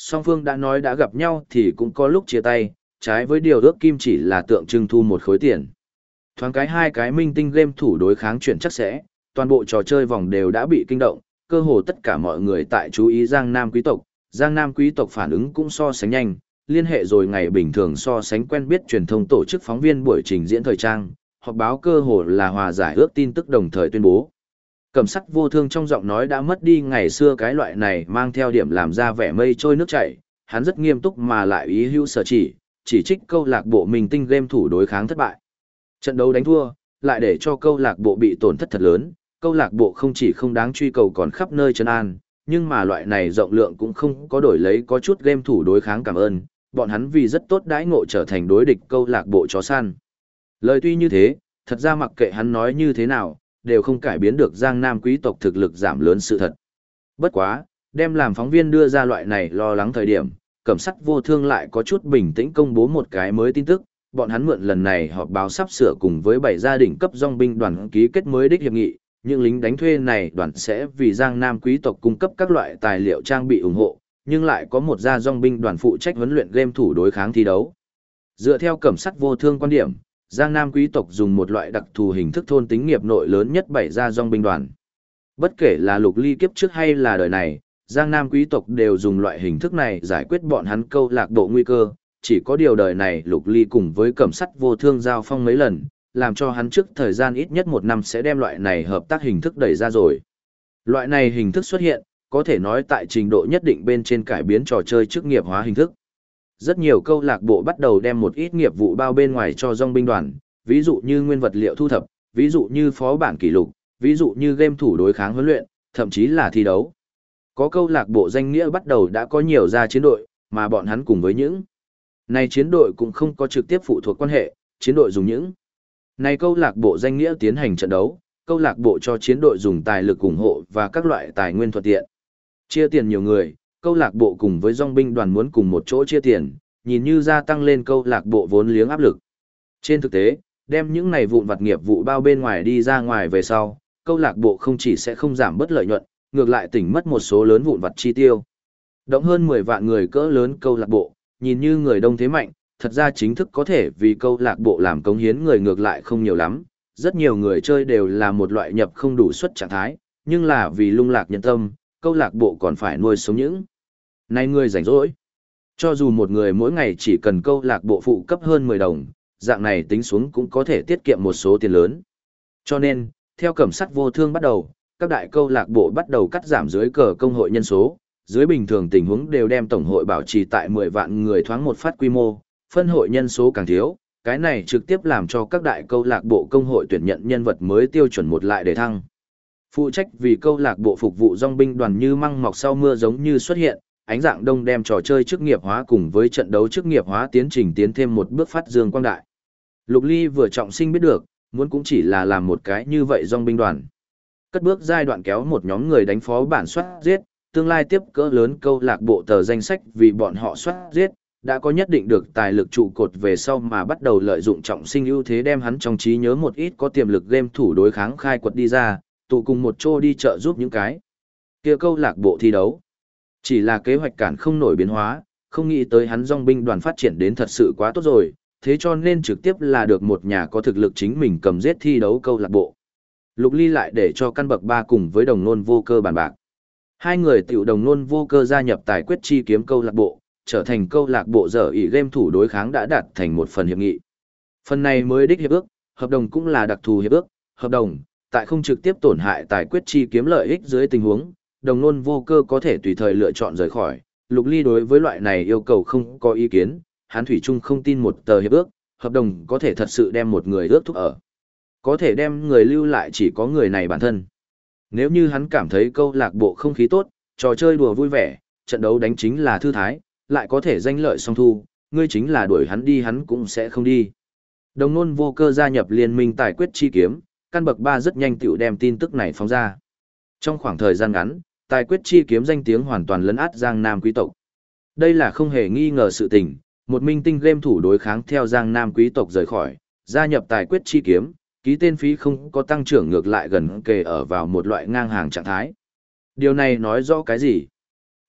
Song phương đã nói đã gặp nhau thì cũng có lúc chia tay, trái với điều ước kim chỉ là tượng trưng thu một khối tiền. Thoáng cái hai cái minh tinh game thủ đối kháng chuyển chắc sẽ, toàn bộ trò chơi vòng đều đã bị kinh động, cơ hồ tất cả mọi người tại chú ý Giang Nam quý tộc. Giang Nam quý tộc phản ứng cũng so sánh nhanh, liên hệ rồi ngày bình thường so sánh quen biết truyền thông tổ chức phóng viên buổi trình diễn thời trang, họp báo cơ hồ là hòa giải ước tin tức đồng thời tuyên bố. Cẩm Sắc Vô Thương trong giọng nói đã mất đi ngày xưa cái loại này mang theo điểm làm ra vẻ mây trôi nước chảy, hắn rất nghiêm túc mà lại ý hữu sở chỉ trích câu lạc bộ minh tinh game thủ đối kháng thất bại. Trận đấu đánh thua, lại để cho câu lạc bộ bị tổn thất thật lớn, câu lạc bộ không chỉ không đáng truy cầu còn khắp nơi trấn an, nhưng mà loại này rộng lượng cũng không có đổi lấy có chút game thủ đối kháng cảm ơn, bọn hắn vì rất tốt đãi ngộ trở thành đối địch câu lạc bộ chó săn. Lời tuy như thế, thật ra mặc kệ hắn nói như thế nào, đều không cải biến được Giang Nam quý tộc thực lực giảm lớn sự thật. Bất quá, đem làm phóng viên đưa ra loại này lo lắng thời điểm, Cẩm Sắc Vô Thương lại có chút bình tĩnh công bố một cái mới tin tức, bọn hắn mượn lần này họp báo sắp sửa cùng với 7 gia đình cấp dòng binh đoàn ký kết mới đích hiệp nghị, những lính đánh thuê này đoàn sẽ vì Giang Nam quý tộc cung cấp các loại tài liệu trang bị ủng hộ, nhưng lại có một gia dòng binh đoàn phụ trách huấn luyện game thủ đối kháng thi đấu. Dựa theo Cẩm Sắc Vô Thương quan điểm, Giang Nam quý tộc dùng một loại đặc thù hình thức thôn tính nghiệp nội lớn nhất 7 gia dòng binh đoàn. Bất kể là Lục Ly kiếp trước hay là đời này, Giang Nam quý tộc đều dùng loại hình thức này giải quyết bọn hắn câu lạc bộ nguy cơ, chỉ có điều đời này Lục Ly cùng với Cẩm Sắc Vô Thương giao phong mấy lần, làm cho hắn trước thời gian ít nhất 1 năm sẽ đem loại này hợp tác hình thức đẩy ra rồi. Loại này hình thức xuất hiện, có thể nói tại trình độ nhất định bên trên cải biến trò chơi chức nghiệp hóa hình thức. Rất nhiều câu lạc bộ bắt đầu đem một ít nghiệp vụ bao bên ngoài cho dòng binh đoàn, ví dụ như nguyên vật liệu thu thập, ví dụ như phó bản kỷ lục, ví dụ như game thủ đối kháng huấn luyện, thậm chí là thi đấu. Có câu lạc bộ danh nghĩa bắt đầu đã có nhiều gia chiến đội, mà bọn hắn cùng với những này chiến đội cũng không có trực tiếp phụ thuộc quan hệ, chiến đội dùng những này câu lạc bộ danh nghĩa tiến hành trận đấu, câu lạc bộ cho chiến đội dùng tài lực ủng hộ và các loại tài nguyên thuận tiện. Chia tiền nhiều người, câu lạc bộ cùng với dòng binh đoàn muốn cùng một chỗ chia tiền, nhìn như gia tăng lên câu lạc bộ vốn liếng áp lực. Trên thực tế, đem những này vụn vặt nghiệp vụ bao bên ngoài đi ra ngoài về sau, câu lạc bộ không chỉ sẽ không giảm bớt lợi nhuận, ngược lại tỉnh mất một số lớn vụn vặt chi tiêu. Động hơn 10 vạn người cỡ lớn câu lạc bộ, nhìn như người đông thế mạnh, thật ra chính thức có thể vì câu lạc bộ làm cống hiến người ngược lại không nhiều lắm. Rất nhiều người chơi đều là một loại nhập không đủ suất trạng thái, nhưng là vì lung lạc nhân tâm, câu lạc bộ còn phải nuôi sống những này người rảnh rỗi. Cho dù một người mỗi ngày chỉ cần câu lạc bộ phụ cấp hơn 10 đồng, dạng này tính xuống cũng có thể tiết kiệm một số tiền lớn. Cho nên, theo Cẩm Sắc Vô Thương bắt đầu, các đại câu lạc bộ bắt đầu cắt giảm dưới cờ công hội nhân số, dưới bình thường tình huống đều đem tổng hội bảo trì tại 10 vạn người thoáng một phát quy mô, phân hội nhân số càng thiếu, cái này trực tiếp làm cho các đại câu lạc bộ công hội tuyển nhận nhân vật mới tiêu chuẩn một lại để thăng. Phụ trách vì câu lạc bộ phục vụ dòng binh đoàn như măng mọc sau mưa giống như xuất hiện, ánh dạng đông đem trò chơi chức nghiệp hóa cùng với trận đấu chức nghiệp hóa tiến trình tiến thêm một bước phát dương quang đại. Lục Ly vừa trọng sinh biết được, muốn cũng chỉ là làm một cái như vậy dòng binh đoàn. Cất bước giai đoạn kéo một nhóm người đánh phó bản soát giết, tương lai tiếp cỡ lớn câu lạc bộ tờ danh sách vì bọn họ soát giết, đã có nhất định được tài lực trụ cột về sau mà bắt đầu lợi dụng trọng sinh ưu thế đem hắn trong trí nhớ một ít có tiềm lực game thủ đối kháng khai quật đi ra, tụ cùng một chỗ đi chợ giúp những cái kia câu lạc bộ thi đấu. Chỉ là kế hoạch cản không nổi biến hóa, không nghĩ tới hắn dòng binh đoàn phát triển đến thật sự quá tốt rồi, thế cho nên trực tiếp là được một nhà có thực lực chính mình cầm giết thi đấu câu lạc bộ. Lục Ly lại để cho căn bậc 3 cùng với đồng nôn vô cơ bàn bạc. Hai người tiểu đồng nôn vô cơ gia nhập tài quyết chi kiếm câu lạc bộ, trở thành câu lạc bộ dở ỷ game thủ đối kháng đã đạt thành một phần hiệp nghị. Phần này mới đích hiệp ước, hợp đồng cũng là đặc thù hiệp ước, hợp đồng, tại không trực tiếp tổn hại tài quyết chi kiếm lợi ích dưới tình huống, đồng nôn vô cơ có thể tùy thời lựa chọn rời khỏi. Lục Ly đối với loại này yêu cầu không có ý kiến, hắn thủy chung không tin một tờ hiệp ước, hợp đồng có thể thật sự đem một người ước thúc ở. Có thể đem người lưu lại chỉ có người này bản thân. Nếu như hắn cảm thấy câu lạc bộ không khí tốt, trò chơi đùa vui vẻ, trận đấu đánh chính là thư thái, lại có thể danh lợi song thu, ngươi chính là đuổi hắn đi hắn cũng sẽ không đi. Đồng nôn vô cơ gia nhập liên minh tài quyết chi kiếm, căn bậc 3 rất nhanh tiểu đem tin tức này phóng ra. Trong khoảng thời gian ngắn, tài quyết chi kiếm danh tiếng hoàn toàn lấn át Giang Nam quý tộc. Đây là không hề nghi ngờ sự tình, một minh tinh game thủ đối kháng theo Giang Nam quý tộc rời khỏi, gia nhập tài quyết chi kiếm, ký tên phí không có tăng trưởng ngược lại gần kề ở vào một loại ngang hàng trạng thái. Điều này nói rõ cái gì?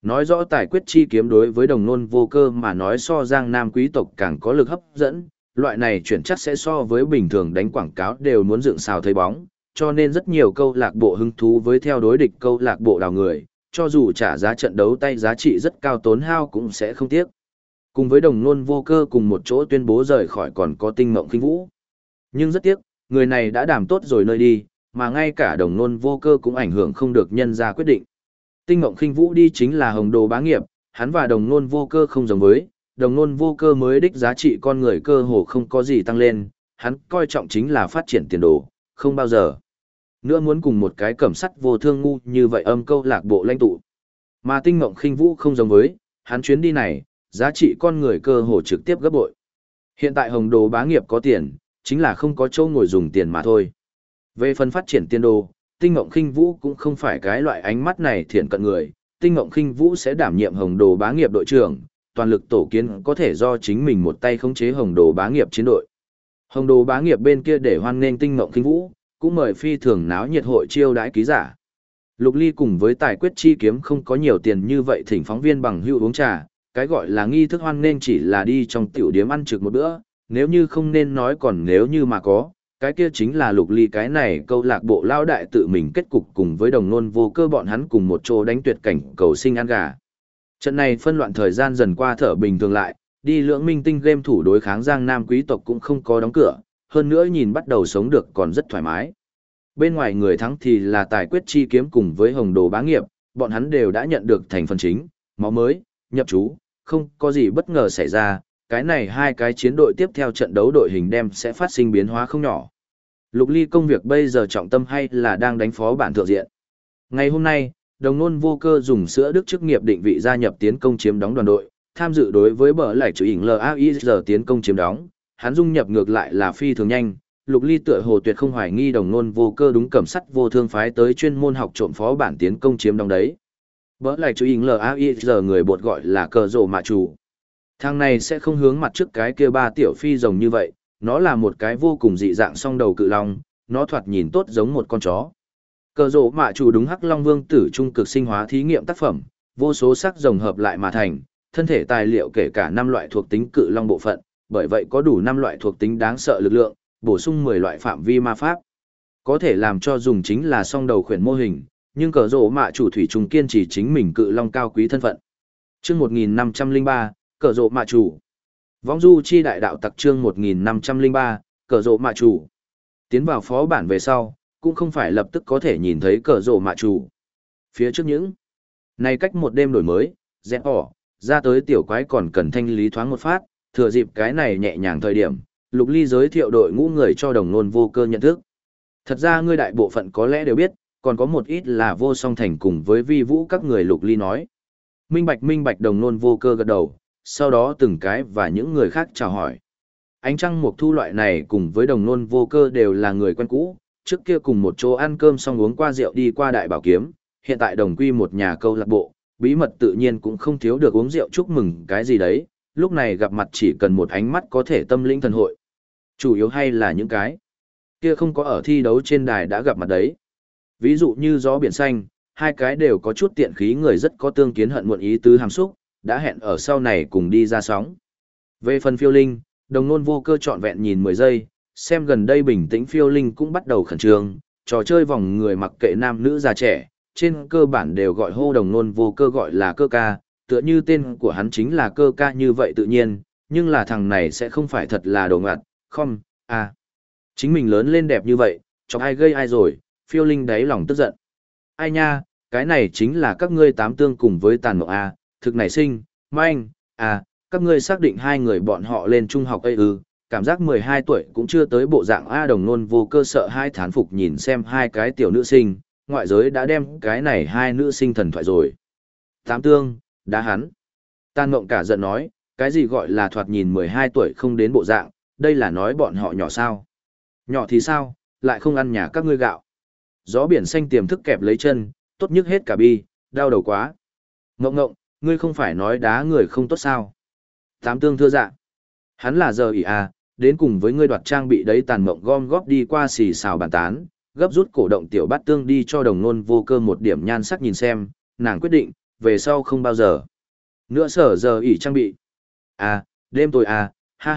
Nói rõ tài quyết chi kiếm đối với đồng nôn vô cơ mà nói so Giang Nam quý tộc càng có lực hấp dẫn, loại này chuyển chắc sẽ so với bình thường đánh quảng cáo đều muốn dựng xào thấy bóng, cho nên rất nhiều câu lạc bộ hứng thú với theo đối địch câu lạc bộ đào người, cho dù trả giá trận đấu tay giá trị rất cao tốn hao cũng sẽ không tiếc. Cùng với đồng nôn vô cơ cùng một chỗ tuyên bố rời khỏi còn có Tinh Mộng Khinh Vũ. Nhưng rất tiếc, người này đã đảm tốt rồi nơi đi, mà ngay cả đồng nôn vô cơ cũng ảnh hưởng không được nhân ra quyết định. Tinh Mộng Khinh Vũ đi chính là Hồng Đồ Bá Nghiệp, hắn và đồng nôn vô cơ không giống với, đồng nôn vô cơ mới đích giá trị con người cơ hồ không có gì tăng lên, hắn coi trọng chính là phát triển tiền đồ, không bao giờ nữa muốn cùng một cái cẩm sắt vô thương ngu như vậy âm câu lạc bộ lãnh tụ. Mà Tinh Mộng Khinh Vũ không giống với, hắn chuyến đi này, giá trị con người cơ hồ trực tiếp gấp bội. Hiện tại Hồng Đồ Bá Nghiệp có tiền, chính là không có chỗ ngồi dùng tiền mà thôi. Về phần phát triển tiền đồ, Tinh Mộng Khinh Vũ cũng không phải cái loại ánh mắt này thiện cận người, Tinh Mộng Khinh Vũ sẽ đảm nhiệm Hồng Đồ Bá Nghiệp đội trưởng, toàn lực tổ kiến có thể do chính mình một tay khống chế Hồng Đồ Bá Nghiệp chiến đội. Hồng Đồ Bá Nghiệp bên kia để hoan nghênh Tinh Mộng Khinh Vũ, cũng mời phi thường náo nhiệt hội chiêu đãi ký giả. Lục Ly cùng với tài quyết chi kiếm không có nhiều tiền như vậy thỉnh phóng viên bằng hữu uống trà, cái gọi là nghi thức hoan nghênh chỉ là đi trong tiểu điếm ăn trực một bữa, nếu như không nên nói còn nếu như mà có, cái kia chính là Lục Ly cái này câu lạc bộ lao đại tự mình kết cục cùng với đồng nôn vô cơ bọn hắn cùng một chỗ đánh tuyệt cảnh cầu sinh ăn gà. Trận này phân loạn thời gian dần qua thở bình thường lại, đi lưỡng minh tinh game thủ đối kháng Giang Nam quý tộc cũng không có đóng cửa, hơn nữa nhìn bắt đầu sống được còn rất thoải mái. Bên ngoài người thắng thì là tài quyết chi kiếm cùng với Hồng Đồ Bá Nghiệp, bọn hắn đều đã nhận được thành phần chính, máu mới, nhập trú, không có gì bất ngờ xảy ra, cái này hai cái chiến đội tiếp theo trận đấu đội hình đem sẽ phát sinh biến hóa không nhỏ. Lục Ly công việc bây giờ trọng tâm hay là đang đánh phó bản thượng diện. Ngày hôm nay, đồng nôn vô cơ dùng sữa đức chức nghiệp định vị gia nhập tiến công chiếm đóng đoàn đội, tham dự đối với bờ lại chủ ỉn LAIZ tiến công chiếm đóng, hắn dung nhập ngược lại là phi thường nhanh. Lục Ly tựa hồ tuyệt không hoài nghi đồng nôn vô cơ đúng cẩm sắt vô thương phái tới chuyên môn học trộm phó bản tiến công chiếm đóng đấy. Bỡ lại chú ý LAIZ người bột gọi là cờ rổ mạ chủ. Thằng này sẽ không hướng mặt trước cái kia ba tiểu phi rồng như vậy, nó là một cái vô cùng dị dạng song đầu cự long, nó thoạt nhìn tốt giống một con chó. Cờ rổ mạ chủ đúng hắc long vương tử trung cực sinh hóa thí nghiệm tác phẩm, vô số sắc rồng hợp lại mà thành, thân thể tài liệu kể cả 5 loại thuộc tính cự long bộ phận, bởi vậy có đủ 5 loại thuộc tính đáng sợ lực lượng, bổ sung 10 loại phạm vi ma pháp. Có thể làm cho dùng chính là song đầu khuyển mô hình, nhưng cờ rổ mạ chủ thủy trùng kiên trì chính mình cự long cao quý thân phận. Chương 1503, cờ rổ mạ chủ. Vong du chi đại đạo tặc chương 1503, cờ rổ mạ chủ. Tiến vào phó bản về sau, cũng không phải lập tức có thể nhìn thấy cờ rổ mạ chủ. Phía trước những này cách một đêm đổi mới, dẹp ỏ, ra tới tiểu quái còn cần thanh lý thoáng một phát, thừa dịp cái này nhẹ nhàng thời điểm, Lục Ly giới thiệu đội ngũ người cho đồng nôn vô cơ nhận thức. Thật ra ngươi đại bộ phận có lẽ đều biết, còn có một ít là vô song thành cùng với vi vũ các người Lục Ly nói. Minh bạch đồng nôn vô cơ gật đầu, sau đó từng cái và những người khác chào hỏi. Ánh trăng mục thu loại này cùng với đồng nôn vô cơ đều là người quen cũ, trước kia cùng một chỗ ăn cơm xong uống qua rượu đi qua đại bảo kiếm, hiện tại đồng quy một nhà câu lạc bộ, bí mật tự nhiên cũng không thiếu được uống rượu chúc mừng cái gì đấy, lúc này gặp mặt chỉ cần một ánh mắt có thể tâm linh thần hội. Chủ yếu hay là những cái kia không có ở thi đấu trên đài đã gặp mặt đấy. Ví dụ như gió biển xanh, hai cái đều có chút tiện khí người rất có tương kiến hận muộn ý tứ hàm xúc, đã hẹn ở sau này cùng đi ra sóng. Về phần phiêu linh, đồng nôn vô cơ trọn vẹn nhìn 10 giây, xem gần đây bình tĩnh phiêu linh cũng bắt đầu khẩn trương, trò chơi vòng người mặc kệ nam nữ già trẻ, trên cơ bản đều gọi hô đồng nôn vô cơ gọi là cơ ca, tựa như tên của hắn chính là cơ ca như vậy tự nhiên, nhưng là thằng này sẽ không phải thật là đồ ngặt, không, à. Chính mình lớn lên đẹp như vậy, chọc ai gây ai rồi, phiêu linh đáy lòng tức giận. Ai nha, cái này chính là các ngươi tám tương cùng với tàn mộng A, thực nảy sinh, manh, à, các ngươi xác định hai người bọn họ lên trung học ấy ư, cảm giác 12 tuổi cũng chưa tới bộ dạng A đồng nôn vô cơ sợ hai thán phục nhìn xem hai cái tiểu nữ sinh, ngoại giới đã đem cái này hai nữ sinh thần thoại rồi. Tám tương, đá hắn. Tàn mộng cả giận nói, cái gì gọi là thoạt nhìn 12 tuổi không đến bộ dạng, đây là nói bọn họ nhỏ sao. Nhỏ thì sao, lại không ăn nhà các ngươi gạo. Gió biển xanh tiềm thức kẹp lấy chân, tốt nhất hết cả bi, đau đầu quá. Ngộng ngộng, ngươi không phải nói đá người không tốt sao. Tám tương thưa dạ. Hắn là giờ ỉ à, đến cùng với ngươi đoạt trang bị đấy tàn mộng gom góp đi qua xì xào bàn tán, gấp rút cổ động tiểu bát tương đi cho đồng nôn vô cơ một điểm nhan sắc nhìn xem, nàng quyết định, về sau không bao giờ. Nữa sở giờ ỉ trang bị. À, đêm tối à,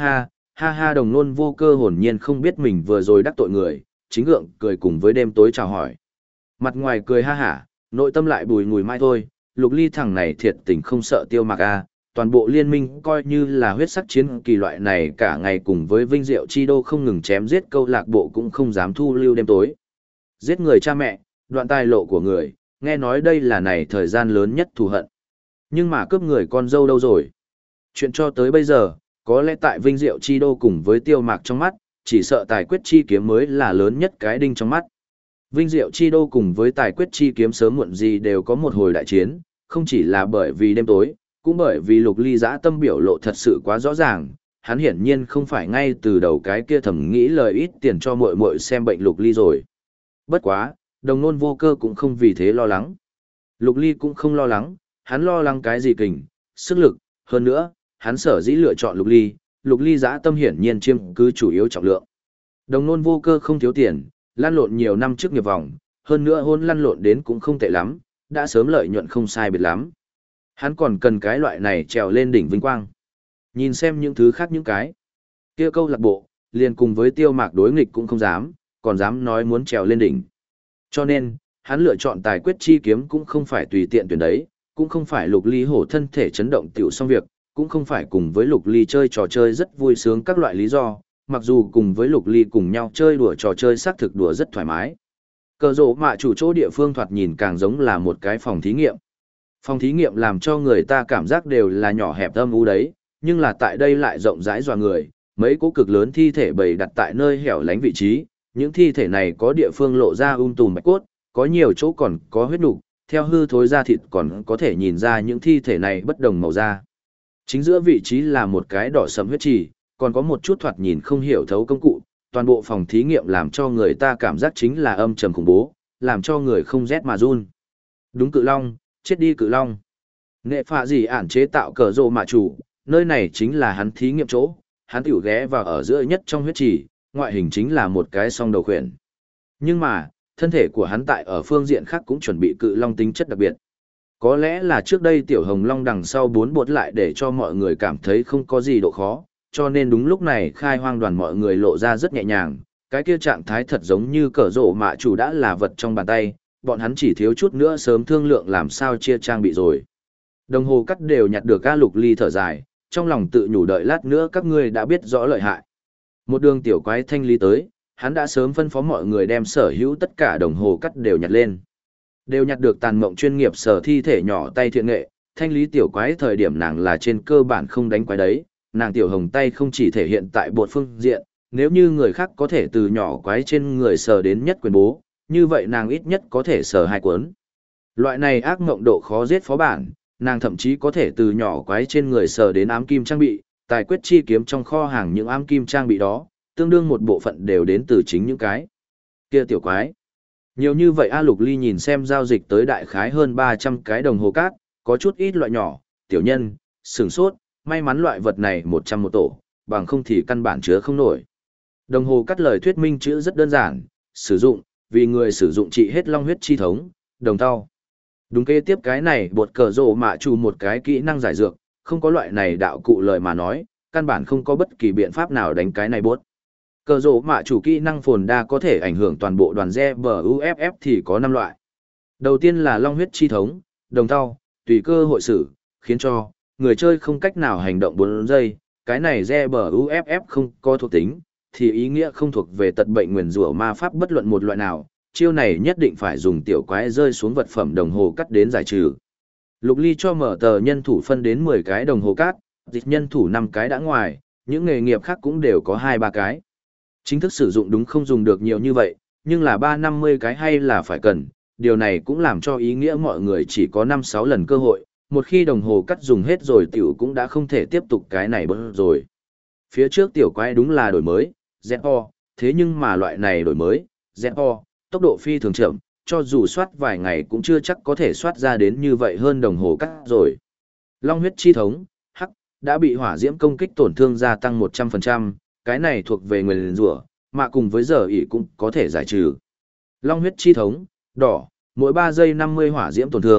ha ha đồng nôn vô cơ hồn nhiên không biết mình vừa rồi đắc tội người, chính gượng cười cùng với đêm tối chào hỏi. Mặt ngoài cười ha hả, nội tâm lại bùi ngùi mai thôi, Lục Ly thằng này thiệt tình không sợ Tiêu Mạc à, toàn bộ liên minh coi như là huyết sắc chiến kỳ loại này cả ngày cùng với Vinh Diệu Chi Đô không ngừng chém giết câu lạc bộ cũng không dám thu lưu đêm tối. Giết người cha mẹ, đoạn tài lộ của người, nghe nói đây là này thời gian lớn nhất thù hận. Nhưng mà cướp người con dâu đâu rồi? Chuyện cho tới bây giờ, có lẽ tại Vinh Diệu Chi Đô cùng với Tiêu Mạc trong mắt, chỉ sợ tài quyết chi kiếm mới là lớn nhất cái đinh trong mắt. Vinh Diệu Chi Đô cùng với tài quyết chi kiếm sớm muộn gì đều có một hồi đại chiến, không chỉ là bởi vì đêm tối, cũng bởi vì Lục Ly dã tâm biểu lộ thật sự quá rõ ràng, hắn hiển nhiên không phải ngay từ đầu cái kia thầm nghĩ lời ít tiền cho muội muội xem bệnh Lục Ly rồi. Bất quá, đồng nôn vô cơ cũng không vì thế lo lắng. Lục Ly cũng không lo lắng, hắn lo lắng cái gì kình, sức lực, hơn nữa, hắn sở dĩ lựa chọn Lục Ly dã tâm hiển nhiên chiếm cứ chủ yếu trọng lượng. Đồng nôn vô cơ không thiếu tiền, lăn lộn nhiều năm trước nghiệp vòng, hơn nữa hôn lăn lộn đến cũng không tệ lắm, đã sớm lợi nhuận không sai biệt lắm. Hắn còn cần cái loại này trèo lên đỉnh vinh quang. Nhìn xem những thứ khác những cái. Kia câu lạc bộ, liền cùng với Tiêu Mạc đối nghịch cũng không dám, còn dám nói muốn trèo lên đỉnh. Cho nên, hắn lựa chọn tài quyết chi kiếm cũng không phải tùy tiện tuyển đấy, cũng không phải Lục Ly hổ thân thể chấn động tiểu xong việc, cũng không phải cùng với Lục Ly chơi trò chơi rất vui sướng các loại lý do, mặc dù cùng với Lục Ly cùng nhau chơi đùa trò chơi xác thực đùa rất thoải mái. Cờ rổ mạ chủ chỗ địa phương thoạt nhìn càng giống là một cái phòng thí nghiệm. Phòng thí nghiệm làm cho người ta cảm giác đều là nhỏ hẹp âm u đấy, nhưng là tại đây lại rộng rãi dọa người, mấy cỗ cực lớn thi thể bày đặt tại nơi hẻo lánh vị trí, những thi thể này có địa phương lộ ra tùm bạch cốt, có nhiều chỗ còn có huyết nục, theo hư thối da thịt còn có thể nhìn ra những thi thể này bất đồng màu da. Chính giữa vị trí là một cái đỏ sẫm huyết trì, còn có một chút thoạt nhìn không hiểu thấu công cụ, toàn bộ phòng thí nghiệm làm cho người ta cảm giác chính là âm trầm khủng bố, làm cho người không rét mà run. Đúng cự long, chết đi cự long. Nghệ phạ gì ản chế tạo cờ rộ mạ chủ, nơi này chính là hắn thí nghiệm chỗ, hắn tiểu ghé vào ở giữa nhất trong huyết trì, ngoại hình chính là một cái song đầu khuyển. Nhưng mà, thân thể của hắn tại ở phương diện khác cũng chuẩn bị cự long tính chất đặc biệt. Có lẽ là trước đây tiểu hồng long đằng sau bốn bột lại để cho mọi người cảm thấy không có gì độ khó, cho nên đúng lúc này khai hoang đoàn mọi người lộ ra rất nhẹ nhàng, cái kia trạng thái thật giống như cờ rổ mạ chủ đã là vật trong bàn tay, bọn hắn chỉ thiếu chút nữa sớm thương lượng làm sao chia trang bị rồi. Đồng hồ cắt đều nhặt được ca Lục Ly thở dài, trong lòng tự nhủ đợi lát nữa các ngươi đã biết rõ lợi hại. Một đường tiểu quái thanh lý tới, hắn đã sớm phân phó mọi người đem sở hữu tất cả đồng hồ cắt đều nhặt lên. Đều nhặt được tàn mộng chuyên nghiệp sở thi thể nhỏ tay thiện nghệ, thanh lý tiểu quái thời điểm nàng là trên cơ bản không đánh quái đấy, nàng tiểu hồng tay không chỉ thể hiện tại bột phương diện, nếu như người khác có thể từ nhỏ quái trên người sờ đến nhất quyền bố, như vậy nàng ít nhất có thể sờ hai cuốn. Loại này ác mộng độ khó giết phó bản, nàng thậm chí có thể từ nhỏ quái trên người sờ đến ám kim trang bị, tài quyết chi kiếm trong kho hàng những ám kim trang bị đó, tương đương một bộ phận đều đến từ chính những cái kia tiểu quái. Nhiều như vậy A Lục Ly nhìn xem giao dịch tới đại khái hơn 300 cái đồng hồ cát, có chút ít loại nhỏ, tiểu nhân, sửng sốt, may mắn loại vật này 100 một tổ, bằng không thì căn bản chứa không nổi. Đồng hồ cắt lời thuyết minh chữ rất đơn giản, sử dụng, vì người sử dụng trị hết long huyết chi thống, đồng tao. Đúng kế tiếp cái này bột cờ rộ mạ chủ một cái kỹ năng giải dược, không có loại này đạo cụ lời mà nói, căn bản không có bất kỳ biện pháp nào đánh cái này bốt. Cờ rộ mạ chủ kỹ năng phồn đa có thể ảnh hưởng toàn bộ đoàn GBUFF thì có 5 loại. Đầu tiên là long huyết chi thống, đồng tao, tùy cơ hội xử, khiến cho người chơi không cách nào hành động 4 giây, cái này GBUFF không có thuộc tính, thì ý nghĩa không thuộc về tật bệnh nguyền rủa ma pháp bất luận một loại nào, chiêu này nhất định phải dùng tiểu quái rơi xuống vật phẩm đồng hồ cắt đến giải trừ. Lục Ly cho mở tờ nhân thủ phân đến 10 cái đồng hồ cát, dịch nhân thủ 5 cái đã ngoài, những nghề nghiệp khác cũng đều có 2-3 cái. Chính thức sử dụng đúng không dùng được nhiều như vậy, nhưng là 3-50 cái hay là phải cần, điều này cũng làm cho ý nghĩa mọi người chỉ có 5-6 lần cơ hội, một khi đồng hồ cắt dùng hết rồi tiểu cũng đã không thể tiếp tục cái này bớt rồi. Phía trước tiểu quái đúng là đổi mới, ZO, thế nhưng mà loại này đổi mới, ZO, tốc độ phi thường chậm, cho dù soát vài ngày cũng chưa chắc có thể soát ra đến như vậy hơn đồng hồ cắt rồi. Long huyết chi thống, hắc, đã bị hỏa diễm công kích tổn thương gia tăng 100%, cái này thuộc về nguyền rủa, mà cùng với giờ ỉ cũng có thể giải trừ. Long huyết chi thống, đỏ, mỗi 3 giây 50 hỏa diễm tổn thương,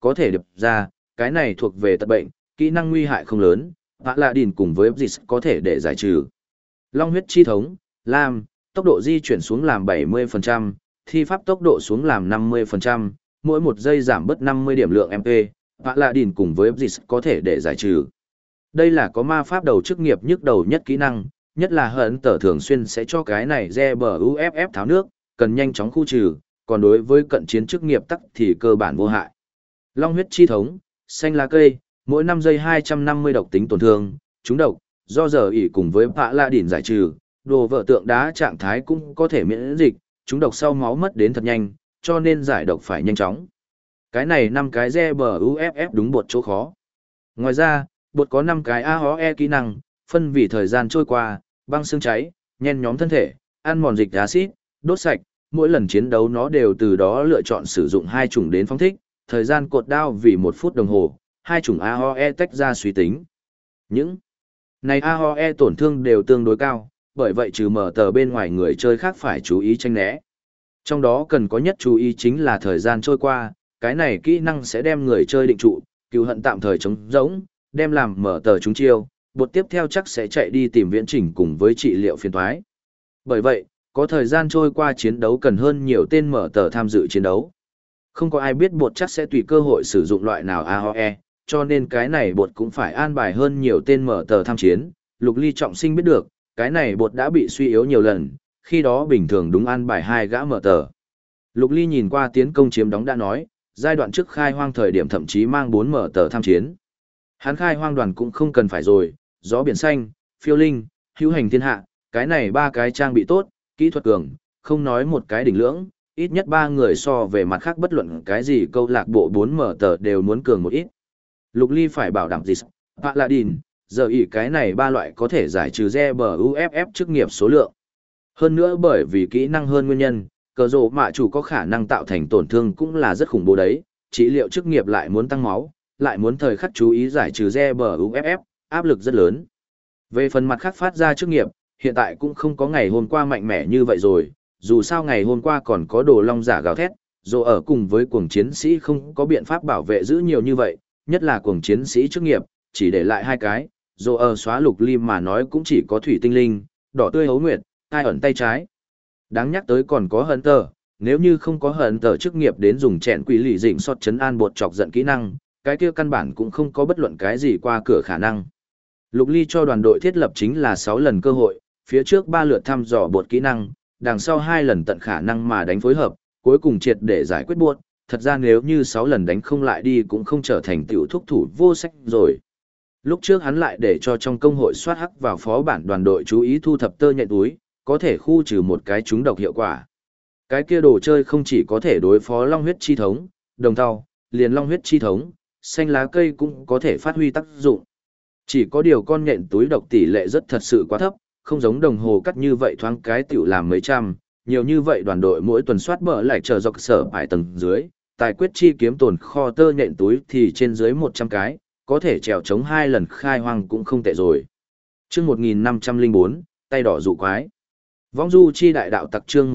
có thể điệp ra, cái này thuộc về tật bệnh, kỹ năng nguy hại không lớn, Paladin cùng với Blitz có thể để giải trừ. Long huyết chi thống, Lam, tốc độ di chuyển xuống làm 70%, thi pháp tốc độ xuống làm 50%, mỗi 1 giây giảm bớt 50 điểm lượng MP, Paladin cùng với Blitz có thể để giải trừ. Đây là có ma pháp đầu chức nghiệp nhức đầu nhất kỹ năng, nhất là hận tở thường xuyên sẽ cho cái này GBUFF tháo nước, cần nhanh chóng khu trừ, còn đối với cận chiến chức nghiệp tắc thì cơ bản vô hại. Long huyết chi thống, xanh lá cây, mỗi 5 giây 250 độc tính tổn thương, trúng độc, do giờ ỉ cùng với Paladin giải trừ, đồ vợ tượng đá trạng thái cũng có thể miễn dịch, trúng độc sau máu mất đến thật nhanh, cho nên giải độc phải nhanh chóng. Cái này 5 cái GBUFF đúng bột chỗ khó. Ngoài ra, bột có 5 cái AOE kỹ năng, phân vì thời gian trôi qua, băng xương cháy, nhen nhóm thân thể, ăn mòn dịch axit, đốt sạch, mỗi lần chiến đấu nó đều từ đó lựa chọn sử dụng 2 chủng đến phóng thích, thời gian cột đao vì 1 phút đồng hồ, 2 chủng AOE tách ra suy tính. Những này AOE tổn thương đều tương đối cao, bởi vậy trừ mở tờ bên ngoài người chơi khác phải chú ý tránh né. Trong đó cần có nhất chú ý chính là thời gian trôi qua, cái này kỹ năng sẽ đem người chơi định trụ, cừu hận tạm thời chống rỗng, đem làm mở tờ trúng chiêu, bột tiếp theo chắc sẽ chạy đi tìm viễn trình cùng với trị liệu phiền toái. Bởi vậy, có thời gian trôi qua chiến đấu cần hơn nhiều tên mở tờ tham dự chiến đấu. Không có ai biết bột chắc sẽ tùy cơ hội sử dụng loại nào AOE, cho nên cái này bột cũng phải an bài hơn nhiều tên mở tờ tham chiến. Lục Ly trọng sinh biết được, cái này bột đã bị suy yếu nhiều lần, khi đó bình thường đúng an bài 2 gã mở tờ. Lục Ly nhìn qua tiến công chiếm đóng đã nói, giai đoạn trước khai hoang thời điểm thậm chí mang 4 mở tờ tham chiến. Hắn khai hoang đoàn cũng không cần phải rồi, gió biển xanh, phiêu linh, hữu hành thiên hạ, cái này 3 cái trang bị tốt, kỹ thuật cường, không nói một cái đỉnh lưỡng, ít nhất 3 người so về mặt khác bất luận cái gì câu lạc bộ 4 mở tờ đều muốn cường một ít. Lục Ly phải bảo đảm gì? Paladin, giờ ý cái này 3 loại có thể giải trừ GBUFF chức nghiệp số lượng. Hơn nữa bởi vì kỹ năng hơn nguyên nhân, cờ rổ mạ chủ có khả năng tạo thành tổn thương cũng là rất khủng bố đấy, trị liệu chức nghiệp lại muốn tăng máu, lại muốn thời khắc chú ý giải trừ GBUFF, áp lực rất lớn. Về phần mặt khác phát ra chức nghiệp, hiện tại cũng không có ngày hôm qua mạnh mẽ như vậy rồi, dù sao ngày hôm qua còn có đồ long giả gào thét, dù ở cùng với cuồng chiến sĩ không có biện pháp bảo vệ giữ nhiều như vậy, nhất là cuồng chiến sĩ chức nghiệp, chỉ để lại 2 cái, dù ở xóa Lục Ly mà nói cũng chỉ có thủy tinh linh, đỏ tươi hấu nguyệt, tai ẩn tay trái. Đáng nhắc tới còn có Hunter, nếu như không có Hunter chức nghiệp đến dùng chẹn quỷ lì dịnh sọt chấn an bột chọc giận kỹ năng, cái kia căn bản cũng không có bất luận cái gì qua cửa khả năng. Lục Ly cho đoàn đội thiết lập chính là 6 lần cơ hội, phía trước 3 lượt thăm dò bột kỹ năng, đằng sau 2 lần tận khả năng mà đánh phối hợp, cuối cùng triệt để giải quyết bột. Thật ra nếu như 6 lần đánh không lại đi cũng không trở thành tiểu thúc thủ vô sách rồi. Lúc trước hắn lại để cho trong công hội soát hắc vào phó bản đoàn đội chú ý thu thập tơ nhện túi, có thể khu trừ một cái trúng độc hiệu quả. Cái kia đồ chơi không chỉ có thể đối phó long huyết chi thống, đồng thau, liền long huyết chi thống, xanh lá cây cũng có thể phát huy tác dụng. Chỉ có điều con nhện túi độc tỷ lệ rất thật sự quá thấp, không giống đồng hồ cắt như vậy thoáng cái tiểu làm mấy trăm, nhiều như vậy đoàn đội mỗi tuần soát bờ lại chờ dọc sở bài tầng dưới, tài quyết chi kiếm tồn kho tơ nhện túi thì trên dưới 100 cái, có thể trèo chống 2 lần khai hoang cũng không tệ rồi. Chương 1504, tay đỏ dụ quái. Vong du chi đại đạo tặc chương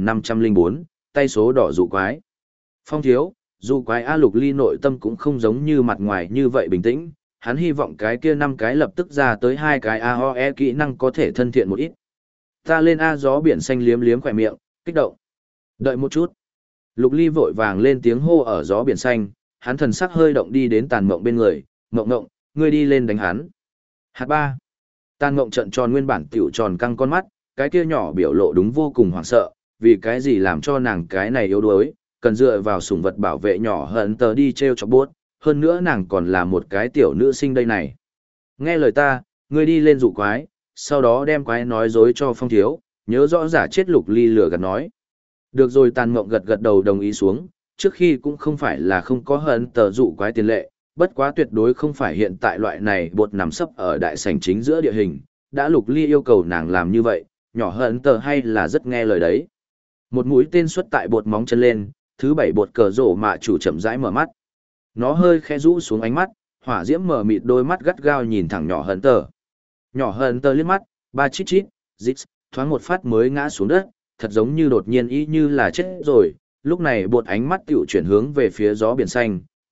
1504, tay số đỏ dụ quái. Phong thiếu, dụ quái A Lục Ly nội tâm cũng không giống như mặt ngoài như vậy bình tĩnh, hắn hy vọng cái kia 5 cái lập tức ra tới 2 cái AOE kỹ năng có thể thân thiện một ít. Ta lên A gió biển xanh liếm liếm khỏe miệng, kích động. Đợi một chút. Lục Ly vội vàng lên tiếng hô ở gió biển xanh, hắn thần sắc hơi động đi đến Tàn Mộng bên người, "Mộng Mộng, ngươi đi lên đánh hắn." Hạt ba. Tàn Mộng trợn tròn nguyên bản tiểu tròn căng con mắt, cái kia nhỏ biểu lộ đúng vô cùng hoảng sợ, vì cái gì làm cho nàng cái này yếu đuối, cần dựa vào sủng vật bảo vệ nhỏ hận tờ đi treo chọc bốt, hơn nữa nàng còn là một cái tiểu nữ sinh đây này. Nghe lời ta, ngươi đi lên dụ quái, sau đó đem quái nói dối cho Phong thiếu, nhớ rõ giả chết Lục Ly lừa gạt nói. Được rồi. Tàn Mộng gật gật đầu đồng ý xuống, trước khi cũng không phải là không có hận tờ dụ quái tiền lệ, bất quá tuyệt đối không phải hiện tại loại này bột nằm sấp ở đại sảnh chính giữa địa hình, đã Lục Ly yêu cầu nàng làm như vậy, nhỏ hận tờ hay là rất nghe lời đấy. Một mũi tên xuất tại bột móng chân lên, thứ 7 bột cờ rổ mạ chủ chậm rãi mở mắt. Nó hơi khẽ rũ xuống ánh mắt, hỏa diễm mở mịt đôi mắt gắt gao nhìn thẳng nhỏ hận tờ. Nhỏ hận tờ liếc mắt, ba chít chít, dít, thoáng một phát mới ngã xuống đất, thật giống như đột nhiên y như là chết rồi. Lúc này bột ánh mắt tiểu chuyển hướng về phía gió biển xanh,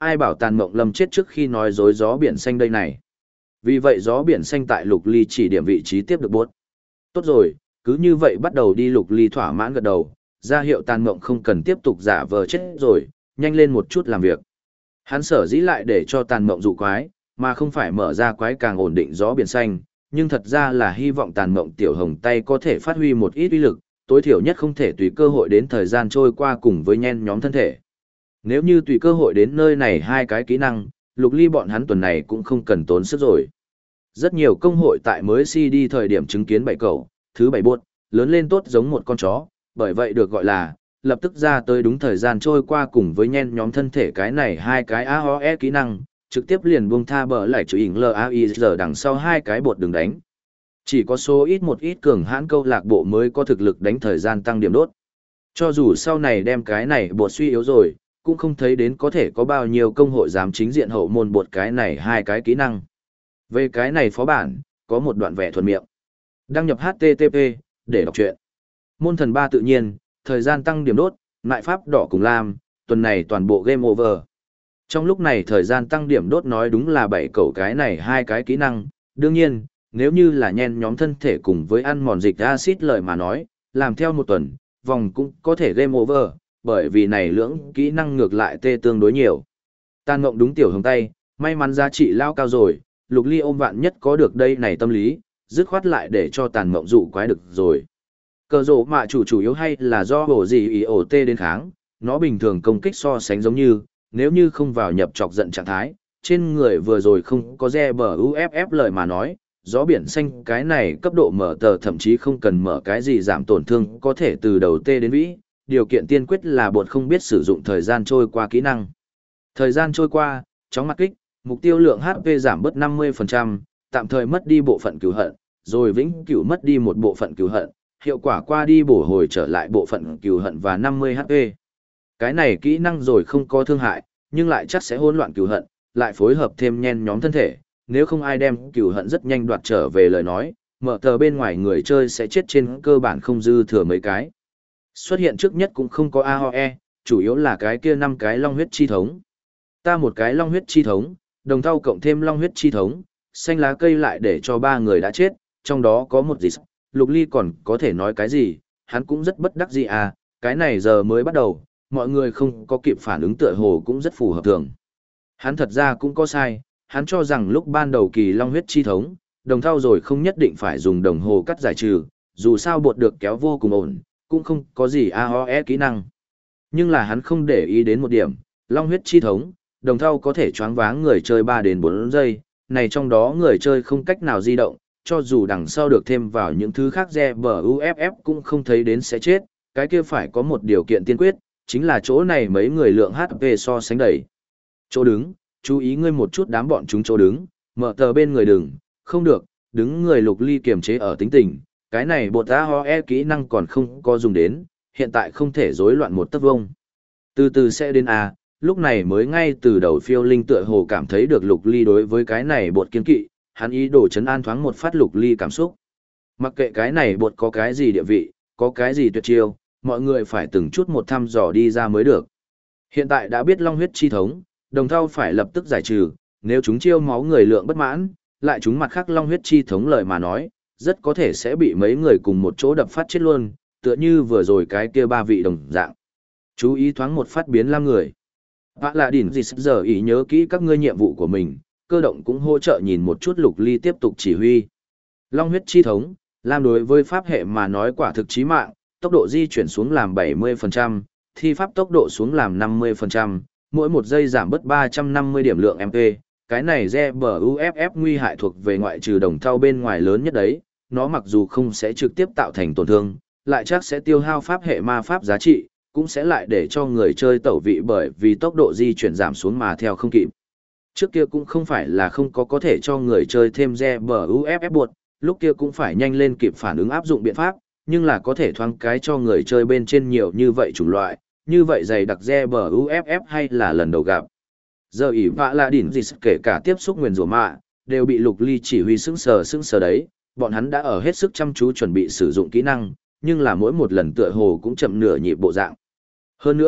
ai bảo Tàn Mộng Lâm chết trước khi nói dối gió biển xanh đây này. Vì vậy gió biển xanh tại Lục Ly chỉ điểm vị trí tiếp được bốt. Tốt rồi, cứ như vậy bắt đầu đi. Lục Ly thỏa mãn gật đầu, ra hiệu Tàn Mộng không cần tiếp tục giả vờ chết rồi, nhanh lên một chút làm việc. Hắn sở dĩ lại để cho Tàn Mộng dụ quái, mà không phải mở ra quái càng ổn định gió biển xanh, nhưng thật ra là hy vọng Tàn Mộng Tiểu Hồng tay có thể phát huy một ít uy lực, tối thiểu nhất không thể tùy cơ hội đến thời gian trôi qua cùng với nhen nhóm thân thể. Nếu như tùy cơ hội đến nơi này hai cái kỹ năng, Lục Ly bọn hắn tuần này cũng không cần tốn sức rồi. Rất nhiều công hội tại mới CD thời điểm chứng kiến bảy cẩu, thứ bảy buốt, lớn lên tốt giống một con chó, bởi vậy được gọi là, lập tức ra tới đúng thời gian trôi qua cùng với nhen nhóm thân thể cái này hai cái AOE kỹ năng, trực tiếp liền buông tha bờ lại chữ ỉng LAIR đằng sau hai cái bột đường đánh. Chỉ có số ít một ít cường hãn câu lạc bộ mới có thực lực đánh thời gian tăng điểm đốt. Cho dù sau này đem cái này bột suy yếu rồi, cũng không thấy đến có thể có bao nhiêu công hội dám chính diện hậu môn bột cái này hai cái kỹ năng. Về cái này phó bản, có một đoạn vẽ thuần miệng. Đăng nhập HTTP, để đọc truyện. Môn thần 3 tự nhiên, thời gian tăng điểm đốt, nại pháp đỏ cùng lam, tuần này toàn bộ game over. Trong lúc này thời gian tăng điểm đốt nói đúng là bảy cẩu cái này hai cái kỹ năng, đương nhiên, nếu như là nhen nhóm thân thể cùng với ăn mòn dịch axit lợi mà nói, làm theo một tuần, vòng cũng có thể game over, bởi vì này lưỡng kỹ năng ngược lại tê tương đối nhiều. Tàn Ngộng đúng Tiểu Hồng tay, may mắn giá trị lao cao rồi, Lục Ly ôm vạn nhất có được đây này tâm lý, dứt khoát lại để cho Tàn Ngộng dụ quái được rồi. Cờ rổ mạ chủ yếu hay là do bổ gì ý ổ tê đến kháng, nó bình thường công kích so sánh giống như, nếu như không vào nhập chọc giận trạng thái, trên người vừa rồi không có re bờ UFF lời mà nói, gió biển xanh cái này cấp độ mở tờ thậm chí không cần mở cái gì giảm tổn thương có thể từ đầu tê đến vĩ, điều kiện tiên quyết là bột không biết sử dụng thời gian trôi qua kỹ năng. Thời gian trôi qua, chóng mặt kích, mục tiêu lượng HP giảm bớt 50%, tạm thời mất đi bộ phận cứu hận, rồi vĩnh cửu mất đi một bộ phận cứu hận, hiệu quả qua đi bổ hồi trở lại bộ phận cứu hận và 50 HP. Cái này kỹ năng rồi không có thương hại, nhưng lại chắc sẽ hỗn loạn cứu hận, lại phối hợp thêm nhen nhóm thân thể, nếu không ai đem cứu hận rất nhanh đoạt trở về lời nói, mở tờ bên ngoài người chơi sẽ chết trên cơ bản không dư thừa mấy cái. Xuất hiện trước nhất cũng không có AOE, chủ yếu là cái kia 5 cái long huyết chi thống. Ta một cái long huyết chi thống, đồng thau cộng thêm long huyết chi thống, xanh lá cây lại để cho 3 người đã chết, trong đó có một gì. Lục Ly còn có thể nói cái gì, hắn cũng rất bất đắc dĩ à, cái này giờ mới bắt đầu, mọi người không có kịp phản ứng tựa hồ cũng rất phù hợp thường. Hắn thật ra cũng có sai, hắn cho rằng lúc ban đầu kỳ long huyết chi thống, đồng thau rồi không nhất định phải dùng đồng hồ cắt giải trừ, dù sao bột được kéo vô cùng ổn, cũng không có gì AOE kỹ năng. Nhưng là hắn không để ý đến một điểm, long huyết chi thống, đồng thau có thể choáng váng người chơi 3 đến 4 giây, này trong đó người chơi không cách nào di động, cho dù đằng sau được thêm vào những thứ khác re bờ UFF cũng không thấy đến sẽ chết, cái kia phải có một điều kiện tiên quyết, chính là chỗ này mấy người lượng HP so sánh đầy. Chỗ đứng, chú ý ngươi một chút đám bọn chúng chỗ đứng, mở tờ bên người đừng, không được, đứng người Lục Ly kiềm chế ở tính tình, cái này bột AOE kỹ năng còn không có dùng đến, hiện tại không thể rối loạn một tấc vông. Từ từ sẽ đến A, lúc này mới ngay từ đầu phiêu linh tựa hồ cảm thấy được Lục Ly đối với cái này bột kiên kỵ, hắn ý đồ chấn an thoáng một phát Lục Ly cảm xúc. Mặc kệ cái này bột có cái gì địa vị, có cái gì tuyệt chiêu, mọi người phải từng chút một thăm dò đi ra mới được. Hiện tại đã biết long huyết chi thống, đồng thau phải lập tức giải trừ, nếu chúng chiêu máu người lượng bất mãn, lại chúng mặt khác long huyết chi thống lời mà nói, rất có thể sẽ bị mấy người cùng một chỗ đập phát chết luôn, tựa như vừa rồi cái kia 3 vị đồng dạng. Chú ý thoáng một phát biến lam người. Vạ là đỉnh gì giờ ý nhớ kỹ các ngươi nhiệm vụ của mình, cơ động cũng hỗ trợ nhìn một chút Lục Ly tiếp tục chỉ huy. Long huyết chi thống, lam đối với pháp hệ mà nói quả thực chí mạng, tốc độ di chuyển xuống làm 70%, thi pháp tốc độ xuống làm 50%, mỗi một giây giảm bớt 350 điểm lượng MP, cái này re bờ UFF nguy hại thuộc về ngoại trừ đồng thau bên ngoài lớn nhất đấy, nó mặc dù không sẽ trực tiếp tạo thành tổn thương, lại chắc sẽ tiêu hao pháp hệ ma pháp giá trị, cũng sẽ lại để cho người chơi tẩu vị bởi vì tốc độ di chuyển giảm xuống mà theo không kịp. Trước kia cũng không phải là không có thể cho người chơi thêm re bờ UFF buộc, lúc kia cũng phải nhanh lên kịp phản ứng áp dụng biện pháp, nhưng là có thể thoáng cái cho người chơi bên trên nhiều như vậy chủng loại, như vậy dày đặc re bờ UFF hay là lần đầu gặp. Giờ ỷ vạ là đỉnh gì kể cả tiếp xúc nguyền rủa mạ, đều bị Lục Ly chỉ huy sững sờ đấy, bọn hắn đã ở hết sức chăm chú chuẩn bị sử dụng kỹ năng, nhưng là mỗi một lần tựa hồ cũng chậm nửa nhịp bộ dạng. Hơn nữa,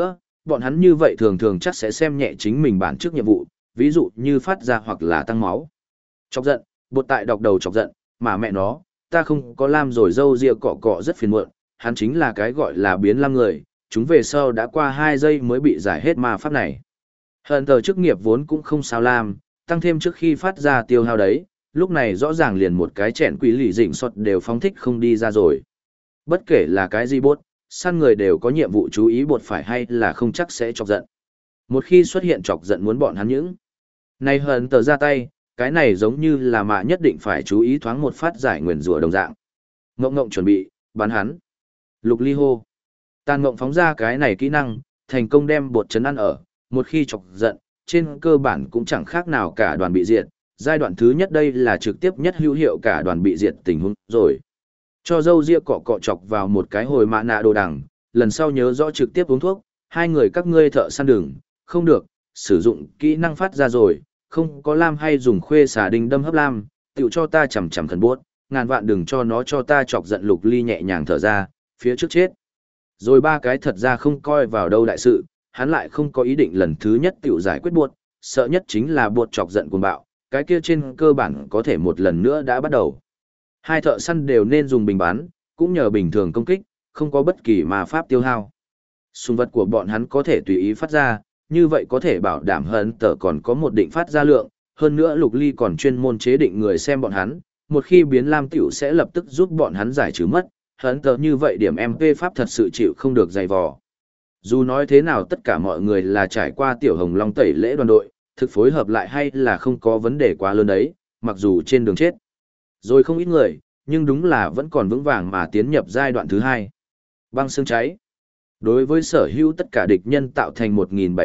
bọn hắn như vậy thường thường chắc sẽ xem nhẹ chính mình bản trước nhiệm vụ, ví dụ như phát ra hoặc là tăng máu. Chọc giận, bột tại đọc đầu chọc giận, mà mẹ nó, ta không có lam rồi dâu ria cọ cọ rất phiền muộn, hắn chính là cái gọi là biến lam người, chúng về sau đã qua 2 giây mới bị giải hết ma pháp này. Hận tờ chức nghiệp vốn cũng không sao lam, tăng thêm trước khi phát ra tiêu hao đấy, lúc này rõ ràng liền một cái chẹn quỷ lì dịnh sọt đều phóng thích không đi ra rồi. Bất kể là cái gì bốt, săn người đều có nhiệm vụ chú ý bột phải hay là không chắc sẽ chọc giận. Một khi xuất hiện chọc giận muốn bọn hắn những. Này hận tờ ra tay, cái này giống như là mạ nhất định phải chú ý thoáng một phát giải nguyền rủa đồng dạng. Ngộng ngộng chuẩn bị, bắn hắn. Lục ly hô. Tàn ngộng phóng ra cái này kỹ năng, thành công đem bột chấn ăn ở, một khi chọc giận, trên cơ bản cũng chẳng khác nào cả đoàn bị diệt. Giai đoạn thứ nhất đây là trực tiếp nhất hữu hiệu cả đoàn bị diệt tình huống rồi. Cho dâu ria cọ cọ chọc vào một cái hồi mạ nạ đồ đằng, lần sau nhớ rõ trực tiếp uống thuốc, hai người các ngươi thợ săn đường, không được, sử dụng kỹ năng phát ra rồi, không có lam hay dùng khuê xà đinh đâm hấp lam, tiểu cho ta chầm chầm khẩn buốt, ngàn vạn đừng cho nó cho ta chọc giận. Lục ly nhẹ nhàng thở ra, phía trước chết. Rồi ba cái thật ra không coi vào đâu đại sự, hắn lại không có ý định lần thứ nhất tiểu giải quyết buốt, sợ nhất chính là buốt chọc giận cuồng bạo, cái kia trên cơ bản có thể một lần nữa đã bắt đầu. Hai thợ săn đều nên dùng bình bắn, cũng nhờ bình thường công kích, không có bất kỳ ma pháp tiêu hao. Súng vật của bọn hắn có thể tùy ý phát ra, như vậy có thể bảo đảm hận tờ còn có một định phát ra lượng, hơn nữa lục ly còn chuyên môn chế định người xem bọn hắn, một khi biến lam tiểu sẽ lập tức giúp bọn hắn giải trừ mất, hận tờ như vậy điểm MP pháp thật sự chịu không được dày vò. Dù nói thế nào tất cả mọi người là trải qua tiểu hồng long tẩy lễ đoàn đội, thực phối hợp lại hay là không có vấn đề quá lớn đấy, mặc dù trên đường chết. Rồi không ít người, nhưng đúng là vẫn còn vững vàng mà tiến nhập giai đoạn thứ 2. Băng xương cháy. Đối với sở hữu tất cả địch nhân tạo thành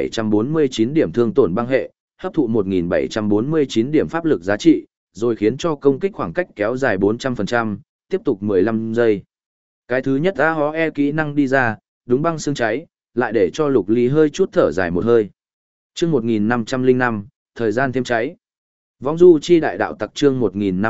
1749 điểm thương tổn băng hệ, hấp thụ 1749 điểm pháp lực giá trị, rồi khiến cho công kích khoảng cách kéo dài 400%, tiếp tục 15 giây. Cái thứ nhất AOE kỹ năng đi ra, đúng băng xương cháy, lại để cho Lục Ly hơi chút thở dài một hơi. Chương 1505, thời gian thêm cháy. Vong du chi đại đạo tặc chương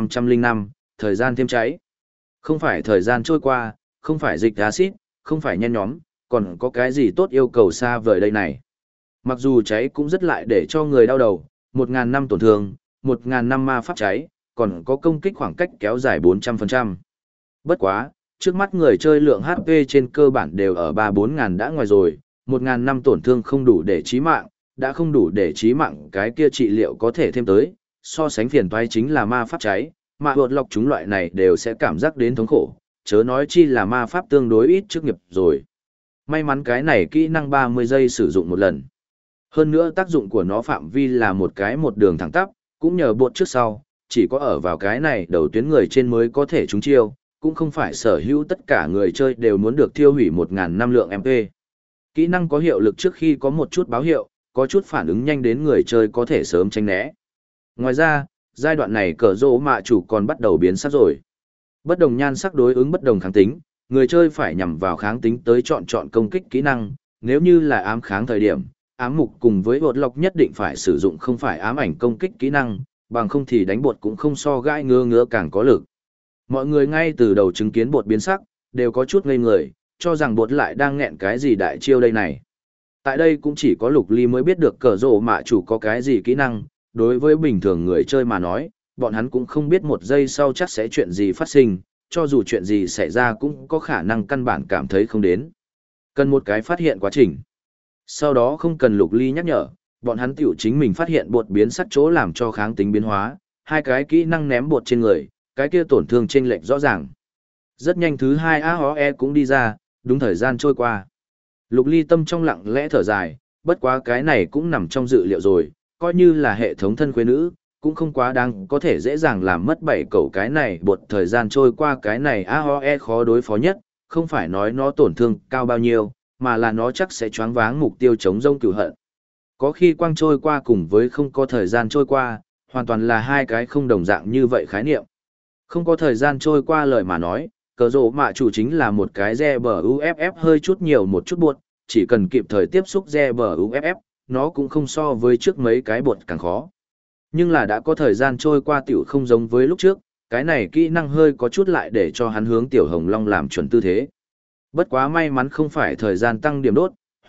1505, thời gian thêm cháy. Không phải thời gian trôi qua, không phải dịch axit, không phải nhen nhóm, còn có cái gì tốt yêu cầu xa vời đây này. Mặc dù cháy cũng rất lại để cho người đau đầu, 1000 năm tổn thương, 1000 năm ma pháp cháy, còn có công kích khoảng cách kéo dài 400%. Bất quá, trước mắt người chơi lượng HP trên cơ bản đều ở 3-4 ngàn đã ngoài rồi, 1000 năm tổn thương không đủ để chí mạng, đã không đủ để chí mạng cái kia trị liệu có thể thêm tới, so sánh phiền toái chính là ma pháp cháy, mà vượt lọc chúng loại này đều sẽ cảm giác đến thống khổ, chớ nói chi là ma pháp tương đối ít chức nghiệp rồi. May mắn cái này kỹ năng 30 giây sử dụng một lần. Hơn nữa tác dụng của nó phạm vi là một đường thẳng tắp, cũng nhờ bột trước sau, chỉ có ở vào cái này đầu tuyến người trên mới có thể trúng chiêu, cũng không phải sở hữu tất cả người chơi đều muốn được tiêu hủy 1000 năm lượng MP. Kỹ năng có hiệu lực trước khi có một chút báo hiệu, có chút phản ứng nhanh đến người chơi có thể sớm tránh né. Ngoài ra, giai đoạn này cờ rỗ mạ chủ còn bắt đầu biến sắc rồi. Bất đồng nhan sắc đối ứng bất đồng kháng tính, người chơi phải nhằm vào kháng tính tới chọn công kích kỹ năng, nếu như là ám kháng thời điểm, ám mục cùng với bột lọc nhất định phải sử dụng không phải ám ảnh công kích kỹ năng, bằng không thì đánh bột cũng không so gãi ngứa càng có lực. Mọi người ngay từ đầu chứng kiến bột biến sắc, đều có chút ngây người, cho rằng bột lại đang nghẹn cái gì đại chiêu đây này. Tại đây cũng chỉ có Lục Ly mới biết được cờ rỗ mạ chủ có cái gì kỹ năng, đối với bình thường người chơi mà nói, bọn hắn cũng không biết một giây sau chắc sẽ chuyện gì phát sinh, cho dù chuyện gì xảy ra cũng có khả năng căn bản cảm thấy không đến. Cần một cái phát hiện quá trình. Sau đó không cần Lục Ly nhắc nhở, bọn hắn tiểu chính mình phát hiện bột biến sắc chỗ làm cho kháng tính biến hóa, hai cái kỹ năng ném bột trên người, cái kia tổn thương chênh lệch rõ ràng. Rất nhanh thứ 2 AOE cũng đi ra, đúng thời gian trôi qua. Lục Ly tâm trong lặng lẽ thở dài, bất quá cái này cũng nằm trong dự liệu rồi, coi như là hệ thống thân quê nữ, cũng không quá đáng có thể dễ dàng làm mất 7 cẩu cái này bột thời gian trôi qua cái này AOE khó đối phó nhất, không phải nói nó tổn thương cao bao nhiêu, mà là nó chắc sẽ choáng váng mục tiêu chống rông cửu hận. Có khi quang trôi qua cùng với không có thời gian trôi qua, hoàn toàn là hai cái không đồng dạng như vậy khái niệm. Không có thời gian trôi qua lời mà nói, cờ rỗ mạ chủ chính là một cái re bờ UFF hơi chút nhiều một chút buột, chỉ cần kịp thời tiếp xúc re bờ UFF, nó cũng không so với trước mấy cái buột càng khó. Nhưng là đã có thời gian trôi qua tiểu không giống với lúc trước, cái này kỹ năng hơi có chút lại để cho hắn hướng tiểu hồng long làm chuẩn tư thế. Bất quá may mắn không phải thời gian tăng điểm đốt,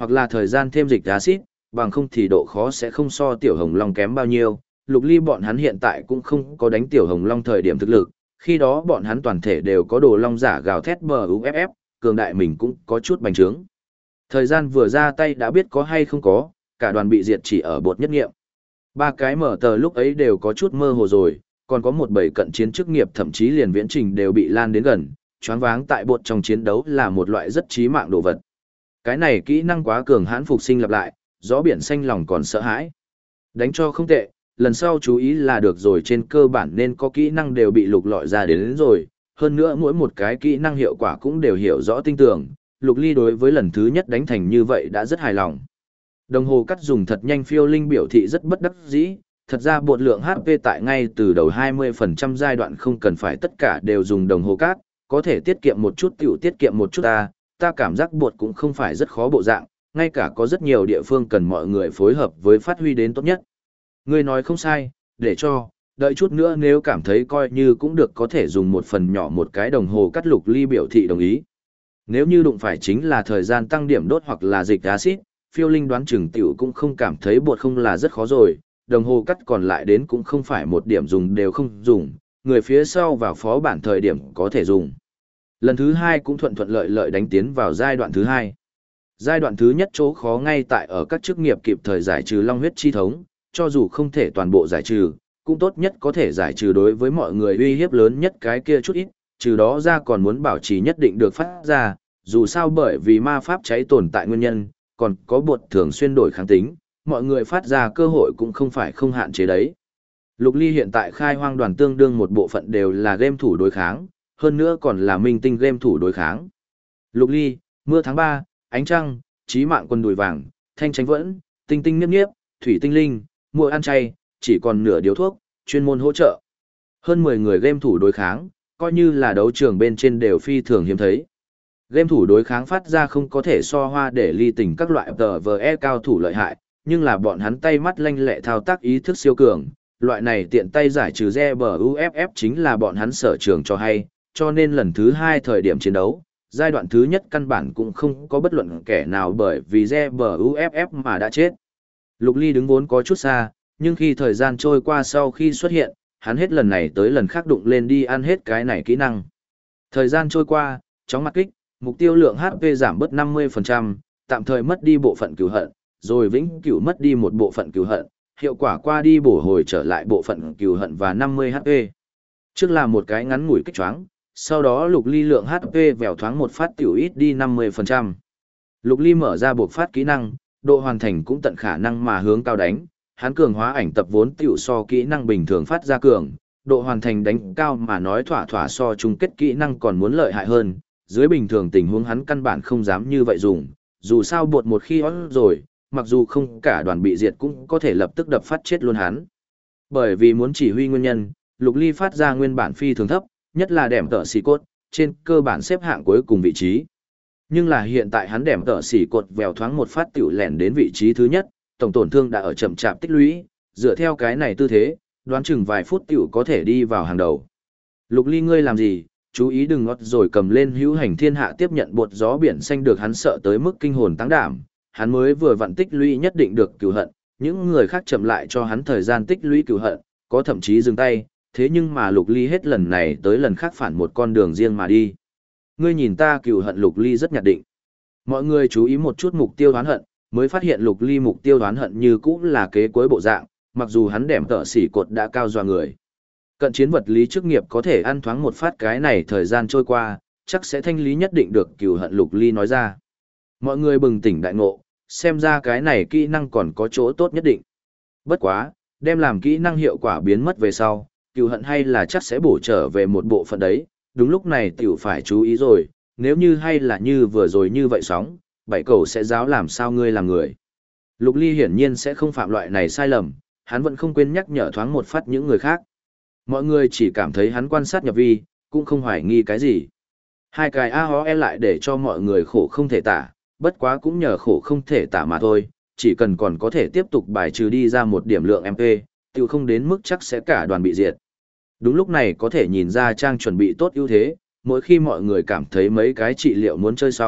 hoặc là thời gian thêm dịch axit, bằng không thì độ khó sẽ không so tiểu hồng long kém bao nhiêu. Lục Ly bọn hắn hiện tại cũng không có đánh tiểu hồng long thời điểm thực lực, khi đó bọn hắn toàn thể đều có đồ long giả gào thét BUFF, cường đại mình cũng có chút bành trướng. Thời gian vừa ra tay đã biết có hay không có, cả đoàn bị diệt chỉ ở bột nhất nghiệm. Ba cái mở tờ lúc ấy đều có chút mơ hồ rồi, còn có một bầy cận chiến chức nghiệp thậm chí liền viễn trình đều bị lan đến gần, choáng váng tại bột trong chiến đấu là một loại rất chí mạng đồ vật. Cái này kỹ năng quá cường hãn phục sinh lặp lại, gió biển xanh lòng còn sợ hãi. Đánh cho không tệ, lần sau chú ý là được rồi, trên cơ bản nên có kỹ năng đều bị lục lọi ra đến rồi, hơn nữa mỗi một cái kỹ năng hiệu quả cũng đều hiểu rõ tinh tường, Lục Ly đối với lần thứ nhất đánh thành như vậy đã rất hài lòng. Đồng hồ cắt dùng thật nhanh phiêu linh biểu thị rất bất đắc dĩ, thật ra bột lượng HP tại ngay từ đầu 20% giai đoạn không cần phải tất cả đều dùng đồng hồ cát, có thể tiết kiệm một chút tiểu tiết kiệm một chút ta cảm giác bột cũng không phải rất khó bộ dạng, ngay cả có rất nhiều địa phương cần mọi người phối hợp với phát huy đến tốt nhất. Ngươi nói không sai, để cho, đợi chút nữa nếu cảm thấy coi như cũng được có thể dùng một phần nhỏ một cái đồng hồ cắt. Lục Ly biểu thị đồng ý. Nếu như đụng phải chính là thời gian tăng điểm đốt hoặc là dịch axit, phiêu linh đoán chừng tiểu cũng không cảm thấy bột không là rất khó rồi, đồng hồ cắt còn lại đến cũng không phải một điểm dùng đều không dùng, người phía sau vào phó bản thời điểm có thể dùng. Lần thứ hai cũng thuận thuận lợi lợi đánh tiến vào giai đoạn thứ hai. Giai đoạn thứ nhất chỗ khó ngay tại ở các chức nghiệp kịp thời giải trừ long huyết chi thống, cho dù không thể toàn bộ giải trừ, cũng tốt nhất có thể giải trừ đối với mọi người uy hiếp lớn nhất cái kia chút ít, trừ đó ra còn muốn bảo trì nhất định được phát ra, dù sao bởi vì ma pháp cháy tồn tại nguyên nhân, còn có bột thường xuyên đổi kháng tính, mọi người phát ra cơ hội cũng không phải không hạn chế đấy. Lục Ly hiện tại khai hoang đoàn tương đương một bộ phận đều là game thủ đối kháng, hơn nữa còn là minh tinh game thủ đối kháng. Lục Ly, mưa tháng 3, ánh trăng, chí mạng quân đùi vàng, thanh tránh vẫn, tinh tinh niếp niếp, thủy tinh linh, mùa ăn chay, chỉ còn nửa điếu thuốc, chuyên môn hỗ trợ. Hơn 10 người game thủ đối kháng, coi như là đấu trường bên trên đều phi thường hiếm thấy. Game thủ đối kháng phát ra không có thể so hoa để ly tình các loại TVE cao thủ lợi hại, nhưng là bọn hắn tay mắt lanh lẹ thao tác ý thức siêu cường, loại này tiện tay giải trừ GBUFF chính là bọn hắn sở trường cho hay, cho nên lần thứ hai thời điểm chiến đấu, giai đoạn thứ nhất căn bản cũng không có bất luận kẻ nào bởi vì GBUFF mà đã chết. Lục Ly đứng vốn có chút xa, nhưng khi thời gian trôi qua sau khi xuất hiện, hắn hết lần này tới lần khác đụng lên đi ăn hết cái này kỹ năng. Thời gian trôi qua, chóng mặt kích, mục tiêu lượng HP giảm bớt 50%, tạm thời mất đi bộ phận cửu hận, rồi vĩnh cửu mất đi một bộ phận cửu hận, hiệu quả qua đi bổ hồi trở lại bộ phận cửu hận và 50 HP. Trước là một cái ngắn ngủi kích choáng, sau đó Lục Ly lượng HP vèo thoáng một phát tiểu ít đi 50%. Lục Ly mở ra buộc phát kỹ năng, độ hoàn thành cũng tận khả năng mà hướng cao đánh, hắn cường hóa ảnh tập vốn tiểu so kỹ năng bình thường phát ra cường, độ hoàn thành đánh cao mà nói thỏa thỏa so chung kết kỹ năng còn muốn lợi hại hơn, dưới bình thường tình huống hắn căn bản không dám như vậy dùng, dù sao bột một khi ót rồi, mặc dù không cả đoàn bị diệt cũng có thể lập tức đập phát chết luôn hắn. Bởi vì muốn chỉ huy nguyên nhân, Lục Ly phát ra nguyên bản phi thường thấp, nhất là đẻm tợ xì cốt, trên cơ bản xếp hạng cuối cùng vị trí. Nhưng là hiện tại hắn đẻm tợ xì cột vèo thoáng một phát tiểu lẻn đến vị trí thứ nhất, tổng tổn thương đã ở chậm chạp tích lũy, dựa theo cái này tư thế, đoán chừng vài phút tiểu có thể đi vào hàng đầu. Lục Ly ngươi làm gì, chú ý đừng ngót rồi cầm lên hữu hành thiên hạ tiếp nhận bột gió biển xanh được hắn sợ tới mức kinh hồn tăng đảm, hắn mới vừa vặn tích lũy nhất định được cửu hận, những người khác chậm lại cho hắn thời gian tích lũy cửu hận, có thậm chí dừng tay, thế nhưng mà Lục Ly hết lần này tới lần khác phản một con đường riêng mà đi. Ngươi nhìn ta cửu hận Lục Ly rất nhạt định. Mọi người chú ý một chút mục tiêu đoán hận, mới phát hiện Lục Ly mục tiêu đoán hận như cũ là kế cuối bộ dạng, mặc dù hắn đẻm tợ xỉ cột đã cao dọa người. Cận chiến vật lý chức nghiệp có thể ăn thoáng một phát cái này thời gian trôi qua, chắc sẽ thanh lý nhất định được cửu hận Lục Ly nói ra. Mọi người bừng tỉnh đại ngộ, xem ra cái này kỹ năng còn có chỗ tốt nhất định. Bất quá, đem làm kỹ năng hiệu quả biến mất về sau, cửu hận hay là chắc sẽ bổ trở về một bộ phận đấy, đúng lúc này tiểu phải chú ý rồi, nếu như hay là như vừa rồi như vậy sóng, bảy cầu sẽ giáo làm sao ngươi làm người. Lục Ly hiển nhiên sẽ không phạm loại này sai lầm, hắn vẫn không quên nhắc nhở thoáng một phát những người khác. Mọi người chỉ cảm thấy hắn quan sát nhập vi, cũng không hoài nghi cái gì. Hai cái AOE lại để cho mọi người khổ không thể tả, bất quá cũng nhờ khổ không thể tả mà thôi, chỉ cần còn có thể tiếp tục bài trừ đi ra một điểm lượng MP, tiêu không đến mức chắc sẽ cả đoàn bị diệt. Đúng lúc này có thể nhìn ra Trang chuẩn bị tốt ưu thế, mỗi khi mọi người cảm thấy mấy cái trị liệu muốn chơi xong,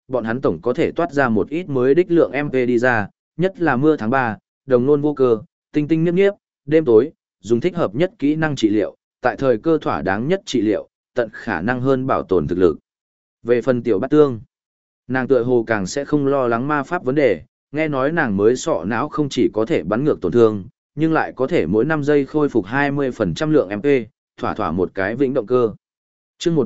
bọn hắn tổng có thể toát ra một ít mới đích lượng MP đi ra, nhất là mưa tháng 3, đồng nôn vô cơ, tinh tinh nghiếp nghiếp, đêm tối, dùng thích hợp nhất kỹ năng trị liệu, tại thời cơ thỏa đáng nhất trị liệu, tận khả năng hơn bảo tồn thực lực. Về phần tiểu bát tương, nàng tựa hồ càng sẽ không lo lắng ma pháp vấn đề, nghe nói nàng mới sọ não không chỉ có thể bắn ngược tổn thương, nhưng lại có thể mỗi 5 giây khôi phục 20% lượng MP, thỏa thỏa một cái vĩnh động cơ. Chương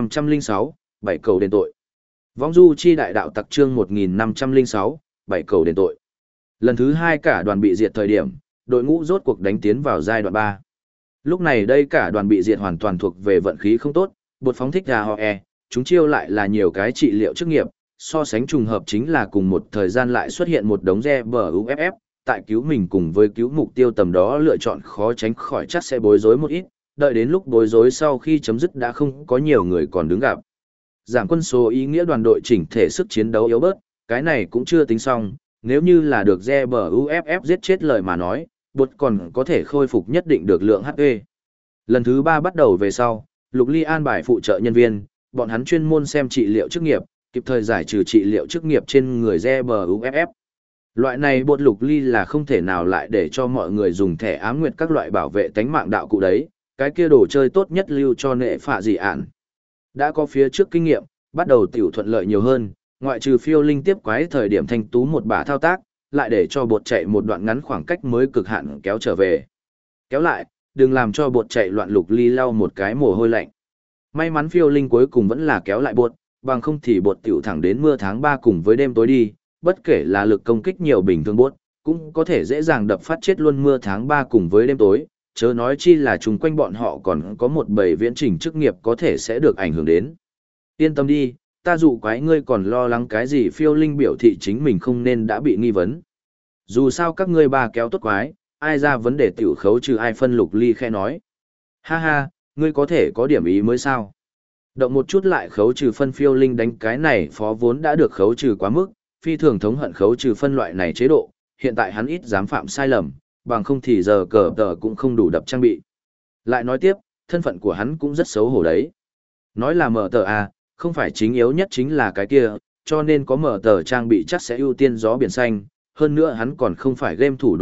1506, 7 cầu đền tội. Vong du chi đại đạo tặc chương 1506, 7 cầu đền tội. Lần thứ 2 cả đoàn bị diệt thời điểm, đội ngũ rốt cuộc đánh tiến vào giai đoạn 3. Lúc này đây cả đoàn bị diệt hoàn toàn thuộc về vận khí không tốt, bột phóng thích ra ho chúng chiêu lại là nhiều cái trị liệu chức nghiệp, so sánh trùng hợp chính là cùng một thời gian lại xuất hiện một đống GBUFF, tại cứu mình cùng với cứu mục tiêu tầm đó lựa chọn khó tránh khỏi chắc sẽ bối rối một ít, đợi đến lúc bối rối sau khi chấm dứt đã không có nhiều người còn đứng gặp. Giảm quân số ý nghĩa đoàn đội chỉnh thể sức chiến đấu yếu bớt, cái này cũng chưa tính xong, nếu như là được GBUFF giết chết lời mà nói, bột còn có thể khôi phục nhất định được lượng HP. Lần thứ 3 bắt đầu về sau, Lục Ly an bài phụ trợ nhân viên, bọn hắn chuyên môn xem trị liệu chức nghiệp, kịp thời giải trừ trị liệu chức nghiệp trên người GBUFF. Loại này bột Lục Ly là không thể nào lại để cho mọi người dùng thẻ ám nguyệt các loại bảo vệ tánh mạng đạo cụ đấy, cái kia đồ chơi tốt nhất lưu cho nệ phạ dị ản. Đã có phía trước kinh nghiệm, bắt đầu tiểu thuận lợi nhiều hơn, ngoại trừ phiêu linh tiếp quái thời điểm thanh tú một bả thao tác, lại để cho bột chạy một đoạn ngắn khoảng cách mới cực hạn kéo trở về. Kéo lại, đừng làm cho bột chạy loạn. Lục Ly lau một cái mồ hôi lạnh. May mắn phiêu linh cuối cùng vẫn là kéo lại bột, bằng không thì bột tiểu thẳng đến mưa tháng 3 cùng với đêm tối đi, bất kể là lực công kích nhiều bình thường bột, cũng có thể dễ dàng đập phát chết luôn mưa tháng 3 cùng với đêm tối, chớ nói chi là chung quanh bọn họ còn có một bầy viễn trình chức nghiệp có thể sẽ được ảnh hưởng đến. Yên tâm đi, ta dụ quái ngươi còn lo lắng cái gì? Phiêu linh biểu thị chính mình không nên đã bị nghi vấn. Dù sao các ngươi ba kéo tốt quái, ai ra vấn đề tiểu khấu trừ ai phân. Lục Ly khẽ nói. Ha ha, ngươi có thể có điểm ý mới sao? Động một chút lại khấu trừ phân. Phiêu linh đánh cái này phó vốn đã được khấu trừ quá mức, phi thường thống hận khấu trừ phân loại này chế độ, hiện tại hắn ít dám phạm sai lầm, bằng không thì giờ cờ tờ cũng không đủ đập trang bị. Lại nói tiếp, thân phận của hắn cũng rất xấu hổ đấy. Nói là mở tờ à, không phải chính yếu nhất chính là cái kia, cho nên có mở tờ trang bị chắc sẽ ưu tiên gió biển xanh, hơn nữa hắn còn không phải game thủ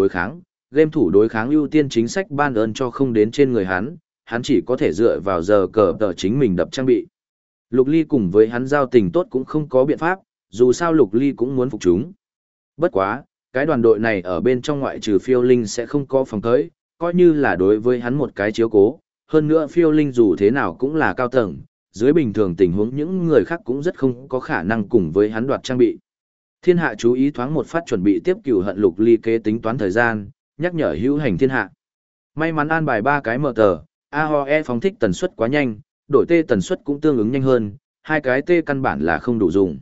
đối kháng ưu tiên chính sách ban ơn cho không đến trên người hắn chỉ có thể dựa vào giờ cờ tờ chính mình đập trang bị. Lục Ly cùng với hắn giao tình tốt cũng không có biện pháp, dù sao Lục Ly cũng muốn phục chúng. Bất quá, cái đoàn đội này ở bên trong ngoại trừ phiêu linh sẽ không có phòng tới, coi như là đối với hắn một cái chiếu cố, hơn nữa phiêu linh dù thế nào cũng là cao tầng, dưới bình thường tình huống những người khác cũng rất không có khả năng cùng với hắn đoạt trang bị. Thiên hạ chú ý thoáng một phát chuẩn bị tiếp cửu hận. Lục Ly kế tính toán thời gian, nhắc nhở hữu hành thiên hạ. May mắn an bài 3 cái mở tờ, AOE phóng thích tần suất quá nhanh, đổi T tần suất cũng tương ứng nhanh hơn, 2 cái T căn bản là không đủ dùng.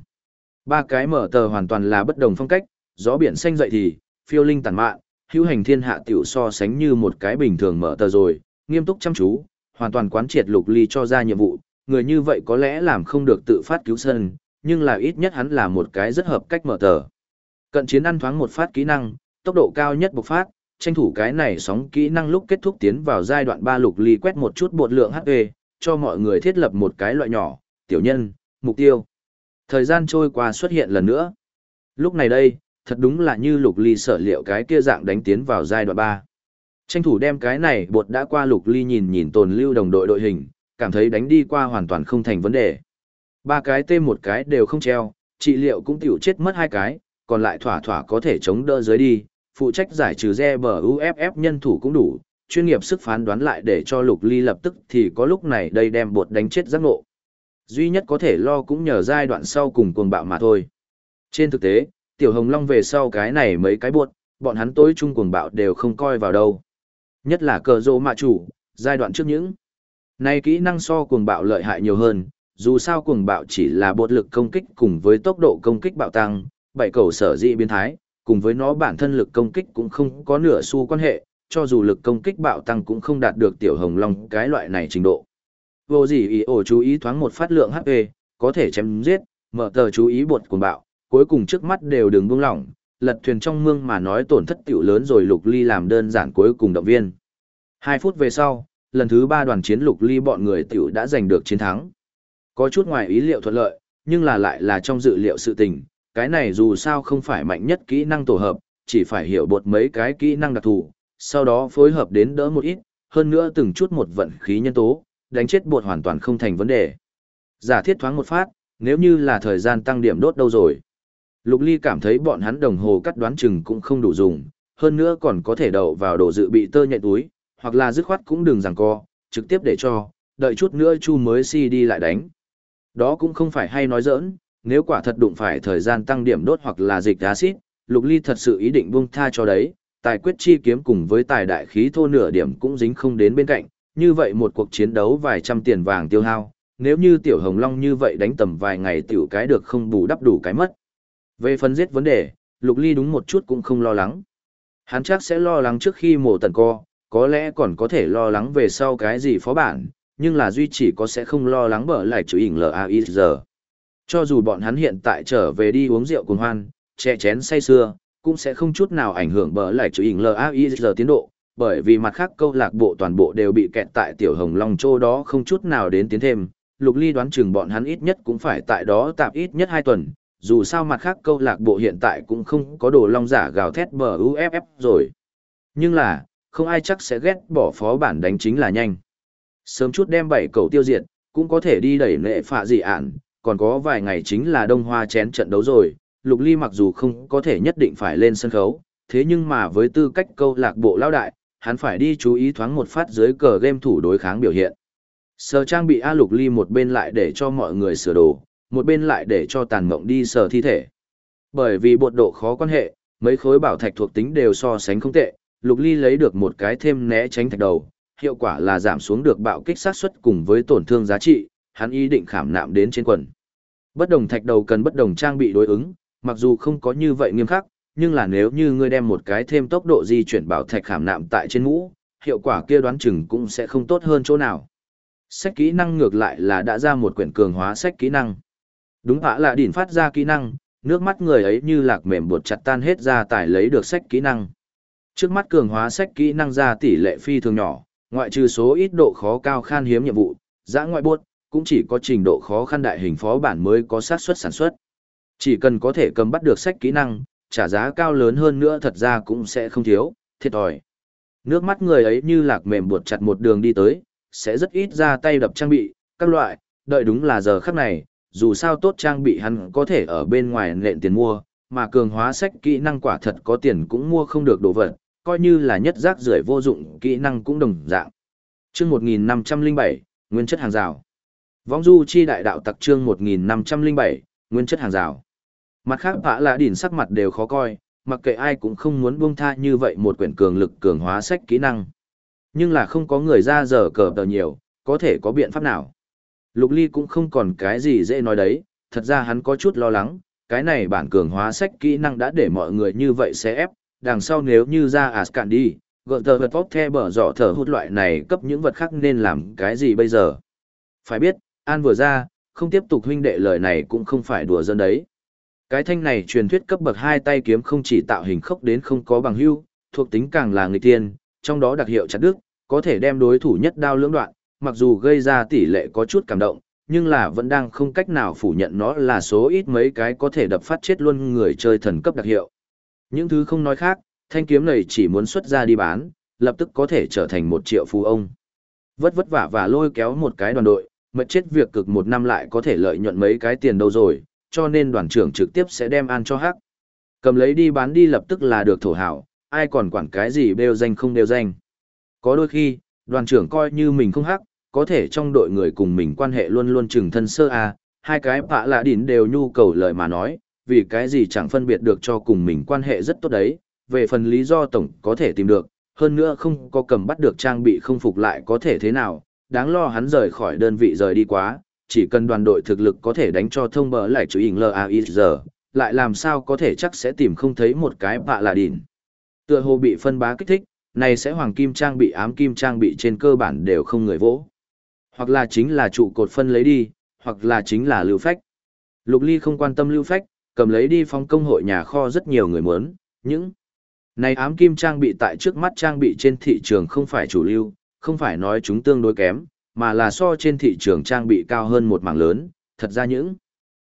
3 cái mở tờ hoàn toàn là bất đồng phong cách, gió biển xanh dậy thì, phiêu linh tàn mạn, hữu hành thiên hạ tiểu so sánh như một cái bình thường mở tờ rồi, nghiêm túc chăm chú, hoàn toàn quán triệt Lục Ly cho ra nhiệm vụ, người như vậy có lẽ làm không được tự phát cứu sân, nhưng là ít nhất hắn là một cái rất hợp cách mở tờ. Cận chiến ăn thoáng một phát kỹ năng, tốc độ cao nhất bộc phát, tranh thủ cái này sóng kỹ năng lúc kết thúc tiến vào giai đoạn 3. Lục Ly quét một chút bột lượng HP, cho mọi người thiết lập một cái loại nhỏ, tiểu nhân, mục tiêu. Thời gian trôi qua xuất hiện lần nữa. Lúc này đây, thật đúng là như Lục Ly sở liệu cái kia dạng đánh tiến vào giai đoạn 3. Tranh thủ đem cái này bột đã qua. Lục Ly nhìn tồn lưu đồng đội đội hình, cảm thấy đánh đi qua hoàn toàn không thành vấn đề. 3 cái T một cái đều không treo, trị liệu cũng tiểu chết mất 2 cái, còn lại thỏa thỏa có thể chống đỡ dưới đi, phụ trách giải trừ GBUFF nhân thủ cũng đủ, chuyên nghiệp sức phán đoán lại để cho Lục Ly lập tức thì có lúc này đây đem bột đánh chết giác ngộ. Duy nhất có thể lo cũng nhờ giai đoạn sau cùng cuồng bạo mà thôi. Trên thực tế, Tiểu Hồng Long về sau cái này mấy cái bột, bọn hắn tối chung cuồng bạo đều không coi vào đâu. Nhất là cờ rô mạ chủ, giai đoạn trước những này kỹ năng so cuồng bạo lợi hại nhiều hơn, dù sao cuồng bạo chỉ là bột lực công kích cùng với tốc độ công kích bạo tăng, 7 cầu sở dị biến thái, cùng với nó bản thân lực công kích cũng không có nửa xu quan hệ, cho dù lực công kích bạo tăng cũng không đạt được Tiểu Hồng Long cái loại này trình độ. Vô gì ý ổ chú ý thoáng một phát lượng HP, có thể chém giết, mở tờ chú ý bột cuồng bạo, cuối cùng trước mắt đều đừng buông lỏng, lật thuyền trong mương mà nói tổn thất tiểu lớn rồi. Lục Ly làm đơn giản cuối cùng động viên. 2 phút về sau, lần thứ 3 đoàn chiến Lục Ly bọn người tiểu đã giành được chiến thắng. Có chút ngoài ý liệu thuận lợi, nhưng là lại là trong dự liệu sự tình, cái này dù sao không phải mạnh nhất kỹ năng tổ hợp, chỉ phải hiểu bột mấy cái kỹ năng đặc thù, sau đó phối hợp đến đỡ một ít, hơn nữa từng chút một vận khí nhân tố, đánh chết bột hoàn toàn không thành vấn đề. Giả thiết thoáng một phát, nếu như là thời gian tăng điểm đốt đâu rồi. Lục Ly cảm thấy bọn hắn đồng hồ cắt đoán chừng cũng không đủ dùng, hơn nữa còn có thể đậu vào đồ dự bị tơ nhện túi, hoặc là dứt khoát cũng đừng giằng co, trực tiếp để cho, đợi chút nữa Chu mới si đi lại đánh. Đó cũng không phải hay nói giỡn, nếu quả thật đụng phải thời gian tăng điểm đốt hoặc là dịch axit, Lục Ly thật sự ý định buông tha cho đấy, tài quyết chi kiếm cùng với tài đại khí thô nửa điểm cũng dính không đến bên cạnh, như vậy một cuộc chiến đấu vài trăm tiền vàng tiêu hao, nếu như Tiểu Hồng Long như vậy đánh tầm vài ngày tiểu cái được không bù đắp đủ cái mất. Về phần giết vấn đề, Lục Ly đúng một chút cũng không lo lắng. Hắn chắc sẽ lo lắng trước khi mổ tần co, có lẽ còn có thể lo lắng về sau cái gì phó bản, nhưng là duy chỉ có sẽ không lo lắng bở lại chủ ỉn LAIZ. Cho dù bọn hắn hiện tại trở về đi uống rượu cùng hoan, chè chén say sưa, cũng sẽ không chút nào ảnh hưởng bở lại chủ ỉn LAIZ tiến độ, bởi vì mặt khác câu lạc bộ toàn bộ đều bị kẹt tại Tiểu Hồng Long Châu đó không chút nào đến tiến thêm. Lục Ly đoán chừng bọn hắn ít nhất cũng phải tại đó tạm ít nhất 2 tuần, dù sao mặt khác câu lạc bộ hiện tại cũng không có đồ long giả gào thét bờ UFF rồi. Nhưng là, không ai chắc sẽ ghét bỏ phó bản đánh chính là nhanh. Sớm chút đem 7 cầu tiêu diệt, cũng có thể đi đẩy nệ phạ dị ản, còn có vài ngày chính là Đông Hoa chén trận đấu rồi. Lục Ly mặc dù không có thể nhất định phải lên sân khấu, thế nhưng mà với tư cách câu lạc bộ lao đại, hắn phải đi chú ý thoáng một phát dưới cờ game thủ đối kháng biểu hiện. Sở trang bị A Lục Ly một bên lại để cho mọi người sửa đồ, một bên lại để cho Tàn Mộng đi sờ thi thể. Bởi vì bột độ khó quan hệ, mấy khối bảo thạch thuộc tính đều so sánh không tệ, Lục Ly lấy được một cái thêm né tránh thạch đầu, hiệu quả là giảm xuống được bạo kích sát suất cùng với tổn thương giá trị, hắn ý định khảm nạm đến trên quần. Bất đồng thạch đầu cần bất đồng trang bị đối ứng, mặc dù không có như vậy nghiêm khắc, nhưng là nếu như ngươi đem một cái thêm tốc độ di chuyển bảo thạch khảm nạm tại trên mũ, hiệu quả kia đoán chừng cũng sẽ không tốt hơn chỗ nào. Sách kỹ năng ngược lại là đã ra một quyển cường hóa sách kỹ năng. Đúng ạ là đỉnh phát ra kỹ năng, nước mắt người ấy như lạc mềm bột chặt tan hết ra tải lấy được sách kỹ năng. Trước mắt cường hóa sách kỹ năng ra tỷ lệ phi thường nhỏ, ngoại trừ số ít độ khó cao khan hiếm nhiệm vụ, giã ngoại buốt, cũng chỉ có trình độ khó khăn đại hình phó bản mới có xác suất sản xuất. Chỉ cần có thể cầm bắt được sách kỹ năng, trả giá cao lớn hơn nữa thật ra cũng sẽ không thiếu, thiệt thòi. Nước mắt người ấy như lạc mềm buột chặt một đường đi tới, sẽ rất ít ra tay đập trang bị, các loại, đợi đúng là giờ khắc này, dù sao tốt trang bị hắn có thể ở bên ngoài nện tiền mua, mà cường hóa sách kỹ năng quả thật có tiền cũng mua không được đồ vật, coi như là nhất rác rưởi vô dụng kỹ năng cũng đồng dạng. Chương 1507, Nguyên chất hàng rào. Vong du chi đại đạo tặc chương 1507, Nguyên chất hàng rào. Mặt khác vã là đỉn sắc mặt đều khó coi, mặc kệ ai cũng không muốn buông tha như vậy một quyển cường lực cường hóa sách kỹ năng. Nhưng là không có người ra giờ cờ tờ nhiều, có thể có biện pháp nào. Lục Ly cũng không còn cái gì dễ nói đấy, thật ra hắn có chút lo lắng, cái này bản cường hóa sách kỹ năng đã để mọi người như vậy sẽ ép, đằng sau nếu như ra Ascan đi, gợn tờ vật vóc the bở dọ thở hút loại này cấp những vật khác nên làm cái gì bây giờ. Phải biết, An vừa ra, không tiếp tục huynh đệ lời này cũng không phải đùa dân đấy. Cái thanh này truyền thuyết cấp bậc 2 tay kiếm không chỉ tạo hình khốc đến không có bằng hưu, thuộc tính càng là nghịch tiên, trong đó đặc hiệu chặt đứt, có thể đem đối thủ nhất đao lưỡng đoạn, mặc dù gây ra tỷ lệ có chút cảm động, nhưng là vẫn đang không cách nào phủ nhận nó là số ít mấy cái có thể đập phát chết luôn người chơi thần cấp đặc hiệu. Những thứ không nói khác, thanh kiếm này chỉ muốn xuất ra đi bán, lập tức có thể trở thành 1 triệu phú ông. Vất vất vả và lôi kéo một cái đoàn đội, mệt chết việc cực 1 năm lại có thể lợi nhuận mấy cái tiền đâu rồi, cho nên đoàn trưởng trực tiếp sẽ đem An cho hắc. Cầm lấy đi bán đi lập tức là được thổ hảo, ai còn quản cái gì bêu danh không bêu danh. Có đôi khi, đoàn trưởng coi như mình không hắc, có thể trong đội người cùng mình quan hệ luôn luôn chừng thân sơ à, hai cái bạ lạ đỉn đều nhu cầu lời mà nói, vì cái gì chẳng phân biệt được cho cùng mình quan hệ rất tốt đấy, về phần lý do tổng có thể tìm được, hơn nữa không có cầm bắt được trang bị không phục lại có thể thế nào, đáng lo hắn rời khỏi đơn vị rời đi quá, chỉ cần đoàn đội thực lực có thể đánh cho thông bờ lại chủ ỉn LAIZ, lại làm sao có thể chắc sẽ tìm không thấy một cái bạ lạ đỉn. Tựa hồ bị phân bá kích thích, này sẽ hoàng kim trang bị ám kim trang bị trên cơ bản đều không người vỗ. Hoặc là chính là trụ cột phân lấy đi, hoặc là chính là lưu phách. Lục Ly không quan tâm lưu phách, cầm lấy đi phong công hội nhà kho rất nhiều người muốn, những này ám kim trang bị tại trước mắt trang bị trên thị trường không phải chủ lưu, không phải nói chúng tương đối kém, mà là so trên thị trường trang bị cao hơn một mảng lớn, thật ra những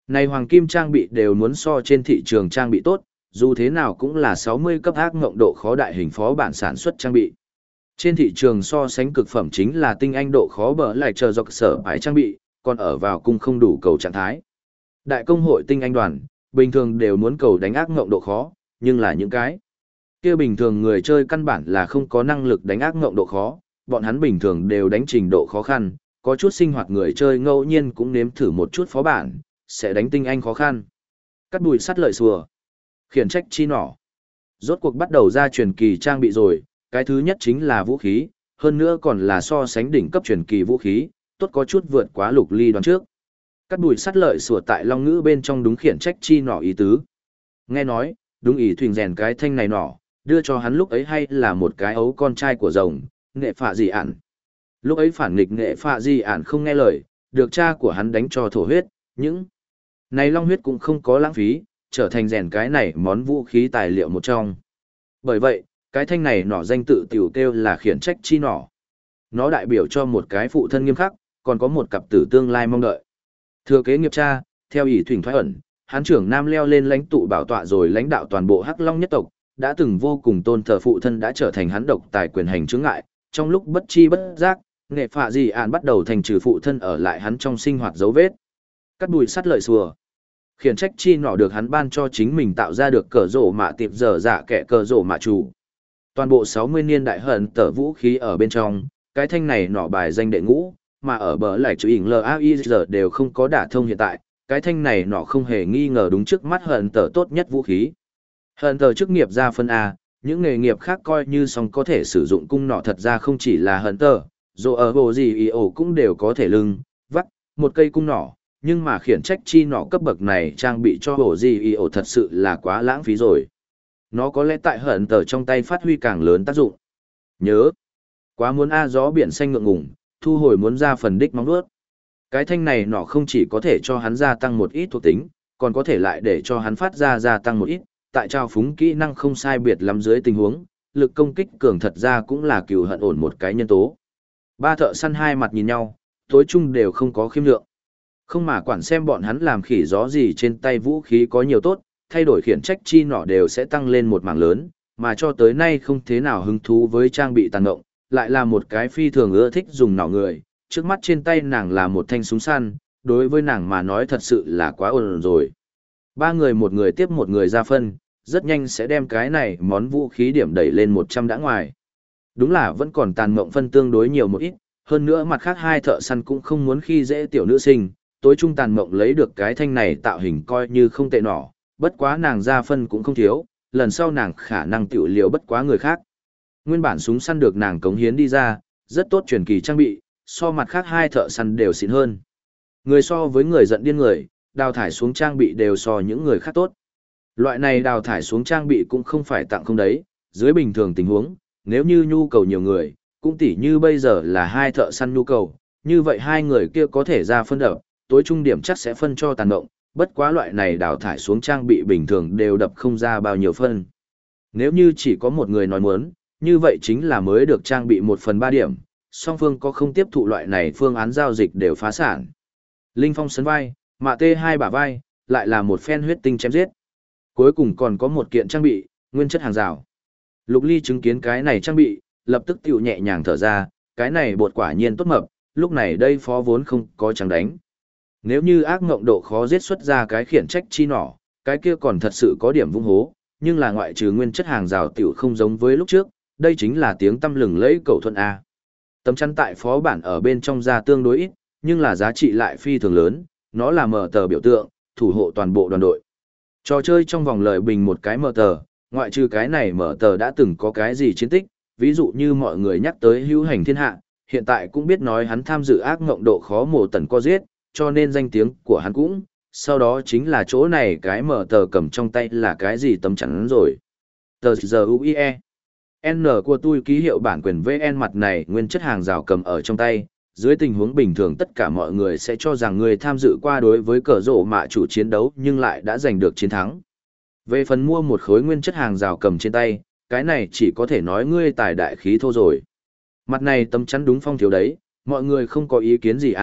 Này hoàng kim trang bị đều muốn so trên thị trường trang bị tốt, dù thế nào cũng là 60 cấp ác ngộng độ khó đại hình phó bản sản xuất trang bị. Trên thị trường so sánh cực phẩm chính là tinh anh độ khó bở lại chờ dọc sở bãi trang bị, còn ở vào cung không đủ cầu trạng thái. Đại công hội tinh anh đoàn, bình thường đều muốn cầu đánh ác ngộng độ khó, nhưng là những cái kia bình thường người chơi căn bản là không có năng lực đánh ác ngộng độ khó, bọn hắn bình thường đều đánh trình độ khó khăn, có chút sinh hoạt người chơi ngẫu nhiên cũng nếm thử một chút phó bản, sẽ đánh tinh anh khó khăn. Cắt đùi sắt lợi xùa, khiển trách chi nỏ. Rốt cuộc bắt đầu ra truyền kỳ trang bị rồi, cái thứ nhất chính là vũ khí, hơn nữa còn là so sánh đỉnh cấp truyền kỳ vũ khí, tốt có chút vượt quá Lục Ly đoán trước. Cắt đùi sắt lợi sủa tại long ngữ bên trong đúng khiển trách chi nỏ ý tứ. Nghe nói, đúng ý thuyền rèn cái thanh này nỏ, đưa cho hắn lúc ấy hay là một cái ấu con trai của rồng, nghệ phạ gì ản. Lúc ấy phản nghịch nghệ phạ gì ản không nghe lời, được cha của hắn đánh cho thổ huyết, những này long huyết cũng không có lãng phí, trở thành rèn cái này món vũ khí tài liệu một trong. Bởi vậy, cái thanh này nỏ danh tự tiểu kêu là khiển trách chi nỏ. Nó đại biểu cho một cái phụ thân nghiêm khắc, còn có một cặp tử tương lai mong đợi. Thừa kế nghiệp cha, theo ý thủy thoái ẩn, hán trưởng nam leo lên lãnh tụ bảo tọa rồi lãnh đạo toàn bộ Hắc Long nhất tộc, đã từng vô cùng tôn thờ phụ thân đã trở thành hắn độc tài quyền hành chướng ngại, trong lúc bất chi bất giác, nghệ phạ gì ạn bắt đầu thành trừ phụ thân ở lại hắn trong sinh hoạt dấu vết. Cắt đùi sắt lợi xùa. Khiển trách chi nỏ được hắn ban cho chính mình tạo ra được cờ rổ mạ tiệp dở dạ kẻ cờ rổ mạ chủ. Toàn bộ 60 niên đại hận tở vũ khí ở bên trong, cái thanh này nỏ bài danh đệ ngũ, mà ở bờ lại chữ ỉng LAIZ đều không có đả thông hiện tại, cái thanh này nỏ không hề nghi ngờ đúng trước mắt hận tở tốt nhất vũ khí. Hận tở chức nghiệp ra phân A, những nghề nghiệp khác coi như song có thể sử dụng cung nỏ thật ra không chỉ là hận tở, dù ở bộ gì ý ổ cũng đều có thể lưng, vắt, một cây cung nỏ, nhưng mà khiển trách chi nỏ cấp bậc này trang bị cho bộ gì ý ổ thật sự là quá lãng phí rồi. Nó có lẽ tại hận tở trong tay phát huy càng lớn tác dụng. Nhớ, quá muốn A gió biển xanh ngượng ngùng, thu hồi muốn ra phần đích móng vuốt. Cái thanh này nỏ không chỉ có thể cho hắn gia tăng một ít thuộc tính, còn có thể lại để cho hắn phát ra gia tăng một ít, tại trao phúng kỹ năng không sai biệt lắm dưới tình huống, lực công kích cường thật ra cũng là cừu hận ổn một cái nhân tố. Ba thợ săn hai mặt nhìn nhau, tối chung đều không có khiêm lượng. Không mà quản xem bọn hắn làm khỉ gió gì trên tay vũ khí có nhiều tốt, thay đổi khiển trách chi nỏ đều sẽ tăng lên một mảng lớn, mà cho tới nay không thế nào hứng thú với trang bị tàn động, lại là một cái phi thường ưa thích dùng nỏ người, trước mắt trên tay nàng là một thanh súng săn, đối với nàng mà nói thật sự là quá ổn rồi. Ba người một người tiếp một người ra phân, rất nhanh sẽ đem cái này món vũ khí điểm đẩy lên 100 đã ngoài. Đúng là vẫn còn tàn mộng phân tương đối nhiều một ít, hơn nữa mặt khác hai thợ săn cũng không muốn khi dễ tiểu nữ sinh, tối trung tàn mộng lấy được cái thanh này tạo hình coi như không tệ nỏ, bất quá nàng ra phân cũng không thiếu, lần sau nàng khả năng tiểu liều bất quá người khác. Nguyên bản súng săn được nàng cống hiến đi ra, rất tốt truyền kỳ trang bị, so mặt khác hai thợ săn đều xịn hơn. Người so với người giận điên người, đào thải xuống trang bị đều so những người khác tốt. Loại này đào thải xuống trang bị cũng không phải tặng không đấy, dưới bình thường tình huống, nếu như nhu cầu nhiều người, cũng tỉ như bây giờ là hai thợ săn nhu cầu, như vậy hai người kia có thể ra phân đập, tối trung điểm chắc sẽ phân cho tàn động, bất quá loại này đào thải xuống trang bị bình thường đều đập không ra bao nhiêu phân. Nếu như chỉ có một người nói muốn, như vậy chính là mới được trang bị 1/3 điểm, song phương có không tiếp thụ loại này phương án giao dịch đều phá sản. Linh Phong sấn vai, mạ tê hai bả vai, lại là một phen huyết tinh chém giết. Cuối cùng còn có một kiện trang bị, nguyên chất hàng rào. Lục Ly chứng kiến cái này trang bị, lập tức tiểu nhẹ nhàng thở ra, cái này bột quả nhiên tốt mập, lúc này đây phó vốn không có chẳng đánh. Nếu như ác ngộng độ khó giết xuất ra cái khiển trách chi nỏ, cái kia còn thật sự có điểm vung hố, nhưng là ngoại trừ nguyên chất hàng rào tiểu không giống với lúc trước, đây chính là tiếng tăm lừng lẫy cầu thuận A. Tấm chắn tại phó bản ở bên trong ra tương đối ít, nhưng là giá trị lại phi thường lớn, nó là mở tờ biểu tượng, thủ hộ toàn bộ đoàn đội. Trò chơi trong vòng lời bình một cái mở tờ, ngoại trừ cái này mở tờ đã từng có cái gì chiến tích, ví dụ như mọi người nhắc tới hữu hành thiên hạ, hiện tại cũng biết nói hắn tham dự ác ngộng độ khó mổ tần co giết, cho nên danh tiếng của hắn cũng, sau đó chính là chỗ này cái mở tờ cầm trong tay là cái gì tấm chắn rồi. Tờ giờ UIE. N của tôi ký hiệu bản quyền VN mặt này nguyên chất hàng rào cầm ở trong tay, dưới tình huống bình thường tất cả mọi người sẽ cho rằng người tham dự qua đối với cờ rổ mạ chủ chiến đấu nhưng lại đã giành được chiến thắng. Về phần mua một khối nguyên chất hàng rào cầm trên tay, cái này chỉ có thể nói ngươi tài đại khí thô rồi. Mặt này tấm chắn đúng phong thiếu đấy, mọi người không có ý kiến gì à,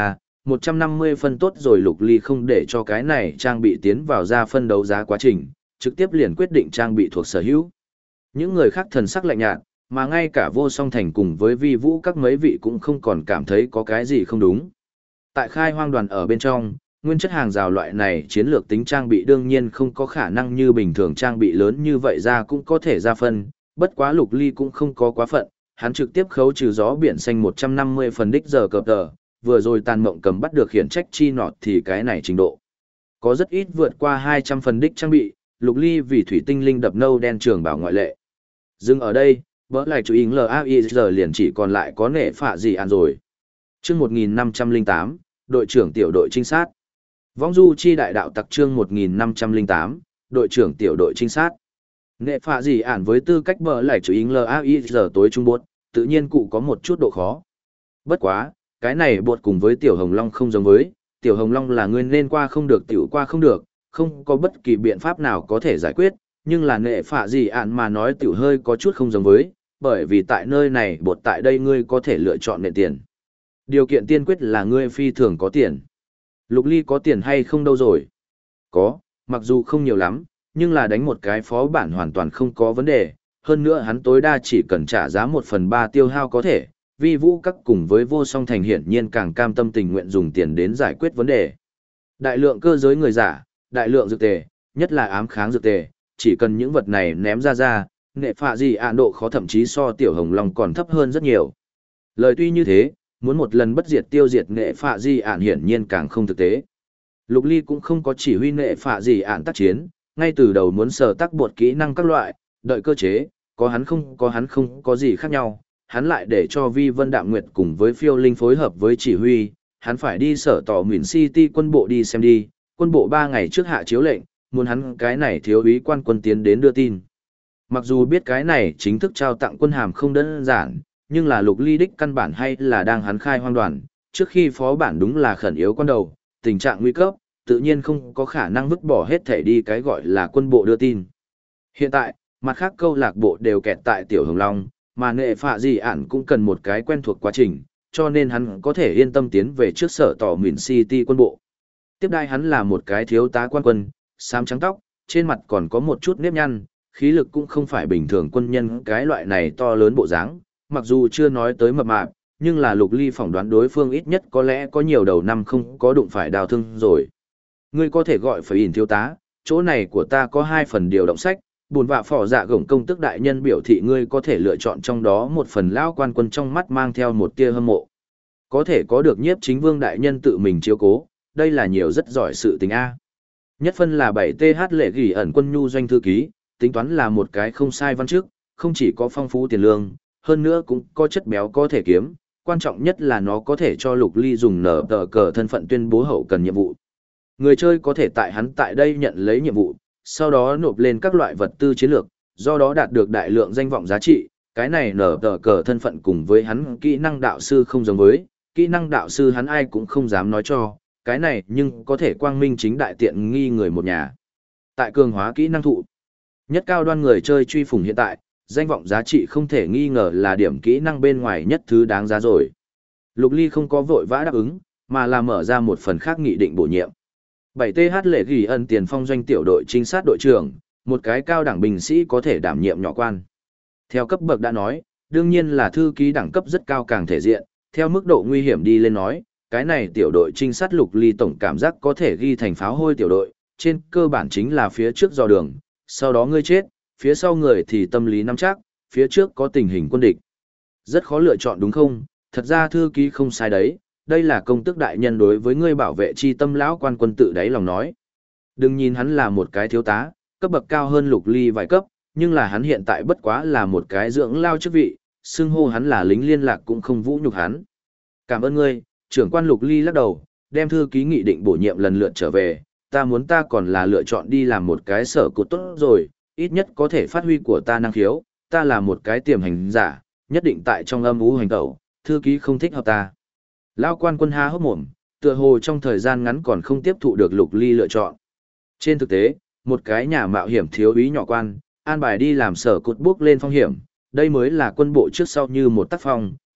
150 phân tốt rồi. Lục Ly không để cho cái này trang bị tiến vào ra phân đấu giá quá trình, trực tiếp liền quyết định trang bị thuộc sở hữu. Những người khác thần sắc lạnh nhạt, mà ngay cả Vô Song Thành cùng với Vi Vũ các mấy vị cũng không còn cảm thấy có cái gì không đúng. Tại khai hoang đoàn ở bên trong, nguyên chất hàng rào loại này chiến lược tính trang bị đương nhiên không có khả năng như bình thường trang bị lớn như vậy ra cũng có thể ra phân, bất quá Lục Ly cũng không có quá phận, hắn trực tiếp khấu trừ gió biển xanh 150 phần đích giờ cập tờ, vừa rồi Tàn Mộng Cầm bắt được khiển trách chi nọt thì cái này trình độ. Có rất ít vượt qua 200 phần đích trang bị, Lục Ly vì thủy tinh linh đập nâu đen trường bảo ngoại lệ. Dừng ở đây, bỡ lại chú ý LAIZ liền chỉ còn lại có nệ phạ gì ăn rồi. Chương 1508, đội trưởng tiểu đội trinh sát. Vong du chi đại đạo tặc chương 1508, đội trưởng tiểu đội trinh sát. Nệ phạ gì ản với tư cách bỡ lại chú ý LAIZ tối trung bột, tự nhiên cụ có một chút độ khó. Bất quá, cái này bột cùng với tiểu hồng long không giống với, tiểu hồng long là người nên qua không được tiểu qua không được, không có bất kỳ biện pháp nào có thể giải quyết, nhưng là nệ phạ gì ạn mà nói tiểu hơi có chút không giống với, bởi vì tại nơi này bột tại đây ngươi có thể lựa chọn nệ tiền. Điều kiện tiên quyết là ngươi phi thường có tiền. Lục Ly có tiền hay không đâu rồi? Có, mặc dù không nhiều lắm, nhưng là đánh một cái phó bản hoàn toàn không có vấn đề, hơn nữa hắn tối đa chỉ cần trả giá 1/3 tiêu hao có thể, Vi Vũ các cùng với Vô Song Thành hiển nhiên càng cam tâm tình nguyện dùng tiền đến giải quyết vấn đề. Đại lượng cơ giới người giả, đại lượng dược tề, nhất là ám kháng dược tề, chỉ cần những vật này ném ra, nệ phạ gì ạn độ khó thậm chí so tiểu hồng long còn thấp hơn rất nhiều. Lời tuy như thế, muốn một lần bất diệt tiêu diệt nệ phạ gì ạn hiển nhiên càng không thực tế. Lục Ly cũng không có chỉ huy nệ phạ gì ạn tác chiến, ngay từ đầu muốn sở tác bột kỹ năng các loại, đợi cơ chế, có hắn không có gì khác nhau, hắn lại để cho Vi Vân Đạm Nguyệt cùng với Phiêu Linh phối hợp với chỉ huy, hắn phải đi sở tỏ Mìn City quân bộ đi xem đi, quân bộ 3 ngày trước hạ chiếu lệnh, muốn hắn cái này thiếu úy quan quân tiến đến đưa tin. Mặc dù biết cái này chính thức trao tặng quân hàm không đơn giản, nhưng là Lục Ly đích căn bản hay là đang hắn khai hoang đoàn, trước khi phó bản đúng là khẩn yếu con đầu, tình trạng nguy cấp, tự nhiên không có khả năng vứt bỏ hết thể đi cái gọi là quân bộ đưa tin. Hiện tại, mặt khác câu lạc bộ đều kẹt tại Tiểu Hồng Long, mà nệ phạ gì ản cũng cần một cái quen thuộc quá trình, cho nên hắn có thể yên tâm tiến về trước sở tỏ Mìn City quân bộ. Tiếp đai hắn là một cái thiếu tá quan quân, xám trắng tóc, trên mặt còn có một chút nếp nhăn, khí lực cũng không phải bình thường quân nhân cái loại này to lớn bộ dáng, mặc dù chưa nói tới mập mạp, nhưng là Lục Ly phỏng đoán đối phương ít nhất có lẽ có nhiều đầu năm không có đụng phải đào thương rồi. Ngươi có thể gọi phải ỉn thiếu tá, chỗ này của ta có 2 phần điều động sách, buồn vạ phỏ dạ gổng công tức đại nhân biểu thị ngươi có thể lựa chọn trong đó một phần lão quan quân trong mắt mang theo một tia hâm mộ. Có thể có được nhiếp chính vương đại nhân tự mình chiếu cố, đây là nhiều rất giỏi sự tình A. Nhất phân là 7TH lệ gỉ ẩn quân nhu doanh thư ký, tính toán là một cái không sai văn trước, không chỉ có phong phú tiền lương, hơn nữa cũng có chất béo có thể kiếm, quan trọng nhất là nó có thể cho Lục Ly dùng nở tờ cờ thân phận tuyên bố hậu cần nhiệm vụ. Người chơi có thể tại hắn tại đây nhận lấy nhiệm vụ, sau đó nộp lên các loại vật tư chiến lược, do đó đạt được đại lượng danh vọng giá trị, cái này nở tờ cờ thân phận cùng với hắn kỹ năng đạo sư không giống với, kỹ năng đạo sư hắn ai cũng không dám nói cho, cái này nhưng có thể quang minh chính đại tiện nghi người một nhà. Tại cường hóa kỹ năng thụ, nhất cao đoan người chơi truy phủng hiện tại, danh vọng giá trị không thể nghi ngờ là điểm kỹ năng bên ngoài nhất thứ đáng giá rồi. Lục Ly không có vội vã đáp ứng, mà là mở ra một phần khác nghị định bổ nhiệm. 7TH lệ ghi ân tiền phong doanh tiểu đội trinh sát đội trưởng, một cái cao đẳng binh sĩ có thể đảm nhiệm nhỏ quan. Theo cấp bậc đã nói, đương nhiên là thư ký đẳng cấp rất cao càng thể diện, theo mức độ nguy hiểm đi lên nói, cái này tiểu đội trinh sát Lục Ly tổng cảm giác có thể ghi thành pháo hôi tiểu đội, trên cơ bản chính là phía trước dò đường, sau đó ngươi chết, phía sau người thì tâm lý nắm chắc, phía trước có tình hình quân địch. Rất khó lựa chọn đúng không? Thật ra thư ký không sai đấy, đây là công tước đại nhân đối với ngươi bảo vệ chi tâm lão quan quân tự đáy lòng nói. Đừng nhìn hắn là một cái thiếu tá, cấp bậc cao hơn Lục Ly vài cấp, nhưng là hắn hiện tại bất quá là một cái dưỡng lao chức vị, xưng hô hắn là lính liên lạc cũng không vũ nhục hắn. Cảm ơn ngươi, trưởng quan Lục Ly lắc đầu, đem thư ký nghị định bổ nhiệm lần lượt trở về, ta còn là lựa chọn đi làm một cái sở cột tốt rồi, ít nhất có thể phát huy của ta năng khiếu, ta là một cái tiềm hành giả, nhất định tại trong âm u hành tẩu, thư ký không thích hợp ta. Lao quan quân há hốc mồm, tựa hồ trong thời gian ngắn còn không tiếp thụ được Lục Ly lựa chọn. Trên thực tế, một cái nhà mạo hiểm thiếu úy nhỏ quan, an bài đi làm sở cột bước lên phong hiểm, đây mới là quân bộ trước sau như một tác phong,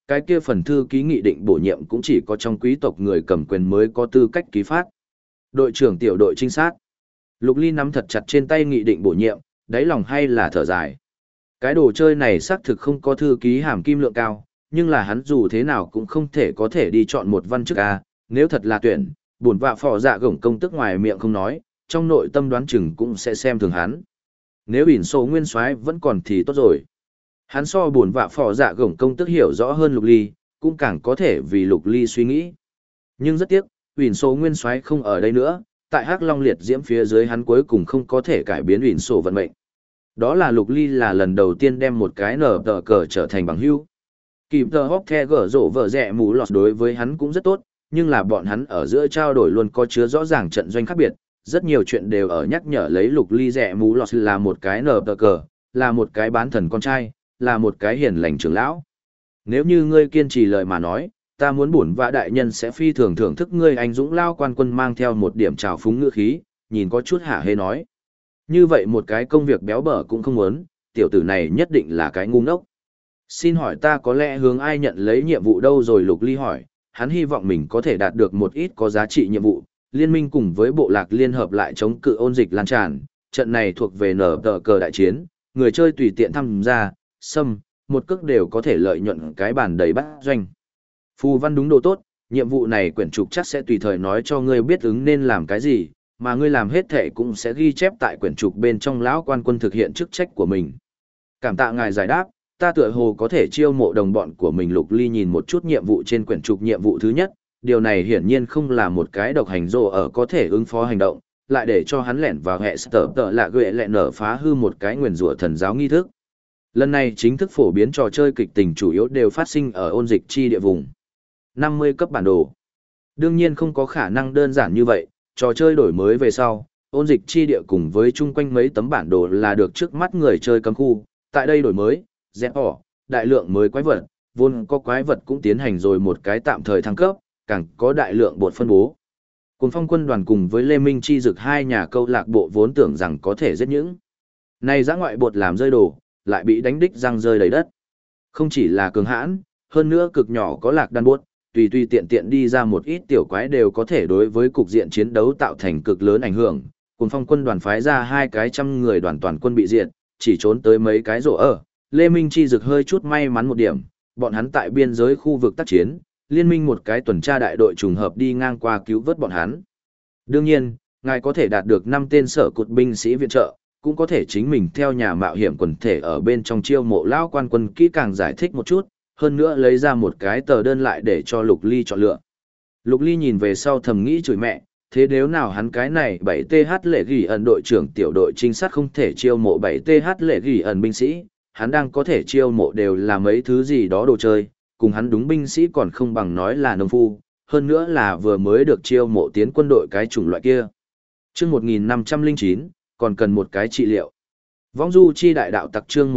Cái kia phần thư ký nghị định bổ nhiệm cũng chỉ có trong quý tộc người cầm quyền mới có tư cách ký phát. Đội trưởng tiểu đội trinh sát. Lục Ly nắm thật chặt trên tay nghị định bổ nhiệm, đáy lòng hay là thở dài. Cái đồ chơi này xác thực không có thư ký hàm kim lượng cao, nhưng là hắn dù thế nào cũng không thể có thể đi chọn một văn chức A, nếu thật là tuyển, bổn vạ phò dạ gổng công tức ngoài miệng không nói, trong nội tâm đoán chừng cũng sẽ xem thường hắn. Nếu ỉn sổ nguyên soái vẫn còn thì tốt rồi. Hắn so bổn vạ phò dạ gổng công tức hiểu rõ hơn Lục Ly, cũng càng có thể vì Lục Ly suy nghĩ. Nhưng rất tiếc, ỉn sổ nguyên soái không ở đây nữa, tại Hắc Long liệt diễm phía dưới hắn cuối cùng không có thể cải biến ỉn sổ vận mệnh. Đó là Lục Ly là lần đầu tiên đem một cái nở tờ cờ trở thành bằng hữu. Kịp tờ hóc the gở rộ vợ rẻ mù lọt đối với hắn cũng rất tốt, nhưng là bọn hắn ở giữa trao đổi luôn có chứa rõ ràng trận doanh khác biệt, rất nhiều chuyện đều ở nhắc nhở lấy Lục Ly rẻ mù lọt là một cái nở tờ cờ, là một cái bán thần con trai, là một cái hiền lành trưởng lão. Nếu như ngươi kiên trì lời mà nói, ta muốn bổn vạ đại nhân sẽ phi thường thưởng thức ngươi anh dũng lao quan quân mang theo một điểm trào phúng ngữ khí, nhìn có chút hả hê nói. Như vậy một cái công việc béo bở cũng không muốn, tiểu tử này nhất định là cái ngu ngốc. Xin hỏi ta có lẽ hướng ai nhận lấy nhiệm vụ đâu rồi Lục Ly hỏi, hắn hy vọng mình có thể đạt được một ít có giá trị nhiệm vụ, liên minh cùng với bộ lạc liên hợp lại chống cự ôn dịch lan tràn, trận này thuộc về nở tờ cờ đại chiến, người chơi tùy tiện tham gia, xâm, một cước đều có thể lợi nhuận cái bàn đầy bát doanh. Phù văn đúng độ tốt, nhiệm vụ này quyển trục chắc sẽ tùy thời nói cho ngươi biết ứng nên làm cái gì, mà ngươi làm hết thể cũng sẽ ghi chép tại quyển trục bên trong lão quan quân thực hiện chức trách của mình. Cảm tạ ngài giải đáp, ta tựa hồ có thể chiêu mộ đồng bọn của mình. Lục Ly nhìn một chút nhiệm vụ trên quyển trục nhiệm vụ thứ nhất, điều này hiển nhiên không là một cái độc hành rồ ở có thể ứng phó hành động, lại để cho hắn lẻn vào hệ sở tợ lạ ghệ lẹ nở phá hư một cái nguyền rủa thần giáo nghi thức. Lần này chính thức phổ biến trò chơi kịch tình chủ yếu đều phát sinh ở ôn dịch chi địa vùng. 50 cấp bản đồ. Đương nhiên không có khả năng đơn giản như vậy, trò chơi đổi mới về sau, ôn dịch chi địa cùng với chung quanh mấy tấm bản đồ là được trước mắt người chơi cấm khu, tại đây đổi mới, dẹp bỏ, đại lượng mới quái vật, vốn có quái vật cũng tiến hành rồi một cái tạm thời thăng cấp, càng có đại lượng bột phân bố. Cùng phong quân đoàn cùng với Lê Minh Chi Dực hai nhà câu lạc bộ vốn tưởng rằng có thể giết những này dã ngoại bột làm rơi đồ, lại bị đánh đích răng rơi đầy đất. Không chỉ là cường hãn, hơn nữa cực nhỏ có lạc đan bốt, tùy tùy tiện tiện đi ra một ít tiểu quái đều có thể đối với cục diện chiến đấu tạo thành cực lớn ảnh hưởng. Cùng phong quân đoàn phái ra 200 người đoàn toàn quân bị diệt, chỉ trốn tới mấy cái rổ ở. Lê Minh Chi Dực hơi chút may mắn một điểm, bọn hắn tại biên giới khu vực tác chiến, liên minh một cái tuần tra đại đội trùng hợp đi ngang qua cứu vớt bọn hắn. Đương nhiên, ngài có thể đạt được 5 tên sở cụt binh sĩ viện trợ, cũng có thể chính mình theo nhà mạo hiểm quần thể ở bên trong chiêu mộ lão quan quân kỹ càng giải thích một chút, hơn nữa lấy ra một cái tờ đơn lại để cho Lục Ly chọn lựa. Lục Ly nhìn về sau thầm nghĩ chửi mẹ, thế nếu nào hắn cái này 7TH lệ ghi ẩn đội trưởng tiểu đội trinh sát không thể chiêu mộ 7TH lệ ghi ẩn binh sĩ, hắn đang có thể chiêu mộ đều là mấy thứ gì đó đồ chơi, cùng hắn đúng binh sĩ còn không bằng nói là nông phu, hơn nữa là vừa mới được chiêu mộ tiến quân đội cái chủng loại kia. Chương 1509, còn cần một cái trị liệu. Vong du chi đại đạo tặc chương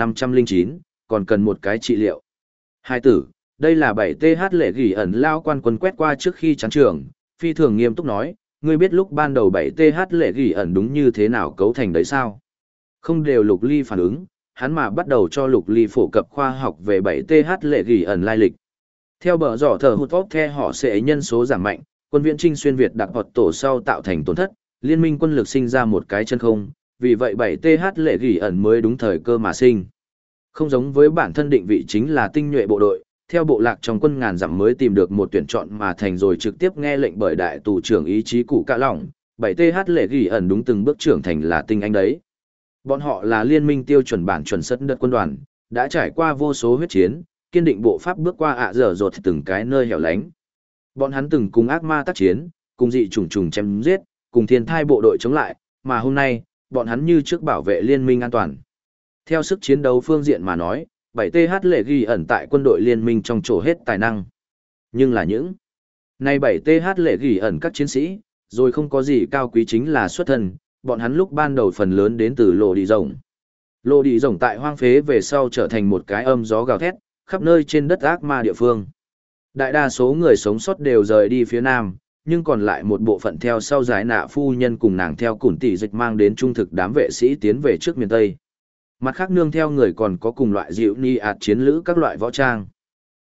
1509, còn cần một cái trị liệu. Hai tử, đây là 7TH lệ ghi ẩn lao quan quân quét qua trước khi chán trường, phi thường nghiêm túc nói, ngươi biết lúc ban đầu 7TH lệ ghi ẩn đúng như thế nào cấu thành đấy sao? Không đều Lục Ly phản ứng, hắn mà bắt đầu cho Lục Ly phổ cập khoa học về 7TH lệ ghi ẩn lai lịch. Theo bờ giỏ thờ hụt vóc the họ sẽ nhân số giảm mạnh, quân viễn trinh xuyên Việt đặc hoạt tổ sau tạo thành tổn thất, liên minh quân lực sinh ra một cái chân không, vì vậy 7TH lệ ghi ẩn mới đúng thời cơ mà sinh. Không giống với bản thân định vị chính là tinh nhuệ bộ đội, theo bộ lạc trong quân ngàn dặm mới tìm được một tuyển chọn mà thành rồi trực tiếp nghe lệnh bởi đại tù trưởng ý chí cụ cả lòng, 7TH lệ ghi ẩn đúng từng bước trưởng thành là tinh anh đấy. Bọn họ là liên minh tiêu chuẩn bản chuẩn sất đất quân đoàn, đã trải qua vô số huyết chiến, kiên định bộ pháp bước qua dở dột từng cái nơi hẻo lánh. Bọn hắn từng cùng ác ma tác chiến, cùng dị trùng trùng chém giết, cùng thiên thai bộ đội chống lại, mà hôm nay, bọn hắn như trước bảo vệ liên minh an toàn. Theo sức chiến đấu phương diện mà nói, 7TH lệ ghi ẩn tại quân đội liên minh trong chỗ hết tài năng. Nhưng là những nay 7TH lệ ghi ẩn các chiến sĩ, rồi không có gì cao quý chính là xuất thân, bọn hắn lúc ban đầu phần lớn đến từ Lô Đi Rồng. Lô Đi Rồng tại hoang phế về sau trở thành một cái âm gió gào thét, khắp nơi trên đất ác ma địa phương. Đại đa số người sống sót đều rời đi phía nam, nhưng còn lại một bộ phận theo sau giải nạ phu nhân cùng nàng theo củn tỷ dịch mang đến trung thực đám vệ sĩ tiến về trước miền Tây. Mặt khác nương theo người còn có cùng loại dịu ni ạt chiến lữ các loại võ trang.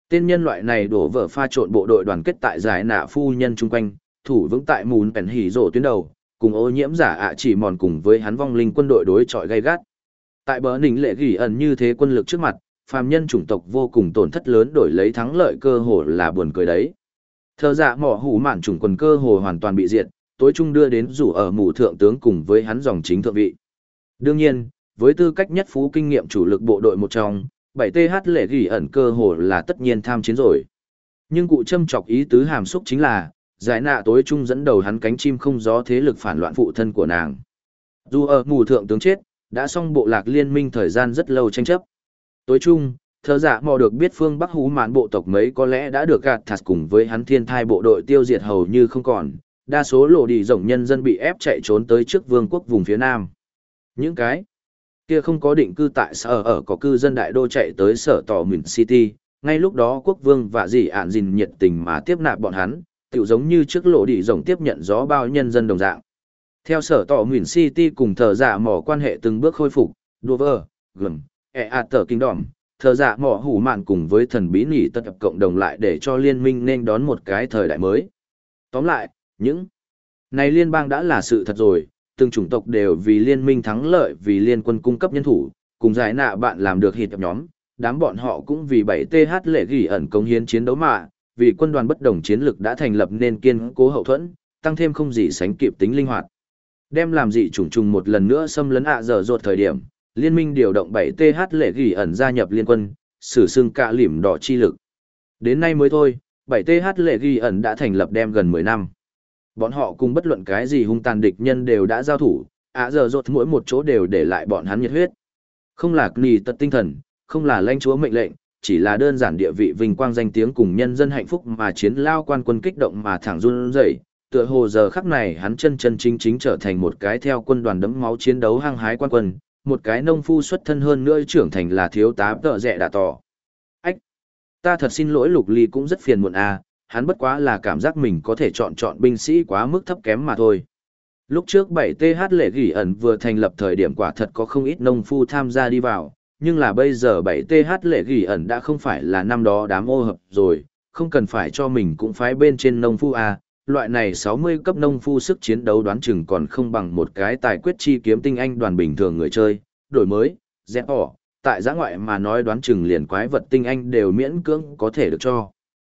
Tên nhân loại này đổ vỡ pha trộn bộ đội đoàn kết tại giải nạ phu nhân chung quanh, thủ vững tại mùn bèn hỉ rổ tuyến đầu, cùng ô nhiễm giả ạ chỉ mòn cùng với hắn vong linh quân đội đối chọi gay gắt. Tại bờ nỉnh lệ gỉ ẩn như thế quân lực trước mặt, phàm nhân chủng tộc vô cùng tổn thất lớn đổi lấy thắng lợi cơ hồ là buồn cười đấy. Thờ dạ mỏ hủ mạn chủng quần cơ hồ hoàn toàn bị diệt, tối trung đưa đến rủ ở mù thượng tướng cùng với hắn dòng chính thượng vị. Đương nhiên, với tư cách nhất phú kinh nghiệm chủ lực bộ đội một trong, 7TH lệ gỉ ẩn cơ hồ là tất nhiên tham chiến rồi. Nhưng cụ châm chọc ý tứ hàm xúc chính là, giải nạ tối trung dẫn đầu hắn cánh chim không gió thế lực phản loạn phụ thân của nàng. Dù ở mù thượng tướng chết, đã xong bộ lạc liên minh thời gian rất lâu tranh chấp. Tối trung, thờ dạ mò được biết phương Bắc hú mạn bộ tộc mấy có lẽ đã được gạt thạt cùng với hắn thiên thai bộ đội tiêu diệt hầu như không còn, đa số lộ đi rộng nhân dân bị ép chạy trốn tới trước vương quốc vùng phía nam. Những cái kia không có định cư tại sở ở có cư dân đại đô chạy tới sở tỏ Mìn City, ngay lúc đó quốc vương và dì ạn dìn nhiệt tình mà tiếp nạp bọn hắn, tựu giống như trước lộ đi rộng tiếp nhận gió bao nhân dân đồng dạng. Theo sở tỏ Mìn City cùng thờ dạ mỏ quan hệ từng bước khôi phục, Dover, Gầm, tờ kinh đỏm, thờ dạ mỏ hủ mạn cùng với thần bí nỉ tất tập cộng đồng lại để cho liên minh nên đón một cái thời đại mới. Tóm lại, những này liên bang đã là sự thật rồi, từng chủng tộc đều vì liên minh thắng lợi vì liên quân cung cấp nhân thủ, cùng giải nạ bạn làm được hiệp nhóm, đám bọn họ cũng vì 7TH lệ gỉ ẩn cống hiến chiến đấu mà, vì quân đoàn bất đồng chiến lực đã thành lập nên kiên cố hậu thuẫn, tăng thêm không gì sánh kịp tính linh hoạt. Đem làm dị chủng trùng một lần nữa xâm lấn dở dột thời điểm, liên minh điều động 7TH lệ gỉ ẩn gia nhập liên quân, sử xưng cả lỉm đỏ chi lực. Đến nay mới thôi, 7TH lệ gỉ ẩn đã thành lập đem gần 10 năm. Bọn họ cùng bất luận cái gì hung tàn địch nhân đều đã giao thủ, dở dột mỗi một chỗ đều để lại bọn hắn nhiệt huyết. Không là nì tật tinh thần, không là lãnh chúa mệnh lệnh, chỉ là đơn giản địa vị vinh quang danh tiếng cùng nhân dân hạnh phúc mà chiến lao quan quân kích động mà thẳng run rẩy. Tựa hồ giờ khắc này hắn chân chân chính chính trở thành một cái theo quân đoàn đẫm máu chiến đấu hăng hái quan quân, một cái nông phu xuất thân hơn nữa trưởng thành là thiếu tá tợ rẻ đã tỏ. Ách! Ta thật xin lỗi Lục Ly cũng rất phiền muộn hắn bất quá là cảm giác mình có thể chọn binh sĩ quá mức thấp kém mà thôi. Lúc trước 7TH lệ gỉ ẩn vừa thành lập thời điểm quả thật có không ít nông phu tham gia đi vào, nhưng là bây giờ 7TH lệ gỉ ẩn đã không phải là năm đó đám ô hợp rồi, không cần phải cho mình cũng phái bên trên nông phu loại này 60 cấp nông phu sức chiến đấu đoán chừng còn không bằng một cái tài quyết chi kiếm tinh anh đoàn bình thường người chơi, đổi mới, dẹp tại giã ngoại mà nói đoán chừng liền quái vật tinh anh đều miễn cưỡng có thể được cho.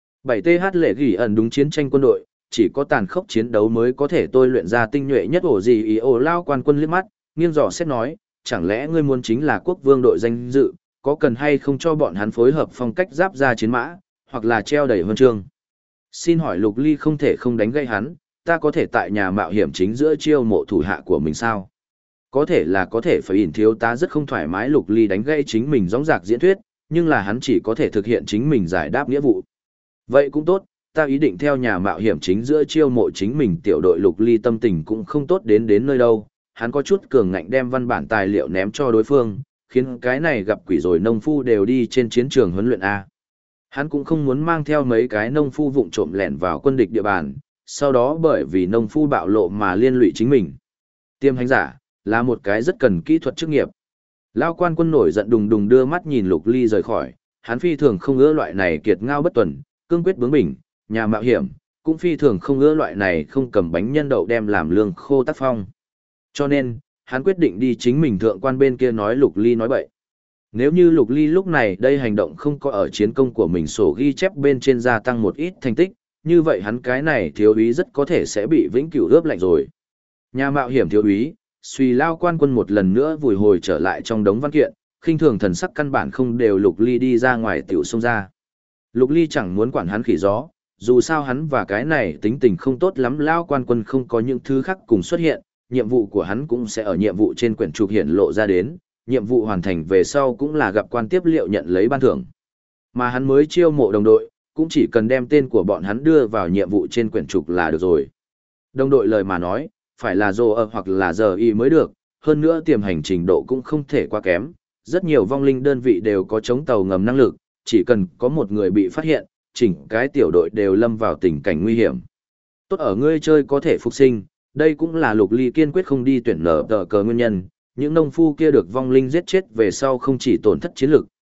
7TH lệ gỉ ẩn đúng chiến tranh quân đội, chỉ có tàn khốc chiến đấu mới có thể tôi luyện ra tinh nhuệ nhất lao quan quân liếc mắt, nghiêng dò xét nói, chẳng lẽ ngươi muốn chính là quốc vương đội danh dự, có cần hay không cho bọn hắn phối hợp phong cách giáp ra chiến mã, hoặc là treo đầy huân chương. Xin hỏi Lục Ly không thể không đánh gây hắn, ta có thể tại nhà mạo hiểm chính giữa chiêu mộ thủ hạ của mình sao? Có thể là có thể phải ỉn thiếu tá rất không thoải mái Lục Ly đánh gây chính mình dõng dạc diễn thuyết, nhưng là hắn chỉ có thể thực hiện chính mình giải đáp nghĩa vụ. Vậy cũng tốt, ta ý định theo nhà mạo hiểm chính giữa chiêu mộ chính mình tiểu đội Lục Ly tâm tình cũng không tốt đến nơi đâu, hắn có chút cường ngạnh đem văn bản tài liệu ném cho đối phương, khiến cái này gặp quỷ rồi nông phu đều đi trên chiến trường huấn luyện A. Hắn cũng không muốn mang theo mấy cái nông phu vụng trộm lẻn vào quân địch địa bàn, sau đó bởi vì nông phu bạo lộ mà liên lụy chính mình. Tiêm hành giả, là một cái rất cần kỹ thuật chức nghiệp. Lao quan quân nổi giận đùng đùng đưa mắt nhìn Lục Ly rời khỏi, hắn phi thường không ưa loại này kiệt ngao bất tuần, cương quyết bướng bỉnh, nhà mạo hiểm, cũng phi thường không ưa loại này không cầm bánh nhân đậu đem làm lương khô tác phong. Cho nên, hắn quyết định đi chính mình thượng quan bên kia nói Lục Ly nói bậy. Nếu như Lục Ly lúc này đây hành động không có ở chiến công của mình sổ ghi chép bên trên gia tăng một ít thành tích, như vậy hắn cái này thiếu úy rất có thể sẽ bị vĩnh cửu ướp lạnh rồi. Nhà mạo hiểm thiếu úy, suy lao quan quân một lần nữa vùi hồi trở lại trong đống văn kiện, khinh thường thần sắc căn bản không đều Lục Ly đi ra ngoài tiểu xông ra. Lục Ly chẳng muốn quản hắn khỉ gió, dù sao hắn và cái này tính tình không tốt lắm lao quan quân không có những thứ khác cùng xuất hiện, nhiệm vụ của hắn cũng sẽ ở nhiệm vụ trên quyển trục hiện lộ ra đến, nhiệm vụ hoàn thành về sau cũng là gặp quan tiếp liệu nhận lấy ban thưởng. Mà hắn mới chiêu mộ đồng đội, cũng chỉ cần đem tên của bọn hắn đưa vào nhiệm vụ trên quyển trục là được rồi. Đồng đội lời mà nói, phải là dồ ở hoặc là giờ y mới được, hơn nữa tiềm hành trình độ cũng không thể quá kém. Rất nhiều vong linh đơn vị đều có chống tàu ngầm năng lực, chỉ cần có một người bị phát hiện, chỉnh cái tiểu đội đều lâm vào tình cảnh nguy hiểm. Tốt ở ngươi chơi có thể phục sinh, đây cũng là Lục Ly kiên quyết không đi tuyển nở tờ cờ nguyên nhân. Những nông phu kia được vong linh giết chết về sau không chỉ tổn thất chiến lực,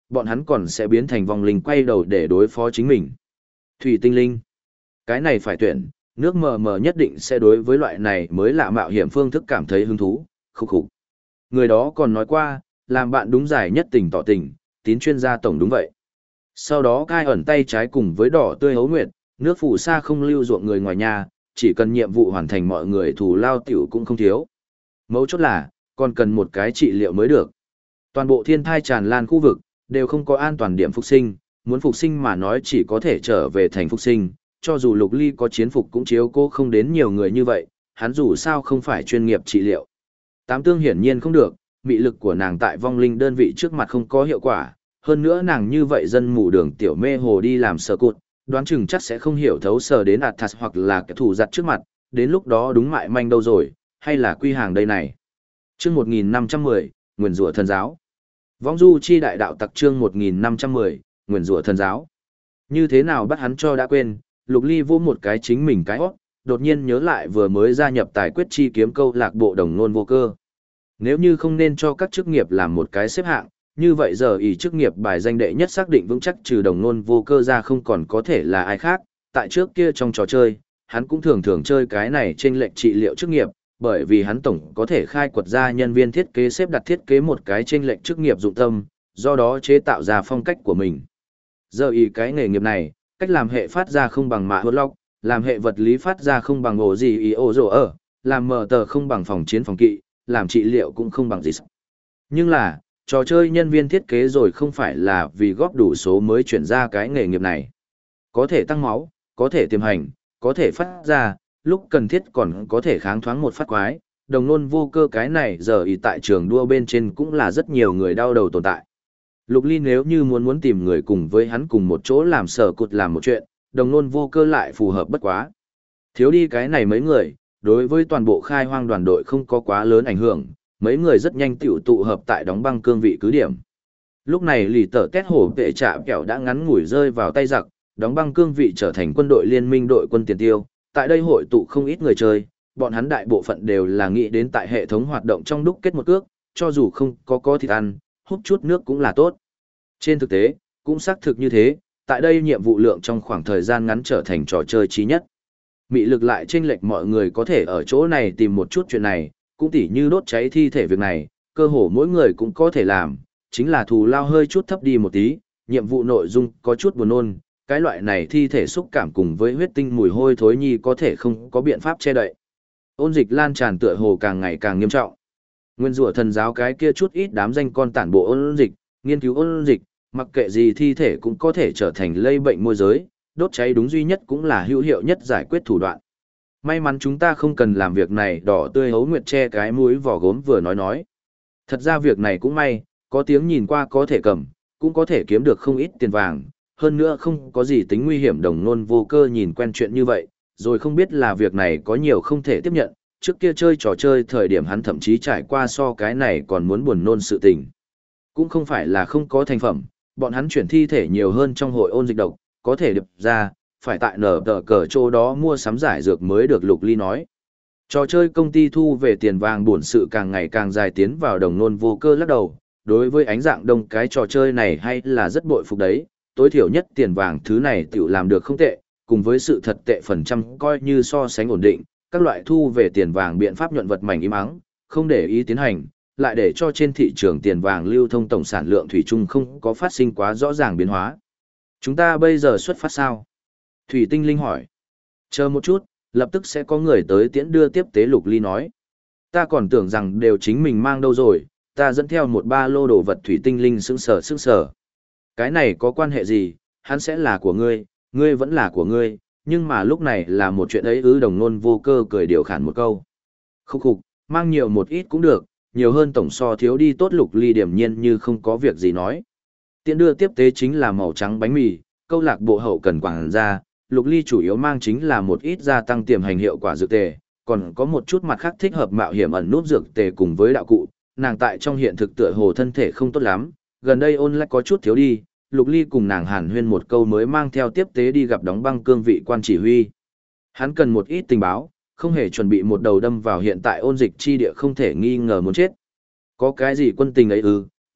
bọn hắn còn sẽ biến thành vong linh quay đầu để đối phó chính mình. Thủy tinh linh. Cái này phải tuyển, nước mờ mờ nhất định sẽ đối với loại này mới lạ mạo hiểm phương thức cảm thấy hứng thú, khúc khục. Người đó còn nói qua, làm bạn đúng giải nhất tình tỏ tình, tín chuyên gia tổng đúng vậy. Sau đó cai ẩn tay trái cùng với đỏ tươi hấu nguyệt, nước phù sa không lưu ruộng người ngoài nhà, chỉ cần nhiệm vụ hoàn thành mọi người thù lao tiểu cũng không thiếu. Mấu chốt là, còn cần một cái trị liệu mới được. Toàn bộ thiên thai tràn lan khu vực, đều không có an toàn điểm phục sinh, muốn phục sinh mà nói chỉ có thể trở về thành phục sinh, cho dù Lục Ly có chiến phục cũng chiếu cố không đến nhiều người như vậy, hắn dù sao không phải chuyên nghiệp trị liệu. Tám tương hiển nhiên không được, mị lực của nàng tại vong linh đơn vị trước mặt không có hiệu quả, hơn nữa nàng như vậy dân mù đường tiểu mê hồ đi làm sờ cụt, đoán chừng chắc sẽ không hiểu thấu sờ đến Athas hoặc là kẻ thù giặt trước mặt, đến lúc đó đúng mại manh đâu rồi, hay là quy hàng đây này. Chương 1510, Nguyền rủa thần giáo. Vong du chi đại đạo tặc chương 1510, Nguyền rủa thần giáo. Như thế nào bắt hắn cho đã quên, Lục Ly vô một cái chính mình cái hót, đột nhiên nhớ lại vừa mới gia nhập tài quyết chi kiếm câu lạc bộ đồng nôn vô cơ. Nếu như không nên cho các chức nghiệp làm một cái xếp hạng, như vậy giờ ý chức nghiệp bài danh đệ nhất xác định vững chắc trừ đồng nôn vô cơ ra không còn có thể là ai khác. Tại trước kia trong trò chơi, hắn cũng thường thường chơi cái này trên lệnh trị liệu chức nghiệp, bởi vì hắn tổng có thể khai quật ra nhân viên thiết kế xếp đặt thiết kế một cái trên lệnh chức nghiệp dụng tâm, do đó chế tạo ra phong cách của mình. Giờ ý cái nghề nghiệp này, cách làm hệ phát ra không bằng mạ hốt lóc, làm hệ vật lý phát ra không bằng ổ gì ý ổ rổ ở, làm mở tờ không bằng phòng chiến phòng kỵ, làm trị liệu cũng không bằng gì. Nhưng là, trò chơi nhân viên thiết kế rồi không phải là vì góp đủ số mới chuyển ra cái nghề nghiệp này. Có thể tăng máu, có thể tiềm hành, có thể phát ra, lúc cần thiết còn có thể kháng thoáng một phát quái. Đồng nôn vô cơ cái này giờ ý tại trường đua bên trên cũng là rất nhiều người đau đầu tồn tại. Lục Ly nếu như muốn tìm người cùng với hắn cùng một chỗ làm sở cụt làm một chuyện, đồng nôn vô cơ lại phù hợp bất quá. Thiếu đi cái này mấy người, đối với toàn bộ khai hoang đoàn đội không có quá lớn ảnh hưởng, mấy người rất nhanh tiểu tụ hợp tại đóng băng cương vị cứ điểm. Lúc này lì tờ tét hổ vệ trạ kẹo đã ngắn ngủi rơi vào tay giặc, đóng băng cương vị trở thành quân đội liên minh đội quân tiền tiêu, tại đây hội tụ không ít người chơi, bọn hắn đại bộ phận đều là nghĩ đến tại hệ thống hoạt động trong đúc kết một cước, cho dù không có thịt ăn, hút chút nước cũng là tốt. Trên thực tế, cũng xác thực như thế, tại đây nhiệm vụ lượng trong khoảng thời gian ngắn trở thành trò chơi trí nhất. Mị lực lại chênh lệch mọi người có thể ở chỗ này tìm một chút chuyện này, cũng tỉ như đốt cháy thi thể việc này, cơ hồ mỗi người cũng có thể làm, chính là thù lao hơi chút thấp đi một tí, nhiệm vụ nội dung có chút buồn nôn, cái loại này thi thể xúc cảm cùng với huyết tinh mùi hôi thối nhi có thể không có biện pháp che đậy. Ôn dịch lan tràn tựa hồ càng ngày càng nghiêm trọng. Nguyên rủa thần giáo cái kia chút ít đám danh con tản bộ ôn dịch, nghiên cứu ôn dịch, mặc kệ gì thi thể cũng có thể trở thành lây bệnh môi giới, đốt cháy đúng duy nhất cũng là hữu hiệu nhất giải quyết thủ đoạn. May mắn chúng ta không cần làm việc này, đỏ tươi hấu nguyệt che cái mũi vỏ gốm vừa nói. Thật ra việc này cũng may, có tiếng nhìn qua có thể cầm, cũng có thể kiếm được không ít tiền vàng, hơn nữa không có gì tính nguy hiểm. Đồng nôn vô cơ nhìn quen chuyện như vậy, rồi không biết là việc này có nhiều không thể tiếp nhận, trước kia chơi trò chơi thời điểm hắn thậm chí trải qua so cái này còn muốn buồn nôn sự tình. Cũng không phải là không có thành phẩm, bọn hắn chuyển thi thể nhiều hơn trong hội ôn dịch độc, có thể điệp ra, phải tại nở tờ cờ chỗ đó mua sắm giải dược mới được. Lục Ly nói. Trò chơi công ty thu về tiền vàng buồn sự càng ngày càng dài tiến vào. Đồng nôn vô cơ lắc đầu, đối với ánh dạng đông cái trò chơi này hay là rất bội phục đấy, tối thiểu nhất tiền vàng thứ này tiểu làm được không tệ, cùng với sự thật tệ phần trăm coi như so sánh ổn định, các loại thu về tiền vàng biện pháp nhuận vật mảnh im ắng, không để ý tiến hành, lại để cho trên thị trường tiền vàng lưu thông tổng sản lượng thủy chung không có phát sinh quá rõ ràng biến hóa. Chúng ta bây giờ xuất phát sao? Thủy Tinh Linh hỏi. Chờ một chút, lập tức sẽ có người tới tiễn đưa tiếp tế. Lục Ly nói. Ta còn tưởng rằng đều chính mình mang đâu rồi, ta dẫn theo một ba lô đồ vật. Thủy Tinh Linh sững sờ. Cái này có quan hệ gì, hắn sẽ là của ngươi, ngươi vẫn là của ngươi, nhưng mà lúc này là một chuyện ấy ư? Đồng nôn vô cơ cười điều khản một câu. Khúc khục, mang nhiều một ít cũng được, nhiều hơn tổng so thiếu đi tốt. Lục Ly điềm nhiên như không có việc gì nói. Tiễn đưa tiếp tế chính là màu trắng bánh mì, câu lạc bộ hậu cần quảng ra. Lục Ly chủ yếu mang chính là một ít gia tăng tiềm hành hiệu quả dược tề, còn có một chút mặt khác thích hợp mạo hiểm ẩn nút dược tề cùng với đạo cụ. Nàng tại trong hiện thực tựa hồ thân thể không tốt lắm, gần đây ôn lại có chút thiếu đi. Lục Ly cùng nàng hàn huyên một câu mới mang theo tiếp tế đi gặp đóng băng cương vị quan chỉ huy. Hắn cần một ít tình báo, không hề chuẩn bị một đầu đâm vào hiện tại ôn dịch chi địa không thể nghi ngờ muốn chết. Có cái gì quân tình ấy ư?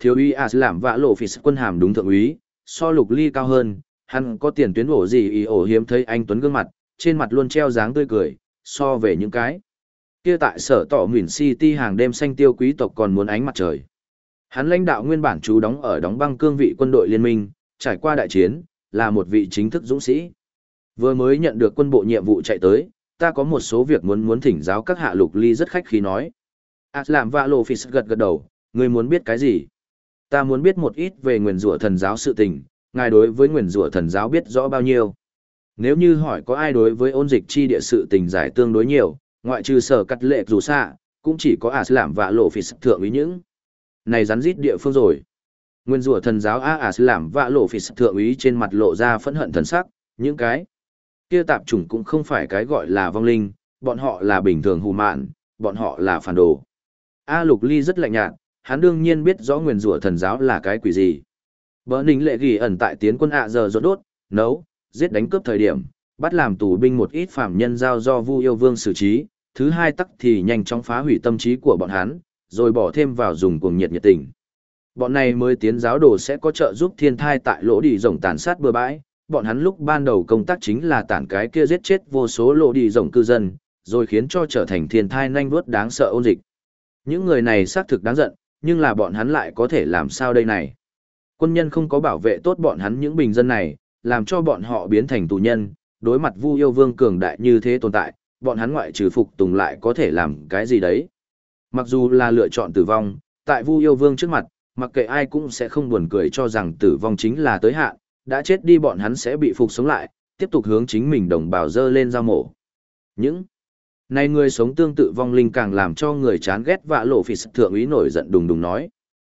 Thiếu úy As làm vạ lộ phỉ quân hàm đúng thượng úy, so Lục Ly cao hơn, hắn có tiền tuyến ổ gì ý ổ hiếm thấy anh tuấn gương mặt, trên mặt luôn treo dáng tươi cười, so về những cái kia tại sở tỏ Nguyễn City hàng đêm xanh tiêu quý tộc còn muốn ánh mặt trời. Hắn lãnh đạo nguyên bản trú đóng ở đóng băng cương vị quân đội liên minh, trải qua đại chiến, là một vị chính thức dũng sĩ. Vừa mới nhận được quân bộ nhiệm vụ chạy tới, ta có một số việc muốn thỉnh giáo các hạ. Lục Ly rất khách khí nói. Làm vạ lộ phỉ gật gật đầu, ngươi muốn biết cái gì? Ta muốn biết một ít về nguyền rủa thần giáo sự tình, ngài đối với nguyền rủa thần giáo biết rõ bao nhiêu? Nếu như hỏi có ai đối với ôn dịch chi địa sự tình giải tương đối nhiều, ngoại trừ sở cắt lệ dù xạ, cũng chỉ có làm vạ lộ phỉ thượng úy những này rắn rít địa phương rồi. Nguyên rủa thần giáo làm vạ lộ phỉ thượng úy trên mặt lộ ra phẫn hận thần sắc, những cái kia tạp chủng cũng không phải cái gọi là vong linh, bọn họ là bình thường hù mạn, bọn họ là phản đồ. Lục Ly rất lạnh nhạt, hắn đương nhiên biết rõ nguyên rủa thần giáo là cái quỷ gì. Bờ Ninh Lệ Gỉ ẩn tại tiến quân giờ rốt đốt, nấu, giết đánh cướp thời điểm, bắt làm tù binh một ít phạm nhân giao do Vu Yêu Vương xử trí, thứ hai tắc thì nhanh chóng phá hủy tâm trí của bọn hắn, rồi bỏ thêm vào dùng cuồng nhiệt tình. Bọn này mới tiến giáo đồ sẽ có trợ giúp thiên thai tại lỗ đi rồng tàn sát bừa bãi, bọn hắn lúc ban đầu công tác chính là tản cái kia giết chết vô số lỗ đi rồng cư dân, rồi khiến cho trở thành thiên thai nhanh vuốt đáng sợ ôn dịch. Những người này xác thực đáng giận, nhưng là bọn hắn lại có thể làm sao đây này? Quân nhân không có bảo vệ tốt bọn hắn những bình dân này, làm cho bọn họ biến thành tù nhân, đối mặt Vu Yêu Vương cường đại như thế tồn tại, bọn hắn ngoại trừ phục tùng lại có thể làm cái gì đấy. Mặc dù là lựa chọn tử vong, tại Vu Yêu Vương trước mặt, mặc kệ ai cũng sẽ không buồn cười cho rằng tử vong chính là tới hạn, đã chết đi bọn hắn sẽ bị phục sống lại, tiếp tục hướng chính mình đồng bào dơ lên giao mổ. Những này người sống tương tự vong linh càng làm cho người chán ghét. Vạ lộ phỉ thượng úy nổi giận đùng đùng nói.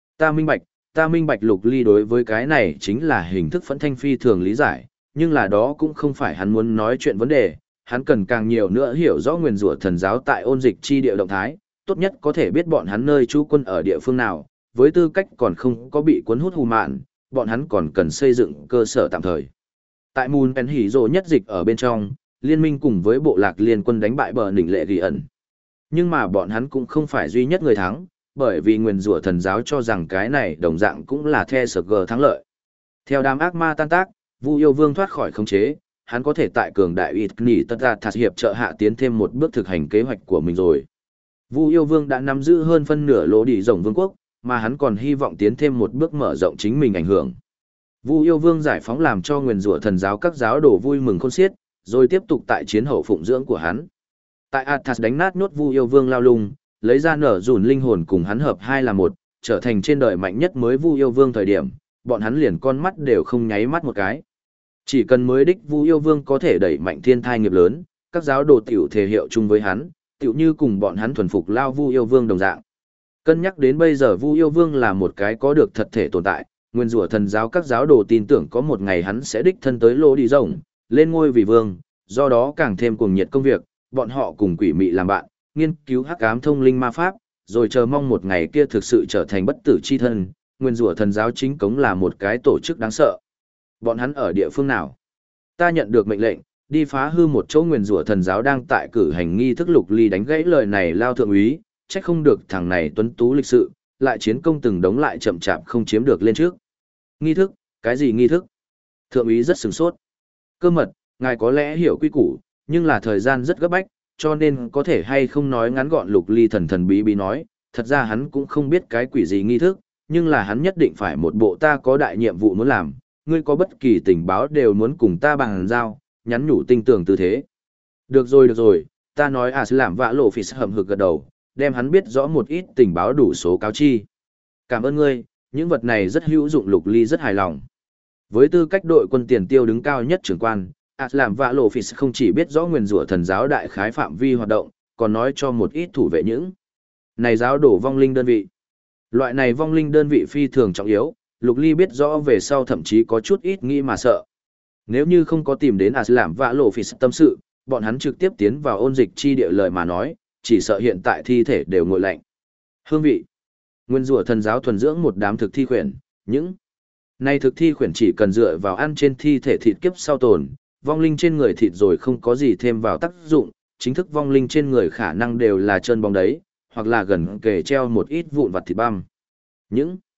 Ta minh bạch. Lục Ly đối với cái này chính là hình thức phẫn thanh phi thường lý giải, nhưng là đó cũng không phải hắn muốn nói chuyện vấn đề, hắn cần càng nhiều nữa hiểu rõ nguyền rủa thần giáo tại ôn dịch chi địa động thái, tốt nhất có thể biết bọn hắn nơi trú quân ở địa phương nào, với tư cách còn không có bị cuốn hút hù mạn, bọn hắn còn cần xây dựng cơ sở tạm thời. Tại Moon Pen Hỉ Rồ nhất dịch ở bên trong, liên minh cùng với bộ lạc liên quân đánh bại Bờ Ninh Lệ Gỉ ẩn. Nhưng mà bọn hắn cũng không phải duy nhất người thắng, bởi vì nguyền rủa thần giáo cho rằng cái này đồng dạng cũng là The SG thắng lợi. Theo đám ác ma tan tác, Vu Yêu Vương thoát khỏi khống chế, hắn có thể tại cường đại ít nỉ tất ra thạt hiệp trợ hạ tiến thêm một bước thực hành kế hoạch của mình rồi. Vu Yêu Vương đã nắm giữ hơn phân nửa lỗ đi rồng vương quốc, mà hắn còn hy vọng tiến thêm một bước mở rộng chính mình ảnh hưởng. Vu Yêu Vương giải phóng làm cho nguyền rủa thần giáo các giáo đồ vui mừng khôn xiết, rồi tiếp tục tại chiến hậu phụng dưỡng của hắn. Tại Athas đánh nát nốt Vu Yêu Vương lao lung, lấy ra nở dùn linh hồn cùng hắn hợp hai là một, trở thành trên đời mạnh nhất mới Vu Yêu Vương thời điểm, bọn hắn liền con mắt đều không nháy mắt một cái. Chỉ cần mới đích Vu Yêu Vương có thể đẩy mạnh thiên thai nghiệp lớn, các giáo đồ tiểu thể hiệu chung với hắn, tiểu như cùng bọn hắn thuần phục lao Vu Yêu Vương đồng dạng. Cân nhắc đến bây giờ Vu Yêu Vương là một cái có được thật thể tồn tại, nguyên rủa thần giáo các giáo đồ tin tưởng có một ngày hắn sẽ đích thân tới lỗ đi rồng, lên ngôi vì vương, do đó càng thêm cuồng nhiệt công việc, bọn họ cùng quỷ mị làm bạn, nghiên cứu hắc ám thông linh ma pháp, rồi chờ mong một ngày kia thực sự trở thành bất tử chi thân. Nguyên rủa thần giáo chính cống là một cái tổ chức đáng sợ. Bọn hắn ở địa phương nào? Ta nhận được mệnh lệnh, đi phá hư một chỗ nguyên rủa thần giáo đang tại cử hành nghi thức. Lục Ly đánh gãy lời này lao thượng úy, trách không được thằng này tuấn tú lịch sự, lại chiến công từng đống lại chậm chạp không chiếm được lên trước. Nghi thức? Cái gì nghi thức? Thượng úy rất sửng sốt. Cơ mật, ngài có lẽ hiểu quy củ, nhưng là thời gian rất gấp bách, cho nên có thể hay không nói ngắn gọn. Lục Ly thần thần bí bí nói, thật ra hắn cũng không biết cái quỷ gì nghi thức, nhưng là hắn nhất định phải một bộ ta có đại nhiệm vụ muốn làm, ngươi có bất kỳ tình báo đều muốn cùng ta bằng giao, nhắn nhủ tinh tường tư thế. Được rồi, ta nói sẽ làm. Vạ lộ phỉ hầm hực gật đầu, đem hắn biết rõ một ít tình báo đủ số cáo chi. Cảm ơn ngươi, những vật này rất hữu dụng. Lục Ly rất hài lòng. Với tư cách đội quân tiền tiêu đứng cao nhất trưởng quan, làm Vạ lộ phỉ không chỉ biết rõ nguyền rủa thần giáo đại khái phạm vi hoạt động, còn nói cho một ít thủ vệ những này giáo đổ vong linh đơn vị. Loại này vong linh đơn vị phi thường trọng yếu, Lục Ly biết rõ về sau thậm chí có chút ít nghĩ mà sợ. Nếu như không có tìm đến làm Vạ lộ phỉ tâm sự, bọn hắn trực tiếp tiến vào ôn dịch chi địa lời mà nói, chỉ sợ hiện tại thi thể đều nguội lạnh. Hương vị. Nguyên rủa thần giáo thuần dưỡng một đám thực thi khuyển, những này thực thi khuyển chỉ cần dựa vào ăn trên thi thể thịt kiếp sau tồn, vong linh trên người thịt rồi không có gì thêm vào tác dụng, chính thức vong linh trên người khả năng đều là trơn bóng đấy, hoặc là gần kề treo một ít vụn vặt thịt băm. Những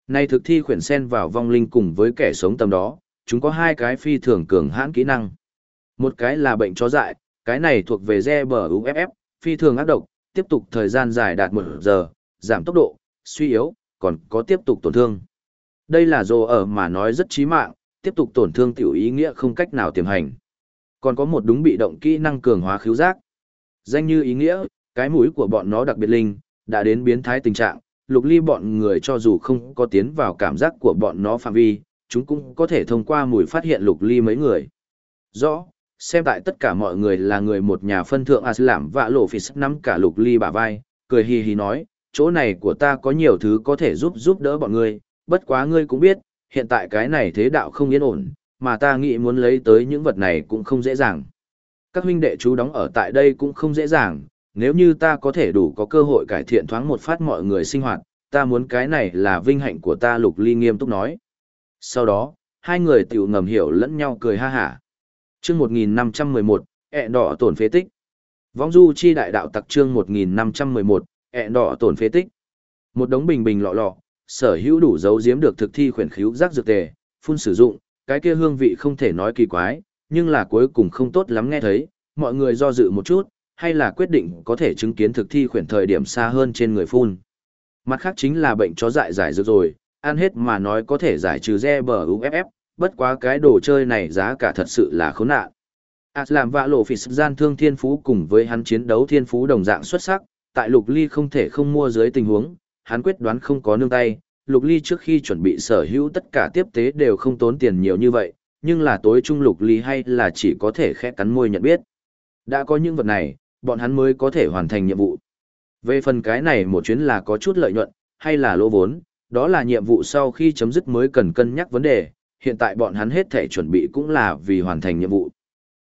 Này thực thi khuyển sen vào vong linh cùng với kẻ sống tầm đó, chúng có hai cái phi thường cường hãn kỹ năng. Một cái là bệnh chó dại, cái này thuộc về GBUFF, phi thường ác độc, tiếp tục thời gian dài đạt 1 giờ, giảm tốc độ, suy yếu, còn có tiếp tục tổn thương. Đây là dồ ở mà nói rất chí mạng, tiếp tục tổn thương tiểu ý nghĩa không cách nào tiềm hành. Còn có một đúng bị động kỹ năng cường hóa khứu giác. Danh như ý nghĩa, cái mũi của bọn nó đặc biệt linh, đã đến biến thái tình trạng, Lục Ly bọn người cho dù không có tiến vào cảm giác của bọn nó phạm vi, chúng cũng có thể thông qua mùi phát hiện Lục Ly mấy người. Rõ, xem tại tất cả mọi người là người một nhà phân thượng Aslam và Lộ Phỉ nắm cả Lục Ly bả vai, cười hì hì nói, chỗ này của ta có nhiều thứ có thể giúp đỡ bọn ngươi, bất quá ngươi cũng biết, hiện tại cái này thế đạo không yên ổn, mà ta nghĩ muốn lấy tới những vật này cũng không dễ dàng. Các huynh đệ chú đóng ở tại đây cũng không dễ dàng, nếu như ta có thể đủ có cơ hội cải thiện thoáng một phát mọi người sinh hoạt, ta muốn cái này là vinh hạnh của ta, Lục Ly nghiêm túc nói. Sau đó, hai người tiểu ngầm hiểu lẫn nhau cười ha hả. Chương 1511, đỏ tổn phế tích. Vong du chi đại đạo tặc chương 1511, đỏ tổn phế tích. Một đống bình bình lọ lọ, sở hữu đủ giấu giếm được thực thi khuyển khíu rác dược tề, phun sử dụng, cái kia hương vị không thể nói kỳ quái, nhưng là cuối cùng không tốt lắm nghe thấy, mọi người do dự một chút, hay là quyết định có thể chứng kiến thực thi khuyển thời điểm xa hơn trên người phun. Mặt khác chính là bệnh chó dại giải dược rồi, ăn hết mà nói có thể giải trừ GBUFF, bất quá cái đồ chơi này giá cả thật sự là khốn nạn. Aslam và Lộ Phỉ gian thương thiên phú cùng với hắn chiến đấu thiên phú đồng dạng xuất sắc, tại Lục Ly không thể không mua dưới tình huống, hắn quyết đoán không có nương tay. Lục Ly trước khi chuẩn bị sở hữu tất cả tiếp tế đều không tốn tiền nhiều như vậy, nhưng là tối trung Lục Ly hay là chỉ có thể khẽ cắn môi nhận biết. Đã có những vật này, bọn hắn mới có thể hoàn thành nhiệm vụ. Về phần cái này một chuyến là có chút lợi nhuận, hay là lỗ vốn, đó là nhiệm vụ sau khi chấm dứt mới cần cân nhắc vấn đề, hiện tại bọn hắn hết thể chuẩn bị cũng là vì hoàn thành nhiệm vụ.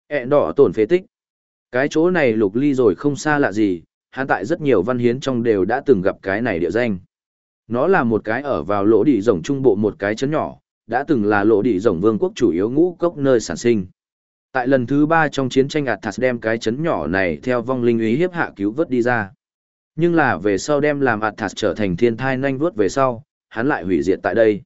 Đỏ tổn phế tích. Cái chỗ này Lục Ly rồi không xa lạ gì, hắn tại rất nhiều văn hiến trong đều đã từng gặp cái này địa danh. Nó là một cái ở vào lỗ đỉ rồng trung bộ một cái chấn nhỏ, đã từng là lỗ đỉ rồng vương quốc chủ yếu ngũ cốc nơi sản sinh. Tại lần thứ 3 trong chiến tranh Athas đem cái chấn nhỏ này theo vong linh úy hiếp hạ cứu vớt đi ra. Nhưng là về sau đem làm Athas trở thành thiên thai nhanh vuốt về sau, hắn lại hủy diệt tại đây.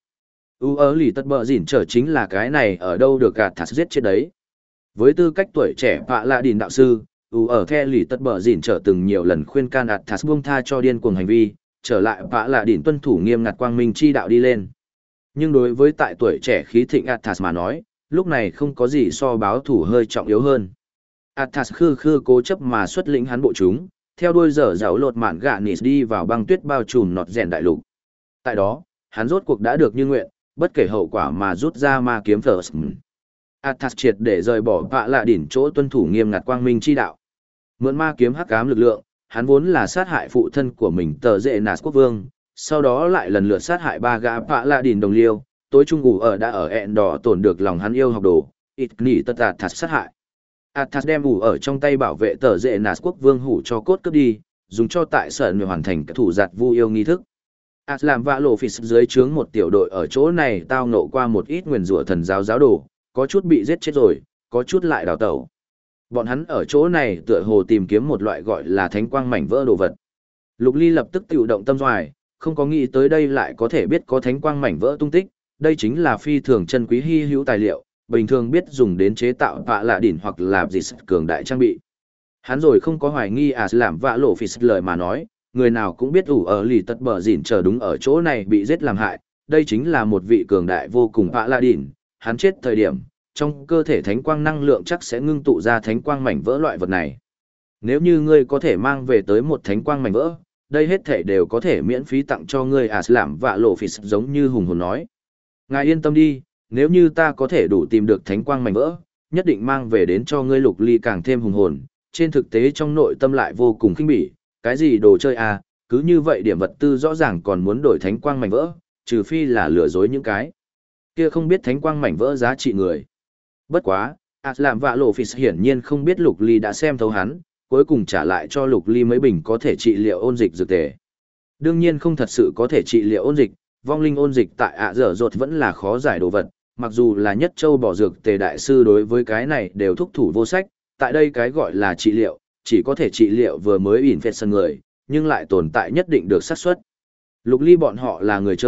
Lì tất bờ dỉn trở chính là cái này ở đâu được Athas giết chết đấy. Với tư cách tuổi trẻ Pạ Lạ Đìn đạo sư, The lì tất bờ dỉn trở từng nhiều lần khuyên can Athas buông tha cho điên cuồng hành vi, trở lại Pạ Lạ Đìn tuân thủ nghiêm ngặt quang minh chi đạo đi lên. Nhưng đối với tại tuổi trẻ khí thịnh Athas mà nói, lúc này không có gì so báo thủ hơi trọng yếu hơn. Athas khư cố chấp mà xuất lĩnh hắn bộ chúng, theo đuôi dở dạo lột mạn gạ nịt đi vào băng tuyết bao trùm nọt rèn đại lục. Tại đó, hắn rốt cuộc đã được như nguyện, bất kể hậu quả mà rút ra ma kiếm First. Athas triệt để rời bỏ Pạ Lạ Đỉnh chỗ tuân thủ nghiêm ngặt quang minh chi đạo. Mượn ma kiếm hắc ám lực lượng, hắn vốn là sát hại phụ thân của mình tờ dệ nạt quốc vương, sau đó lại lần lượt sát hại 3 gã Pạ Lạ Đỉnh đồng liêu, tối trung ngủ ở đã ở đỏ tổn được lòng hắn yêu học đồ, ít nỉ tất Athas sát hại. Athas đem ủ ở trong tay bảo vệ tờ dệ nạt quốc vương hủ cho cốt cướp đi, dùng cho tại sở người hoàn thành các thủ giặt vu yêu nghi thức. Aslam và Lộ Phỉ dưới trướng một tiểu đội ở chỗ này tao ngộ qua một ít nguyền rủa thần giáo giáo đồ, có chút bị giết chết rồi, có chút lại đào tẩu. Bọn hắn ở chỗ này tựa hồ tìm kiếm một loại gọi là thánh quang mảnh vỡ đồ vật. Lục Ly lập tức tự động tâm doài, không có nghĩ tới đây lại có thể biết có thánh quang mảnh vỡ tung tích, đây chính là phi thường chân quý hy hữu tài liệu, bình thường biết dùng đến chế tạo Pạ Lạ Đỉnh hoặc là gì cường đại trang bị. Hắn rồi không có hoài nghi làm vạ Lộ Phỉ lời mà nói, người nào cũng biết lì tất bờ dỉn chờ đúng ở chỗ này bị giết làm hại, đây chính là một vị cường đại vô cùng Pạ Lạ Đỉnh, hắn chết thời điểm, trong cơ thể thánh quang năng lượng chắc sẽ ngưng tụ ra thánh quang mảnh vỡ loại vật này. Nếu như ngươi có thể mang về tới một thánh quang mảnh vỡ, đây hết thể đều có thể miễn phí tặng cho ngươi làm vạ Lộ Phỉ giống như hùng hồn nói. Ngài yên tâm đi, nếu như ta có thể đủ tìm được thánh quang mảnh vỡ, nhất định mang về đến cho ngươi Lục Ly càng thêm hùng hồn, trên thực tế trong nội tâm lại vô cùng khinh bỉ, cái gì đồ chơi à, cứ như vậy điểm vật tư rõ ràng còn muốn đổi thánh quang mảnh vỡ, trừ phi là lừa dối những cái kia không biết thánh quang mảnh vỡ giá trị người. Bất quá, làm vạ Lộ Phỉ hiển nhiên không biết Lục Ly đã xem thấu hắn, cuối cùng trả lại cho Lục Ly mấy bình có thể trị liệu ôn dịch dược tề. Đương nhiên không thật sự có thể trị liệu ôn dịch, vong linh ôn dịch tại dở dột vẫn là khó giải đồ vật, mặc dù là nhất châu bỏ dược tề đại sư đối với cái này đều thúc thủ vô sách, tại đây cái gọi là trị liệu, chỉ có thể trị liệu vừa mới infection người, nhưng lại tồn tại nhất định được xác suất. Lục Ly bọn họ là người chơi,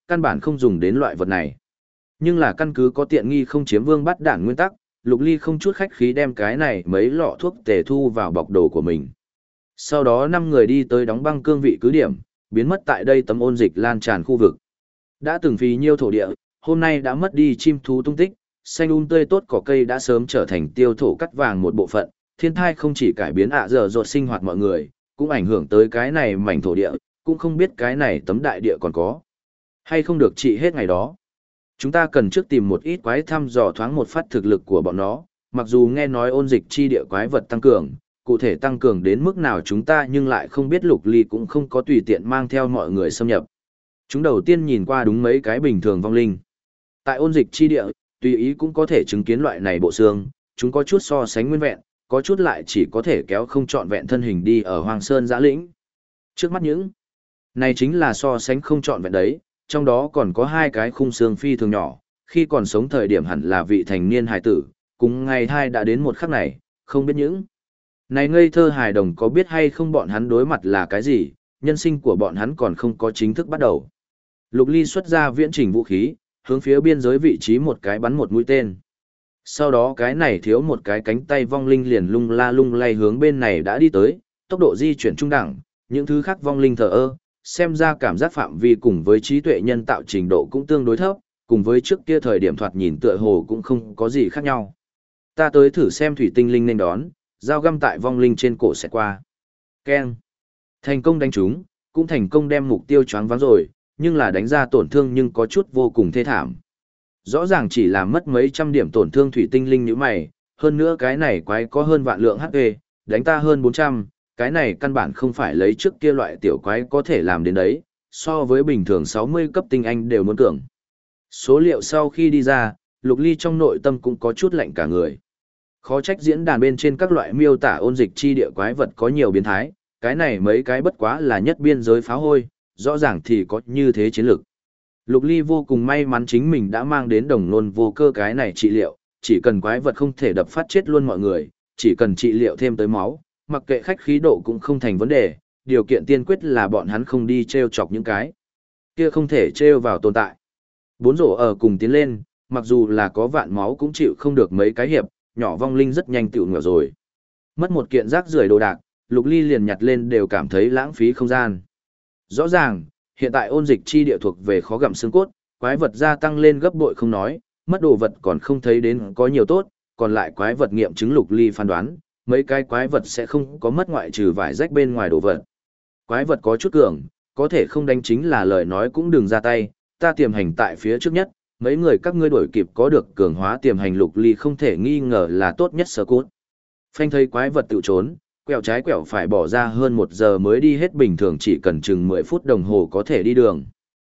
căn bản không dùng đến loại vật này. Nhưng là căn cứ có tiện nghi không chiếm vương bắt đản nguyên tắc, Lục Ly không chút khách khí đem cái này mấy lọ thuốc tề thu vào bọc đồ của mình. Sau đó 5 người đi tới đóng băng cương vị cứ điểm, biến mất tại đây tấm ôn dịch lan tràn khu vực. Đã từng phí nhiêu thổ địa, hôm nay đã mất đi chim thú tung tích, xanh tươi tốt cỏ cây đã sớm trở thành tiêu thổ cắt vàng một bộ phận. Thiên thai không chỉ cải biến dở dột sinh hoạt mọi người, cũng ảnh hưởng tới cái này mảnh thổ địa, cũng không biết cái này tấm đại địa còn có hay không được trị hết ngày đó. Chúng ta cần trước tìm một ít quái thăm dò thoáng một phát thực lực của bọn nó, mặc dù nghe nói ôn dịch chi địa quái vật tăng cường, cụ thể tăng cường đến mức nào chúng ta nhưng lại không biết. Lục Ly cũng không có tùy tiện mang theo mọi người xâm nhập. Chúng đầu tiên nhìn qua đúng mấy cái bình thường vong linh. Tại ôn dịch chi địa, tùy ý cũng có thể chứng kiến loại này bộ xương, chúng có chút so sánh nguyên vẹn, có chút lại chỉ có thể kéo không trọn vẹn thân hình đi ở Hoàng Sơn giã lĩnh. Trước mắt những này chính là so sánh không trọn vẹn đấy, trong đó còn có 2 cái khung xương phi thường nhỏ, khi còn sống thời điểm hẳn là vị thành niên hài tử, cùng ngày thai đã đến một khắc này, không biết những này ngây thơ hài đồng có biết hay không bọn hắn đối mặt là cái gì, nhân sinh của bọn hắn còn không có chính thức bắt đầu. Lục Ly xuất ra viễn trình vũ khí, hướng phía biên giới vị trí một cái bắn một mũi tên. Sau đó cái này thiếu một cái cánh tay vong linh liền lung la lung lay hướng bên này đã đi tới, tốc độ di chuyển trung đẳng, những thứ khác vong linh thờ ơ, xem ra cảm giác phạm vi cùng với trí tuệ nhân tạo trình độ cũng tương đối thấp, cùng với trước kia thời điểm thoạt nhìn tựa hồ cũng không có gì khác nhau. Ta tới thử xem thủy tinh linh nên đón, dao găm tại vong linh trên cổ sẽ qua. Keng. Thành công đánh trúng, cũng thành công đem mục tiêu choáng váng rồi, nhưng là đánh ra tổn thương nhưng có chút vô cùng thê thảm. Rõ ràng chỉ là mất mấy trăm điểm tổn thương thủy tinh linh như mày, hơn nữa cái này quái có hơn vạn lượng HP, đánh ta hơn 400, cái này căn bản không phải lấy trước kia loại tiểu quái có thể làm đến đấy, so với bình thường 60 cấp tinh anh đều muốn cường. Số liệu sau khi đi ra, Lục Ly trong nội tâm cũng có chút lạnh cả người. Khó trách diễn đàn bên trên các loại miêu tả ôn dịch chi địa quái vật có nhiều biến thái, cái này mấy cái bất quá là nhất biên giới phá hôi, rõ ràng thì có như thế chiến lược. Lục Ly vô cùng may mắn chính mình đã mang đến đồng nôn vô cơ cái này trị liệu, chỉ cần quái vật không thể đập phát chết luôn mọi người, chỉ cần trị liệu thêm tới máu, mặc kệ khách khí độ cũng không thành vấn đề, điều kiện tiên quyết là bọn hắn không đi treo chọc những cái kia không thể treo vào tồn tại. 4 rổ ở cùng tiến lên, mặc dù là có vạn máu cũng chịu không được mấy cái hiệp, nhỏ vong linh rất nhanh tiểu ngửa rồi. Mất một kiện rác rưởi đồ đạc, Lục Ly liền nhặt lên đều cảm thấy lãng phí không gian. Rõ ràng, hiện tại ôn dịch chi địa thuộc về khó gặm xương cốt, quái vật gia tăng lên gấp bội không nói, mất đồ vật còn không thấy đến có nhiều tốt, còn lại quái vật nghiệm chứng Lục Ly phán đoán, mấy cái quái vật sẽ không có mất ngoại trừ vải rách bên ngoài đồ vật. Quái vật có chút cường, có thể không đánh chính là lời nói cũng đừng ra tay, ta tiềm hành tại phía trước nhất, mấy người các ngươi đổi kịp có được cường hóa tiềm hành. Lục Ly không thể nghi ngờ là tốt nhất sơ cốt. Phanh thấy quái vật tự trốn, quẹo trái quẹo phải bỏ ra hơn 1 giờ mới đi hết, bình thường chỉ cần chừng 10 phút đồng hồ có thể đi đường.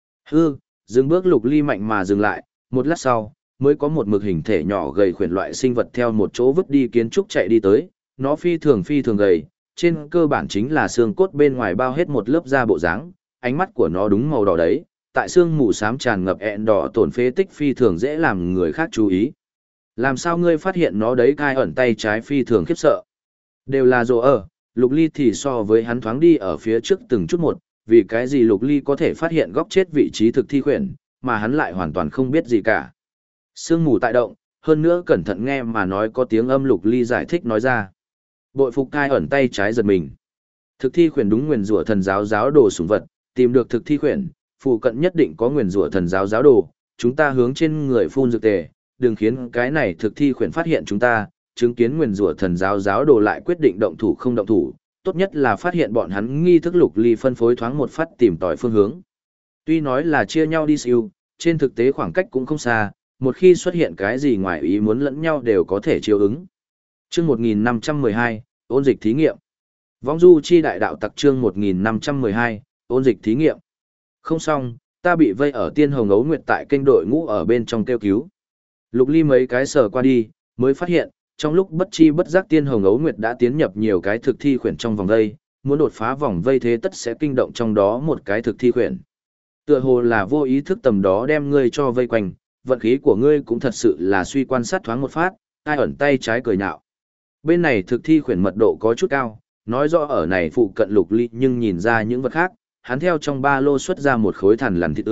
Dừng bước. Lục Ly mạnh mà dừng lại, một lát sau, mới có một mực hình thể nhỏ gầy khuyển loại sinh vật theo một chỗ vứt đi kiến trúc chạy đi tới, nó phi thường gầy, trên cơ bản chính là xương cốt bên ngoài bao hết một lớp da bộ dáng, ánh mắt của nó đúng màu đỏ đấy, tại xương mù xám tràn ngập ẹn đỏ tổn phế tích phi thường dễ làm người khác chú ý. Làm sao ngươi phát hiện nó đấy? Cai ẩn tay trái phi thường khiếp sợ. Đều là rồ ở, Lục Ly thì so với hắn thoáng đi ở phía trước từng chút một, vì cái gì Lục Ly có thể phát hiện góc chết vị trí thực thi khuyển, mà hắn lại hoàn toàn không biết gì cả. Sương mù tại động, hơn nữa cẩn thận nghe mà nói có tiếng âm. Lục Ly giải thích nói ra. Bội phục. Cai ẩn tay trái giật mình. Thực thi khuyển đúng nguyền rủa thần giáo đồ sủng vật, tìm được thực thi khuyển, phụ cận nhất định có nguyền rủa thần giáo đồ, chúng ta hướng trên người phun dược tề, đừng khiến cái này thực thi khuyển phát hiện chúng ta, chứng kiến nguyền rủa thần giáo đồ lại quyết định động thủ không động thủ, tốt nhất là phát hiện bọn hắn nghi thức. Lục Ly phân phối thoáng một phát tìm tòi phương hướng. Tuy nói là chia nhau đi siêu, trên thực tế khoảng cách cũng không xa, một khi xuất hiện cái gì ngoài ý muốn lẫn nhau đều có thể chiếu ứng. Chương 1512, ôn dịch thí nghiệm. Vong du chi đại đạo tặc. Chương 1512, ôn dịch thí nghiệm. Không xong, ta bị vây ở Tiên Hồng Ấu Nguyệt tại kênh đội ngũ ở bên trong kêu cứu. Lục Ly mấy cái sờ qua đi, mới phát hiện, trong lúc bất chi bất giác Tiên Hồng Ấu Nguyệt đã tiến nhập nhiều cái thực thi khuyển trong vòng vây, muốn đột phá vòng vây thế tất sẽ kinh động trong đó một cái thực thi khuyển. Tựa hồ là vô ý thức tầm đó đem ngươi cho vây quanh, vận khí của ngươi cũng thật sự là suy quan sát thoáng một phát. Ai ẩn tay trái cười nhạo. Bên này thực thi khuyển mật độ có chút cao, nói rõ ở này phụ cận Lục Ly nhưng nhìn ra những vật khác, hắn theo trong ba lô xuất ra một khối thằn lằn thịt tươi,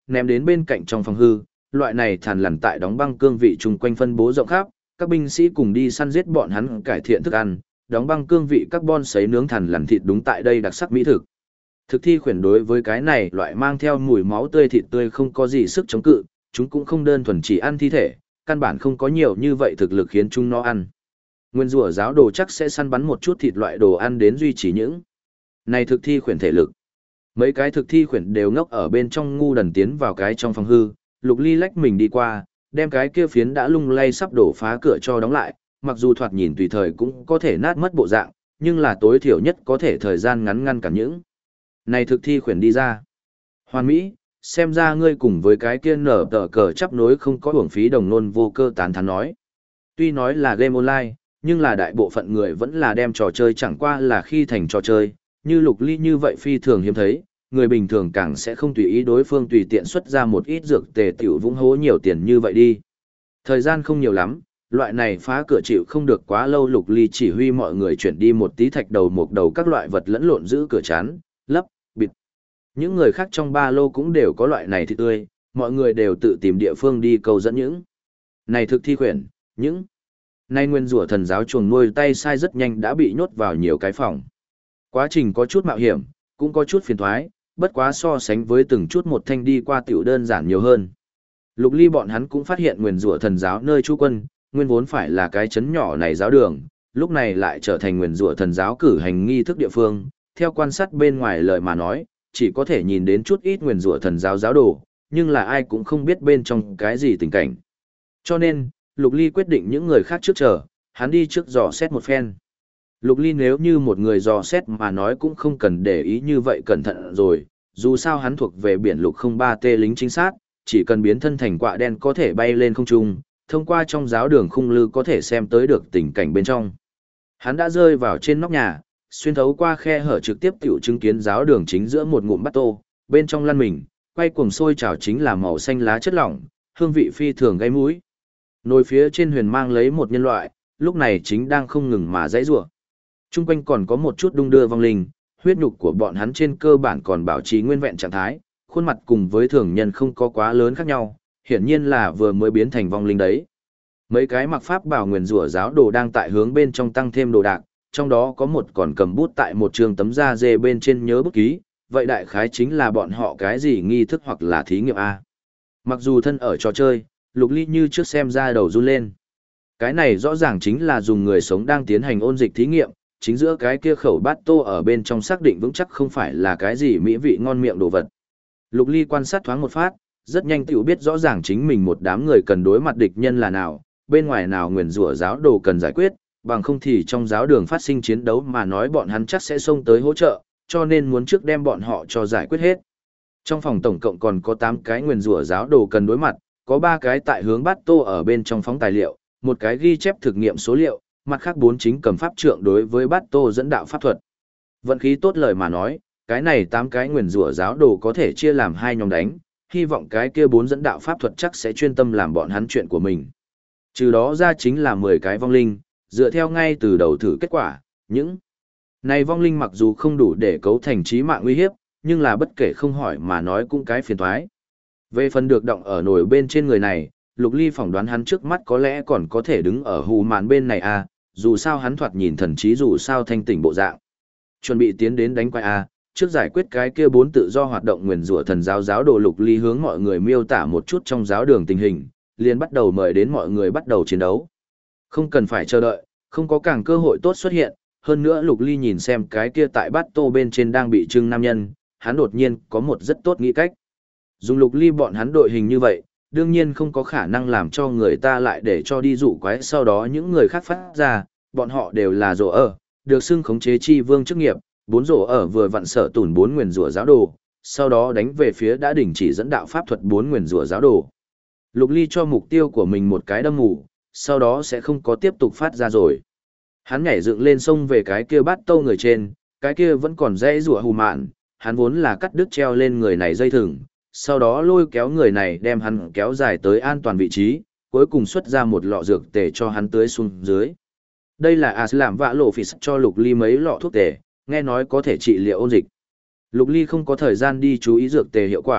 ném đến bên cạnh trong phòng hư, loại này thằn lằn tại đóng băng cương vị chung quanh phân bố rộng khắp, các binh sĩ cùng đi săn giết bọn hắn cải thiện thức ăn, đóng băng cương vị carbon sấy nướng thằn lằn thịt đúng tại đây đặc sắc mỹ thực. Thực thi khuyển đối với cái này loại mang theo mùi máu tươi thịt tươi không có gì sức chống cự, chúng cũng không đơn thuần chỉ ăn thi thể, căn bản không có nhiều như vậy thực lực khiến chúng nó ăn. Nguyên rủa giáo đồ chắc sẽ săn bắn một chút thịt loại đồ ăn đến duy trì những này thực thi khuyển thể lực. Mấy cái thực thi khuyển đều ngốc ở bên trong ngu đần tiến vào cái trong phòng hư, Lục Ly lách mình đi qua, đem cái kia phiến đã lung lay sắp đổ phá cửa cho đóng lại, mặc dù thoạt nhìn tùy thời cũng có thể nát mất bộ dạng, nhưng là tối thiểu nhất có thể thời gian ngắn ngăn cản những này thực thi khuyển đi ra. Hoàn Mỹ, xem ra ngươi cùng với cái kia nở tờ cờ chấp nối không có uổng phí đồng nôn vô cơ tán thán nói. Tuy nói là game online, nhưng là đại bộ phận người vẫn là đem trò chơi chẳng qua là khi thành trò chơi, như Lục Ly như vậy phi thường hiếm thấy, người bình thường càng sẽ không tùy ý đối phương tùy tiện xuất ra một ít dược tề tiểu vũng hố nhiều tiền như vậy đi. Thời gian không nhiều lắm, loại này phá cửa chịu không được quá lâu. Lục Ly chỉ huy mọi người chuyển đi một tí thạch đầu một đầu các loại vật lẫn lộn giữ cửa chắn, lấp, bịt. Những người khác trong ba lô cũng đều có loại này thịt tươi, mọi người đều tự tìm địa phương đi cầu dẫn những này thực thi khuyển, những nay nguyên rủa thần giáo chuồng nuôi tay sai rất nhanh đã bị nhốt vào nhiều cái phòng. Quá trình có chút mạo hiểm, cũng có chút phiền thoái, bất quá so sánh với từng chút một thanh đi qua tiểu đơn giản nhiều hơn. Lục Ly bọn hắn cũng phát hiện nguyên rủa thần giáo nơi trú quân, nguyên vốn phải là cái chấn nhỏ này giáo đường, lúc này lại trở thành nguyên rủa thần giáo cử hành nghi thức địa phương. Theo quan sát bên ngoài lời mà nói, chỉ có thể nhìn đến chút ít nguyên rủa thần giáo giáo đồ, nhưng là ai cũng không biết bên trong cái gì tình cảnh. Cho nên, Lục Ly quyết định những người khác trước chờ, hắn đi trước dò xét một phen. Lục Ly nếu như một người dò xét mà nói cũng không cần để ý như vậy cẩn thận rồi, dù sao hắn thuộc về biển lục 03T lính chính xác, chỉ cần biến thân thành quạ đen có thể bay lên không trung, thông qua trong giáo đường khung lư có thể xem tới được tình cảnh bên trong. Hắn đã rơi vào trên nóc nhà, xuyên thấu qua khe hở trực tiếp tiểu chứng kiến giáo đường chính giữa một ngụm bát tô, bên trong lăn mình, quay cuồng sôi trào chính là màu xanh lá chất lỏng, hương vị phi thường gây mũi. Nồi phía trên huyền mang lấy một nhân loại, lúc này chính đang không ngừng mà giãy giụa. Trung quanh còn có một chút đung đưa vong linh, huyết nhục của bọn hắn trên cơ bản còn bảo trì nguyên vẹn trạng thái, khuôn mặt cùng với thường nhân không có quá lớn khác nhau, hiển nhiên là vừa mới biến thành vong linh đấy. Mấy cái mặc pháp bào nguyền rủa giáo đồ đang tại hướng bên trong tăng thêm đồ đạc, trong đó có một còn cầm bút tại một trường tấm da dê bên trên nhớ bút ký, vậy đại khái chính là bọn họ cái gì nghi thức hoặc là thí nghiệm A. Mặc dù thân ở trò chơi, Lục Ly như trước xem ra đầu run lên. Cái này rõ ràng chính là dùng người sống đang tiến hành ôn dịch thí nghiệm, chính giữa cái kia khẩu bát tô ở bên trong xác định vững chắc không phải là cái gì mỹ vị ngon miệng đồ vật. Lục Ly quan sát thoáng một phát, rất nhanh tiểu biết rõ ràng chính mình một đám người cần đối mặt địch nhân là nào, bên ngoài nào nguyền rủa giáo đồ cần giải quyết, bằng không thì trong giáo đường phát sinh chiến đấu mà nói bọn hắn chắc sẽ xông tới hỗ trợ, cho nên muốn trước đem bọn họ cho giải quyết hết. Trong phòng tổng cộng còn có 8 cái nguyền rủa giáo đồ cần đối mặt, có 3 cái tại hướng bát tô ở bên trong phóng tài liệu, một cái ghi chép thực nghiệm số liệu, mặt khác 4 chính cầm pháp trượng đối với bát tô dẫn đạo pháp thuật. Vận khí tốt lời mà nói, cái này 8 cái nguyền rủa giáo đồ có thể chia làm 2 nhóm đánh, hy vọng cái kia 4 dẫn đạo pháp thuật chắc sẽ chuyên tâm làm bọn hắn chuyện của mình. Trừ đó ra chính là 10 cái vong linh, dựa theo ngay từ đầu thử kết quả, những này vong linh mặc dù không đủ để cấu thành chí mạng nguy hiếp, nhưng là bất kể không hỏi mà nói cũng cái phiền toái. Về phần được động ở nổi bên trên người này, Lục Ly phỏng đoán hắn trước mắt có lẽ còn có thể đứng ở hù màn bên này a, dù sao hắn thoạt nhìn thần trí dù sao thanh tỉnh bộ dạng. Chuẩn bị tiến đến đánh quái a, trước giải quyết cái kia 4 tự do hoạt động nguyền rủa thần giáo giáo đồ. Lục Ly hướng mọi người miêu tả một chút trong giáo đường tình hình, liền bắt đầu mời đến mọi người bắt đầu chiến đấu. Không cần phải chờ đợi, không có càng cơ hội tốt xuất hiện, hơn nữa Lục Ly nhìn xem cái kia tại bát tô bên trên đang bị trưng nam nhân, hắn đột nhiên có một rất tốt nghĩ cách. Dùng Lục Ly bọn hắn đội hình như vậy, đương nhiên không có khả năng làm cho người ta lại để cho đi dụ quái sau đó những người khác phát ra, bọn họ đều là rổ ở, được xưng khống chế chi vương chức nghiệp, 4 rổ ở vừa vặn sở tủn 4 nguyền rủa giáo đồ, sau đó đánh về phía đã đình chỉ dẫn đạo pháp thuật 4 nguyền rủa giáo đồ. Lục Ly cho mục tiêu của mình một cái đâm mù, sau đó sẽ không có tiếp tục phát ra rồi. Hắn nhảy dựng lên sông về cái kia bát tô người trên, cái kia vẫn còn dây rủa hù mạn, hắn vốn là cắt đứt treo lên người này dây thừng, sau đó lôi kéo người này đem hắn kéo dài tới an toàn vị trí, cuối cùng xuất ra một lọ dược tề cho hắn tưới xuống dưới. Đây là Aslam vạ lộ phỉ cho Lục Ly mấy lọ thuốc tề, nghe nói có thể trị liệu ôn dịch. Lục Ly không có thời gian đi chú ý dược tề hiệu quả,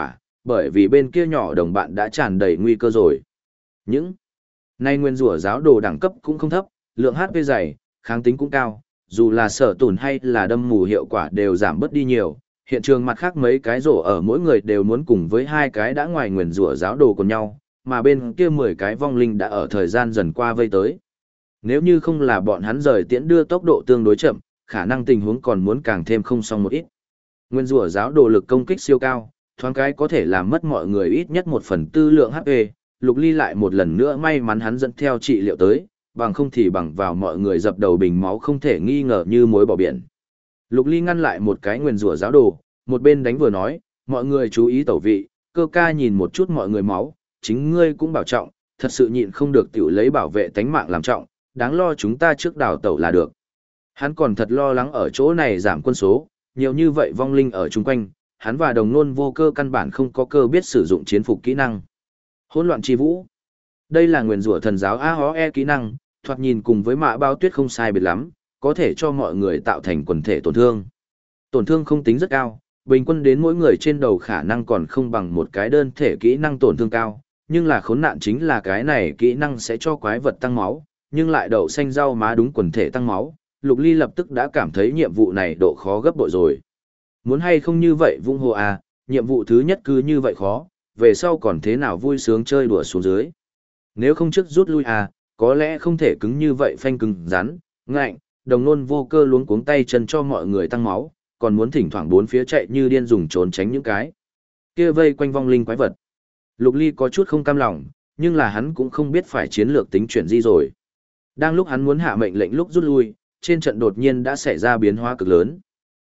bởi vì bên kia nhỏ đồng bạn đã tràn đầy nguy cơ rồi. Những nay nguyên rủa giáo đồ đẳng cấp cũng không thấp, lượng HP dày, kháng tính cũng cao, dù là sở tổn hay là đâm mù hiệu quả đều giảm bớt đi nhiều. Hiện trường mặt khác mấy cái rổ ở mỗi người đều muốn cùng với hai cái đã ngoài nguyền rủa giáo đồ của nhau, mà bên kia 10 cái vong linh đã ở thời gian dần qua vây tới. Nếu như không là bọn hắn rời tiễn đưa tốc độ tương đối chậm, khả năng tình huống còn muốn càng thêm không xong một ít. Nguyên rủa giáo đồ lực công kích siêu cao, thoáng cái có thể làm mất mọi người ít nhất 1/4 lượng HP, Lục Ly lại một lần nữa may mắn hắn dẫn theo trị liệu tới, bằng không thì bằng vào mọi người dập đầu bình máu không thể nghi ngờ như muối bỏ biển. Lục Ly ngăn lại một cái nguyền rủa giáo đồ, một bên đánh vừa nói, mọi người chú ý tẩu vị, Cơ ca nhìn một chút mọi người máu, chính ngươi cũng bảo trọng, thật sự nhịn không được tiểu lấy bảo vệ tánh mạng làm trọng, đáng lo chúng ta trước đào tẩu là được. Hắn còn thật lo lắng ở chỗ này giảm quân số, nhiều như vậy vong linh ở chung quanh, hắn và đồng nôn vô cơ căn bản không có cơ biết sử dụng chiến phục kỹ năng. Hỗn loạn chi vũ. Đây là nguyền rủa thần giáo AOE kỹ năng, thoạt nhìn cùng với mã bao tuyết không sai biệt lắm, có thể cho mọi người tạo thành quần thể tổn thương. Tổn thương không tính rất cao, bình quân đến mỗi người trên đầu khả năng còn không bằng một cái đơn thể kỹ năng tổn thương cao, nhưng là khốn nạn chính là cái này kỹ năng sẽ cho quái vật tăng máu, nhưng lại đậu xanh rau má đúng quần thể tăng máu. Lục Ly lập tức đã cảm thấy nhiệm vụ này độ khó gấp bội rồi. Muốn hay không như vậy vung hồ à, nhiệm vụ thứ nhất cứ như vậy khó, về sau còn thế nào vui sướng chơi đùa xuống dưới. Nếu không trước rút lui à, có lẽ không thể cứng như vậy phanh cứng rắn, ngạnh, đồng nôn vô cơ luống cuống tay chân cho mọi người tăng máu, còn muốn thỉnh thoảng bốn phía chạy như điên dùng trốn tránh những cái kia vây quanh vong linh quái vật. Lục Ly có chút không cam lòng, nhưng là hắn cũng không biết phải chiến lược tính chuyển gì rồi. Đang lúc hắn muốn hạ mệnh lệnh lúc rút lui, trên trận đột nhiên đã xảy ra biến hóa cực lớn.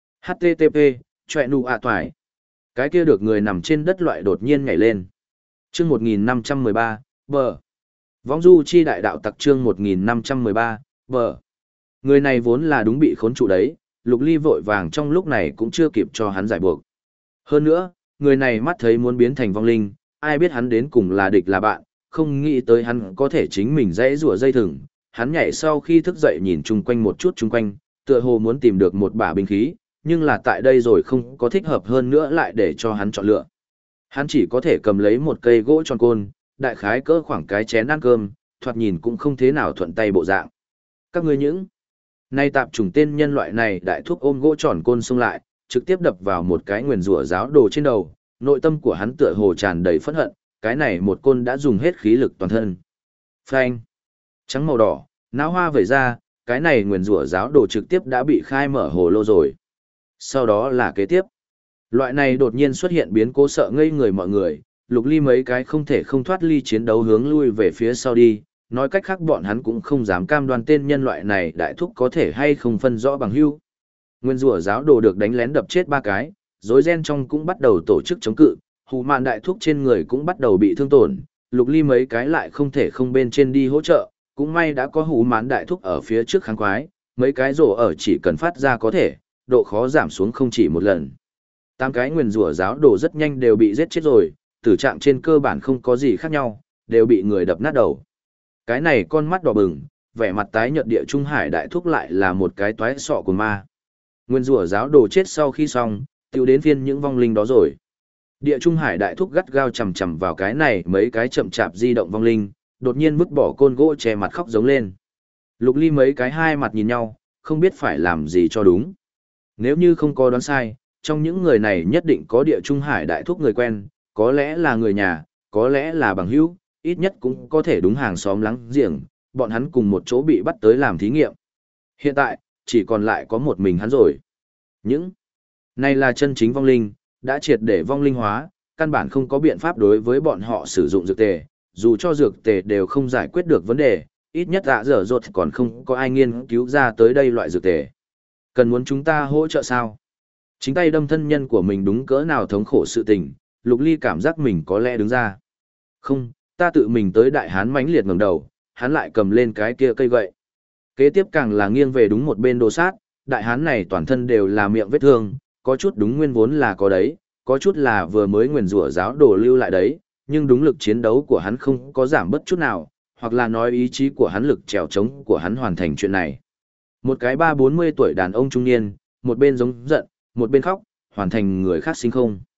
HTTP, chọe nụ ạ toài. Cái kia được người nằm trên đất loại đột nhiên nhảy lên. Chương 1513, bờ. Võng du chi đại đạo tặc chương 1513, bờ. Người này vốn là đúng bị khốn trụ đấy, Lục Ly vội vàng trong lúc này cũng chưa kịp cho hắn giải buộc. Hơn nữa, người này mắt thấy muốn biến thành vong linh, ai biết hắn đến cùng là địch là bạn, không nghĩ tới hắn có thể chính mình dãy rủa dây thừng. Hắn nhảy sau khi thức dậy nhìn chung quanh một chút chung quanh, tựa hồ muốn tìm được một bả binh khí, nhưng là tại đây rồi không có thích hợp hơn nữa lại để cho hắn chọn lựa. Hắn chỉ có thể cầm lấy một cây gỗ tròn côn, đại khái cỡ khoảng cái chén ăn cơm, thoạt nhìn cũng không thế nào thuận tay bộ dạng. Các ngươi những nay tạp chủng tên nhân loại này đại thúc ôm gỗ tròn côn xông lại, trực tiếp đập vào một cái nguyền rủa giáo đồ trên đầu, nội tâm của hắn tựa hồ tràn đầy phẫn hận, cái này một côn đã dùng hết khí lực toàn thân. Phanh! Trắng màu đỏ, não hoa vẩy ra, cái này nguyền rủa giáo đồ trực tiếp đã bị khai mở hồ lô rồi. Sau đó là kế tiếp. Loại này đột nhiên xuất hiện biến cố sợ ngây người mọi người, Lục Ly mấy cái không thể không thoát ly chiến đấu hướng lui về phía sau đi, nói cách khác bọn hắn cũng không dám cam đoan tên nhân loại này đại thúc có thể hay không phân rõ bằng hữu. Nguyên rủa giáo đồ được đánh lén đập chết 3 cái, rối ren trong cũng bắt đầu tổ chức chống cự, hù mạn đại thúc trên người cũng bắt đầu bị thương tổn, Lục Ly mấy cái lại không thể không bên trên đi hỗ trợ, cũng may đã có hù mạn đại thúc ở phía trước kháng quái, mấy cái rổ ở chỉ cần phát ra có thể, độ khó giảm xuống không chỉ một lần. 8 cái nguyền rủa giáo đồ rất nhanh đều bị giết chết rồi, tử trạng trên cơ bản không có gì khác nhau, đều bị người đập nát đầu. Cái này con mắt đỏ bừng, vẻ mặt tái nhợt địa trung hải đại thúc lại là một cái toái sọ của ma. Nguyên rủa giáo đồ chết sau khi xong, tiêu đến phiên những vong linh đó rồi. Địa trung hải đại thúc gắt gao chầm chầm vào cái này mấy cái chậm chạp di động vong linh, đột nhiên vứt bỏ côn gỗ che mặt khóc giống lên. Lục Ly mấy cái hai mặt nhìn nhau, không biết phải làm gì cho đúng. Nếu như không có đoán sai, trong những người này nhất định có địa trung hải đại thúc người quen, có lẽ là người nhà, có lẽ là bằng hữu, ít nhất cũng có thể đúng hàng xóm láng giềng, bọn hắn cùng một chỗ bị bắt tới làm thí nghiệm. Hiện tại, chỉ còn lại có một mình hắn rồi. Những này là chân chính vong linh, đã triệt để vong linh hóa, căn bản không có biện pháp đối với bọn họ sử dụng dược tề, dù cho dược tề đều không giải quyết được vấn đề, ít nhất dở dột còn không có ai nghiên cứu ra tới đây loại dược tề. Cần muốn chúng ta hỗ trợ sao? Chính tay đâm thân nhân của mình đúng cỡ nào thống khổ sự tình, Lục Ly cảm giác mình có lẽ đứng ra. Không, ta tự mình tới đại hán mãnh liệt ngẩng đầu, hắn lại cầm lên cái kia cây gậy. Kế tiếp càng là nghiêng về đúng một bên đồ sát, đại hán này toàn thân đều là miệng vết thương, có chút đúng nguyên vốn là có đấy, có chút là vừa mới nguyền rủa giáo đồ lưu lại đấy, nhưng đúng lực chiến đấu của hắn không có giảm bất chút nào, hoặc là nói ý chí của hắn lực trèo trống của hắn hoàn thành chuyện này. Một cái 30-40 tuổi đàn ông trung niên, một bên giống giận, một bên khóc, hoàn thành người khác sinh không.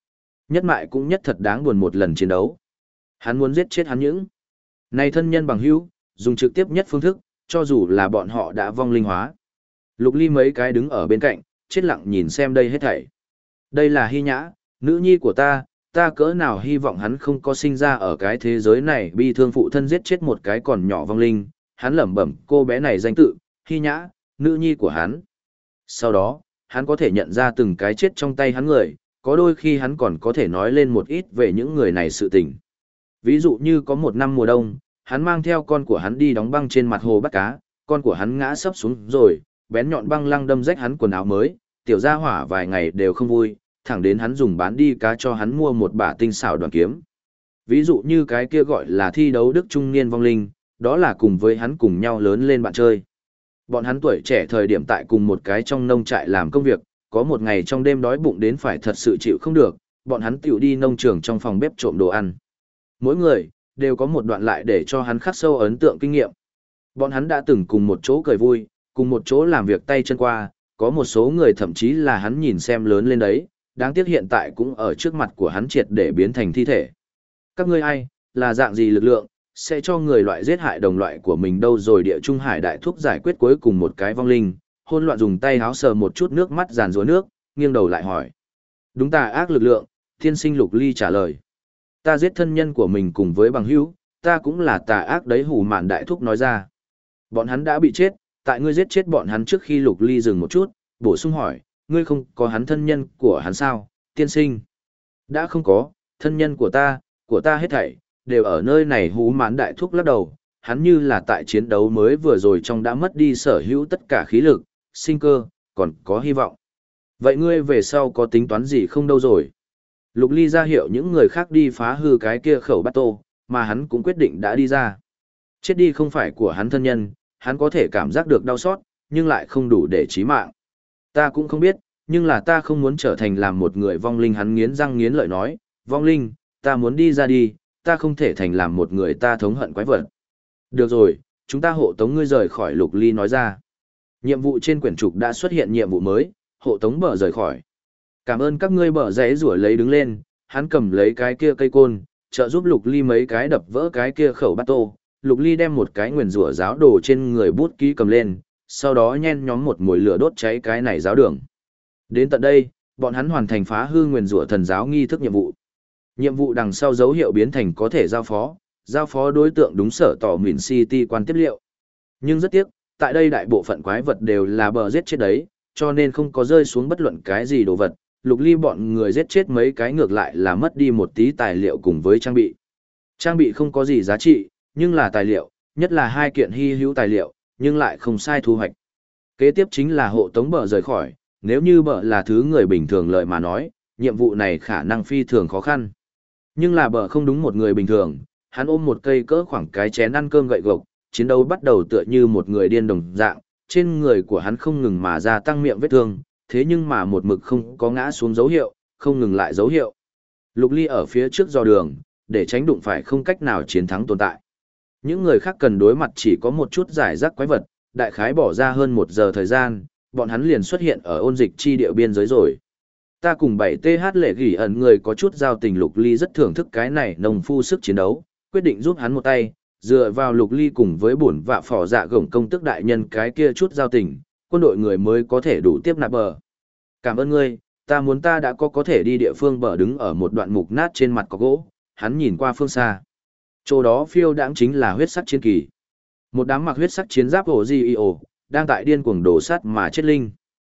Nhất mại cũng nhất thật đáng buồn một lần chiến đấu. Hắn muốn giết chết hắn những này thân nhân bằng hữu, dùng trực tiếp nhất phương thức, cho dù là bọn họ đã vong linh hóa. Lục Ly mấy cái đứng ở bên cạnh, chết lặng nhìn xem đây hết thảy. Đây là Hy Nhã, nữ nhi của ta cỡ nào hy vọng hắn không có sinh ra ở cái thế giới này bi thương phụ thân giết chết một cái còn nhỏ vong linh, hắn lẩm bẩm cô bé này danh tự, Hy Nhã, nữ nhi của hắn. Sau đó, hắn có thể nhận ra từng cái chết trong tay hắn người, có đôi khi hắn còn có thể nói lên một ít về những người này sự tình. Ví dụ như có một năm mùa đông, hắn mang theo con của hắn đi đóng băng trên mặt hồ bắt cá, con của hắn ngã sấp xuống rồi, bén nhọn băng lăng đâm rách hắn quần áo mới, tiểu gia hỏa vài ngày đều không vui, thẳng đến hắn dùng bán đi cá cho hắn mua một bả tinh xảo đoàn kiếm. Ví dụ như cái kia gọi là thi đấu đức trung niên vong linh, đó là cùng với hắn cùng nhau lớn lên bạn chơi. Bọn hắn tuổi trẻ thời điểm tại cùng một cái trong nông trại làm công việc, có một ngày trong đêm đói bụng đến phải thật sự chịu không được, bọn hắn tiểu đi nông trường trong phòng bếp trộm đồ ăn. Mỗi người đều có một đoạn lại để cho hắn khắc sâu ấn tượng kinh nghiệm. Bọn hắn đã từng cùng một chỗ cười vui, cùng một chỗ làm việc tay chân qua, có một số người thậm chí là hắn nhìn xem lớn lên đấy, đáng tiếc hiện tại cũng ở trước mặt của hắn triệt để biến thành thi thể. Các ngươi ai, là dạng gì lực lượng, sẽ cho người loại giết hại đồng loại của mình đâu rồi địa trung hải đại thúc giải quyết cuối cùng một cái vong linh, hôn loạn dùng tay háo sờ một chút nước mắt giàn rúa nước, nghiêng đầu lại hỏi. Đúng tà ác lực lượng, thiên sinh Lục Ly trả lời. Ta giết thân nhân của mình cùng với bằng hữu, ta cũng là tà ác đấy hủ mạn đại thúc nói ra. Bọn hắn đã bị chết, tại ngươi giết chết bọn hắn trước khi Lục Ly dừng một chút, bổ sung hỏi, ngươi không có hắn thân nhân của hắn sao, tiên sinh? Đã không có, thân nhân của ta hết thảy, đều ở nơi này hú mãn đại thúc lắc đầu, hắn như là tại chiến đấu mới vừa rồi trong đã mất đi sở hữu tất cả khí lực, sinh cơ, còn có hy vọng. Vậy ngươi về sau có tính toán gì không đâu rồi? Lục Ly ra hiệu những người khác đi phá hư cái kia khẩu bát tô, mà hắn cũng quyết định đã đi ra. Chết đi không phải của hắn thân nhân, hắn có thể cảm giác được đau xót, nhưng lại không đủ để chí mạng. Ta cũng không biết, nhưng là ta không muốn trở thành làm một người vong linh, hắn nghiến răng nghiến lợi nói, vong linh, ta muốn đi ra đi, ta không thể thành làm một người ta thống hận quái vật. Được rồi, chúng ta hộ tống ngươi rời khỏi, Lục Ly nói ra. Nhiệm vụ trên quyển trục đã xuất hiện nhiệm vụ mới, hộ tống bờ rời khỏi. Cảm ơn các ngươi, bờ giấy rủa lấy đứng lên, hắn cầm lấy cái kia cây côn, trợ giúp Lục Ly mấy cái đập vỡ cái kia khẩu bát tô. Lục Ly đem một cái nguyền rủa giáo đồ trên người bút ký cầm lên, sau đó nhen nhóm một mồi lửa đốt cháy cái này giáo đường. Đến tận đây, bọn hắn hoàn thành phá hư nguyền rủa thần giáo nghi thức nhiệm vụ. Nhiệm vụ đằng sau dấu hiệu biến thành có thể giao phó đối tượng đúng sở tỏ Mìn City quan tiếp liệu. Nhưng rất tiếc, tại đây đại bộ phận quái vật đều là bờ giết chết đấy, cho nên không có rơi xuống bất luận cái gì đồ vật. Lục Ly bọn người giết chết mấy cái ngược lại là mất đi một tí tài liệu cùng với trang bị. Trang bị không có gì giá trị, nhưng là tài liệu, nhất là hai kiện hy hữu tài liệu, nhưng lại không sai thu hoạch. Kế tiếp chính là hộ tống bờ rời khỏi, nếu như bờ là thứ người bình thường lợi mà nói, nhiệm vụ này khả năng phi thường khó khăn. Nhưng là bờ không đúng một người bình thường, hắn ôm một cây cỡ khoảng cái chén ăn cơm gậy gộc, chiến đấu bắt đầu tựa như một người điên đồng dạng, trên người của hắn không ngừng mà gia tăng miệng vết thương, thế nhưng mà một mực không có ngã xuống dấu hiệu, không ngừng lại dấu hiệu. Lục Ly ở phía trước dò đường, để tránh đụng phải không cách nào chiến thắng tồn tại. Những người khác cần đối mặt chỉ có một chút giải rác quái vật, đại khái bỏ ra hơn 1 giờ thời gian, bọn hắn liền xuất hiện ở ôn dịch chi địa biên giới rồi. Ta cùng 7TH lệ gỉ ẩn người có chút giao tình, Lục Ly rất thưởng thức cái này nông phu sức chiến đấu, quyết định giúp hắn một tay, dựa vào Lục Ly cùng với bổn vạ phò dạ gổng công tức đại nhân cái kia chút giao tình, quân đội người mới có thể đủ tiếp nạp bờ. Cảm ơn ngươi, ta đã có thể đi địa phương. Bờ đứng ở một đoạn mục nát trên mặt có gỗ, hắn nhìn qua phương xa. Chỗ đó phiêu đãng chính là huyết sắc chiến kỳ. Một đám mặc huyết sắc chiến giáp Ozio, đang tại điên cuồng đổ sát mà chết linh.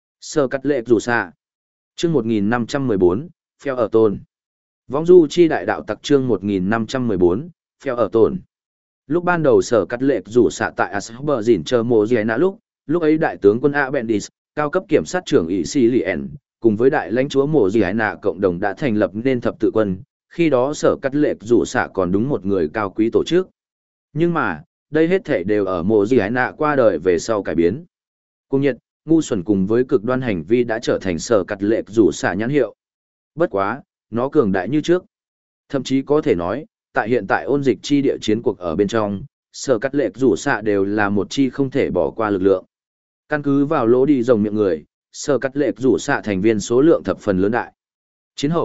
Sơ cắt lệ rủ xạ. Chương 1514, phèo ở tồn. Võng du chi đại đạo tặc chương 1514, phèo ở tồn. Lúc ban đầu sở cắt lệ rủ xạ tại Asper dỉn chờ mộ gì nã lúc ấy đại tướng quân Abendis, cao cấp kiểm sát trưởng ỷ sĩ Lien, cùng với đại lãnh chúa mộ gì nạ cộng đồng đã thành lập nên thập tự quân, khi đó sở cắt lệ rủ xạ còn đúng một người cao quý tổ chức. Nhưng mà, đây hết thể đều ở mộ gì nạ qua đời về sau cải biến. Cùng nhiệt, ngu xuẩn cùng với cực đoan hành vi đã trở thành sở cắt lệ rủ xạ nhãn hiệu. Bất quá, nó cường đại như trước. Thậm chí có thể nói, tại hiện tại ôn dịch chi địa chiến cuộc ở bên trong, sở cắt lệ rủ xạ đều là một chi không thể bỏ qua lực lượng. Căn cứ vào lỗ đi rồng miệng người, sở cắt lệ rủ xạ thành viên số lượng thập phần lớn đại. Chiến hậu,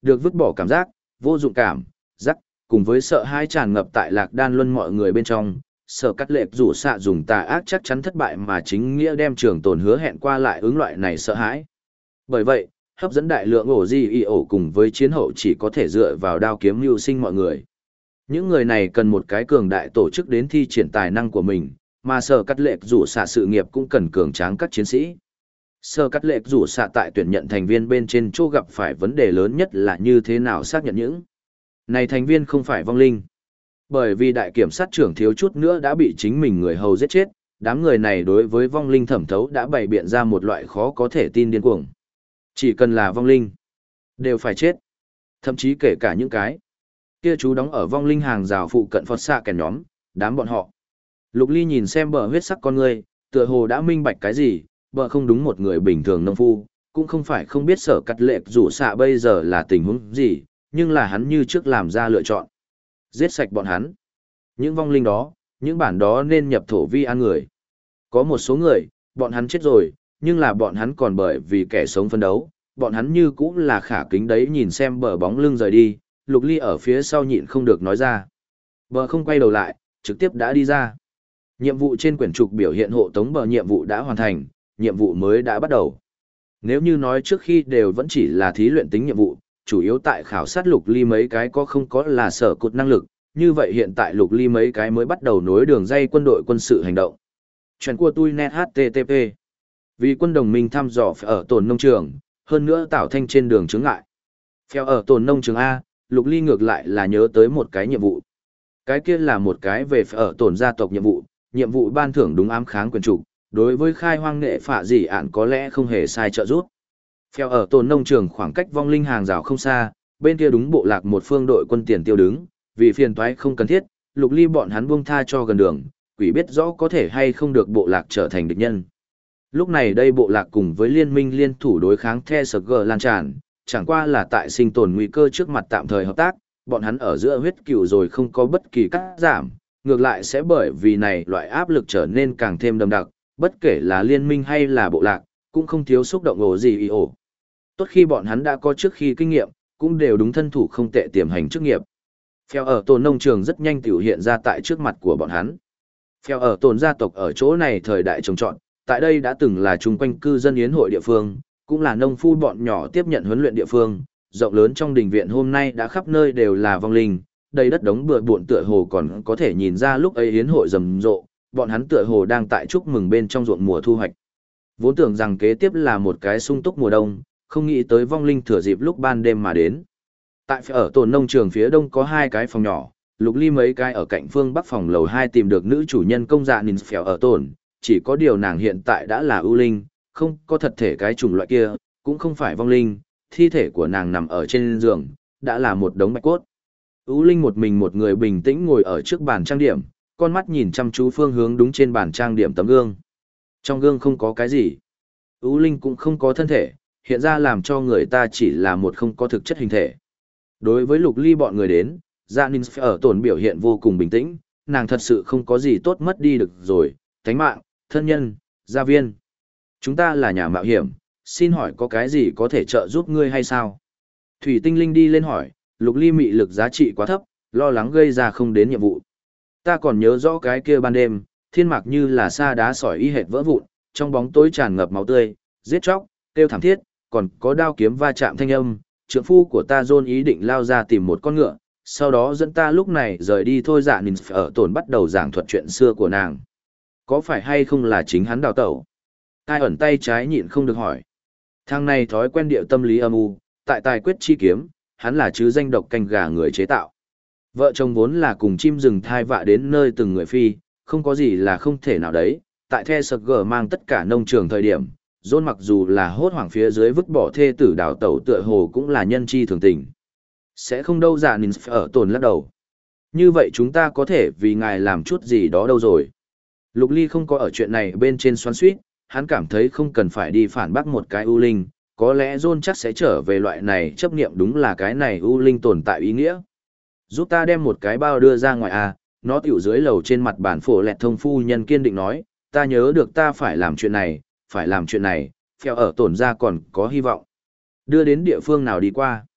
Được vứt bỏ cảm giác, vô dụng cảm, rắc, cùng với sợ hãi tràn ngập tại Lạc Đan Luân mọi người bên trong, Sở Cắt Lệ rủ xạ dùng tà ác chắc chắn thất bại mà chính nghĩa đem trường tồn hứa hẹn qua lại ứng loại này sợ hãi. Bởi vậy, hấp dẫn đại lượng ổ gì y ổ cùng với chiến hậu chỉ có thể dựa vào đao kiếm mưu sinh mọi người. Những người này cần một cái cường đại tổ chức đến thi triển tài năng của mình, mà Sở Cắt Lệ rủ xạ sự nghiệp cũng cần cường tráng các chiến sĩ. Sở Cắt Lệ rủ xạ tại tuyển nhận thành viên bên trên chỗ gặp phải vấn đề lớn nhất là như thế nào xác nhận những này thành viên không phải vong linh. Bởi vì đại kiểm sát trưởng thiếu chút nữa đã bị chính mình người hầu giết chết, đám người này đối với vong linh thẩm thấu đã bày biện ra một loại khó có thể tin điên cuồng. Chỉ cần là vong linh, đều phải chết. Thậm chí kể cả những cái kia chú đóng ở vong linh hàng rào phụ cận Phật xạ kèn nhóm, đám bọn họ. Lục Ly nhìn xem bờ huyết sắc con người, tựa hồ đã minh bạch cái gì, bờ không đúng một người bình thường nông phu, cũng không phải không biết Sở Cắt Lệ rủ xạ bây giờ là tình huống gì, nhưng là hắn như trước làm ra lựa chọn. Giết sạch bọn hắn. Những vong linh đó, những bản đó nên nhập thổ vi an người. Có một số người, bọn hắn chết rồi, nhưng là bọn hắn còn bởi vì kẻ sống phân đấu, bọn hắn như cũng là khả kính đấy nhìn xem bờ bóng lưng rời đi, Lục Ly ở phía sau nhịn không được nói ra. Bờ không quay đầu lại, trực tiếp đã đi ra. Nhiệm vụ trên quyển trục biểu hiện hộ tống bờ nhiệm vụ đã hoàn thành, nhiệm vụ mới đã bắt đầu. Nếu như nói trước khi đều vẫn chỉ là thí luyện tính nhiệm vụ, chủ yếu tại khảo sát Lục Ly mấy cái có không có là sở cột năng lực, như vậy hiện tại Lục Ly mấy cái mới bắt đầu nối đường dây quân đội quân sự hành động. Chuyện của tôi net HTTP. Vì quân đồng minh thăm dò phải ở tồn nông trường, hơn nữa tạo thanh trên đường chướng ngại. Phèo ở tồn nông trường A, Lục Ly ngược lại là nhớ tới một cái nhiệm vụ. Cái kia là một cái về phải ở tồn gia tộc nhiệm vụ ban thưởng đúng ám kháng quyền trục, đối với khai hoang nghệ phạ gì ạn có lẽ không hề sai trợ giúp. Phèo ở tồn nông trường khoảng cách vong linh hàng rào không xa, bên kia đúng bộ lạc một phương đội quân tiền tiêu đứng, vì phiền toái không cần thiết, Lục Ly bọn hắn buông tha cho gần đường, quỷ biết rõ có thể hay không được bộ lạc trở thành địch nhân. Lúc này đây bộ lạc cùng với liên minh liên thủ đối kháng The Sg lan tràn, chẳng qua là tại sinh tồn nguy cơ trước mặt tạm thời hợp tác, bọn hắn ở giữa huyết cừu rồi không có bất kỳ cắt giảm, ngược lại sẽ bởi vì này loại áp lực trở nên càng thêm đậm đặc, bất kể là liên minh hay là bộ lạc, cũng không thiếu xúc động ổ gì ý ổ. Tốt khi bọn hắn đã có trước khi kinh nghiệm, cũng đều đúng thân thủ không tệ tiềm hành chức nghiệp. Phèo ở tồn nông trường rất nhanh tiểu hiện ra tại trước mặt của bọn hắn. Phèo ở tồn gia tộc ở chỗ này thời đại trồng trọt, tại đây đã từng là chung quanh cư dân yến hội địa phương, cũng là nông phu bọn nhỏ tiếp nhận huấn luyện địa phương, rộng lớn trong đình viện hôm nay đã khắp nơi đều là vong linh, đầy đất đống bừa bộn tựa hồ còn có thể nhìn ra lúc ấy yến hội rầm rộ, bọn hắn tựa hồ đang tại chúc mừng bên trong ruộng mùa thu hoạch. Vốn tưởng rằng kế tiếp là một cái sung túc mùa đông, không nghĩ tới vong linh thừa dịp lúc ban đêm mà đến. Tại ở tồn nông trường phía đông có 2 cái phòng nhỏ, Lục Ly mấy cái ở cạnh phương bắc phòng lầu 2 tìm được nữ chủ nhân công dạ nhìn phèo ở tồn, chỉ có điều nàng hiện tại đã là ưu linh, không có thật thể cái chủng loại kia, cũng không phải vong linh, thi thể của nàng nằm ở trên giường, đã là một đống bạch cốt. Ưu linh một mình một người bình tĩnh ngồi ở trước bàn trang điểm, con mắt nhìn chăm chú phương hướng đúng trên bàn trang điểm tấm gương. Trong gương không có cái gì. Ưu linh cũng không có thân thể, hiện ra làm cho người ta chỉ là một không có thực chất hình thể. Đối với Lục Ly bọn người đến, Dạ Ninh ở tổn biểu hiện vô cùng bình tĩnh, nàng thật sự không có gì tốt mất đi được rồi, thánh mạng, thân nhân, gia viên. Chúng ta là nhà mạo hiểm, xin hỏi có cái gì có thể trợ giúp ngươi hay sao? Thủy Tinh Linh đi lên hỏi, Lục Ly mị lực giá trị quá thấp, lo lắng gây ra không đến nhiệm vụ. Ta còn nhớ rõ cái kia ban đêm, thiên mạc như là sa đá sỏi y hệt vỡ vụn, trong bóng tối tràn ngập máu tươi, giết chóc, kêu thảm thiết, còn có đao kiếm va chạm thanh âm. Trượng phu của ta John ý định lao ra tìm một con ngựa, sau đó dẫn ta lúc này rời đi thôi. Dạ nhìn ở tổn bắt đầu giảng thuật chuyện xưa của nàng. Có phải hay không là chính hắn đào tẩu? Ai ẩn tay trái nhịn không được hỏi. Thằng này thói quen điệu tâm lý âm u, tại tài quyết chi kiếm, hắn là chứ danh độc canh gà người chế tạo. Vợ chồng vốn là cùng chim rừng thai vạ đến nơi từng người phi, không có gì là không thể nào đấy. Tại The Sg mang tất cả nông trường thời điểm, John mặc dù là hốt hoảng phía dưới vứt bỏ thê tử đào tẩu tựa hồ cũng là nhân chi thường tình. Sẽ không đâu. Dạ nhìn ở tồn lắc đầu. Như vậy chúng ta có thể vì ngài làm chút gì đó đâu rồi. Lục Ly không có ở chuyện này bên trên xoắn suýt, hắn cảm thấy không cần phải đi phản bác một cái ưu linh, có lẽ John chắc sẽ trở về loại này chấp niệm đúng là cái này ưu linh tồn tại ý nghĩa. Giúp ta đem một cái bao đưa ra ngoài à, nó tiểu dưới lầu trên mặt bàn phổ lẹt thông phu nhân kiên định nói, ta nhớ được ta phải làm chuyện này, phèo ở tổn ra còn có hy vọng. Đưa đến địa phương nào đi qua.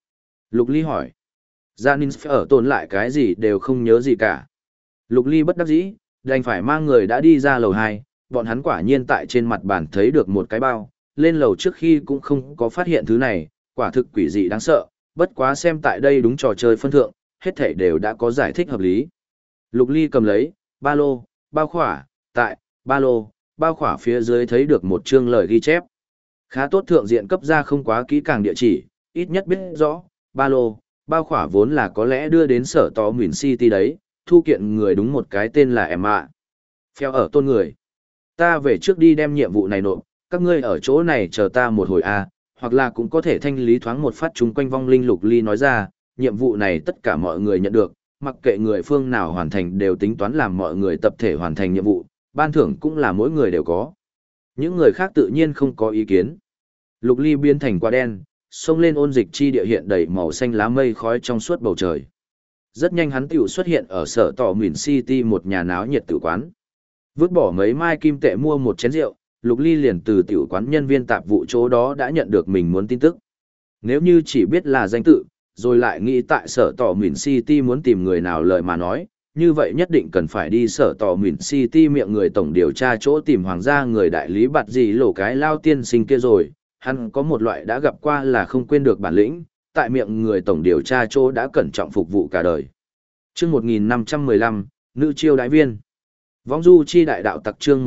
Lục Ly hỏi. Gia Ninh ở tồn lại cái gì đều không nhớ gì cả. Lục Ly bất đắc dĩ, đành phải mang người đã đi ra lầu 2, bọn hắn quả nhiên tại trên mặt bàn thấy được một cái bao, lên lầu trước khi cũng không có phát hiện thứ này, quả thực quỷ dị đáng sợ, bất quá xem tại đây đúng trò chơi phân thượng, hết thảy đều đã có giải thích hợp lý. Lục Ly cầm lấy, ba lô, bao khỏa, tại, ba lô, bao khỏa phía dưới thấy được một chương lời ghi chép. Khá tốt thượng diện cấp ra không quá kỹ càng địa chỉ, ít nhất biết rõ, ba lô, bao khỏa vốn là có lẽ đưa đến sở tò Nguyễn City đấy, thu kiện người đúng một cái tên là Emma. Phèo ở tôn người. Ta về trước đi đem nhiệm vụ này nộp, các ngươi ở chỗ này chờ ta một hồi hoặc là cũng có thể thanh lý thoáng một phát chúng quanh vong linh. Lục Ly nói ra, nhiệm vụ này tất cả mọi người nhận được, mặc kệ người phương nào hoàn thành đều tính toán làm mọi người tập thể hoàn thành nhiệm vụ, ban thưởng cũng là mỗi người đều có. Những người khác tự nhiên không có ý kiến. Lục Ly biến thành quả đen, xông lên ôn dịch chi địa hiện đầy màu xanh lá mây khói trong suốt bầu trời. Rất nhanh hắn tiểu xuất hiện ở sở tỏ Nguyễn City một nhà náo nhiệt tử quán. Vứt bỏ mấy mai kim tệ mua một chén rượu, Lục Ly liền từ tiểu quán nhân viên tạp vụ chỗ đó đã nhận được mình muốn tin tức. Nếu như chỉ biết là danh tự, rồi lại nghĩ tại sở tỏ Nguyễn City muốn tìm người nào lời mà nói, như vậy nhất định cần phải đi sở tỏ Nguyễn City miệng người tổng điều tra chỗ tìm hoàng gia người đại lý bạt gì lỗ cái lao tiên sinh kia rồi. Hắn có một loại đã gặp qua là không quên được bản lĩnh, tại miệng người tổng điều tra chỗ đã cẩn trọng phục vụ cả đời. Chương 1515, nữ chiêu đái viên. Vong du chi đại đạo tặc chương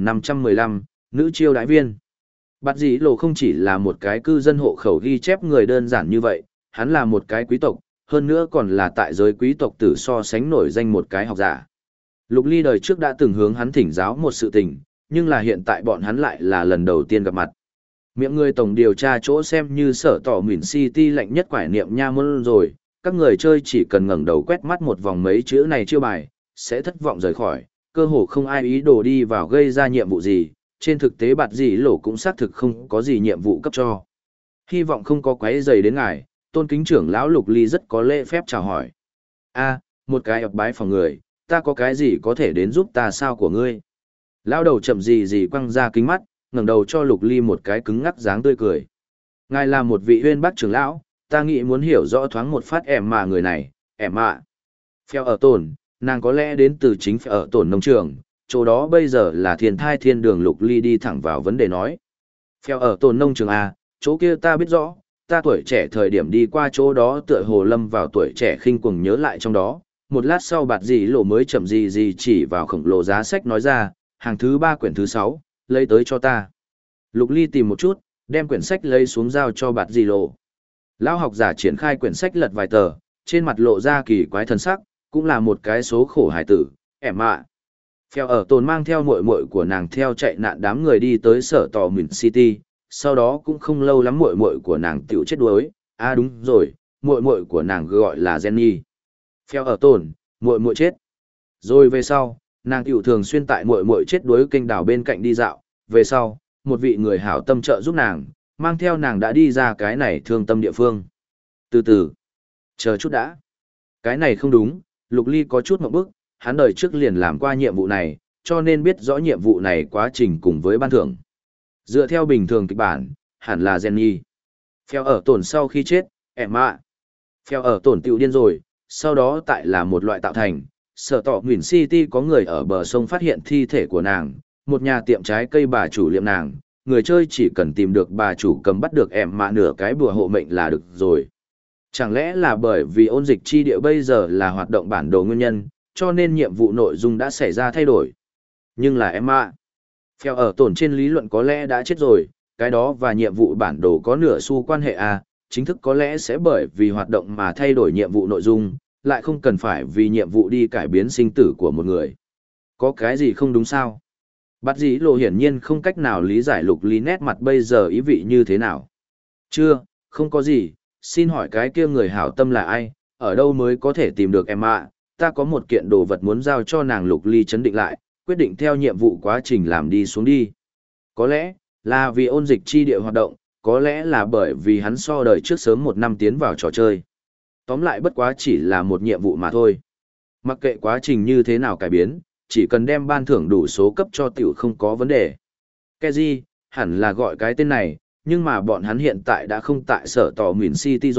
1515, nữ chiêu đái viên. Bạt dĩ lộ không chỉ là một cái cư dân hộ khẩu ghi chép người đơn giản như vậy, hắn là một cái quý tộc, hơn nữa còn là tại giới quý tộc tử so sánh nổi danh một cái học giả. Lục Ly đời trước đã từng hướng hắn thỉnh giáo một sự tình, nhưng là hiện tại bọn hắn lại là lần đầu tiên gặp mặt. Miệng người tổng điều tra chỗ xem như sở tỏ Nguyễn City lạnh nhất quải niệm nha môn rồi, các người chơi chỉ cần ngẩng đầu quét mắt một vòng mấy chữ này chiêu bài, sẽ thất vọng rời khỏi, cơ hồ không ai ý đồ đi vào gây ra nhiệm vụ gì, trên thực tế bạt dĩ lộ cũng xác thực không có gì nhiệm vụ cấp cho. Hy vọng không có quấy rầy đến ngài, tôn kính trưởng lão Lục Ly rất có lễ phép chào hỏi. Một cái ập bái phòng người, ta có cái gì có thể đến giúp ta sao của ngươi? Lão đầu chậm gì quăng ra kính mắt, ngẩng đầu cho Lục Ly một cái cứng ngắc dáng tươi cười. Ngài là một vị huyên bác trưởng lão, ta nghĩ muốn hiểu rõ thoáng một phát người này, Phèo ở tổn, nàng có lẽ đến từ chính phèo ở tổn nông trường, chỗ đó bây giờ là thiên thai thiên đường. Lục Ly đi thẳng vào vấn đề nói. Phèo ở tổn nông trường chỗ kia ta biết rõ, ta tuổi trẻ thời điểm đi qua chỗ đó tựa hồ lâm vào tuổi trẻ khinh cuồng nhớ lại trong đó. Một lát sau bạt dĩ lộ mới chậm gì chỉ vào khổng lồ giá sách nói ra, hàng thứ 3 quyển thứ 6, lấy tới cho ta. Lục Ly tìm một chút, đem quyển sách lấy xuống giao cho bạt dĩ lộ. Lão học giả triển khai quyển sách lật vài tờ, trên mặt lộ ra kỳ quái thần sắc, cũng là một cái số khổ hài tử, Phèo ở tồn mang theo muội muội của nàng theo chạy nạn đám người đi tới sở tỏ Nguyễn City, sau đó cũng không lâu lắm muội muội của nàng tiểu chết đuối. Đúng rồi, muội muội của nàng gọi là Jenny. Phèo ở tồn, muội muội chết. Rồi về sau, nàng tiểu thường xuyên tại muội muội chết đuối kênh đảo bên cạnh đi dạo, về sau, một vị người hảo tâm trợ giúp nàng, mang theo nàng đã đi ra cái này thương tâm địa phương. Từ từ, chờ chút đã. Cái này không đúng, Lục Ly có chút ngượng bức, hắn đời trước liền làm qua nhiệm vụ này, cho nên biết rõ nhiệm vụ này quá trình cùng với ban thưởng. Dựa theo bình thường kịch bản, hẳn là Jenny. Phèo ở tổn sau khi chết, Phèo ở tổn tiểu điên rồi, sau đó tại là một loại tạo thành, sở tỏ Nguyễn City có người ở bờ sông phát hiện thi thể của nàng, một nhà tiệm trái cây bà chủ liệm nàng, người chơi chỉ cần tìm được bà chủ cầm bắt được nửa cái bùa hộ mệnh là được rồi. Chẳng lẽ là bởi vì ôn dịch chi địa bây giờ là hoạt động bản đồ nguyên nhân, cho nên nhiệm vụ nội dung đã xảy ra thay đổi. Nhưng là Phèo ở tổn trên lý luận có lẽ đã chết rồi, cái đó và nhiệm vụ bản đồ có nửa xu quan hệ chính thức có lẽ sẽ bởi vì hoạt động mà thay đổi nhiệm vụ nội dung, lại không cần phải vì nhiệm vụ đi cải biến sinh tử của một người. Có cái gì không đúng sao? Bạt dĩ lộ hiển nhiên không cách nào lý giải Lục Ly nét mặt bây giờ ý vị như thế nào. Không có gì, xin hỏi cái kia người hảo tâm là ai, ở đâu mới có thể tìm được ta có một kiện đồ vật muốn giao cho nàng. Lục Ly chấn định lại, quyết định theo nhiệm vụ quá trình làm đi xuống đi. Có lẽ là vì ôn dịch chi địa hoạt động, có lẽ là bởi vì hắn so đời trước sớm 1 năm tiến vào trò chơi. Tóm lại bất quá chỉ là một nhiệm vụ mà thôi. Mặc kệ quá trình như thế nào cải biến, chỉ cần đem ban thưởng đủ số cấp cho tiểu không có vấn đề. Keji, hẳn là gọi cái tên này, nhưng mà bọn hắn hiện tại đã không tại sở tỏ Nguyễn City rồi,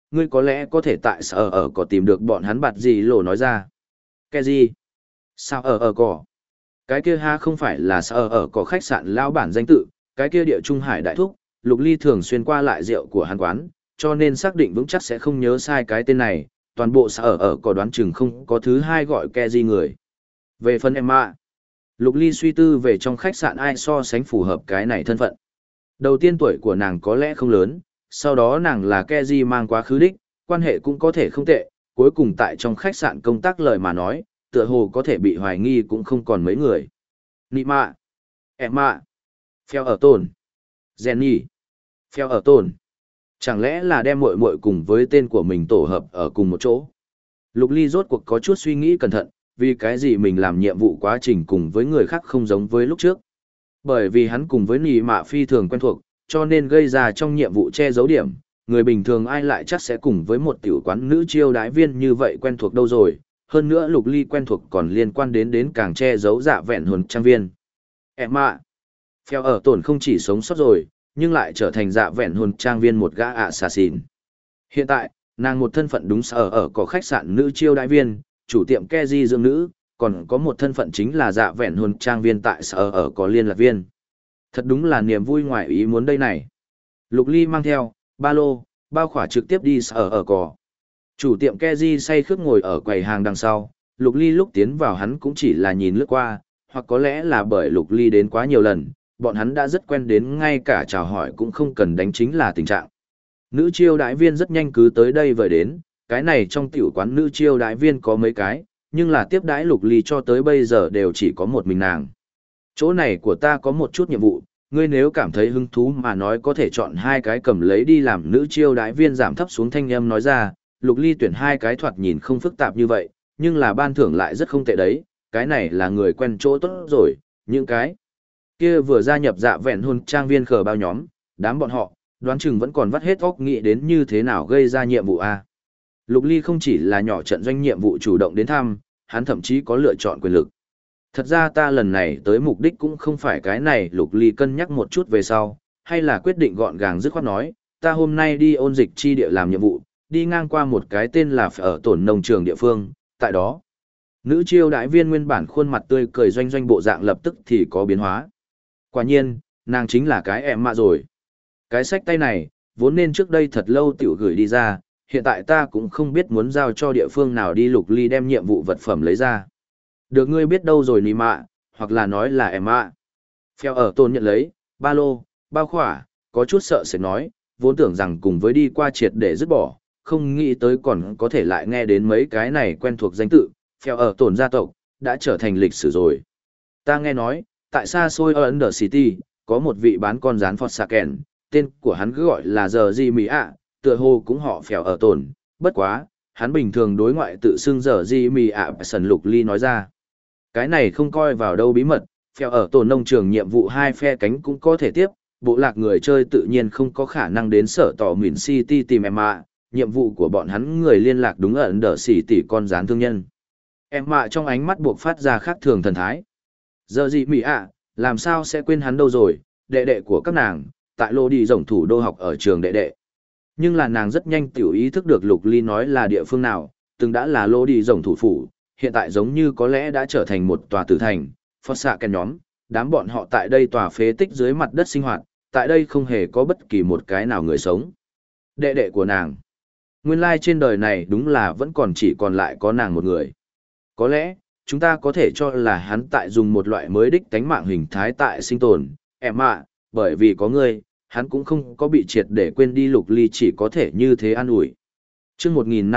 ngươi có lẽ có thể tại sở ở có tìm được bọn hắn bạt gì lộ nói ra. Cái gì? Sao ở cỏ? Cái kia ha không phải là sở ở cỏ khách sạn lao bản danh tự, cái kia địa trung hải đại thúc, Lục Ly thường xuyên qua lại rượu của hắn quán, cho nên xác định vững chắc sẽ không nhớ sai cái tên này, toàn bộ sở ở cỏ đoán chừng không có thứ hai gọi ke gì người. Về phần em ạ, Lục Ly suy tư về trong khách sạn ai so sánh phù hợp cái này thân phận. Đầu tiên tuổi của nàng có lẽ không lớn, sau đó nàng là Keji mang quá khứ đích, quan hệ cũng có thể không tệ, cuối cùng tại trong khách sạn công tác lời mà nói, tựa hồ có thể bị hoài nghi cũng không còn mấy người. Nị mạ, em mạ, phèo ở tồn, Jenny, phèo ở tồn. Chẳng lẽ là đem muội muội cùng với tên của mình tổ hợp ở cùng một chỗ? Lục Ly rốt cuộc có chút suy nghĩ cẩn thận, vì cái gì mình làm nhiệm vụ quá trình cùng với người khác không giống với lúc trước. Bởi vì hắn cùng với nị mạ phi thường quen thuộc, cho nên gây ra trong nhiệm vụ che giấu điểm, người bình thường ai lại chắc sẽ cùng với một tiểu quán nữ chiêu đái viên như vậy quen thuộc đâu rồi, hơn nữa Lục Ly quen thuộc còn liên quan đến càng che giấu dạ vẹn hồn trang viên. Em ạ, phèo ở tổn không chỉ sống sót rồi, nhưng lại trở thành dạ vẹn hồn trang viên một gã assassin. Hiện tại, nàng một thân phận đúng sở ở có khách sạn nữ chiêu đái viên, chủ tiệm Keji dưỡng nữ, còn có một thân phận chính là dạ vẹn hồn trang viên tại sở ở có liên lạc viên. Thật đúng là niềm vui ngoài ý muốn đây này. Lục Ly mang theo, ba lô, bao khỏa trực tiếp đi sở ở cỏ. Chủ tiệm Keji say khướt ngồi ở quầy hàng đằng sau, Lục Ly lúc tiến vào hắn cũng chỉ là nhìn lướt qua, hoặc có lẽ là bởi Lục Ly đến quá nhiều lần, bọn hắn đã rất quen đến ngay cả chào hỏi cũng không cần đánh chính là tình trạng. Nữ chiêu đãi viên rất nhanh cứ tới đây vời đến, cái này trong tiểu quán nữ chiêu đãi viên có mấy cái, nhưng là tiếp đãi Lục Ly cho tới bây giờ đều chỉ có một mình nàng. Chỗ này của ta có một chút nhiệm vụ, ngươi nếu cảm thấy hứng thú mà nói có thể chọn hai cái cầm lấy đi làm nữ chiêu đãi viên giảm thấp xuống thanh âm nói ra, Lục Ly tuyển hai cái thoạt nhìn không phức tạp như vậy, nhưng là ban thưởng lại rất không tệ đấy, cái này là người quen chỗ tốt rồi, những cái kia vừa gia nhập dạ vẹn hôn trang viên khờ bao nhóm, đám bọn họ, đoán chừng vẫn còn vắt hết óc nghĩ đến như thế nào gây ra nhiệm vụ A. Lục Ly không chỉ là nhỏ trận doanh nhiệm vụ chủ động đến thăm, hắn thậm chí có lựa chọn quyền lực. Thật ra ta lần này tới mục đích cũng không phải cái này, Lục Ly cân nhắc một chút về sau, hay là quyết định gọn gàng dứt khoát nói, ta hôm nay đi ôn dịch chi địa làm nhiệm vụ, đi ngang qua một cái tên là ở tổn nông trường địa phương, tại đó. Nữ chiêu đại viên nguyên bản khuôn mặt tươi cười doanh doanh bộ dạng lập tức thì có biến hóa. Quả nhiên, nàng chính là cái em mạ rồi. Cái sách tay này, vốn nên trước đây thật lâu tiểu gửi đi ra, hiện tại ta cũng không biết muốn giao cho địa phương nào đi. Lục Ly đem nhiệm vụ vật phẩm lấy ra. Được ngươi biết đâu rồi nì mạ, hoặc là nói là em mạ. Phèo ở tôn nhận lấy, ba lô, bao khỏa, có chút sợ sẽ nói, vốn tưởng rằng cùng với đi qua triệt để dứt bỏ, không nghĩ tới còn có thể lại nghe đến mấy cái này quen thuộc danh tự, phèo ở tổn gia tộc, đã trở thành lịch sử rồi. Ta nghe nói, tại xa xôi ở Under City, có một vị bán con rán Phọt Xà Kèn, tên của hắn cứ gọi là giờ gì mỹ ạ, tựa hồ cũng họ phèo ở tổn, bất quá, hắn bình thường đối ngoại tự xưng giờ gì mỹ ạ. Sần Lục Ly nói ra, cái này không coi vào đâu bí mật, phèo ở tổn nông trường nhiệm vụ hai phe cánh cũng có thể tiếp, bộ lạc người chơi tự nhiên không có khả năng đến sở tỏ Mìn City tìm em ạ, nhiệm vụ của bọn hắn người liên lạc đúng ở Under City con rán thương nhân. Em ạ trong ánh mắt buộc phát ra khác thường thần thái. Giờ gì mỹ ạ, làm sao sẽ quên hắn đâu rồi, đệ đệ của các nàng, tại lô đi rồng thủ đô học ở trường đệ đệ. Nhưng là nàng rất nhanh tiểu ý thức được Lục Ly nói là địa phương nào, từng đã là lô đi rồng thủ phủ, hiện tại giống như có lẽ đã trở thành một tòa tử thành, Phọt Xạ Kèn nhóm, đám bọn họ tại đây tòa phế tích dưới mặt đất sinh hoạt, tại đây không hề có bất kỳ một cái nào người sống. Đệ đệ của nàng, nguyên lai trên đời này đúng là vẫn còn chỉ còn lại có nàng một người. Có lẽ, chúng ta có thể cho là hắn tại dùng một loại mới đích tánh mạng hình thái tại sinh tồn, em ạ, bởi vì có ngươi, hắn cũng không có bị triệt để quên đi. Lục Ly chỉ có thể như thế an ủi. Chương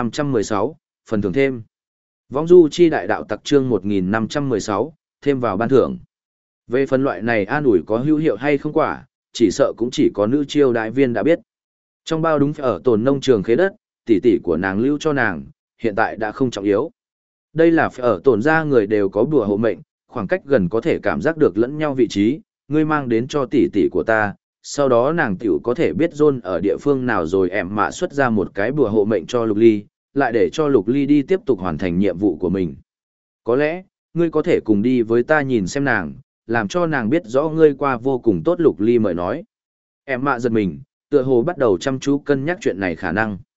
1516, phần thưởng thêm. Võng du chi đại đạo tặc chương 1516, thêm vào ban thưởng. Về phần loại này an ủi có hữu hiệu hay không quả, chỉ sợ cũng chỉ có nữ chiêu đại viên đã biết. Trong bao đúng ở tồn nông trường khế đất, tỷ tỷ của nàng lưu cho nàng, hiện tại đã không trọng yếu. Đây là phải ở tổn ra người đều có bùa hộ mệnh, khoảng cách gần có thể cảm giác được lẫn nhau vị trí, ngươi mang đến cho tỷ tỷ của ta, sau đó nàng tiểu có thể biết John ở địa phương nào rồi. Em mạ xuất ra một cái bùa hộ mệnh cho Lục Ly, lại để cho Lục Ly đi tiếp tục hoàn thành nhiệm vụ của mình. Có lẽ, ngươi có thể cùng đi với ta nhìn xem nàng, làm cho nàng biết rõ ngươi qua vô cùng tốt. Lục Ly mời nói. Em mạ giật mình, tựa hồ bắt đầu chăm chú cân nhắc chuyện này khả năng.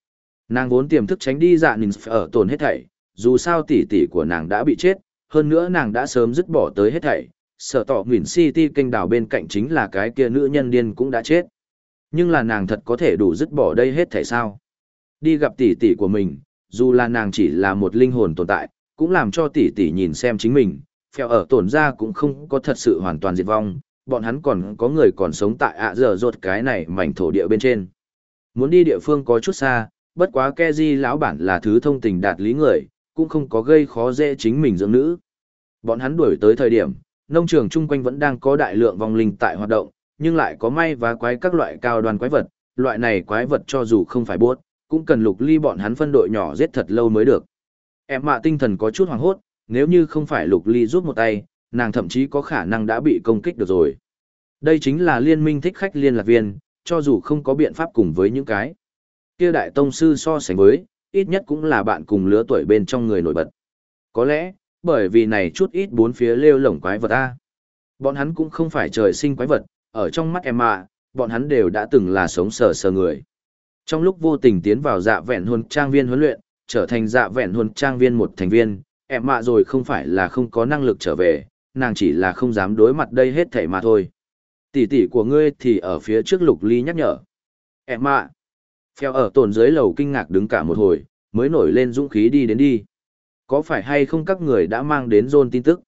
Nàng vốn tiềm thức tránh đi dạ nhìn ở tổn hết thảy, dù sao tỷ tỷ của nàng đã bị chết, hơn nữa nàng đã sớm dứt bỏ tới hết thảy, sở tỏ Nguyễn City kênh đảo bên cạnh chính là cái kia nữ nhân điên cũng đã chết. Nhưng là nàng thật có thể đủ dứt bỏ đây hết thảy sao? Đi gặp tỷ tỷ của mình, dù là nàng chỉ là một linh hồn tồn tại, cũng làm cho tỷ tỷ nhìn xem chính mình, phèo ở tổn ra cũng không có thật sự hoàn toàn diệt vong, bọn hắn còn có người còn sống tại ạ giờ rột cái này mảnh thổ địa bên trên. Muốn đi địa phương có chút xa, bất quá Keji lão bản là thứ thông tình đạt lý người, cũng không có gây khó dễ chính mình dưỡng nữ. Bọn hắn đuổi tới thời điểm, nông trường chung quanh vẫn đang có đại lượng vong linh tại hoạt động, nhưng lại có may và quái các loại cao đoàn quái vật, loại này quái vật cho dù không phải bốt, cũng cần Lục Ly bọn hắn phân đội nhỏ giết thật lâu mới được. Em mạ tinh thần có chút hoảng hốt, nếu như không phải Lục Ly giúp một tay, nàng thậm chí có khả năng đã bị công kích được rồi. Đây chính là liên minh thích khách liên lạc viên, cho dù không có biện pháp cùng với những cái kia đại tông sư so sánh với, ít nhất cũng là bạn cùng lứa tuổi bên trong người nổi bật. Có lẽ, bởi vì này chút ít bốn phía lêu lổng quái vật a. Bọn hắn cũng không phải trời sinh quái vật, ở trong mắt em mà, bọn hắn đều đã từng là sống sờ sờ người. Trong lúc vô tình tiến vào dạ vẹn huấn trang viên huấn luyện, trở thành dạ vẹn huấn trang viên một thành viên, em mạ rồi không phải là không có năng lực trở về, nàng chỉ là không dám đối mặt đây hết thảy mà thôi. Tỷ tỷ của ngươi thì ở phía trước Lục Ly nhắc nhở. Em mạ. Phèo ở tổn dưới lầu kinh ngạc đứng cả một hồi, mới nổi lên dũng khí đi đến đi. Có phải hay không các người đã mang đến John tin tức?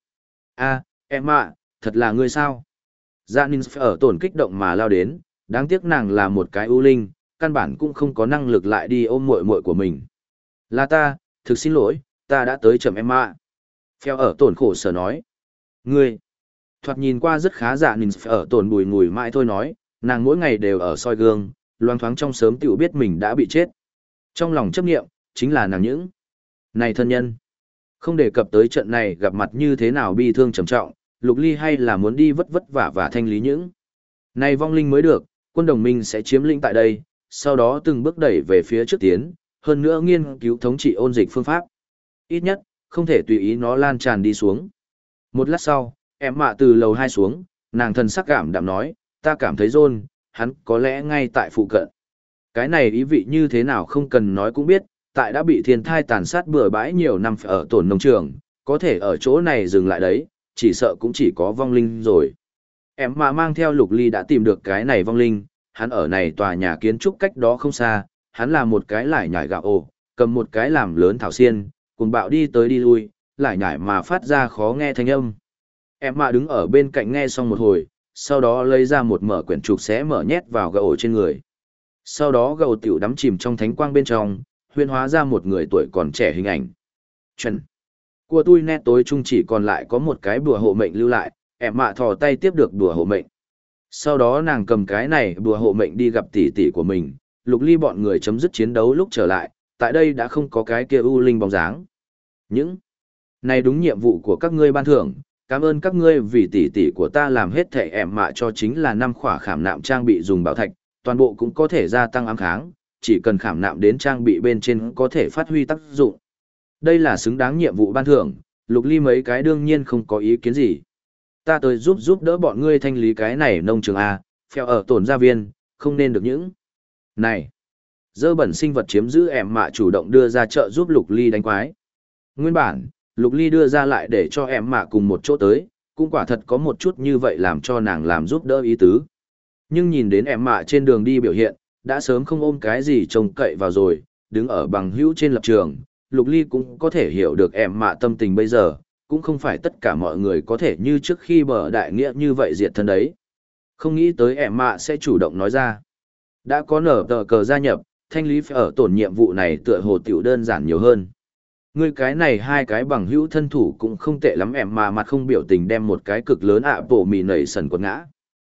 Em mạ, thật là ngươi sao? Dạ Ninh ở tổn kích động mà lao đến, đáng tiếc nàng là một cái ưu linh, căn bản cũng không có năng lực lại đi ôm muội muội của mình. Là ta, thực xin lỗi, ta đã tới chậm em mạ. Phèo ở tổn khổ sở nói. Ngươi, thoạt nhìn qua rất khá dạ Ninh ở tổn bùi ngùi mãi thôi nói, nàng mỗi ngày đều ở soi gương, loang thoáng trong sớm tiểu biết mình đã bị chết. Trong lòng chấp nghiệm, chính là nàng những. Này thân nhân, không đề cập tới trận này gặp mặt như thế nào bi thương trầm trọng, Lục Ly hay là muốn đi vất vất vả và thanh lý những. Này vong linh mới được, quân đồng minh sẽ chiếm lĩnh tại đây, sau đó từng bước đẩy về phía trước tiến, hơn nữa nghiên cứu thống trị ôn dịch phương pháp. Ít nhất, không thể tùy ý nó lan tràn đi xuống. Một lát sau, em mạ từ lầu 2 xuống, nàng thần sắc cảm đạm nói, ta cảm thấy John, hắn có lẽ ngay tại phụ cận. Cái này ý vị như thế nào không cần nói cũng biết, tại đã bị thiên thai tàn sát bừa bãi nhiều năm ở tổn nông trường, có thể ở chỗ này dừng lại đấy, chỉ sợ cũng chỉ có vong linh rồi. Em mà mang theo Lục Ly đã tìm được cái này vong linh, hắn ở này tòa nhà kiến trúc cách đó không xa, hắn là một cái lải nhải gạo ồ, cầm một cái làm lớn thảo xiên, cùng bạo đi tới đi lui, lải nhải mà phát ra khó nghe thanh âm. Em mà đứng ở bên cạnh nghe xong một hồi, sau đó lấy ra một mở quyển trục xé mở nhét vào gạo trên người. Sau đó gạo tiểu đắm chìm trong thánh quang bên trong, huyễn hóa ra một người tuổi còn trẻ hình ảnh. Chuẩn. Của tôi nét tối chung chỉ còn lại có một cái bùa hộ mệnh lưu lại, em mạ thò tay tiếp được bùa hộ mệnh. Sau đó nàng cầm cái này bùa hộ mệnh đi gặp tỷ tỷ của mình, Lục Ly bọn người chấm dứt chiến đấu lúc trở lại, tại đây đã không có cái kia u linh bóng dáng. Những này đúng nhiệm vụ của các ngươi ban thưởng, cảm ơn các ngươi vì tỷ tỷ của ta làm hết thảy em mạ cho chính là 5 khỏa khảm nạm trang bị dùng bảo thạch, toàn bộ cũng có thể gia tăng ám kháng, chỉ cần khảm nạm đến trang bị bên trên có thể phát huy tác dụng. Đây là xứng đáng nhiệm vụ ban thưởng, Lục Ly mấy cái đương nhiên không có ý kiến gì. Ta tới giúp đỡ bọn ngươi thanh lý cái này nông trường A, phèo ở tổn gia viên, không nên được những. Này, dơ bẩn sinh vật chiếm giữ em mạ chủ động đưa ra trợ giúp Lục Ly đánh quái. Nguyên bản, Lục Ly đưa ra lại để cho em mạ cùng một chỗ tới, cũng quả thật có một chút như vậy làm cho nàng làm giúp đỡ ý tứ. Nhưng nhìn đến em mạ trên đường đi biểu hiện, đã sớm không ôm cái gì trông cậy vào rồi, đứng ở bằng hữu trên lập trường, Lục Ly cũng có thể hiểu được em mạ tâm tình bây giờ, cũng không phải tất cả mọi người có thể như trước khi bờ đại nghĩa như vậy diệt thân đấy. Không nghĩ tới em mạ sẽ chủ động nói ra. Đã có nở tờ cờ gia nhập, thanh lý phải ở tổn nhiệm vụ này tựa hồ tiểu đơn giản nhiều hơn. Ngươi cái này hai cái bằng hữu thân thủ cũng không tệ lắm em mà mặt không biểu tình đem một cái cực lớn ạ bổ mì nảy sần quật ngã.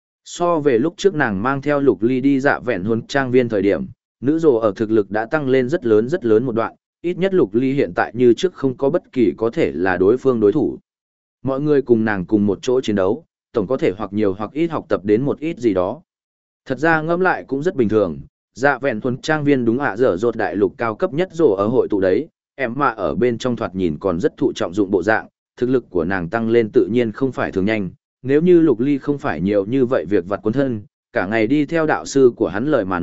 So về lúc trước nàng mang theo Lục Ly đi dạ vẹn huấn trang viên thời điểm, nữ rồ ở thực lực đã tăng lên rất lớn một đoạn, ít nhất Lục Ly hiện tại như trước không có bất kỳ có thể là đối phương đối thủ. Mọi người cùng nàng cùng một chỗ chiến đấu, tổng có thể hoặc nhiều hoặc ít học tập đến một ít gì đó. Thật ra ngẫm lại cũng rất bình thường, dạ vẹn huấn trang viên đúng ạ dở dột đại lục cao cấp nhất rồ ở hội tụ đấy, em mà ở bên trong thoạt nhìn còn rất thụ trọng dụng bộ dạng, thực lực của nàng tăng lên tự nhiên không phải thường nhanh. Nếu như Lục Ly không phải nhiều như vậy việc vặt cuốn thân, cả ngày đi theo đạo sư của hắn lời mà nói,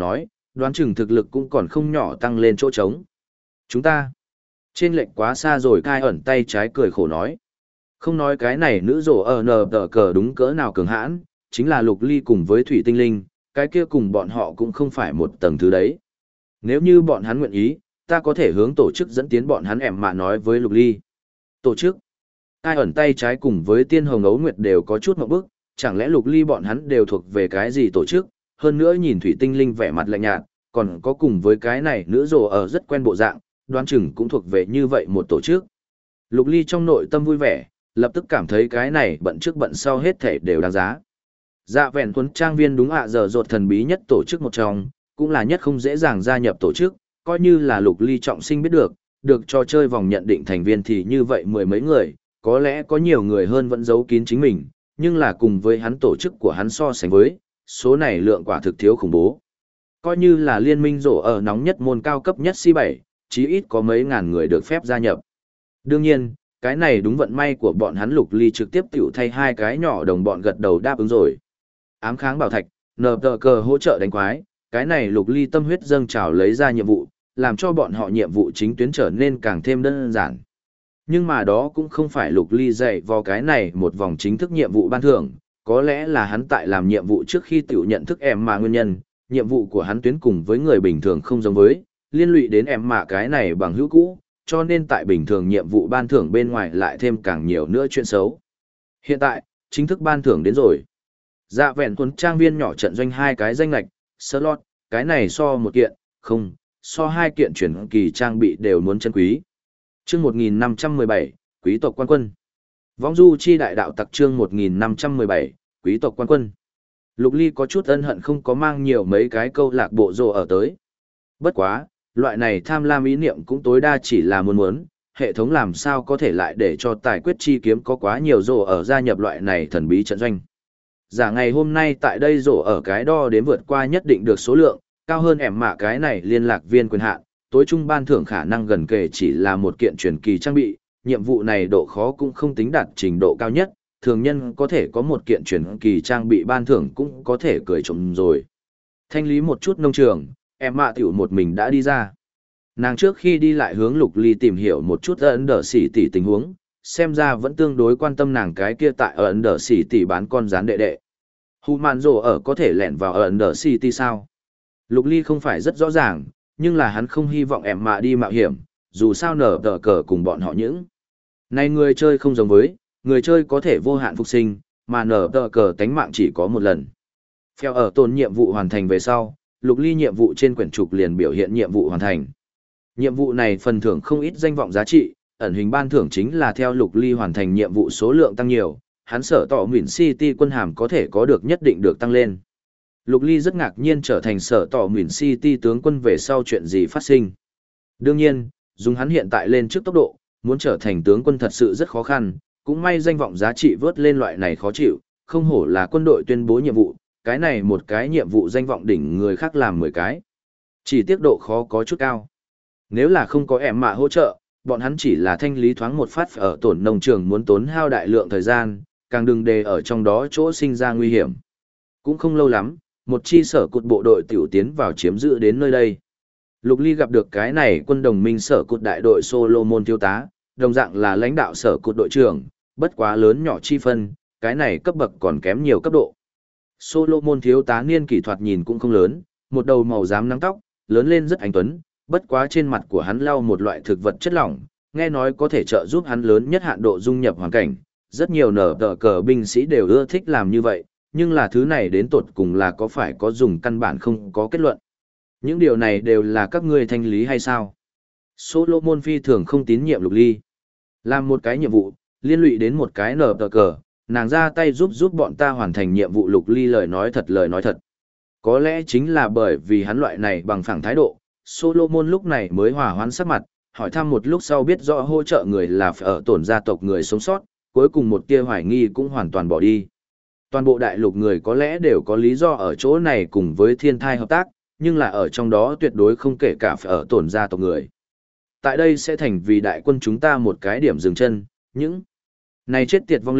đoán chừng thực lực cũng còn không nhỏ tăng lên chỗ trống. Chúng ta, trên lệnh quá xa rồi, Cai ẩn tay trái cười khổ nói. Không nói cái này nữ rổ ở nờ tờ cờ đúng cỡ nào cường hãn, chính là Lục Ly cùng với Thủy Tinh Linh, cái kia cùng bọn họ cũng không phải một tầng thứ đấy. Nếu như bọn hắn nguyện ý, ta có thể hướng tổ chức dẫn tiến bọn hắn, em mà nói với Lục Ly. Tổ chức? Cai ẩn tay trái cùng với Tiên Hồng Ấu Nguyệt đều có chút ngượng bức, chẳng lẽ Lục Ly bọn hắn đều thuộc về cái gì tổ chức? Hơn nữa nhìn Thủy Tinh Linh vẻ mặt lạnh nhạt, còn có cùng với cái này nữ rồ ở rất quen bộ dạng, đoán chừng cũng thuộc về như vậy một tổ chức. Lục Ly trong nội tâm vui vẻ, lập tức cảm thấy cái này bận trước bận sau hết thể đều đáng giá. Dạ vẹn tuấn trang viên đúng ạ, giờ rột thần bí nhất tổ chức một trong, cũng là nhất không dễ dàng gia nhập tổ chức, coi như là Lục Ly trọng sinh biết được trò chơi vòng nhận định thành viên thì như vậy mười mấy người, có lẽ có nhiều người hơn vẫn giấu kín chính mình, nhưng là cùng với hắn tổ chức của hắn so sánh với, số này lượng quả thực thiếu khủng bố. Coi như là liên minh rổ ở nóng nhất môn cao cấp nhất C7, chí ít có mấy ngàn người được phép gia nhập. Đương nhiên, cái này đúng vận may của bọn hắn. Lục Ly trực tiếp tiểu thay hai cái nhỏ đồng bọn gật đầu đáp ứng rồi. Ám kháng bảo thạch, nờ tờ cờ hỗ trợ đánh quái, cái này Lục Ly tâm huyết dâng trào lấy ra nhiệm vụ, làm cho bọn họ nhiệm vụ chính tuyến trở nên càng thêm đơn giản. Nhưng mà đó cũng không phải Lục Ly dạy vào cái này một vòng chính thức nhiệm vụ ban thưởng, có lẽ là hắn tại làm nhiệm vụ trước khi tiểu nhận thức em mà nguyên nhân, nhiệm vụ của hắn tuyến cùng với người bình thường không giống với, liên lụy đến em mà cái này bằng hữu cũ, cho nên tại bình thường nhiệm vụ ban thưởng bên ngoài lại thêm càng nhiều nữa chuyện xấu. Hiện tại, chính thức ban thưởng đến rồi. Dạ vẹn tuấn trang viên nhỏ trận doanh hai cái danh lạch, slot, cái này so một kiện, không, so hai kiện chuyển kỳ trang bị đều muốn chân quý. Chương 1517, Quý tộc quan quân. Vong du chi đại đạo tặc chương 1517, Quý tộc quan quân. Lục Ly có chút ân hận không có mang nhiều mấy cái câu lạc bộ rồ ở tới. Bất quá, loại này tham lam ý niệm cũng tối đa chỉ là muốn, hệ thống làm sao có thể lại để cho tài quyết chi kiếm có quá nhiều rồ ở gia nhập loại này thần bí trận doanh. Giả ngày hôm nay tại đây rồ ở cái đo đếm vượt qua nhất định được số lượng, cao hơn ẻm mạ cái này liên lạc viên quyền hạn, tối trung ban thưởng khả năng gần kề chỉ là một kiện truyền kỳ trang bị, nhiệm vụ này độ khó cũng không tính đạt trình độ cao nhất, thường nhân có thể có một kiện truyền kỳ trang bị ban thưởng cũng có thể cười trộm rồi. Thanh lý một chút nông trường, em mạ tiểu một mình đã đi ra. Nàng trước khi đi lại hướng Lục Ly tìm hiểu một chút ấn đỡ xỉ tỷ tình huống, xem ra vẫn tương đối quan tâm nàng cái kia tại ấn đỡ xỉ tỷ bán con rán đệ đệ. Hù mạn rồ ở có thể lẻn vào ấn đỡ xỉ tỷ sao? Lục Ly không phải rất rõ ràng, nhưng là hắn không hy vọng em mạ đi mạo hiểm, dù sao nở tờ cờ cùng bọn họ những. Này người chơi không giống với, người chơi có thể vô hạn phục sinh, mà nở tờ cờ tánh mạng chỉ có một lần. Phèo ở tồn nhiệm vụ hoàn thành về sau, Lục Ly nhiệm vụ trên quyển trục liền biểu hiện nhiệm vụ hoàn thành. Nhiệm vụ này phần thưởng không ít danh vọng giá trị, ẩn hình ban thưởng chính là theo Lục Ly hoàn thành nhiệm vụ số lượng tăng nhiều, hắn sở tỏ Nguyễn City quân hàm có thể có được nhất định được tăng lên. Lục Ly rất ngạc nhiên trở thành sở tỏ Nguyễn City tướng quân về sau chuyện gì phát sinh. Đương nhiên, dùng hắn hiện tại lên trước tốc độ, muốn trở thành tướng quân thật sự rất khó khăn, cũng may danh vọng giá trị vớt lên loại này khó chịu, không hổ là quân đội tuyên bố nhiệm vụ, cái này một cái nhiệm vụ danh vọng đỉnh người khác làm 10 cái. Chỉ tiếc độ khó có chút cao. Nếu là không có em mạ hỗ trợ, bọn hắn chỉ là thanh lý thoáng một phát ở tổn nông trường muốn tốn hao đại lượng thời gian, càng đừng để ở trong đó chỗ sinh ra nguy hiểm. Cũng không lâu lắm, một chi sở cụt bộ đội tiểu tiến vào chiếm giữ đến nơi đây. Lục Ly gặp được cái này quân đồng minh sở cụt đại đội Solomon thiếu tá, đồng dạng là lãnh đạo sở cụt đội trưởng, bất quá lớn nhỏ chi phân, cái này cấp bậc còn kém nhiều cấp độ. Solomon thiếu tá niên kỷ thuật nhìn cũng không lớn, một đầu màu xám nắng tóc, lớn lên rất anh tuấn, bất quá trên mặt của hắn lau một loại thực vật chất lỏng, nghe nói có thể trợ giúp hắn lớn nhất hạn độ dung nhập hoàn cảnh, rất nhiều nở tờ cờ binh sĩ đều ưa thích làm như vậy, nhưng là thứ này đến tột cùng là có phải có dùng căn bản không có kết luận. Những điều này đều là các ngươi thanh lý hay sao? Solomon phi thường không tín nhiệm Lục Ly. Làm một cái nhiệm vụ, liên lụy đến một cái nở tờ cờ, nàng ra tay giúp bọn ta hoàn thành nhiệm vụ. Lục Ly lời nói thật. Có lẽ chính là bởi vì hắn loại này bằng phẳng thái độ, Solomon lúc này mới hòa hoãn sắc mặt, hỏi thăm một lúc sau biết rõ hỗ trợ người là phải ở tổn gia tộc người sống sót, cuối cùng một tia hoài nghi cũng hoàn toàn bỏ đi. Toàn bộ đại lục người có lẽ đều có lý do ở chỗ này cùng với thiên thai hợp tác, nhưng là ở trong đó tuyệt đối không kể cả phải ở tổn gia tộc người. Tại đây sẽ thành vì đại quân chúng ta một cái điểm dừng chân, những này chết tiệt vong linh,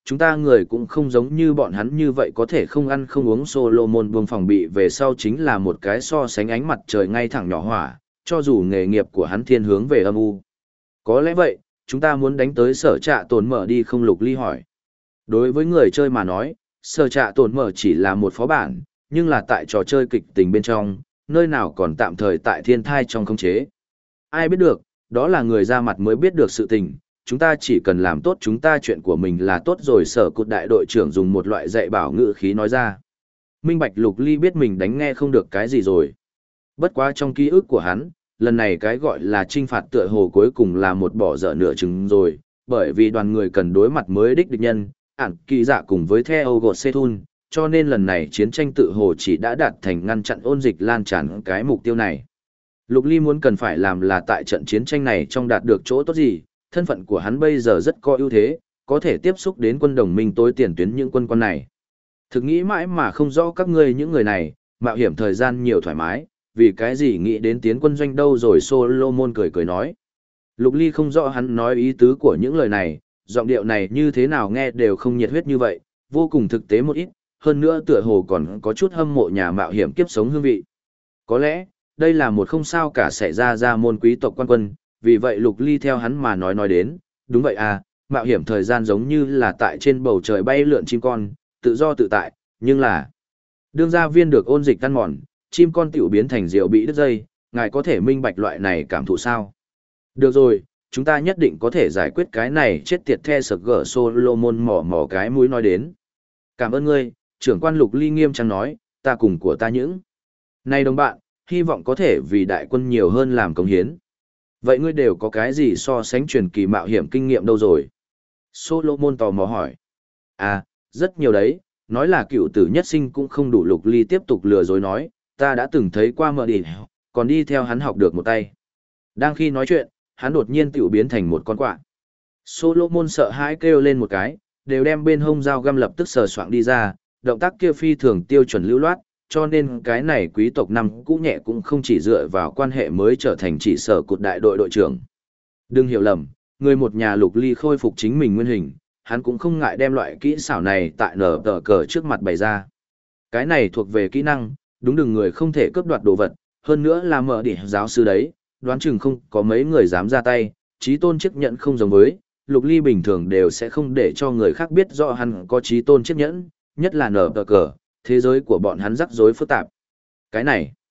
chúng ta người cũng không giống như bọn hắn như vậy có thể không ăn không uống. Solomon buông phòng bị về sau chính là một cái so sánh ánh mặt trời ngay thẳng nhỏ hỏa, cho dù nghề nghiệp của hắn thiên hướng về âm u. Có lẽ vậy, chúng ta muốn đánh tới sở trạ tổn mở đi không? Lục Ly hỏi. Đối với người chơi mà nói, sở trạ tổn mở chỉ là một phó bản, nhưng là tại trò chơi kịch tình bên trong, nơi nào còn tạm thời tại thiên thai trong khống chế. Ai biết được, đó là người ra mặt mới biết được sự tình, chúng ta chỉ cần làm tốt chúng ta chuyện của mình là tốt rồi. Sở cụt đại đội trưởng dùng một loại dạy bảo ngữ khí nói ra. Minh bạch. Lục Ly biết mình đánh nghe không được cái gì rồi. Bất quá trong ký ức của hắn, lần này cái gọi là trinh phạt tựa hồ cuối cùng là một bỏ dở nửa chừng rồi, bởi vì đoàn người cần đối mặt mới đích nhân, ản kỳ dạ cùng với theo gột Sethun, cho nên lần này chiến tranh tự hồ chỉ đã đạt thành ngăn chặn ôn dịch lan tràn cái mục tiêu này. Lục Ly muốn cần phải làm là tại trận chiến tranh này trong đạt được chỗ tốt gì, thân phận của hắn bây giờ rất có ưu thế, có thể tiếp xúc đến quân đồng minh tối tiền tuyến những quân này. Thực nghĩ mãi mà không rõ các ngươi những người này, mạo hiểm thời gian nhiều thoải mái, vì cái gì nghĩ đến tiến quân doanh đâu rồi? Solomon cười cười nói. Lục Ly không rõ hắn nói ý tứ của những lời này, giọng điệu này như thế nào nghe đều không nhiệt huyết như vậy, vô cùng thực tế một ít, hơn nữa tựa hồ còn có chút hâm mộ nhà mạo hiểm kiếp sống hương vị. Có lẽ, đây là một không sao cả xảy ra môn quý tộc quan quân, vì vậy Lục Ly theo hắn mà nói đến, đúng vậy à, mạo hiểm thời gian giống như là tại trên bầu trời bay lượn chim con, tự do tự tại, nhưng là đương gia viên được ôn dịch căn mòn, chim con tiểu biến thành diều bị đứt dây, ngài có thể minh bạch loại này cảm thụ sao? Được rồi, chúng ta nhất định có thể giải quyết cái này chết tiệt the sực gở. Solomon mỏ mỏ cái mũi nói đến. Cảm ơn ngươi, trưởng quan. Lục Ly nghiêm trang nói, ta cùng của ta những này đồng bạn, hy vọng có thể vì đại quân nhiều hơn làm công hiến. Vậy ngươi đều có cái gì so sánh truyền kỳ mạo hiểm kinh nghiệm đâu rồi? Solomon tò mò hỏi. À, rất nhiều đấy, nói là cựu tử nhất sinh cũng không đủ. Lục Ly tiếp tục lừa dối nói, ta đã từng thấy qua mợ đi, còn đi theo hắn học được một tay. Đang khi nói chuyện, hắn đột nhiên tiểu biến thành một con quạ. Solomon sợ hãi kêu lên một cái, đều đem bên hông dao găm lập tức sờ soạng đi ra, động tác kia phi thường tiêu chuẩn lưu loát, cho nên cái này quý tộc năm cũ nhẹ cũng không chỉ dựa vào quan hệ mới trở thành chỉ sở cụt đại đội đội trưởng. Đừng hiểu lầm, người một nhà. Lục Ly khôi phục chính mình nguyên hình, hắn cũng không ngại đem loại kỹ xảo này tại nở tờ cờ trước mặt bày ra. Cái này thuộc về kỹ năng, đúng đừng người không thể cướp đoạt đồ vật, hơn nữa là mở đỉ giáo sư đấy, đoán chừng không có mấy người dám ra tay, trí tôn chiếc nhẫn không giống với, Lục Ly bình thường đều sẽ không để cho người khác biết rõ hắn có trí tôn chiếc nhẫn, nhất là nở tờ cờ, thế giới của bọn hắn rắc rối phức tạp. Cái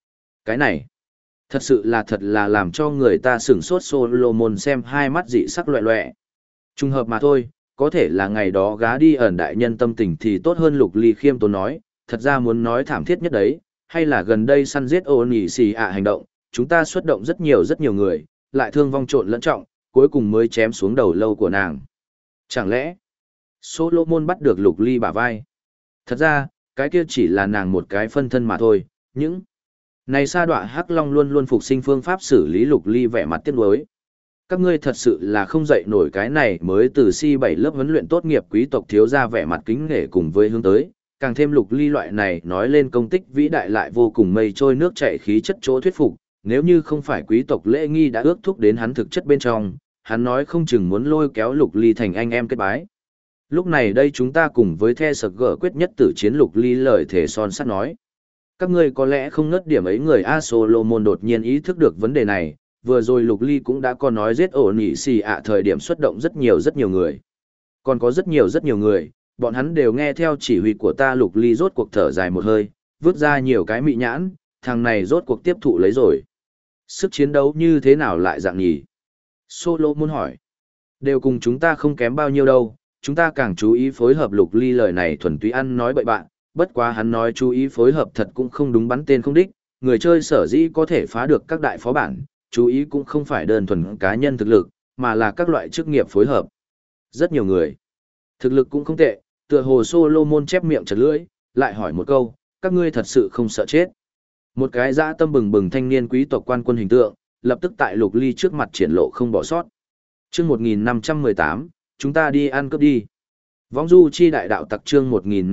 này, thật là làm cho người ta sửng sốt. Solomon xem hai mắt dị sắc loẹ loẹ. Trùng hợp mà thôi, có thể là ngày đó gá đi ẩn đại nhân tâm tình thì tốt hơn. Lục Ly khiêm tốn nói, thật ra muốn nói thảm thiết nhất đấy, hay là gần đây săn giết ô nỉ xì ạ hành động, chúng ta xuất động rất nhiều người, lại thương vong trộn lẫn trọng, cuối cùng mới chém xuống đầu lâu của nàng. Chẳng lẽ, Solomon bắt được Lục Ly bả vai. Thật ra, cái kia chỉ là nàng một cái phân thân mà thôi, những này sa đọa hắc long luôn luôn phục sinh phương pháp xử lý. Lục Ly vẻ mặt tiếc nuối. Các ngươi thật sự là không dậy nổi cái này mới từ C7 lớp huấn luyện tốt nghiệp quý tộc thiếu ra vẻ mặt kính nể cùng với hướng tới, càng thêm Lục Ly loại này nói lên công tích vĩ đại lại vô cùng mây trôi nước chảy khí chất chỗ thuyết phục, nếu như không phải quý tộc lễ nghi đã ước thúc đến hắn thực chất bên trong, hắn nói không chừng muốn lôi kéo Lục Ly thành anh em kết bái. Lúc này đây chúng ta cùng với The Sực gỡ quyết nhất tử chiến. Lục Ly lời thể son sắt nói. Các ngươi có lẽ không ngớt điểm ấy người. Solomon đột nhiên ý thức được vấn đề này, vừa rồi Lục Ly cũng đã có nói giết ổ nỉ xì ạ thời điểm xuất động rất nhiều người. Còn có rất nhiều người, bọn hắn đều nghe theo chỉ huy của ta. Lục Ly rốt cuộc thở dài một hơi, vứt ra nhiều cái mị nhãn, thằng này rốt cuộc tiếp thụ lấy rồi. Sức chiến đấu như thế nào lại dạng nhỉ? Solomon hỏi. Đều cùng chúng ta không kém bao nhiêu đâu, chúng ta càng chú ý phối hợp. Lục Ly lời này thuần túy ăn nói bậy bạn, bất quá hắn nói chú ý phối hợp thật cũng không đúng, bắn tên không đích, người chơi sở dĩ có thể phá được các đại phó bản, chú ý cũng không phải đơn thuần cá nhân thực lực, mà là các loại chức nghiệp phối hợp. Rất nhiều người, thực lực cũng không tệ, tựa hồ. Solomon chép miệng chật lưỡi, lại hỏi một câu, các ngươi thật sự không sợ chết? Một cái dã tâm bừng bừng thanh niên quý tộc quan quân hình tượng, lập tức tại Lục Ly trước mặt triển lộ không bỏ sót. Chương 1518, chúng ta đi ăn cướp đi. Võng du chi đại đạo tặc. Chương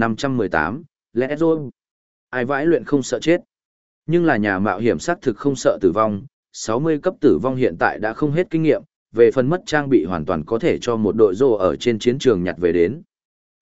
1518, lẽ rồi. Ai vãi luyện không sợ chết. Nhưng là nhà mạo hiểm xác thực không sợ tử vong, 60 cấp tử vong hiện tại đã không hết kinh nghiệm, về phần mất trang bị hoàn toàn có thể cho một đội rô ở trên chiến trường nhặt về đến.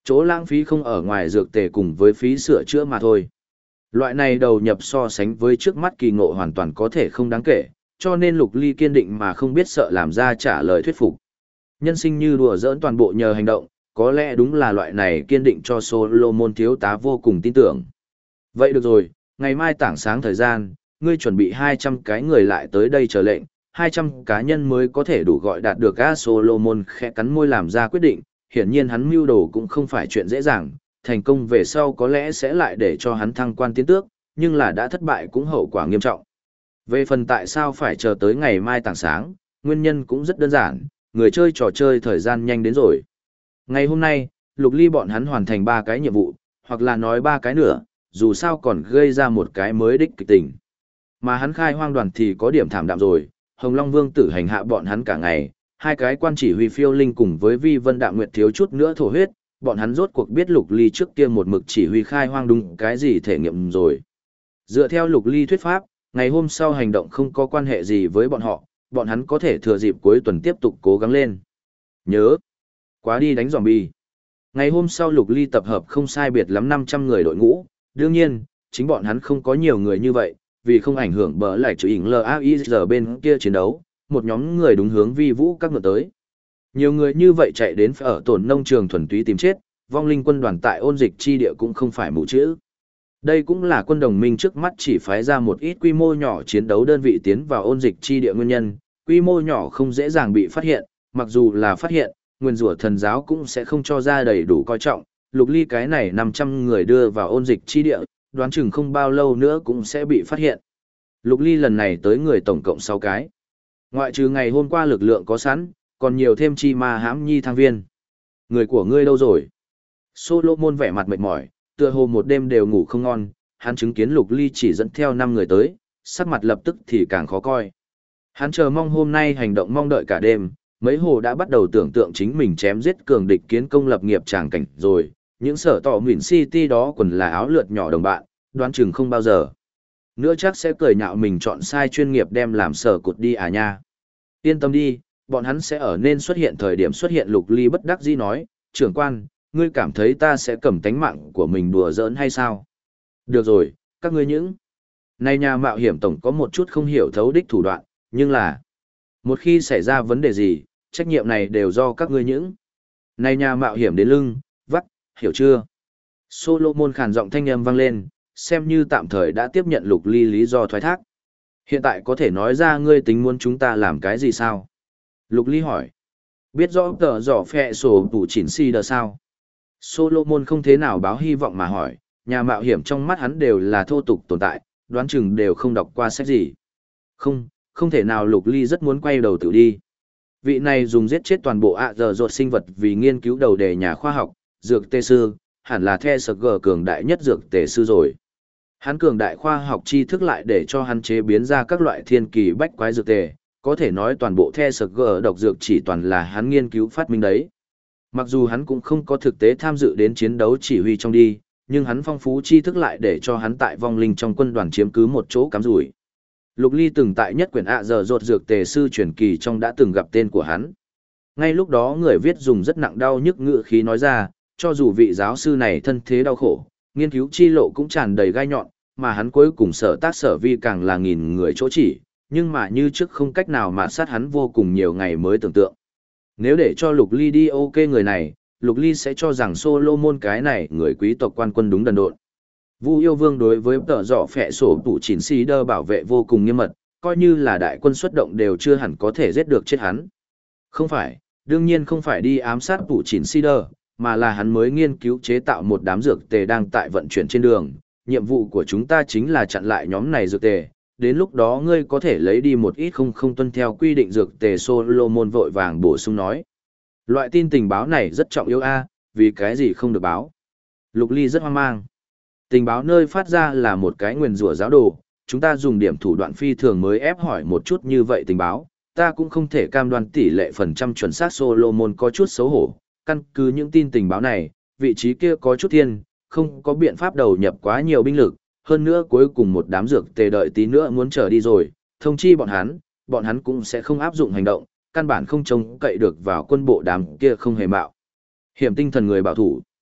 Chỗ lãng phí không ở ngoài dược tề cùng với phí sửa chữa mà thôi. Loại này đầu nhập so sánh với trước mắt kỳ ngộ hoàn toàn có thể không đáng kể, cho nên Lục Ly kiên định mà không biết sợ làm ra trả lời thuyết phục. Nhân sinh như đùa giỡn toàn bộ nhờ hành động, có lẽ đúng là loại này kiên định cho Solomon thiếu tá vô cùng tin tưởng. Vậy được rồi, ngày mai tảng sáng thời gian, ngươi chuẩn bị 200 cái người lại tới đây chờ lệnh, 200 cá nhân mới có thể đủ gọi đạt được A Solomon khẽ cắn môi làm ra quyết định, hiển nhiên hắn mưu đồ cũng không phải chuyện dễ dàng, thành công về sau có lẽ sẽ lại để cho hắn thăng quan tiến tước, nhưng là đã thất bại cũng hậu quả nghiêm trọng. Về phần tại sao phải chờ tới ngày mai tảng sáng, nguyên nhân cũng rất đơn giản, người chơi trò chơi thời gian nhanh đến rồi. Ngày hôm nay, Lục Ly bọn hắn hoàn thành 3 cái nhiệm vụ, hoặc là nói 3 cái nữa, dù sao còn gây ra một cái mới đích kịch tình. Mà hắn khai hoang đoàn thì có điểm thảm đạm rồi, Hồng Long Vương tử hành hạ bọn hắn cả ngày, 2 cái quan chỉ huy phiêu linh cùng với Vi Vân Đạm Nguyệt thiếu chút nữa thổ huyết, bọn hắn rốt cuộc biết Lục Ly trước kia một mực chỉ huy khai hoang đúng cái gì thể nghiệm rồi. Dựa theo Lục Ly thuyết pháp, ngày hôm sau hành động không có quan hệ gì với bọn hắn có thể thừa dịp cuối tuần tiếp tục cố gắng lên. Nhớ, quá đi đánh zombie. Ngày hôm sau Lục Ly tập hợp không sai biệt lắm 500 người đội ngũ, đương nhiên, chính bọn hắn không có nhiều người như vậy, vì không ảnh hưởng bờ lại chữ ỉnh LAIR bên kia chiến đấu, một nhóm người đúng hướng vi vũ các ngựa tới. Nhiều người như vậy chạy đến ở tổn nông trường thuần túy tìm chết, vong linh quân đoàn tại ôn dịch chi địa cũng không phải mù chữ. Đây cũng là quân đồng minh trước mắt chỉ phái ra một ít quy mô nhỏ chiến đấu đơn vị tiến vào ôn dịch chi địa nguyên nhân, quy mô nhỏ không dễ dàng bị phát hiện, mặc dù là phát hiện, nguyên rủa thần giáo cũng sẽ không cho ra đầy đủ coi trọng, Lục Ly cái này 500 người đưa vào ôn dịch chi địa, đoán chừng không bao lâu nữa cũng sẽ bị phát hiện. Lục Ly lần này tới người tổng cộng 6 cái. Ngoại trừ ngày hôm qua lực lượng có sẵn, còn nhiều thêm chi ma hãm nhi thang viên. Người của ngươi đâu rồi? Solomon vẻ mặt mệt mỏi, tựa hồ một đêm đều ngủ không ngon, hắn chứng kiến Lục Ly chỉ dẫn theo 5 người tới, sắc mặt lập tức thì càng khó coi. Hắn chờ mong hôm nay hành động mong đợi cả đêm, mấy hồ đã bắt đầu tưởng tượng chính mình chém giết cường địch kiến công lập nghiệp tràng cảnh rồi, những sở tỏ Nguyễn City đó quần là áo lượt nhỏ đồng bạn, đoán chừng không bao giờ. Nữa chắc sẽ cười nhạo mình chọn sai chuyên nghiệp đem làm sở cụt đi à nha. Yên tâm đi, bọn hắn sẽ ở nên xuất hiện thời điểm xuất hiện. Lục Ly bất đắc dĩ nói, trưởng quan, ngươi cảm thấy ta sẽ cầm tánh mạng của mình đùa giỡn hay sao? Được rồi, các ngươi những. Này nhà mạo hiểm tổng có một chút không hiểu thấu đích thủ đoạn, nhưng là một khi xảy ra vấn đề gì, trách nhiệm này đều do các ngươi những. Này nhà mạo hiểm đến lưng, vắt, hiểu chưa? Solomon khàn giọng thanh âm vang lên, xem như tạm thời đã tiếp nhận Lục Ly lý do thoái thác. Hiện tại có thể nói ra ngươi tính muốn chúng ta làm cái gì sao? Lục Ly hỏi. Biết rõ tờ giỏ phẹ sổ tủ chỉnh si đờ sao? Solomon không thế nào báo hy vọng mà hỏi, nhà mạo hiểm trong mắt hắn đều là thô tục tồn tại, đoán chừng đều không đọc qua sách gì. Không thể nào. Lục Ly rất muốn quay đầu tự đi. Vị này dùng giết chết toàn bộ ạ giờ rột sinh vật vì nghiên cứu đầu đề nhà khoa học, dược tê sư, hẳn là the sờ gờ cường đại nhất dược tê sư rồi. Hắn cường đại khoa học tri thức lại để cho hắn chế biến ra các loại thiên kỳ bách quái dược tề, có thể nói toàn bộ the sờ gờ độc dược chỉ toàn là hắn nghiên cứu phát minh đấy. Mặc dù hắn cũng không có thực tế tham dự đến chiến đấu chỉ huy trong đi, nhưng hắn phong phú tri thức lại để cho hắn tại vong linh trong quân đoàn chiếm cứ một chỗ cắm rủi. Lục Ly từng tại nhất quyển ạ giờ rột dược tề sư truyền kỳ trong đã từng gặp tên của hắn. Ngay lúc đó người viết dùng rất nặng đau nhức ngữ khí nói ra, cho dù vị giáo sư này thân thế đau khổ, nghiên cứu chi lộ cũng tràn đầy gai nhọn, mà hắn cuối cùng sở tác sở vi càng là nghìn người chỗ chỉ, nhưng mà như trước không cách nào mà sát hắn vô cùng nhiều ngày mới tưởng tượng. Nếu để cho Lục Ly đi ok người này, Lục Ly sẽ cho rằng Solomon cái này người quý tộc quan quân đúng đần độn. Vu Yêu Vương đối với tờ dọ phẹ sổ tủ chỉnh si đơ bảo vệ vô cùng nghiêm mật, coi như là đại quân xuất động đều chưa hẳn có thể giết được chết hắn. Không phải, đương nhiên không phải đi ám sát tủ chỉnh si đơ, mà là hắn mới nghiên cứu chế tạo một đám dược tề đang tại vận chuyển trên đường. Nhiệm vụ của chúng ta chính là chặn lại nhóm này dược tề, đến lúc đó ngươi có thể lấy đi một ít không tuân theo quy định dược tề. Solomon vội vàng bổ sung nói. Loại tin tình báo này rất trọng yếu a, vì cái gì không được báo? Lục Ly rất hoang mang. Tình báo nơi phát ra là một cái nguyền rủa giáo đồ, chúng ta dùng điểm thủ đoạn phi thường mới ép hỏi một chút như vậy tình báo, ta cũng không thể cam đoan tỷ lệ phần trăm chuẩn xác. Solomon có chút xấu hổ, căn cứ những tin tình báo này, vị trí kia có chút thiên, không có biện pháp đầu nhập quá nhiều binh lực, hơn nữa cuối cùng một đám dược tề đợi tí nữa muốn trở đi rồi, thông chi bọn hắn cũng sẽ không áp dụng hành động, căn bản không trông cậy được vào quân bộ đám kia không hề mạo hiểm tinh thần người bảo thủ.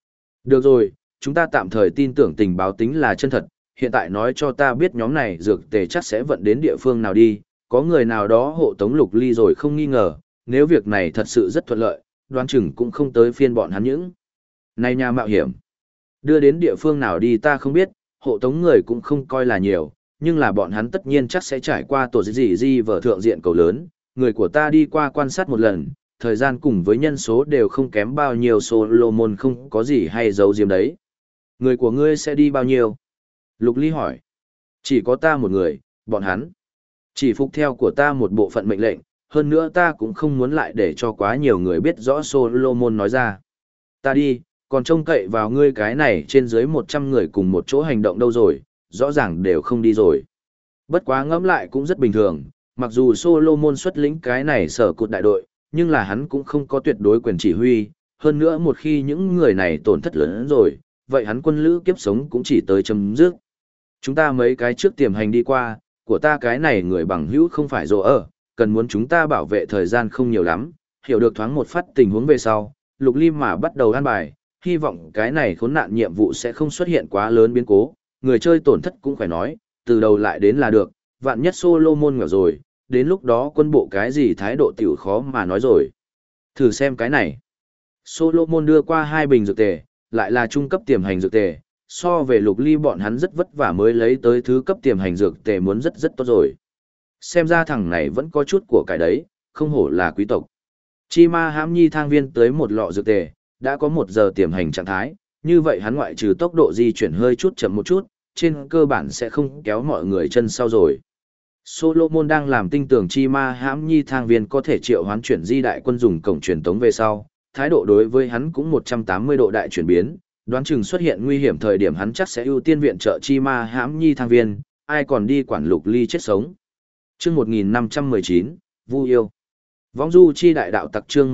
Được rồi, chúng ta tạm thời tin tưởng tình báo tính là chân thật, hiện tại nói cho ta biết nhóm này dược tề chắc sẽ vận đến địa phương nào đi, có người nào đó hộ tống Lục Ly rồi không nghi ngờ, nếu việc này thật sự rất thuận lợi, đoán chừng cũng không tới phiên bọn hắn những. Này nhà mạo hiểm, đưa đến địa phương nào đi ta không biết, hộ tống người cũng không coi là nhiều, nhưng là bọn hắn tất nhiên chắc sẽ trải qua tổ gì vở thượng diện cầu lớn, người của ta đi qua quan sát một lần, thời gian cùng với nhân số đều không kém bao nhiêu, Solomon không có gì hay giấu giếm đấy. Người của ngươi sẽ đi bao nhiêu? Lục Ly hỏi. Chỉ có ta một người, bọn hắn. Chỉ phục theo của ta một bộ phận mệnh lệnh, hơn nữa ta cũng không muốn lại để cho quá nhiều người biết rõ, Solomon nói ra. Ta đi, còn trông cậy vào ngươi cái này trên dưới 100 người cùng một chỗ hành động đâu rồi, rõ ràng đều không đi rồi. Bất quá ngẫm lại cũng rất bình thường, mặc dù Solomon xuất lĩnh cái này sở cụt đại đội, nhưng là hắn cũng không có tuyệt đối quyền chỉ huy, hơn nữa một khi những người này tổn thất lớn rồi, vậy hắn quân lữ kiếp sống cũng chỉ tới chấm dứt. Chúng ta mấy cái trước tiềm hành đi qua, của ta cái này người bằng hữu không phải rồ ở, cần muốn chúng ta bảo vệ thời gian không nhiều lắm, hiểu được thoáng một phát tình huống về sau, Lục Ly mà bắt đầu an bài, hy vọng cái này khốn nạn nhiệm vụ sẽ không xuất hiện quá lớn biến cố, người chơi tổn thất cũng phải nói, từ đầu lại đến là được, vạn nhất Solomon nghèo rồi, đến lúc đó quân bộ cái gì thái độ tiểu khó mà nói rồi. Thử xem cái này. Solomon đưa qua 2 bình dược tề, lại là trung cấp tiềm hành dược tề, so về Lục Ly bọn hắn rất vất vả mới lấy tới thứ cấp tiềm hành dược tề muốn rất rất tốt rồi. Xem ra thằng này vẫn có chút của cái đấy, không hổ là quý tộc. Chi ma hãm nhi thang viên tới một lọ dược tề, đã có 1 giờ tiềm hành trạng thái, như vậy hắn ngoại trừ tốc độ di chuyển hơi chút chậm một chút, trên cơ bản sẽ không kéo mọi người chân sau rồi. Solomon đang làm tinh tường chi ma hãm nhi thang viên có thể triệu hoán chuyển di đại quân dùng cổng truyền tống về sau, thái độ đối với hắn cũng 180 độ đại chuyển biến, đoán chừng xuất hiện nguy hiểm thời điểm hắn chắc sẽ ưu tiên viện trợ chi ma hãm nhi thang viên, ai còn đi quản Lục Ly chết sống. Chương 1519, Vu yêu. Võng du chi đại đạo tặc chương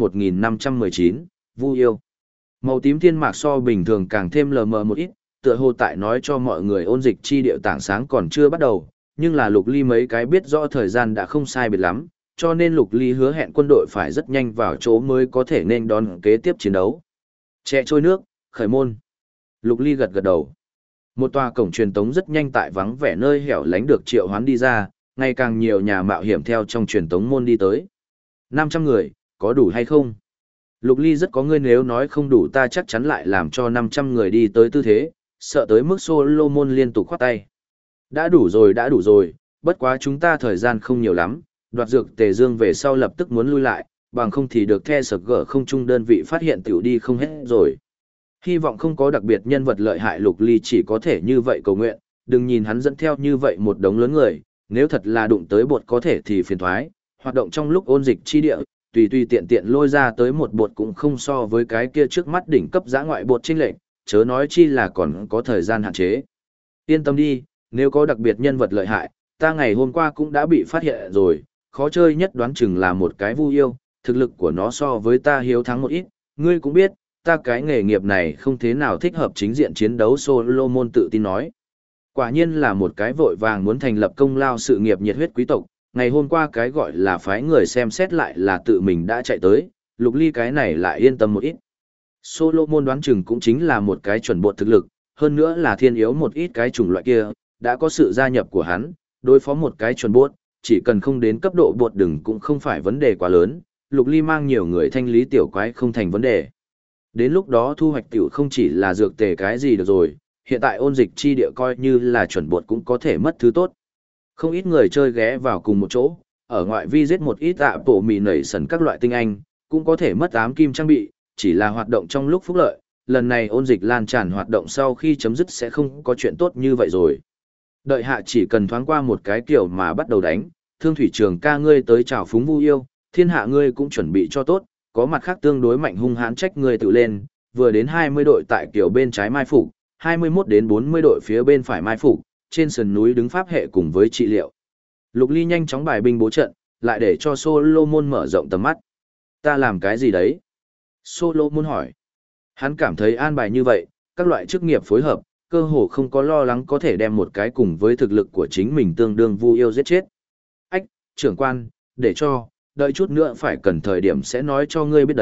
1519, Vu yêu. Màu tím thiên mạc so bình thường càng thêm lờ mờ một ít, tựa hồ tại nói cho mọi người ôn dịch chi điệu tảng sáng còn chưa bắt đầu, nhưng là Lục Ly mấy cái biết rõ thời gian đã không sai biệt lắm, cho nên Lục Ly hứa hẹn quân đội phải rất nhanh vào chỗ mới có thể nên đón kế tiếp chiến đấu. Chè trôi nước, khởi môn. Lục Ly gật gật đầu. Một tòa cổng truyền tống rất nhanh tại vắng vẻ nơi hẻo lánh được triệu hoán đi ra, ngày càng nhiều nhà mạo hiểm theo trong truyền tống môn đi tới. 500 người, có đủ hay không? Lục Ly rất có ngươi nếu nói không đủ ta chắc chắn lại làm cho 500 người đi tới tư thế, sợ tới mức Solomon liên tục khoát tay. Đã đủ rồi, bất quá chúng ta thời gian không nhiều lắm, đoạt dược tề dương về sau lập tức muốn lui lại, bằng không thì được the sực gở không chung đơn vị phát hiện tiểu đi không hết rồi. Hy vọng không có đặc biệt nhân vật lợi hại. Lục Ly chỉ có thể như vậy cầu nguyện, đừng nhìn hắn dẫn theo như vậy một đống lớn người, nếu thật là đụng tới bột có thể thì phiền thoái, hoạt động trong lúc ôn dịch chi địa, tùy tùy tiện tiện lôi ra tới một bột cũng không so với cái kia trước mắt đỉnh cấp giã ngoại bột chênh lệch, chớ nói chi là còn có thời gian hạn chế. Yên tâm đi, nếu có đặc biệt nhân vật lợi hại, ta ngày hôm qua cũng đã bị phát hiện rồi, khó chơi nhất đoán chừng là một cái Vu yêu, thực lực của nó so với ta hiếu thắng một ít, ngươi cũng biết, ta cái nghề nghiệp này không thế nào thích hợp chính diện chiến đấu. Solomon tự tin nói. Quả nhiên là một cái vội vàng muốn thành lập công lao sự nghiệp nhiệt huyết quý tộc, ngày hôm qua cái gọi là phái người xem xét lại là tự mình đã chạy tới, Lục Ly cái này lại yên tâm một ít. Solomon đoán chừng cũng chính là một cái chuẩn bột thực lực, hơn nữa là thiên yếu một ít cái chủng loại kia, đã có sự gia nhập của hắn, đối phó một cái chuẩn bột, chỉ cần không đến cấp độ bột đừng cũng không phải vấn đề quá lớn, Lục Ly mang nhiều người thanh lý tiểu quái không thành vấn đề. Đến lúc đó thu hoạch tiểu không chỉ là dược tề cái gì được rồi, hiện tại ôn dịch chi địa coi như là chuẩn bột cũng có thể mất thứ tốt. Không ít người chơi ghé vào cùng một chỗ, ở ngoại vi giết một ít tạ bộ mì nảy sần các loại tinh anh, cũng có thể mất ám kim trang bị, chỉ là hoạt động trong lúc phúc lợi, lần này ôn dịch lan tràn hoạt động sau khi chấm dứt sẽ không có chuyện tốt như vậy rồi. Đợi hạ chỉ cần thoáng qua một cái kiểu mà bắt đầu đánh, Thương Thủy Trường ca ngươi tới chào phúng Vu yêu, thiên hạ ngươi cũng chuẩn bị cho tốt, có mặt khác tương đối mạnh hung hãn trách ngươi tự lên, vừa đến 20 đội tại kiểu bên trái mai phục, 21 đến 40 đội phía bên phải mai phục, trên sườn núi đứng pháp hệ cùng với trị liệu. Lục Ly nhanh chóng bài binh bố trận, lại để cho Solomon mở rộng tầm mắt. Ta làm cái gì đấy? Solomon hỏi. Hắn cảm thấy an bài như vậy, các loại chức nghiệp phối hợp, cơ hồ không có lo lắng có thể đem một cái cùng với thực lực của chính mình tương đương Vu yêu giết chết. Ách, trưởng quan, để cho, đợi chút nữa phải cần thời điểm sẽ nói cho ngươi biết đấy,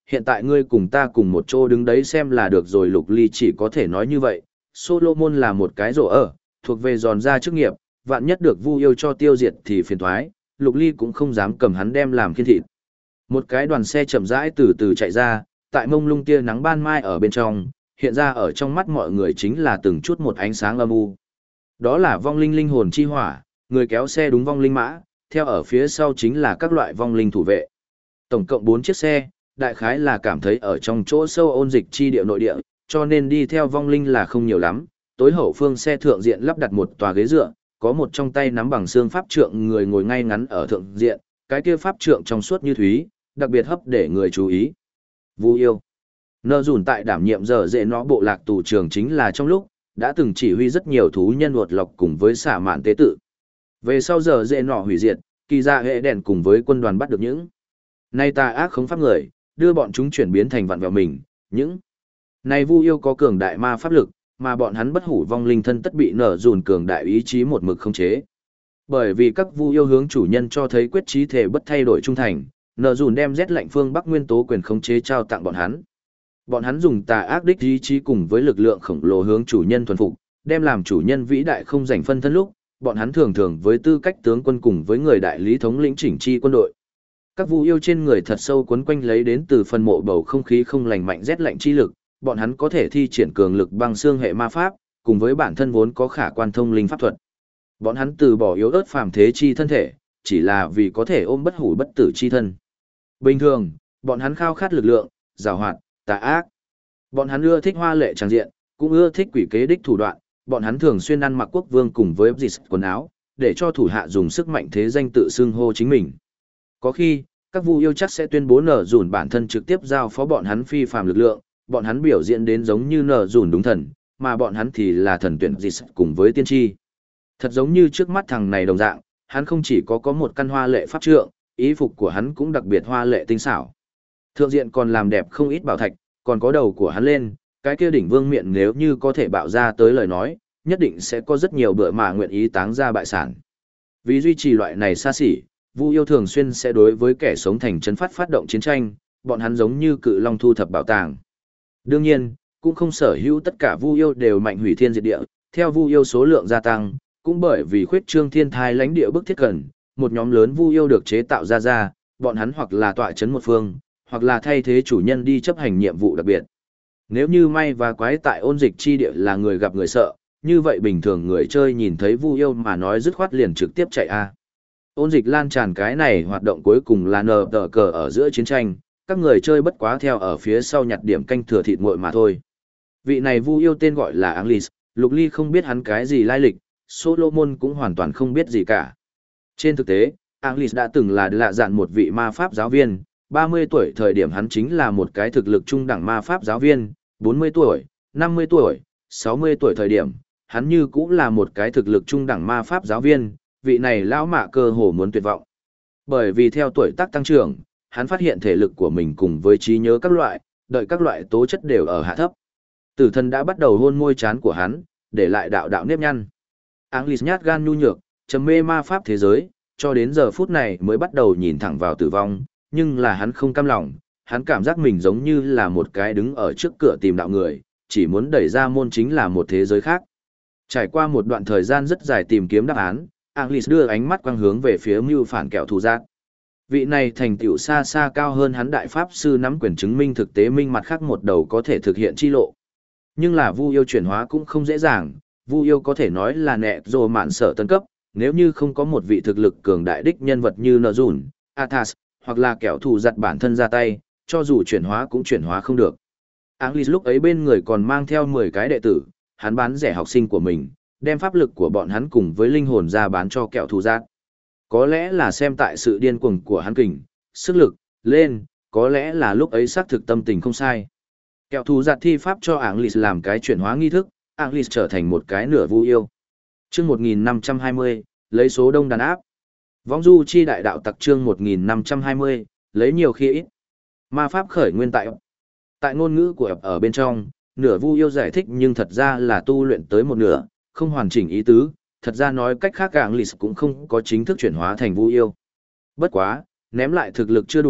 hiện tại ngươi cùng ta cùng một chỗ đứng đấy xem là được rồi. Lục Ly chỉ có thể nói như vậy, Solomon là một cái rổ ở, thuộc về giòn ra chức nghiệp, vạn nhất được Vu yêu cho tiêu diệt thì phiền toái, Lục Ly cũng không dám cầm hắn đem làm khiên thịt. Một cái đoàn xe chậm rãi từ từ chạy ra, tại mông lung tia nắng ban mai ở bên trong, hiện ra ở trong mắt mọi người chính là từng chút một ánh sáng âm u. Đó là vong linh linh hồn chi hỏa, người kéo xe đúng vong linh mã, theo ở phía sau chính là các loại vong linh thủ vệ. Tổng cộng 4 chiếc xe, đại khái là cảm thấy ở trong chỗ sâu ôn dịch chi địa nội địa, cho nên đi theo vong linh là không nhiều lắm. Tối hậu phương xe thượng diện lắp đặt một tòa ghế dựa, có một trong tay nắm bằng xương pháp trượng người ngồi ngay ngắn ở thượng diện, cái kia pháp trượng trong suốt như thúy, đặc biệt hấp để người chú ý. Vu yêu. Nơ dùn tại đảm nhiệm giờ dễ nó bộ lạc tù trưởng chính là trong lúc, đã từng chỉ huy rất nhiều thú nhân uột lọc cùng với xả mạn tế tự. Về sau giờ dễ nọ hủy diệt, kỳ ra hệ đèn cùng với quân đoàn bắt được những. Nay ta ác khống pháp người, đưa bọn chúng chuyển biến thành vặn vẹo mình, những. Này Vu yêu có cường đại ma pháp lực, mà bọn hắn bất hủ vong linh thân tất bị nở dùn cường đại ý chí một mực không chế. Bởi vì các Vu yêu hướng chủ nhân cho thấy quyết chí thể bất thay đổi trung thành, nở dùn đem rét lạnh phương Bắc nguyên tố quyền khống chế trao tặng bọn hắn. Bọn hắn dùng tà ác đích ý chí cùng với lực lượng khổng lồ hướng chủ nhân thuần phục, đem làm chủ nhân vĩ đại không giành phân thân lúc, bọn hắn thường thường với tư cách tướng quân cùng với người đại lý thống lĩnh chỉnh chi quân đội. Các Vu yêu trên người thật sâu quấn quanh lấy đến từ phần mộ bầu không khí không lành mạnh rét lạnh chi lực, bọn hắn có thể thi triển cường lực băng xương hệ ma pháp, cùng với bản thân vốn có khả quan thông linh pháp thuật. Bọn hắn từ bỏ yếu ớt phàm thế chi thân thể, chỉ là vì có thể ôm bất hủ bất tử chi thân. Bình thường, bọn hắn khao khát lực lượng, giàu hoạt, tà ác. Bọn hắn ưa thích hoa lệ trang diện, cũng ưa thích quỷ kế đích thủ đoạn, bọn hắn thường xuyên ăn mặc quốc vương cùng với dịch quần áo, để cho thủ hạ dùng sức mạnh thế danh tự xưng hô chính mình. Có khi, các Vu yêu chắc sẽ tuyên bố nở dùn bản thân trực tiếp giao phó bọn hắn phi phàm lực lượng, bọn hắn biểu diễn đến giống như nở dùn đúng thần, mà bọn hắn thì là thần tuyển dịch cùng với tiên tri. Thật giống như trước mắt thằng này đồng dạng, hắn không chỉ có một căn hoa lệ pháp trượng, ý phục của hắn cũng đặc biệt hoa lệ tinh xảo. Thượng diện còn làm đẹp không ít bảo thạch, còn có đầu của hắn lên, cái kia đỉnh vương miện nếu như có thể bạo ra tới lời nói, nhất định sẽ có rất nhiều bựa mà nguyện ý táng ra bại sản. Vì duy trì loại này xa xỉ, Vu yêu thường xuyên sẽ đối với kẻ sống thành trấn phát động chiến tranh, bọn hắn giống như cự long thu thập bảo tàng. Đương nhiên, cũng không sở hữu tất cả Vu yêu đều mạnh hủy thiên diệt địa, theo Vu yêu số lượng gia tăng, cũng bởi vì khuyết trương thiên thai lãnh địa bức thiết cần, một nhóm lớn Vu yêu được chế tạo ra, bọn hắn hoặc là tọa trấn một phương, hoặc là thay thế chủ nhân đi chấp hành nhiệm vụ đặc biệt. Nếu như may và quái tại ôn dịch chi địa là người gặp người sợ, như vậy bình thường người chơi nhìn thấy Vu yêu mà nói dứt khoát liền trực tiếp chạy a. Ôn dịch lan tràn cái này hoạt động cuối cùng là nờ tờ cờ ở giữa chiến tranh, các người chơi bất quá theo ở phía sau nhặt điểm canh thừa thịt nguội mà thôi. Vị này Vu yêu tên gọi là Anglis, Lục Ly không biết hắn cái gì lai lịch, Solomon cũng hoàn toàn không biết gì cả. Trên thực tế, Anglis đã từng là lạ dạn một vị ma pháp giáo viên, 30 tuổi thời điểm hắn chính là một cái thực lực trung đẳng ma pháp giáo viên, 40 tuổi, 50 tuổi, 60 tuổi thời điểm, hắn như cũng là một cái thực lực trung đẳng ma pháp giáo viên, vị này lão mạ cơ hồ muốn tuyệt vọng. Bởi vì theo tuổi tác tăng trưởng, hắn phát hiện thể lực của mình cùng với trí nhớ các loại, đợi các loại tố chất đều ở hạ thấp. Tử thần đã bắt đầu hôn môi trán của hắn, để lại đạo đạo nếp nhăn. Anglis nhát gan nhu nhược, trầm mê ma pháp thế giới, cho đến giờ phút này mới bắt đầu nhìn thẳng vào tử vong, nhưng là hắn không cam lòng, hắn cảm giác mình giống như là một cái đứng ở trước cửa tìm đạo người, chỉ muốn đẩy ra môn chính là một thế giới khác. Trải qua một đoạn thời gian rất dài tìm kiếm đáp án, Anglis đưa ánh mắt quang hướng về phía mưu phản kẹo thù giác. Vị này thành tựu xa xa cao hơn hắn đại pháp sư nắm quyền chứng minh thực tế minh mặt khác một đầu có thể thực hiện chi lộ. Nhưng là Vu yêu chuyển hóa cũng không dễ dàng, Vu yêu có thể nói là nẹ rồ mạn sở tân cấp, nếu như không có một vị thực lực cường đại đích nhân vật như Nở Dùn, Athas, hoặc là kẻo thù giặt bản thân ra tay, cho dù chuyển hóa cũng chuyển hóa không được. Anglis lúc ấy bên người còn mang theo 10 cái đệ tử, hắn bán rẻ học sinh của mình, đem pháp lực của bọn hắn cùng với linh hồn ra bán cho kẻo thù giặt. Có lẽ là xem tại sự điên cuồng của hắn kình, sức lực, lên, có lẽ là lúc ấy xác thực tâm tình không sai. Kẻo thù giặt thi pháp cho Anglis làm cái chuyển hóa nghi thức, Anglis trở thành một cái nửa Vu yêu. Chương 1520, lấy số đông đàn áp. Vong du chi đại đạo tặc chương 1520, lấy nhiều khi ít. Ma pháp khởi nguyên tại ngôn ngữ của ở bên trong, nửa Vu yêu giải thích nhưng thật ra là tu luyện tới một nửa, không hoàn chỉnh ý tứ, thật ra nói cách khác Anglis cũng không có chính thức chuyển hóa thành Vu yêu. Bất quá, ném lại thực lực chưa đủ,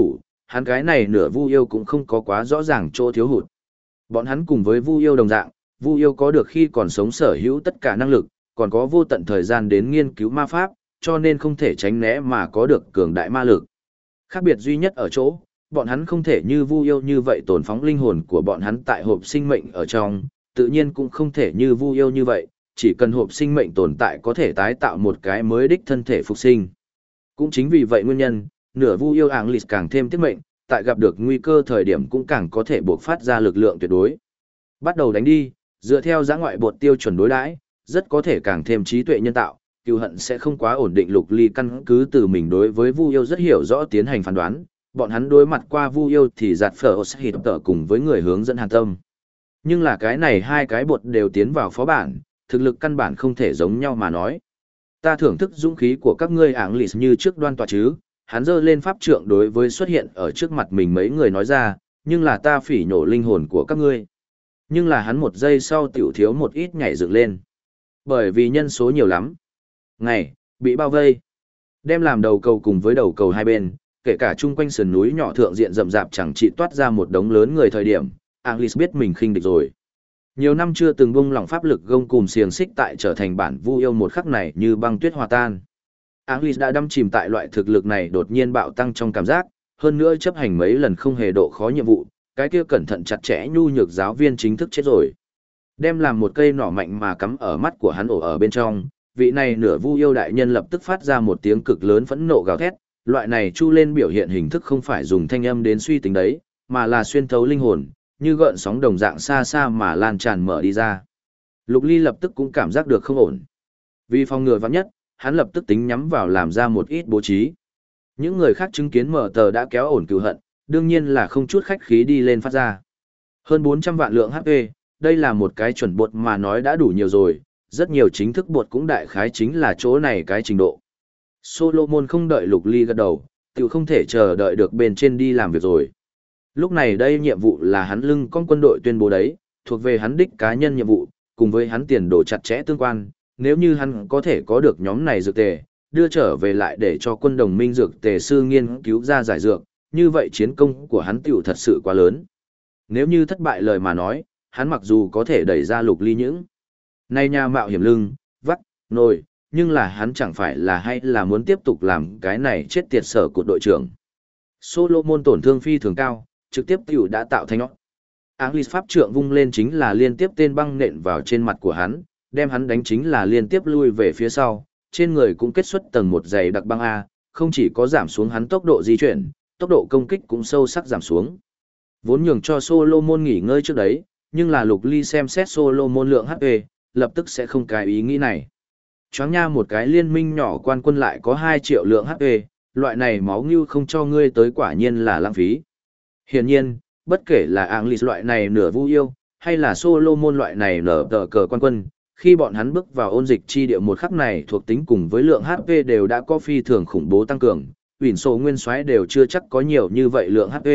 hắn cái này nửa vu yêu cũng không có quá rõ ràng chỗ thiếu hụt. Bọn hắn cùng với vu yêu đồng dạng, vu yêu có được khi còn sống sở hữu tất cả năng lực, còn có vô tận thời gian đến nghiên cứu ma pháp, cho nên không thể tránh né mà có được cường đại ma lực. Khác biệt duy nhất ở chỗ, bọn hắn không thể như vu yêu như vậy tổn phóng linh hồn của bọn hắn tại hộp sinh mệnh ở trong, tự nhiên cũng không thể như vu yêu như vậy, chỉ cần hộp sinh mệnh tồn tại có thể tái tạo một cái mới đích thân thể phục sinh. Cũng chính vì vậy nguyên nhân, nửa vu yêu ảng lịch càng thêm tiết mệnh, tại gặp được nguy cơ thời điểm cũng càng có thể buộc phát ra lực lượng tuyệt đối. Bắt đầu đánh đi, dựa theo giã ngoại bột tiêu chuẩn đối đãi, rất có thể càng thêm trí tuệ nhân tạo, cừu hận sẽ không quá ổn định. Lục Ly căn cứ từ mình đối với vu yêu rất hiểu rõ tiến hành phán đoán, bọn hắn đối mặt qua vu yêu thì giạt phở hít tở cùng với người hướng dẫn hàn tâm. Nhưng là cái này hai cái bột đều tiến vào phó bản, thực lực căn bản không thể giống nhau mà nói. Ta thưởng thức dũng khí của các ngươi ảng lịch như trước đoan tọa chứ, hắn giơ lên pháp trượng đối với xuất hiện ở trước mặt mình mấy người nói ra, nhưng là ta phỉ nhổ linh hồn của các ngươi. Nhưng là hắn một giây sau tiểu thiếu một ít nhảy dựng lên. Bởi vì nhân số nhiều lắm. Ngày, bị bao vây. Đem làm đầu cầu cùng với đầu cầu hai bên, kể cả chung quanh sườn núi nhỏ thượng diện rậm rạp chẳng chỉ toát ra một đống lớn người thời điểm, Anglis biết mình khinh địch rồi. Nhiều năm chưa từng bung lỏng pháp lực gông cùm xiềng xích tại trở thành bản vu yêu một khắc này như băng tuyết hòa tan. Anglis đã đâm chìm tại loại thực lực này đột nhiên bạo tăng trong cảm giác, hơn nữa chấp hành mấy lần không hề độ khó nhiệm vụ, cái kia cẩn thận chặt chẽ nhu nhược giáo viên chính thức chết rồi. Đem làm một cây nỏ mạnh mà cắm ở mắt của hắn ổ ở bên trong, vị này nửa vu yêu đại nhân lập tức phát ra một tiếng cực lớn phẫn nộ gào thét, loại này chu lên biểu hiện hình thức không phải dùng thanh âm đến suy tính đấy, mà là xuyên thấu linh hồn, như gợn sóng đồng dạng xa xa mà lan tràn mở đi ra. Lục Ly lập tức cũng cảm giác được không ổn. Vì phòng ngừa vắng nhất, hắn lập tức tính nhắm vào làm ra một ít bố trí. Những người khác chứng kiến mở tờ đã kéo ổn cừu hận, đương nhiên là không chút khách khí đi lên phát ra. Hơn 400 vạn lượng HP, đây là một cái chuẩn bột mà nói đã đủ nhiều rồi, rất nhiều chính thức bột cũng đại khái chính là chỗ này cái trình độ. Solomon không đợi Lục Ly gật đầu, tiểu không thể chờ đợi được bên trên đi làm việc rồi. Lúc này đây nhiệm vụ là hắn lưng con quân đội tuyên bố đấy, thuộc về hắn đích cá nhân nhiệm vụ, cùng với hắn tiền đồ chặt chẽ tương quan, nếu như hắn có thể có được nhóm này dược tề, đưa trở về lại để cho quân đồng minh dược tề sư nghiên cứu ra giải dược, như vậy chiến công của hắn tiểu thật sự quá lớn. Nếu như thất bại lời mà nói, hắn mặc dù có thể đẩy ra Lục Ly những nay nhà mạo hiểm lưng, vắt, nồi, nhưng là hắn chẳng phải là hay là muốn tiếp tục làm cái này chết tiệt sở của đội trưởng. Solomon tổn thương phi thường cao, trực tiếp tiểu đã tạo thành nó. Anglis pháp trượng vung lên chính là liên tiếp tên băng nện vào trên mặt của hắn, đem hắn đánh chính là liên tiếp lui về phía sau, trên người cũng kết xuất tầng một dày đặc băng A, không chỉ có giảm xuống hắn tốc độ di chuyển, tốc độ công kích cũng sâu sắc giảm xuống. Vốn nhường cho Solomon nghỉ ngơi trước đấy, nhưng là Lục Ly xem xét Solomon lượng HP, lập tức sẽ không cái ý nghĩ này. Choáng nha một cái liên minh nhỏ quan quân lại có 2 triệu lượng HP, loại này máu ngưu không cho ngươi tới quả nhiên là lãng phí. Hiển nhiên, bất kể là Anglis loại này nửa vu yêu, hay là Solomon loại này nở tờ cờ quan quân, khi bọn hắn bước vào ôn dịch chi địa một khắc này thuộc tính cùng với lượng HP đều đã có phi thường khủng bố tăng cường, uyển sổ nguyên soái đều chưa chắc có nhiều như vậy lượng HP.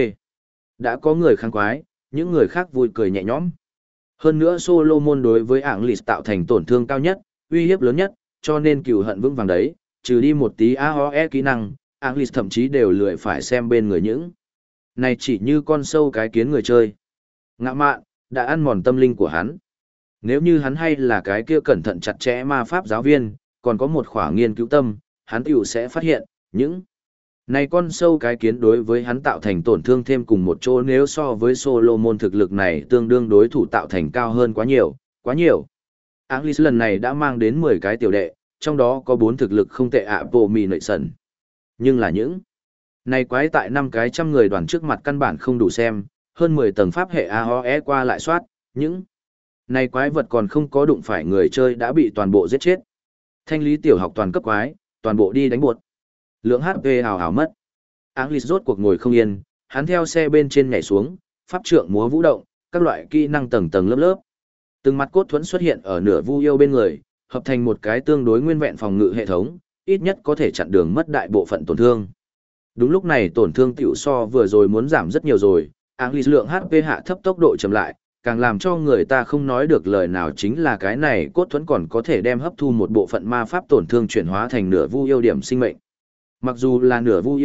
Đã có người kháng quái, những người khác vui cười nhẹ nhõm. Hơn nữa Solomon đối với Anglis tạo thành tổn thương cao nhất, uy hiếp lớn nhất, cho nên cừu hận vững vàng đấy, trừ đi một tí AOE kỹ năng, Anglis thậm chí đều lười phải xem bên người những. Này chỉ như con sâu cái kiến người chơi. Ngạ mạn, đã ăn mòn tâm linh của hắn. Nếu như hắn hay là cái kia cẩn thận chặt chẽ ma pháp giáo viên, còn có một khỏa nghiên cứu tâm, hắn tiểu sẽ phát hiện, những này con sâu cái kiến đối với hắn tạo thành tổn thương thêm cùng một chỗ nếu so với Solomon thực lực này tương đương đối thủ tạo thành cao hơn quá nhiều, quá nhiều. Anglis lần này đã mang đến 10 cái tiểu đệ, trong đó có 4 thực lực không tệ ạ bộ mì nội sần. Nhưng là những này quái tại 5 cái trăm người đoàn trước mặt căn bản không đủ xem, hơn 10 tầng pháp hệ AOE qua lại soát, những này quái vật còn không có đụng phải người chơi đã bị toàn bộ giết chết. Thanh lý tiểu học toàn cấp quái, toàn bộ đi đánh buột. Lượng HP hào hào mất. Anglis rốt cuộc ngồi không yên, hắn theo xe bên trên nhảy xuống, pháp trượng múa vũ động, các loại kỹ năng tầng tầng lớp lớp. Từng mặt cốt thuẫn xuất hiện ở nửa vu yêu bên người, hợp thành một cái tương đối nguyên vẹn phòng ngự hệ thống, ít nhất có thể chặn đường mất đại bộ phận tổn thương. Đúng lúc này tổn thương tiểu so vừa rồi muốn giảm rất nhiều rồi, Anglis lượng HP hạ thấp tốc độ chậm lại, càng làm cho người ta không nói được lời nào chính là cái này cốt thuẫn còn có thể đem hấp thu một bộ phận ma pháp tổn thương chuyển hóa thành nửa vu yêu điểm sinh mệnh. Mặc dù là nửa vu yêu,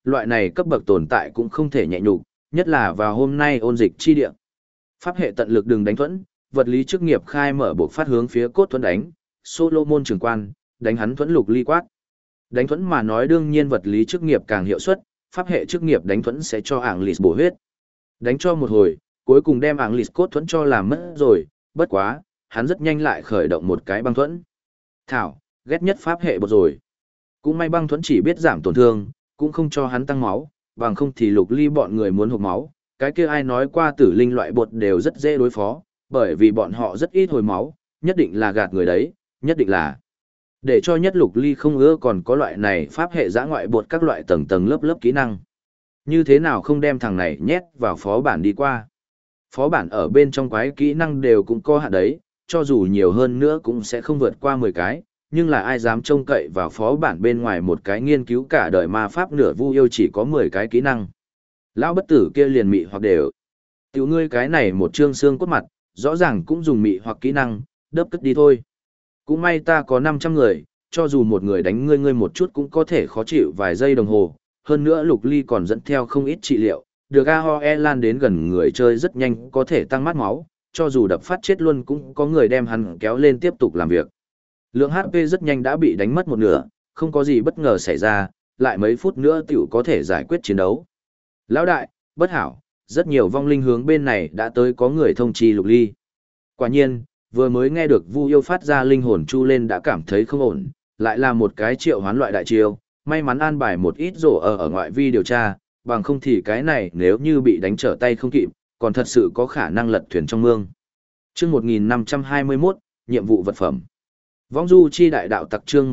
loại này cấp bậc tồn tại cũng không thể nhẹ nhục, nhất là vào hôm nay ôn dịch chi địa. Pháp hệ tận lực đừng đánh thuẫn, vật lý chức nghiệp khai mở buộc phát hướng phía cốt thuẫn đánh, Solomon trưởng quan, đánh hắn thuẫn lục ly quát. Đánh thuẫn mà nói đương nhiên vật lý chức nghiệp càng hiệu suất, pháp hệ chức nghiệp đánh thuẫn sẽ cho ảng lịt bổ huyết. Đánh cho một hồi, cuối cùng đem ảng lịt cốt thuẫn cho làm mất rồi, bất quá, hắn rất nhanh lại khởi động một cái băng thuẫn. Thảo, ghét nhất pháp hệ bột rồi. Cũng may băng thuẫn chỉ biết giảm tổn thương, cũng không cho hắn tăng máu, bằng không thì lục ly bọn người muốn hộp máu. Cái kia ai nói qua tử linh loại bột đều rất dễ đối phó, bởi vì bọn họ rất ít hồi máu, nhất định là gạt người đấy, nhất định là. Để cho nhất lục ly không ưa còn có loại này pháp hệ giã ngoại bột các loại tầng tầng lớp lớp kỹ năng. Như thế nào không đem thằng này nhét vào phó bản đi qua. Phó bản ở bên trong quái kỹ năng đều cũng có hạn đấy, cho dù nhiều hơn nữa cũng sẽ không vượt qua 10 cái, nhưng là ai dám trông cậy vào phó bản bên ngoài một cái nghiên cứu cả đời ma pháp nửa vu yêu chỉ có 10 cái kỹ năng. Lão bất tử kia liền mị hoặc đều. Tiểu ngươi cái này một trương xương cốt mặt, rõ ràng cũng dùng mị hoặc kỹ năng, đớp cất đi thôi. Cũng may ta có 500 người, cho dù một người đánh ngươi một chút cũng có thể khó chịu vài giây đồng hồ. Hơn nữa Lục Ly còn dẫn theo không ít trị liệu, được AOE lan đến gần người chơi rất nhanh có thể tăng mát máu, cho dù đập phát chết luôn cũng có người đem hắn kéo lên tiếp tục làm việc. Lượng HP rất nhanh đã bị đánh mất một nửa, không có gì bất ngờ xảy ra, lại mấy phút nữa tiểu có thể giải quyết chiến đấu. Lão đại, bất hảo, rất nhiều vong linh hướng bên này đã tới có người thông chi Lục Ly. Quả nhiên, vừa mới nghe được Vu yêu phát ra linh hồn chu lên đã cảm thấy không ổn, lại là một cái triệu hoán loại đại chiêu, may mắn an bài một ít rổ ở ngoại vi điều tra, bằng không thì cái này nếu như bị đánh trở tay không kịp, còn thật sự có khả năng lật thuyền trong mương. Chương 1521, nhiệm vụ vật phẩm. Vong du chi đại đạo tặc chương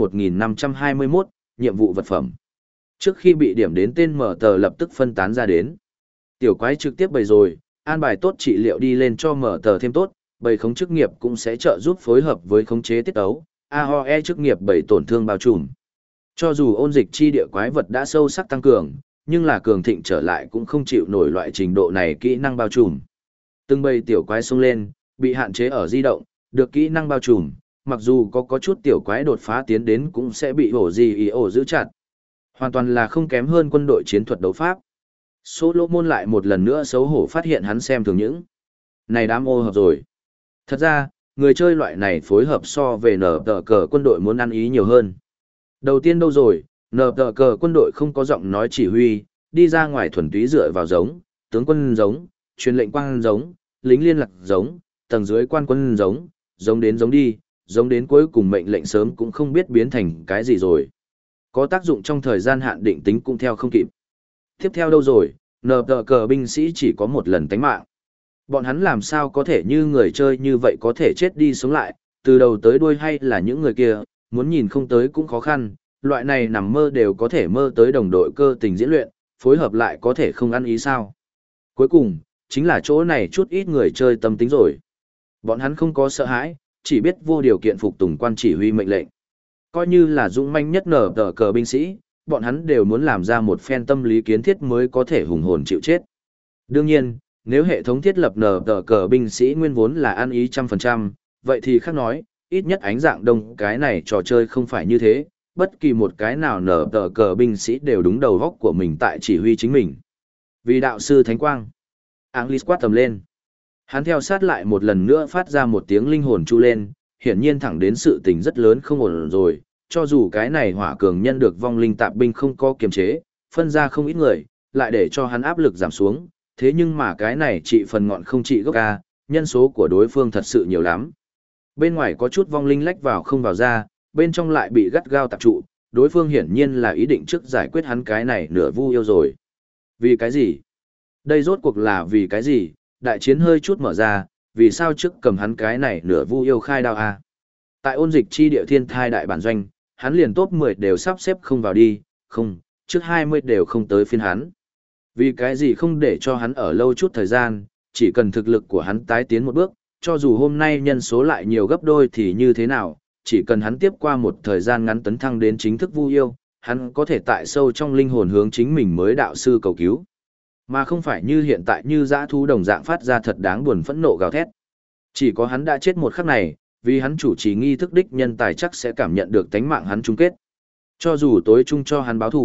1521, nhiệm vụ vật phẩm. Trước khi bị điểm đến tên mở tờ lập tức phân tán ra đến. Tiểu quái trực tiếp bày rồi, an bài tốt trị liệu đi lên cho mở tờ thêm tốt, bầy khống chức nghiệp cũng sẽ trợ giúp phối hợp với khống chế tiết ấu, AOE chức nghiệp bầy tổn thương bao trùm. Cho dù ôn dịch chi địa quái vật đã sâu sắc tăng cường, nhưng là cường thịnh trở lại cũng không chịu nổi loại trình độ này kỹ năng bao trùm. Từng bầy tiểu quái xông lên, bị hạn chế ở di động, được kỹ năng bao trùm, mặc dù có chút tiểu quái đột phá tiến đến cũng sẽ bị ổ gì ý ổ giữ chặt. Hoàn toàn là không kém hơn quân đội chiến thuật đấu pháp. Solomon lại một lần nữa xấu hổ phát hiện hắn xem thường những này đám ô hợp rồi. Thật ra, người chơi loại này phối hợp so về nở tờ cờ quân đội muốn ăn ý nhiều hơn. Đầu tiên đâu rồi, nở tờ cờ quân đội không có giọng nói chỉ huy, đi ra ngoài thuần túy dựa vào giống, tướng quân giống, truyền lệnh quan giống, lính liên lạc giống, tầng dưới quan quân giống, giống đến giống đi, giống đến cuối cùng mệnh lệnh sớm cũng không biết biến thành cái gì rồi. Có tác dụng trong thời gian hạn định tính cũng theo không kịp. Tiếp theo đâu rồi, nở tờ cờ binh sĩ chỉ có một lần tánh mạng. Bọn hắn làm sao có thể như người chơi như vậy có thể chết đi sống lại, từ đầu tới đuôi hay là những người kia, muốn nhìn không tới cũng khó khăn, loại này nằm mơ đều có thể mơ tới đồng đội cơ tình diễn luyện, phối hợp lại có thể không ăn ý sao. Cuối cùng, chính là chỗ này chút ít người chơi tâm tính rồi. Bọn hắn không có sợ hãi, chỉ biết vô điều kiện phục tùng quan chỉ huy mệnh lệnh. Coi như là dũng manh nhất nở tờ cờ binh sĩ, bọn hắn đều muốn làm ra một phen tâm lý kiến thiết mới có thể hùng hồn chịu chết. Đương nhiên, nếu hệ thống thiết lập nở tờ cờ binh sĩ nguyên vốn là ăn ý 100%, vậy thì khác nói, ít nhất ánh dạng đông cái này trò chơi không phải như thế, bất kỳ một cái nào nở tờ cờ binh sĩ đều đúng đầu góc của mình tại chỉ huy chính mình. Vì đạo sư Thánh Quang, Anglis quát tầm lên. Hắn theo sát lại một lần nữa phát ra một tiếng linh hồn chu lên, hiển nhiên thẳng đến sự tình rất lớn không ổn rồi, cho dù cái này hỏa cường nhân được vong linh tạp binh không có kiềm chế, phân ra không ít người, lại để cho hắn áp lực giảm xuống, thế nhưng mà cái này trị phần ngọn không trị gốc ca, nhân số của đối phương thật sự nhiều lắm. Bên ngoài có chút vong linh lách vào không vào ra, bên trong lại bị gắt gao tạp trụ, đối phương hiển nhiên là ý định trước giải quyết hắn cái này nửa vu yêu rồi. Vì cái gì? Đây rốt cuộc là vì cái gì? Đại chiến hơi chút mở ra, vì sao trước cầm hắn cái này nửa vu yêu khai đao a? Tại ôn dịch chi địa thiên thai đại bản doanh, hắn liền top 10 đều sắp xếp không vào đi, không, trước 20 đều không tới phiên hắn. Vì cái gì không để cho hắn ở lâu chút thời gian, chỉ cần thực lực của hắn tái tiến một bước, cho dù hôm nay nhân số lại nhiều gấp đôi thì như thế nào, chỉ cần hắn tiếp qua một thời gian ngắn tấn thăng đến chính thức vu yêu, hắn có thể tại sâu trong linh hồn hướng chính mình mới đạo sư cầu cứu. Mà không phải như hiện tại như dã thú đồng dạng phát ra thật đáng buồn phẫn nộ gào thét. Chỉ có hắn đã chết một khắc này, vì hắn chủ trì nghi thức đích nhân tài chắc sẽ cảm nhận được tánh mạng hắn chung kết. Cho dù tối chung cho hắn báo thủ,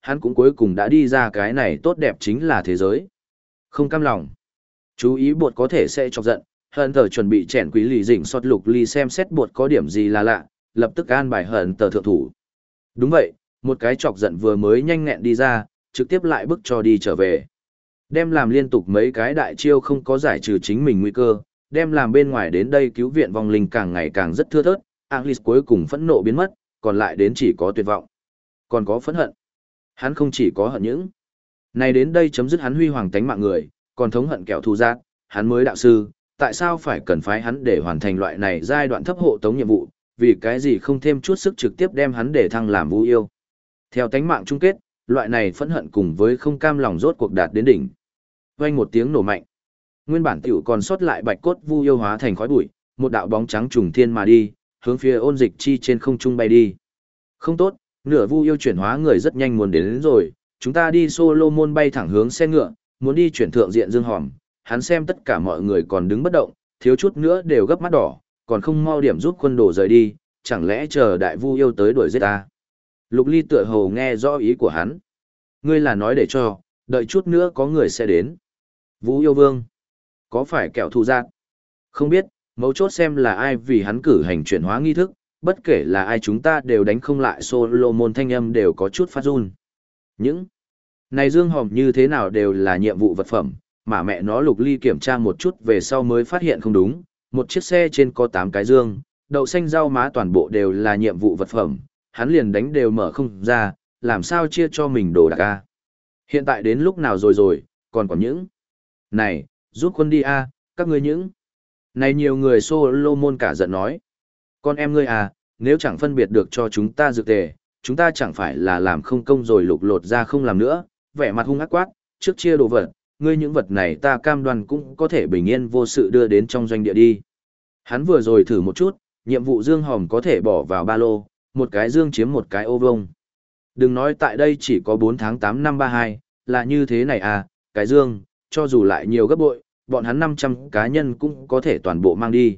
hắn cũng cuối cùng đã đi ra cái này tốt đẹp chính là thế giới. Không cam lòng. Chú ý bột có thể sẽ chọc giận, hận tờ chuẩn bị chèn quý lì dỉnh xót Lục Ly xem xét bột có điểm gì là lạ, lập tức an bài hận tờ thượng thủ. Đúng vậy, một cái chọc giận vừa mới nhanh nhẹn đi ra, trực tiếp lại bức cho đi trở về. Đem làm liên tục mấy cái đại chiêu không có giải trừ chính mình nguy cơ, đem làm bên ngoài đến đây cứu viện vong linh càng ngày càng rất thưa thớt, Anglis cuối cùng phẫn nộ biến mất, còn lại đến chỉ có tuyệt vọng. Còn có phẫn hận. Hắn không chỉ có hận những này đến đây chấm dứt hắn huy hoàng tánh mạng người, còn thống hận kẻo thù giác, hắn mới đạo sư, tại sao phải cần phái hắn để hoàn thành loại này giai đoạn thấp hộ tống nhiệm vụ, vì cái gì không thêm chút sức trực tiếp đem hắn để thăng làm Vu yêu. Theo tánh mạng chung kết, loại này phẫn hận cùng với không cam lòng rốt cuộc đạt đến đỉnh. Vang một tiếng nổ mạnh. Nguyên bản tiểu còn sót lại bạch cốt Vu yêu hóa thành khói bụi, một đạo bóng trắng trùng thiên mà đi, hướng phía Ôn Dịch Chi trên không trung bay đi. Không tốt, nửa Vu yêu chuyển hóa người rất nhanh muốn đến rồi, chúng ta đi Solomon bay thẳng hướng xe ngựa, muốn đi chuyển thượng diện Dương Hòm. Hắn xem tất cả mọi người còn đứng bất động, thiếu chút nữa đều gấp mắt đỏ, còn không mau điểm giúp quân đồ rời đi, chẳng lẽ chờ đại Vu yêu tới đuổi giết ta. Lục Ly tựa hồ nghe rõ ý của hắn. Ngươi là nói để cho, đợi chút nữa có người sẽ đến. Vu yêu vương, có phải kẻo thù giác? Không biết, mấu chốt xem là ai vì hắn cử hành chuyển hóa nghi thức, bất kể là ai chúng ta đều đánh không lại Solomon thanh âm đều có chút phát run. Những này Dương Hòm như thế nào đều là nhiệm vụ vật phẩm, mà mẹ nó Lục Ly kiểm tra một chút về sau mới phát hiện không đúng, một chiếc xe trên có 8 cái dương, đậu xanh rau má toàn bộ đều là nhiệm vụ vật phẩm, hắn liền đánh đều mở không ra, làm sao chia cho mình đồ đạc a. Hiện tại đến lúc nào rồi, còn có những này, giúp quân đi a, các ngươi những này nhiều người Solomon cả giận nói. Con em ngươi à, nếu chẳng phân biệt được cho chúng ta dược tề, chúng ta chẳng phải là làm không công rồi lục lột ra không làm nữa, vẻ mặt hung ác quát, trước chia đồ vật, ngươi những vật này ta cam đoan cũng có thể bình yên vô sự đưa đến trong doanh địa đi. Hắn vừa rồi thử một chút, nhiệm vụ Dương Hòm có thể bỏ vào ba lô, một cái dương chiếm một cái ô vông. Đừng nói tại đây chỉ có 4 tháng 8 năm 32, là như thế này à, cái dương, cho dù lại nhiều gấp bội, bọn hắn 500 cá nhân cũng có thể toàn bộ mang đi.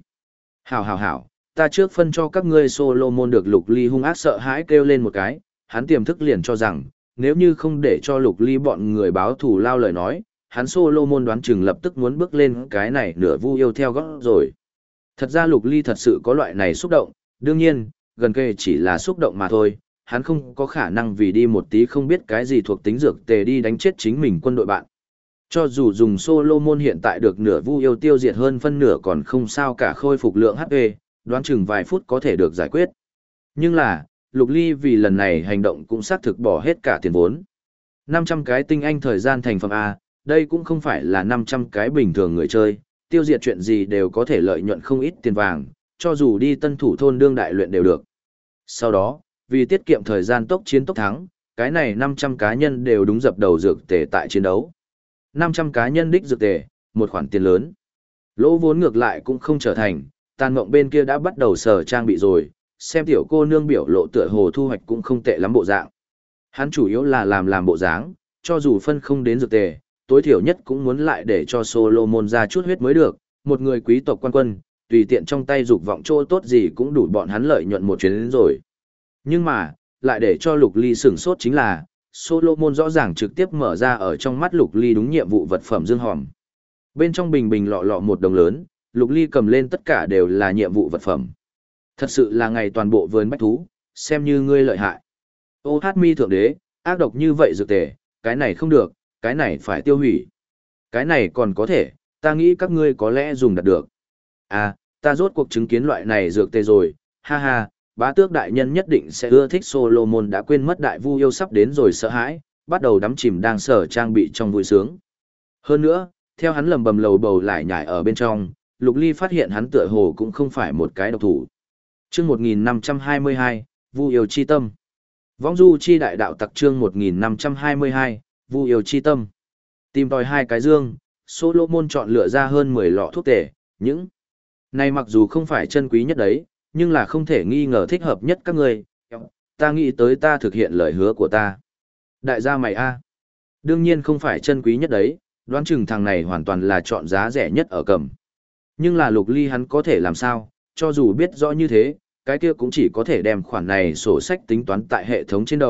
Hảo, ta trước phân cho các ngươi Solomon được Lục Ly hung ác sợ hãi kêu lên một cái, hắn tiềm thức liền cho rằng, nếu như không để cho Lục Ly bọn người báo thù lao lời nói, hắn Solomon đoán chừng lập tức muốn bước lên cái này nửa Vu yêu theo gót rồi. Thật ra Lục Ly thật sự có loại này xúc động, đương nhiên, gần kề chỉ là xúc động mà thôi, hắn không có khả năng vì đi một tí không biết cái gì thuộc tính dược tề đi đánh chết chính mình quân đội bạn. Cho dù dùng Solomon hiện tại được nửa Vu yêu tiêu diệt hơn phân nửa còn không sao cả khôi phục lượng HP, đoán chừng vài phút có thể được giải quyết. Nhưng là, Lục Ly vì lần này hành động cũng xác thực bỏ hết cả tiền vốn. 500 cái tinh anh thời gian thành phẩm A, đây cũng không phải là 500 cái bình thường người chơi, tiêu diệt chuyện gì đều có thể lợi nhuận không ít tiền vàng, cho dù đi tân thủ thôn đương đại luyện đều được. Sau đó, vì tiết kiệm thời gian tốc chiến tốc thắng, cái này 500 cá nhân đều đúng dập đầu dược tề tại chiến đấu. 500 cá nhân đích dược tề, một khoản tiền lớn. Lỗ vốn ngược lại cũng không trở thành, Tàn Mộng bên kia đã bắt đầu sở trang bị rồi, xem tiểu cô nương biểu lộ tựa hồ thu hoạch cũng không tệ lắm bộ dạng. Hắn chủ yếu là làm bộ dáng, cho dù phân không đến dược tề, tối thiểu nhất cũng muốn lại để cho Solomon ra chút huyết mới được, một người quý tộc quan quân, tùy tiện trong tay dục vọng chỗ tốt gì cũng đủ bọn hắn lợi nhuận một chuyến đến rồi. Nhưng mà, lại để cho Lục Ly sửng sốt chính là, Solomon rõ ràng trực tiếp mở ra ở trong mắt Lục Ly đúng nhiệm vụ vật phẩm Dương Hòm. Bên trong bình bình lọ lọ một đồng lớn, Lục Ly cầm lên tất cả đều là nhiệm vụ vật phẩm. Thật sự là ngày toàn bộ vườn bách thú, xem như ngươi lợi hại. Ô hát mi thượng đế, ác độc như vậy dược tề, cái này không được, cái này phải tiêu hủy. Cái này còn có thể, ta nghĩ các ngươi có lẽ dùng đặt được. À, ta rốt cuộc chứng kiến loại này dược tề rồi, ha ha, bá tước đại nhân nhất định sẽ ưa thích. Solomon đã quên mất đại Vu yêu sắp đến rồi sợ hãi, bắt đầu đắm chìm đang sở trang bị trong vui sướng. Hơn nữa, theo hắn lầm bầm lầu bầu lại nhải ở bên trong, Lục Ly phát hiện hắn tựa hồ cũng không phải một cái độc thủ. Chương 1522, Vu yêu chi tâm. Vong du chi đại đạo tặc chương 1522, Vu yêu chi tâm. Tìm tòi 2 cái dương, Solomon chọn lựa ra hơn 10 lọ thuốc tể, những này mặc dù không phải chân quý nhất đấy, nhưng là không thể nghi ngờ thích hợp nhất các người. Ta nghĩ tới ta thực hiện lời hứa của ta. Đại gia mày a. Đương nhiên không phải chân quý nhất đấy, đoán chừng thằng này hoàn toàn là chọn giá rẻ nhất ở cầm. Nhưng là Lục Ly hắn có thể làm sao, cho dù biết rõ như thế, cái kia cũng chỉ có thể đem khoản này sổ sách tính toán tại hệ thống trên đầu,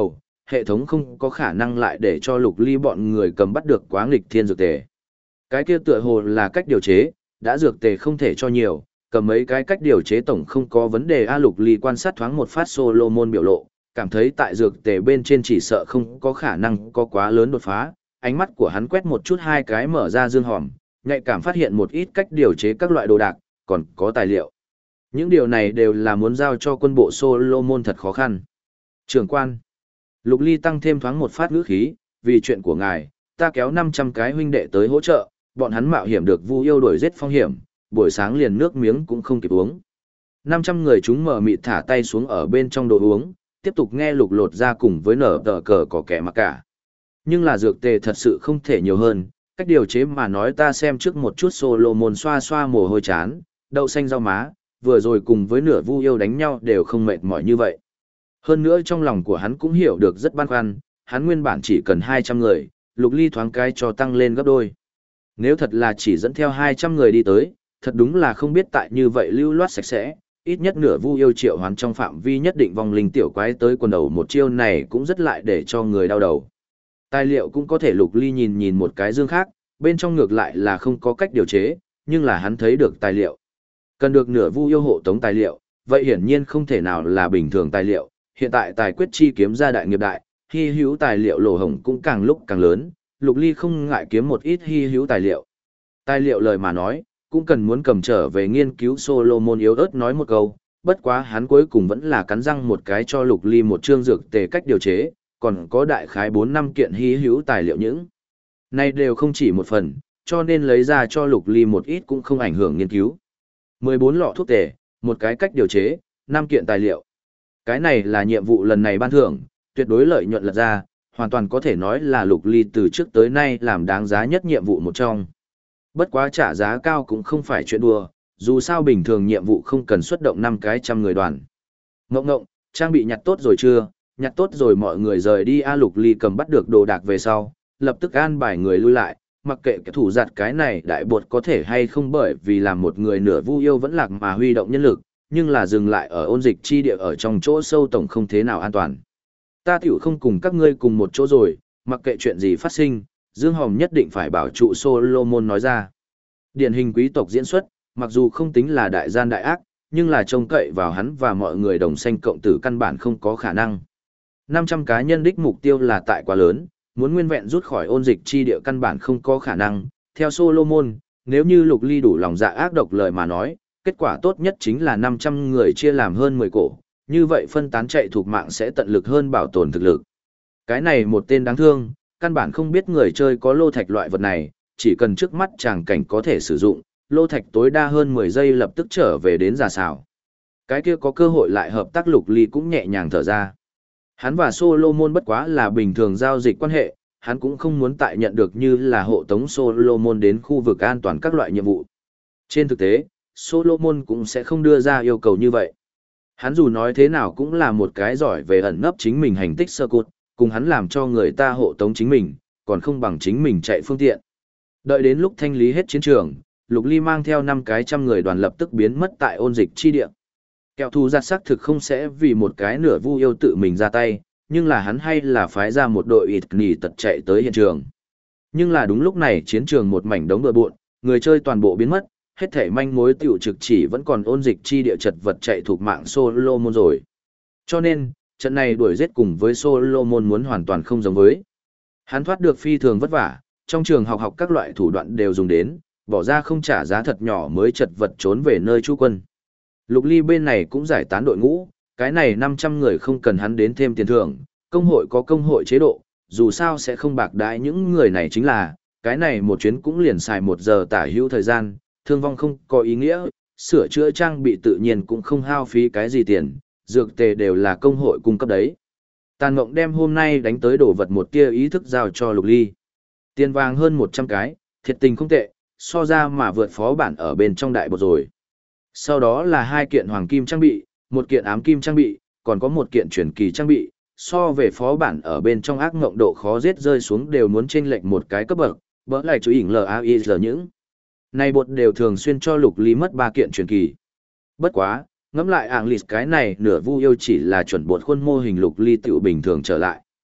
hệ thống không có khả năng lại để cho Lục Ly bọn người cầm bắt được quá nghịch thiên dược tề. Cái kia tựa hồ là cách điều chế, đã dược tề không thể cho nhiều, cầm mấy cái cách điều chế tổng không có vấn đề. Lục Ly quan sát thoáng một phát Solomon biểu lộ, cảm thấy tại dược tề bên trên chỉ sợ không có khả năng có quá lớn đột phá. Ánh mắt của hắn quét một chút hai cái mở ra dương hòm, nhạy cảm phát hiện một ít cách điều chế các loại đồ đạc, còn có tài liệu. Những điều này đều là muốn giao cho quân bộ Solomon thật khó khăn. Trưởng quan, Lục Ly tăng thêm thoáng một phát ngữ khí, vì chuyện của ngài, ta kéo 500 cái huynh đệ tới hỗ trợ, bọn hắn mạo hiểm được Vu yêu đuổi giết phong hiểm, buổi sáng liền nước miếng cũng không kịp uống. 500 người chúng mở mịt thả tay xuống ở bên trong đồ uống, tiếp tục nghe Lục lột ra cùng với nở tờ cờ có kẻ mặc cả. Nhưng là dược tề thật sự không thể nhiều hơn, cách điều chế mà nói ta xem trước một chút. Solomon xoa xoa mồ hôi chán, đậu xanh rau má, vừa rồi cùng với nửa Vu yêu đánh nhau đều không mệt mỏi như vậy. Hơn nữa trong lòng của hắn cũng hiểu được rất băn khoăn, hắn nguyên bản chỉ cần 200 người, Lục Ly thoáng cái cho tăng lên gấp đôi. Nếu thật là chỉ dẫn theo 200 người đi tới, thật đúng là không biết tại như vậy lưu loát sạch sẽ, ít nhất nửa Vu yêu triệu hoán trong phạm vi nhất định vong linh tiểu quái tới quần đầu một chiêu này cũng rất lại để cho người đau đầu. Tài liệu cũng có thể. Lục Ly nhìn nhìn một cái dương khác, bên trong ngược lại là không có cách điều chế, nhưng là hắn thấy được tài liệu. Cần được nửa Vu yêu hộ tống tài liệu, vậy hiển nhiên không thể nào là bình thường tài liệu. Hiện tại tài quyết chi kiếm gia đại nghiệp đại, hy hữu tài liệu lỗ hổng cũng càng lúc càng lớn, Lục Ly không ngại kiếm một ít hy hữu tài liệu. Tài liệu lời mà nói, cũng cần muốn cầm trở về nghiên cứu. Solomon yếu ớt nói một câu, bất quá hắn cuối cùng vẫn là cắn răng một cái cho Lục Ly một chương dược tề cách điều chế, còn có đại khái 4-5 kiện hy hữu tài liệu những. Này đều không chỉ một phần, cho nên lấy ra cho Lục Ly một ít cũng không ảnh hưởng nghiên cứu. 14 lọ thuốc tề, một cái cách điều chế, 5 kiện tài liệu. Cái này là nhiệm vụ lần này ban thưởng, tuyệt đối lợi nhuận lật ra, hoàn toàn có thể nói là Lục Ly từ trước tới nay làm đáng giá nhất nhiệm vụ một trong. Bất quá trả giá cao cũng không phải chuyện đùa, dù sao bình thường nhiệm vụ không cần xuất động 5 cái trăm người đoàn. Ngộng, trang bị nhặt tốt rồi chưa? Nhặt tốt rồi mọi người rời đi. Lục Ly cầm bắt được đồ đạc về sau, lập tức an bài người lui lại, mặc kệ kẻ thủ giặt cái này đại bột có thể hay không, bởi vì làm một người nửa Vu yêu vẫn lạc mà huy động nhân lực, nhưng là dừng lại ở ôn dịch chi địa ở trong chỗ sâu tổng không thế nào an toàn. Ta tiểu không cùng các ngươi cùng một chỗ rồi, mặc kệ chuyện gì phát sinh, Dương Hồng nhất định phải bảo trụ. Solomon nói ra. Điển hình quý tộc diễn xuất, mặc dù không tính là đại gian đại ác, nhưng là trông cậy vào hắn và mọi người đồng sanh cộng tử căn bản không có khả năng. 500 cá nhân đích mục tiêu là tại quá lớn, muốn nguyên vẹn rút khỏi ôn dịch chi địa căn bản không có khả năng. Theo Solomon, nếu như Lục Ly đủ lòng dạ ác độc lời mà nói, kết quả tốt nhất chính là 500 người chia làm hơn 10 cổ, như vậy phân tán chạy thuộc mạng sẽ tận lực hơn bảo tồn thực lực. Cái này một tên đáng thương, căn bản không biết người chơi có lô thạch loại vật này, chỉ cần trước mắt chàng cảnh có thể sử dụng, lô thạch tối đa hơn 10 giây lập tức trở về đến giả xào. Cái kia có cơ hội lại hợp tác. Lục Ly cũng nhẹ nhàng thở ra. Hắn và Solomon bất quá là bình thường giao dịch quan hệ, hắn cũng không muốn tại nhận được như là hộ tống Solomon đến khu vực an toàn các loại nhiệm vụ. Trên thực tế, Solomon cũng sẽ không đưa ra yêu cầu như vậy. Hắn dù nói thế nào cũng là một cái giỏi về ẩn nấp chính mình hành tích sơ cột, cùng hắn làm cho người ta hộ tống chính mình, còn không bằng chính mình chạy phương tiện. Đợi đến lúc thanh lý hết chiến trường, Lục Ly mang theo 5 cái trăm người đoàn lập tức biến mất tại ôn dịch chi địa. Kẹo thù giặt xác thực không sẽ vì một cái nửa Vu yêu tự mình ra tay, nhưng là hắn hay là phái ra một đội ịt nỉ tật chạy tới hiện trường. Nhưng là đúng lúc này chiến trường một mảnh đống bừa bộn, người chơi toàn bộ biến mất, hết thảy manh mối tiểu trực chỉ vẫn còn ôn dịch chi địa chật vật chạy thuộc mạng Solomon rồi. Cho nên, trận này đuổi giết cùng với Solomon muốn hoàn toàn không giống với. Hắn thoát được phi thường vất vả, trong trường học các loại thủ đoạn đều dùng đến, bỏ ra không trả giá thật nhỏ mới chật vật trốn về nơi trú quân. Lục Ly bên này cũng giải tán đội ngũ, cái này 500 người không cần hắn đến thêm tiền thưởng, công hội có công hội chế độ, dù sao sẽ không bạc đãi những người này, chính là, cái này một chuyến cũng liền xài 1 giờ tả hữu thời gian, thương vong không có ý nghĩa, sửa chữa trang bị tự nhiên cũng không hao phí cái gì tiền, dược tề đều là công hội cung cấp đấy. Tàn Mộng đem hôm nay đánh tới đồ vật một tia ý thức giao cho Lục Ly. Tiền vàng hơn 100 cái, thiệt tình không tệ, so ra mà vượt phó bản ở bên trong đại bột rồi. Sau đó là 2 kiện hoàng kim trang bị, 1 kiện ám kim trang bị, còn có 1 kiện truyền kỳ trang bị, so về phó bản ở bên trong ác ngộng độ khó giết rơi xuống đều muốn chênh lệch một cái cấp bậc, bỡ lại chú ỉn LAIR những. Này bột đều thường xuyên cho Lục Ly mất 3 kiện truyền kỳ. Bất quá, ngẫm lại ảng lịt cái này nửa Vu yêu chỉ là chuẩn bột khuôn mô hình Lục Ly tiểu bình thường trở lại.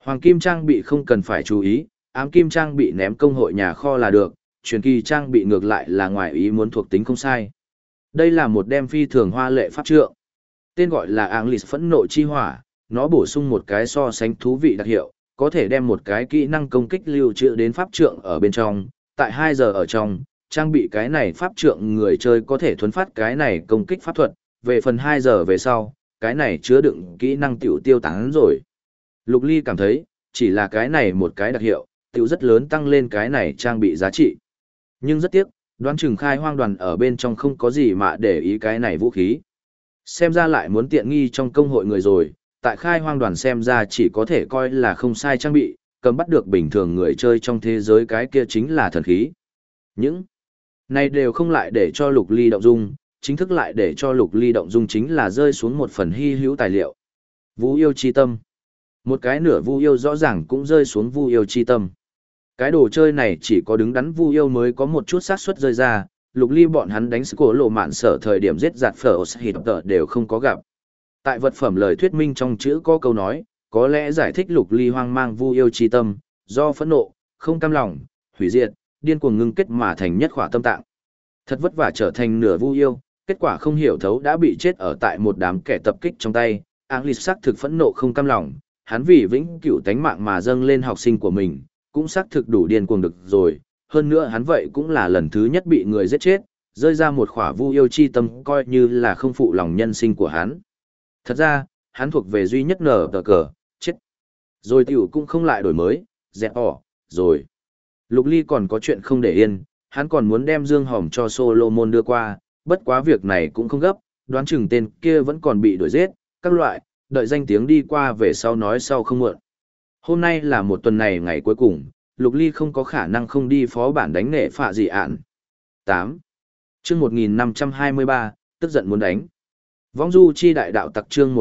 Hoàng kim trang bị không cần phải chú ý, ám kim trang bị ném công hội nhà kho là được, truyền kỳ trang bị ngược lại là ngoài ý muốn thuộc tính không sai. Đây là một đem phi thường hoa lệ pháp trượng. Tên gọi là Anglis phẫn nộ chi hỏa, nó bổ sung một cái so sánh thú vị đặc hiệu, có thể đem một cái kỹ năng công kích lưu trữ đến pháp trượng ở bên trong, tại 2 giờ ở trong, trang bị cái này pháp trượng người chơi có thể thuấn phát cái này công kích pháp thuật, về phần 2 giờ về sau, cái này chứa đựng kỹ năng tiểu tiêu tán rồi. Lục Ly cảm thấy, chỉ là cái này một cái đặc hiệu, tiểu rất lớn tăng lên cái này trang bị giá trị. Nhưng rất tiếc, đoán chừng khai hoang đoàn ở bên trong không có gì mà để ý cái này vũ khí. Xem ra lại muốn tiện nghi trong công hội người rồi, tại khai hoang đoàn xem ra chỉ có thể coi là không sai trang bị, cầm bắt được bình thường người chơi trong thế giới cái kia chính là thần khí. Những này đều không lại để cho Lục Ly động dung, chính thức lại để cho Lục Ly động dung chính là rơi xuống một phần hy hữu tài liệu. Vu yêu chi tâm. Một cái nửa vu yêu rõ ràng cũng rơi xuống vu yêu chi tâm. Cái đồ chơi này chỉ có đứng đắn vu yêu mới có một chút xác suất rơi ra, Lục Ly bọn hắn đánh cổ lộ mạn sở thời điểm giết giạt phở hít tờ đều không có gặp. Tại vật phẩm lời thuyết minh trong chữ có câu nói, có lẽ giải thích Lục Ly hoang mang vu yêu chi tâm, do phẫn nộ, không cam lòng, hủy diệt, điên cuồng ngưng kết mà thành nhất khỏa tâm tạng. Thật vất vả trở thành nửa vu yêu, kết quả không hiểu thấu đã bị chết ở tại một đám kẻ tập kích trong tay. Anglis xác thực phẫn nộ không cam lòng, hắn vì vĩnh cửu tánh mạng mà dâng lên học sinh của mình, cũng xác thực đủ điên cuồng được rồi. Hơn nữa hắn vậy cũng là lần thứ nhất bị người giết chết, rơi ra một khỏa vu yêu chi tâm coi như là không phụ lòng nhân sinh của hắn. Thật ra, hắn thuộc về duy nhất nở tờ cờ, chết. Rồi tiểu cũng không lại đổi mới, dẹp bỏ, rồi. Lục Ly còn có chuyện không để yên, hắn còn muốn đem Dương Hồng cho Solomon đưa qua, bất quá việc này cũng không gấp, đoán chừng tên kia vẫn còn bị đuổi giết, các loại, đợi danh tiếng đi qua về sau nói sau không muộn. Hôm nay là một tuần này ngày cuối cùng, Lục Ly không có khả năng không đi phó bản đánh nệ phạ gì ạn. 8. Chương 1523, tức giận muốn đánh. Vong du chi đại đạo tặc chương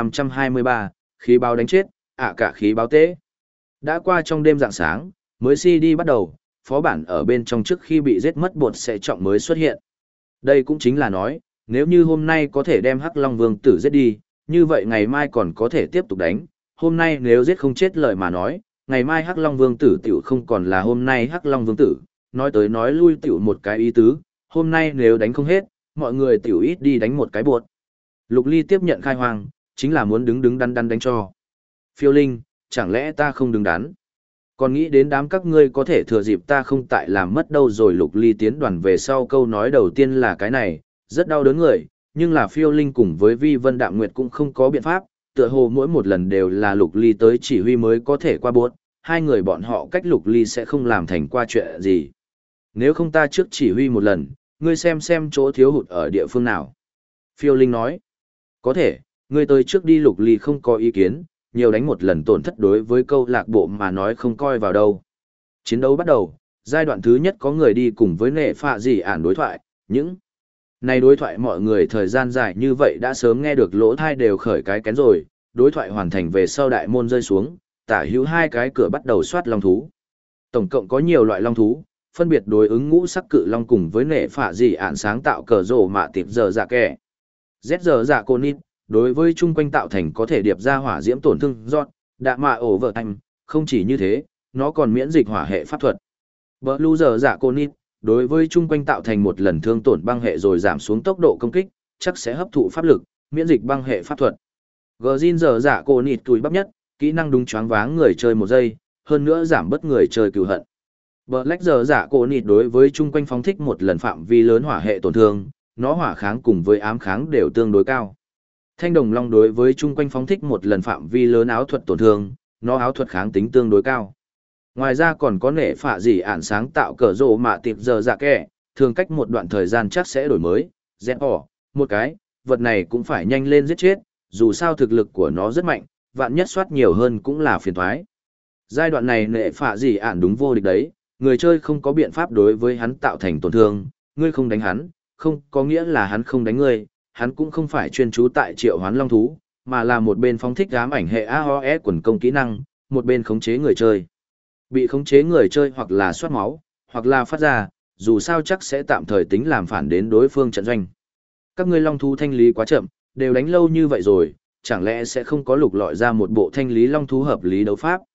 1523, khí báo đánh chết, cả khí báo tế. Đã qua trong đêm rạng sáng, mới CD bắt đầu, phó bản ở bên trong trước khi bị giết mất bột sẽ trọng mới xuất hiện. Đây cũng chính là nói, nếu như hôm nay có thể đem Hắc Long Vương tử giết đi, như vậy ngày mai còn có thể tiếp tục đánh. Hôm nay nếu giết không chết lời mà nói, ngày mai Hắc Long Vương tử tiểu không còn là hôm nay Hắc Long Vương tử, nói tới nói lui tiểu một cái ý tứ, hôm nay nếu đánh không hết, mọi người tiểu ít đi đánh một cái bột. Lục Ly tiếp nhận khai hoang, chính là muốn đứng đắn đánh cho. Phiêu Linh, chẳng lẽ ta không đứng đắn? Còn nghĩ đến đám các ngươi có thể thừa dịp ta không tại làm mất đâu rồi. Lục Ly tiến đoàn về sau câu nói đầu tiên là cái này, rất đau đớn người, nhưng là Phiêu Linh cùng với Vi Vân Đạm Nguyệt cũng không có biện pháp, tựa hồ mỗi một lần đều là Lục Ly tới chỉ huy mới có thể qua bốt, hai người bọn họ cách Lục Ly sẽ không làm thành qua chuyện gì. Nếu không ta trước chỉ huy một lần, ngươi xem chỗ thiếu hụt ở địa phương nào. Phiêu Linh nói, có thể, ngươi tới trước đi. Lục Ly không có ý kiến, nhiều đánh một lần tổn thất đối với câu lạc bộ mà nói không coi vào đâu. Chiến đấu bắt đầu, giai đoạn thứ nhất có người đi cùng với nệ phạ gì ản đối thoại, những này đối thoại mọi người thời gian dài như vậy đã sớm nghe được lỗ thai đều khởi cái kén rồi, đối thoại hoàn thành về sau đại môn rơi xuống, tả hữu hai cái cửa bắt đầu soát long thú. Tổng cộng có nhiều loại long thú, phân biệt đối ứng ngũ sắc cự long cùng với nệ phạ gì ản sáng tạo cờ rổ mạ tiệp giờ dạ kẻ. Z giờ dạ cô nít, đối với chung quanh tạo thành có thể điệp ra hỏa diễm tổn thương giọt, đạ mạ ổ vợ thành, không chỉ như thế, nó còn miễn dịch hỏa hệ pháp thuật. Blue giờ dạ cô nít, đối với chung quanh tạo thành một lần thương tổn băng hệ rồi giảm xuống tốc độ công kích, chắc sẽ hấp thụ pháp lực, miễn dịch băng hệ pháp thuật. Gjin giờ dạ cô nít túi bắp nhất, kỹ năng đúng choáng váng người chơi 1 giây, hơn nữa giảm bớt người chơi cừu hận. Black giờ dạ cô nít đối với chung quanh phóng thích một lần phạm vi lớn hỏa hệ tổn thương, nó hỏa kháng cùng với ám kháng đều tương đối cao. Thanh đồng long đối với chung quanh phóng thích một lần phạm vi lớn áo thuật tổn thương, nó áo thuật kháng tính tương đối cao. Ngoài ra còn có nệ phạ gì ản sáng tạo cờ rộ mạ tiệp giờ dạ kẻ, thường cách một đoạn thời gian chắc sẽ đổi mới, dẹp bỏ, một cái, vật này cũng phải nhanh lên giết chết, dù sao thực lực của nó rất mạnh, vạn nhất soát nhiều hơn cũng là phiền toái. Giai đoạn này nệ phạ gì ản đúng vô địch đấy, người chơi không có biện pháp đối với hắn tạo thành tổn thương, ngươi không đánh hắn, không có nghĩa là hắn không đánh ngươi, hắn cũng không phải chuyên trú tại triệu hoán long thú, mà là một bên phóng thích ám ảnh hệ AOE quần công kỹ năng, một bên khống chế người chơi. Bị khống chế người chơi hoặc là soát máu, hoặc là phát ra, dù sao chắc sẽ tạm thời tính làm phản đến đối phương trận doanh. Các ngươi long thú thanh lý quá chậm, đều đánh lâu như vậy rồi, chẳng lẽ sẽ không có lục lọi ra một bộ thanh lý long thú hợp lý đấu pháp,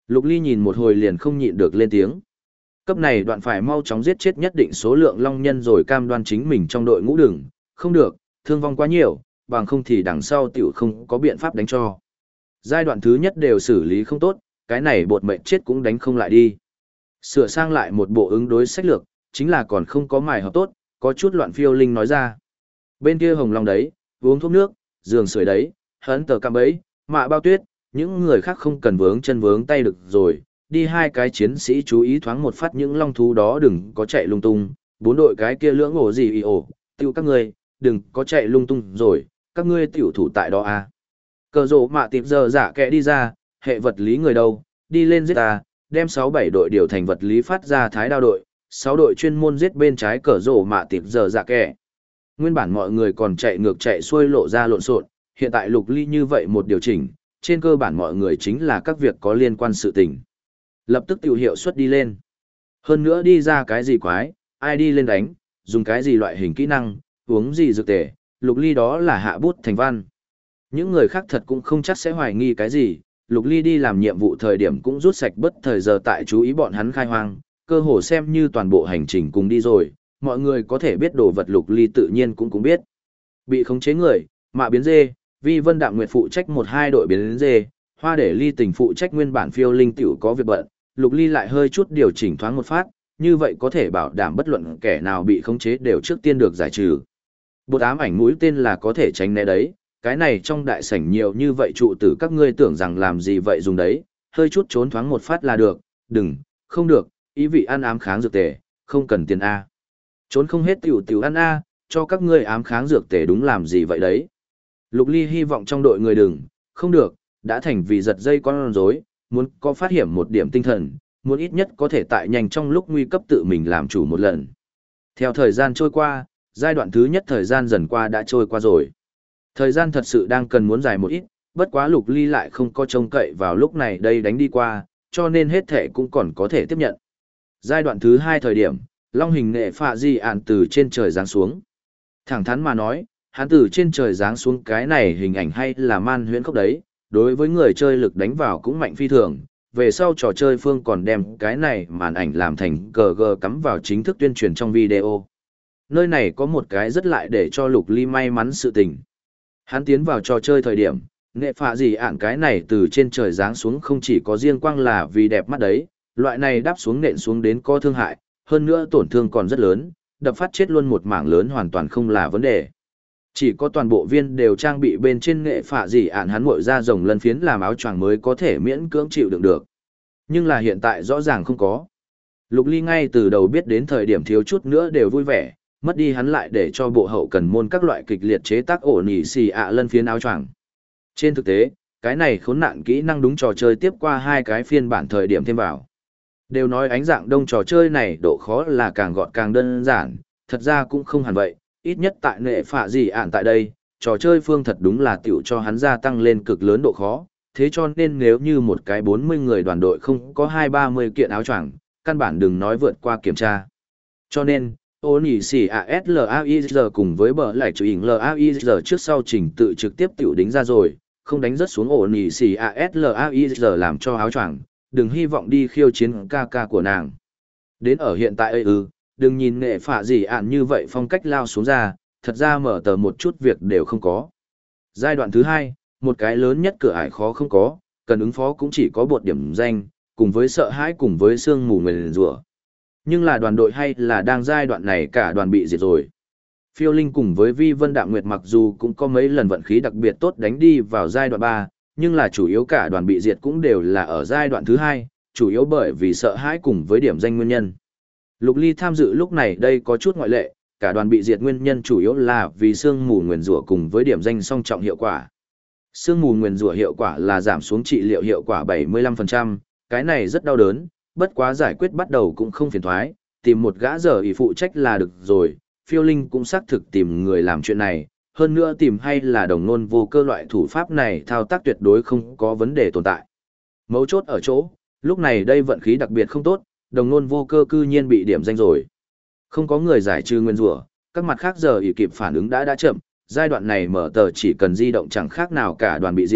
Lục Ly nhìn một hồi liền không nhịn được lên tiếng. Cấp này đoạn phải mau chóng giết chết nhất định số lượng long nhân rồi cam đoan chính mình trong đội ngũ đừng, không được, thương vong quá nhiều, bằng không thì đằng sau tiểu không có biện pháp đánh cho. Giai đoạn thứ nhất đều xử lý không tốt, cái này bột mệnh chết cũng đánh không lại đi. Sửa sang lại một bộ ứng đối sách lược, chính là còn không có mài hợp tốt, có chút loạn phiêu linh nói ra. Bên kia hồng long đấy, uống thuốc nước, giường sưởi đấy, hấn tờ cam ấy, mạ bao tuyết, những người khác không cần vướng chân vướng tay được rồi, đi hai cái chiến sĩ chú ý thoáng một phát những long thú đó đừng có chạy lung tung, bốn đội cái kia lưỡng ổ gì ổ, tiêu các ngươi, đừng có chạy lung tung rồi, các ngươi tiểu thủ tại đó à. Cờ rộ mạ tiệp giờ giả kẻ đi ra, hệ vật lý người đâu, đi lên giết ta, đem 6-7 đội điều thành vật lý phát ra thái đao đội, 6 đội chuyên môn giết bên trái cờ rộ mạ tiệp giờ giả kẻ. Nguyên bản mọi người còn chạy ngược chạy xuôi lộ ra lộn xộn, hiện tại Lục Ly như vậy một điều chỉnh, trên cơ bản mọi người chính là các việc có liên quan sự tình. Lập tức tiểu hiệu suất đi lên. Hơn nữa đi ra cái gì quái, ai đi lên đánh, dùng cái gì loại hình kỹ năng, uống gì dược tề, Lục Ly đó là hạ bút thành văn. Những người khác thật cũng không chắc sẽ hoài nghi cái gì, Lục Ly đi làm nhiệm vụ thời điểm cũng rút sạch bất thời giờ tại chú ý bọn hắn khai hoang, cơ hồ xem như toàn bộ hành trình cùng đi rồi, mọi người có thể biết đồ vật Lục Ly tự nhiên cũng biết. Bị khống chế người, Mạ biến dê, Vi Vân Đạm Nguyệt phụ trách 1-2 đội biến dê, Hoa để Ly Tình phụ trách nguyên bản phiêu linh tiểu có việc bận, Lục Ly lại hơi chút điều chỉnh thoáng một phát, như vậy có thể bảo đảm bất luận kẻ nào bị khống chế đều trước tiên được giải trừ. Bột ám ảnh mũi tên là có thể tránh né đấy, cái này trong đại sảnh nhiều như vậy trụ tử các ngươi tưởng rằng làm gì vậy dùng đấy, hơi chút trốn thoáng một phát là được, đừng, không được, ý vị ăn ám kháng dược tề, không cần tiền A. Trốn không hết tiểu ăn A, cho các ngươi ám kháng dược tề đúng làm gì vậy đấy. Lục Ly hy vọng trong đội người đừng, không được, đã thành vì giật dây con rối, muốn có phát hiện một điểm tinh thần, muốn ít nhất có thể tại nhanh trong lúc nguy cấp tự mình làm chủ một lần. Theo thời gian trôi qua, giai đoạn thứ nhất thời gian dần qua đã trôi qua rồi. Thời gian thật sự đang cần muốn dài một ít, bất quá Lục Ly lại không có trông cậy vào lúc này đây đánh đi qua, cho nên hết thể cũng còn có thể tiếp nhận. Giai đoạn thứ hai thời điểm, long hình nghệ phạ di ạn từ trên trời giáng xuống. Thẳng thắn mà nói, hắn từ trên trời giáng xuống cái này hình ảnh hay là man huyễn khốc đấy, đối với người chơi lực đánh vào cũng mạnh phi thường. Về sau trò chơi phương còn đem cái này màn ảnh làm thành GG cắm vào chính thức tuyên truyền trong video. Nơi này có một cái rất lại để cho Lục Ly may mắn sự tình. Hắn tiến vào trò chơi thời điểm, nghệ phạ gì ạn cái này từ trên trời giáng xuống không chỉ có riêng quang là vì đẹp mắt đấy, loại này đáp xuống nện xuống đến có thương hại, hơn nữa tổn thương còn rất lớn, đập phát chết luôn một mảng lớn hoàn toàn không là vấn đề. Chỉ có toàn bộ viên đều trang bị bên trên nghệ phạ gì ạn hắn mội ra rồng lân phiến làm áo choàng mới có thể miễn cưỡng chịu đựng được. Nhưng là hiện tại rõ ràng không có. Lục Ly ngay từ đầu biết đến thời điểm thiếu chút nữa đều vui vẻ, mất đi hắn lại để cho bộ hậu cần môn các loại kịch liệt chế tác ổ nỉ xì ạ lân phiến áo choàng. Trên thực tế, cái này khốn nạn kỹ năng đúng trò chơi tiếp qua 2 cái phiên bản thời điểm thêm vào. Đều nói ánh dạng đông trò chơi này độ khó là càng gọn càng đơn giản, thật ra cũng không hẳn vậy, ít nhất tại nệ phạ gì ạn tại đây, trò chơi phương thật đúng là tiểu cho hắn gia tăng lên cực lớn độ khó, thế cho nên nếu như một cái 40 người đoàn đội không có 20-30 kiện áo choàng, căn bản đừng nói vượt qua kiểm tra. Cho nên, ôn nhị xì ASLAIZ cùng với bờ lại chữ hình LAIZ trước sau trình tự trực tiếp tiểu đính ra rồi, không đánh rất xuống ôn nhị xì ASLAIZ làm cho áo choàng, đừng hy vọng đi khiêu chiến ca ca của nàng. Đến ở hiện tại đừng nhìn nghệ phạ gì ạn như vậy phong cách lao xuống ra, thật ra mở tờ một chút việc đều không có. Giai đoạn thứ hai, một cái lớn nhất cửa ải khó không có, cần ứng phó cũng chỉ có bột điểm danh, cùng với sợ hãi cùng với sương mù nguyền rủa. Nhưng là đoàn đội hay là đang giai đoạn này cả đoàn bị diệt rồi. Phiêu Linh cùng với Vi Vân Đạm Nguyệt mặc dù cũng có mấy lần vận khí đặc biệt tốt đánh đi vào giai đoạn 3, nhưng là chủ yếu cả đoàn bị diệt cũng đều là ở giai đoạn thứ hai, chủ yếu bởi vì sợ hãi cùng với điểm danh nguyên nhân. Lục Ly tham dự lúc này đây có chút ngoại lệ, cả đoàn bị diệt nguyên nhân chủ yếu là vì sương mù nguyền rủa cùng với điểm danh song trọng hiệu quả. Sương mù nguyền rủa hiệu quả là giảm xuống trị liệu hiệu quả 75%, cái này rất đau đớn, bất quá giải quyết bắt đầu cũng không phiền thoái, tìm một gã giờ ý phụ trách là được rồi, Phiêu Linh cũng xác thực tìm người làm chuyện này, hơn nữa tìm hay là đồng nôn vô cơ loại thủ pháp này thao tác tuyệt đối không có vấn đề tồn tại. Mấu chốt ở chỗ, lúc này đây vận khí đặc biệt không tốt, đồng nôn vô cơ cư nhiên bị điểm danh rồi. Không có người giải trừ nguyên rủa, các mặt khác giờ ý kịp phản ứng đã chậm, giai đoạn này mở tờ chỉ cần di động chẳng khác nào cả đoàn bị diệt,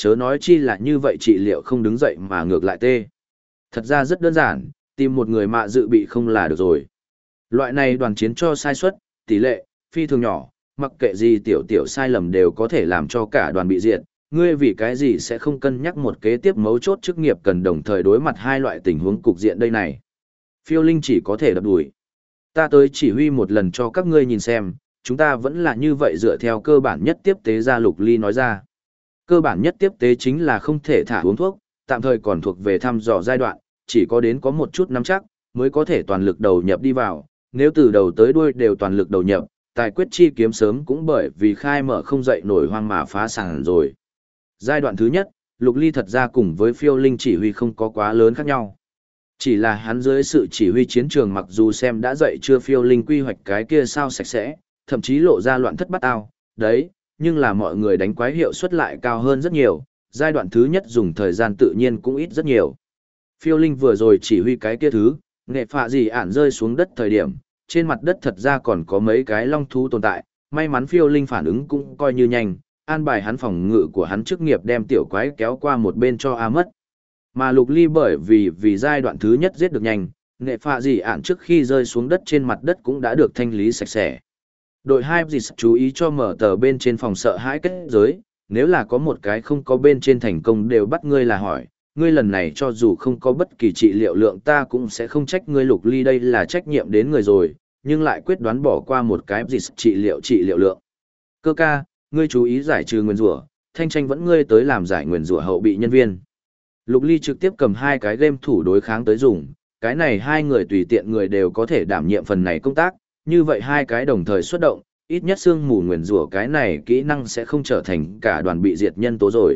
chớ nói chi là như vậy trị liệu không đứng dậy mà ngược lại tê. Thật ra rất đơn giản, tìm một người mạ dự bị không là được rồi. Loại này đoàn chiến cho sai suất, tỷ lệ, phi thường nhỏ, mặc kệ gì tiểu tiểu sai lầm đều có thể làm cho cả đoàn bị diệt. Ngươi vì cái gì sẽ không cân nhắc một kế tiếp mấu chốt chức nghiệp cần đồng thời đối mặt hai loại tình huống cục diện đây này. Phiêu Linh chỉ có thể đập đùi. Ta tới chỉ huy một lần cho các ngươi nhìn xem, chúng ta vẫn là như vậy dựa theo cơ bản nhất tiếp tế ra Lục Ly nói ra. Cơ bản nhất tiếp tế chính là không thể thả uống thuốc, tạm thời còn thuộc về thăm dò giai đoạn, chỉ có đến có một chút nắm chắc, mới có thể toàn lực đầu nhập đi vào, nếu từ đầu tới đuôi đều toàn lực đầu nhập, tài quyết chi kiếm sớm cũng bởi vì khai mở không dậy nổi hoang mà phá sản rồi. Giai đoạn thứ nhất, Lục Ly thật ra cùng với Phiêu Linh chỉ huy không có quá lớn khác nhau. Chỉ là hắn dưới sự chỉ huy chiến trường mặc dù xem đã dậy chưa Phiêu Linh quy hoạch cái kia sao sạch sẽ, thậm chí lộ ra loạn thất bát ao, đấy, nhưng là mọi người đánh quái hiệu suất lại cao hơn rất nhiều, giai đoạn thứ nhất dùng thời gian tự nhiên cũng ít rất nhiều. Phiêu Linh vừa rồi chỉ huy cái kia thứ, nghệ phạ gì ản rơi xuống đất thời điểm, trên mặt đất thật ra còn có mấy cái long thú tồn tại, may mắn Phiêu Linh phản ứng cũng coi như nhanh, an bài hắn phòng ngự của hắn chức nghiệp đem tiểu quái kéo qua một bên cho A mất. Mà Lục Ly bởi vì giai đoạn thứ nhất giết được nhanh, nghệ phạ gì ản trước khi rơi xuống đất trên mặt đất cũng đã được thanh lý sạch sẽ. Đội 2 dịch chú ý cho mở tờ bên trên phòng sợ hãi kết giới, nếu là có một cái không có bên trên thành công đều bắt ngươi là hỏi, ngươi lần này cho dù không có bất kỳ trị liệu lượng ta cũng sẽ không trách ngươi. Lục Ly đây là trách nhiệm đến người rồi, nhưng lại quyết đoán bỏ qua một cái dịch trị liệu lượng. Cơ ca, ngươi chú ý giải trừ nguyền rủa, Thanh Tranh vẫn ngươi tới làm giải nguyền rủa hậu bị nhân viên. Lục Ly trực tiếp cầm hai cái game thủ đối kháng tới dùng, cái này hai người tùy tiện người đều có thể đảm nhiệm phần này công tác, như vậy hai cái đồng thời xuất động, ít nhất sương mù nguyền rủa cái này kỹ năng sẽ không trở thành cả đoàn bị diệt nhân tố rồi.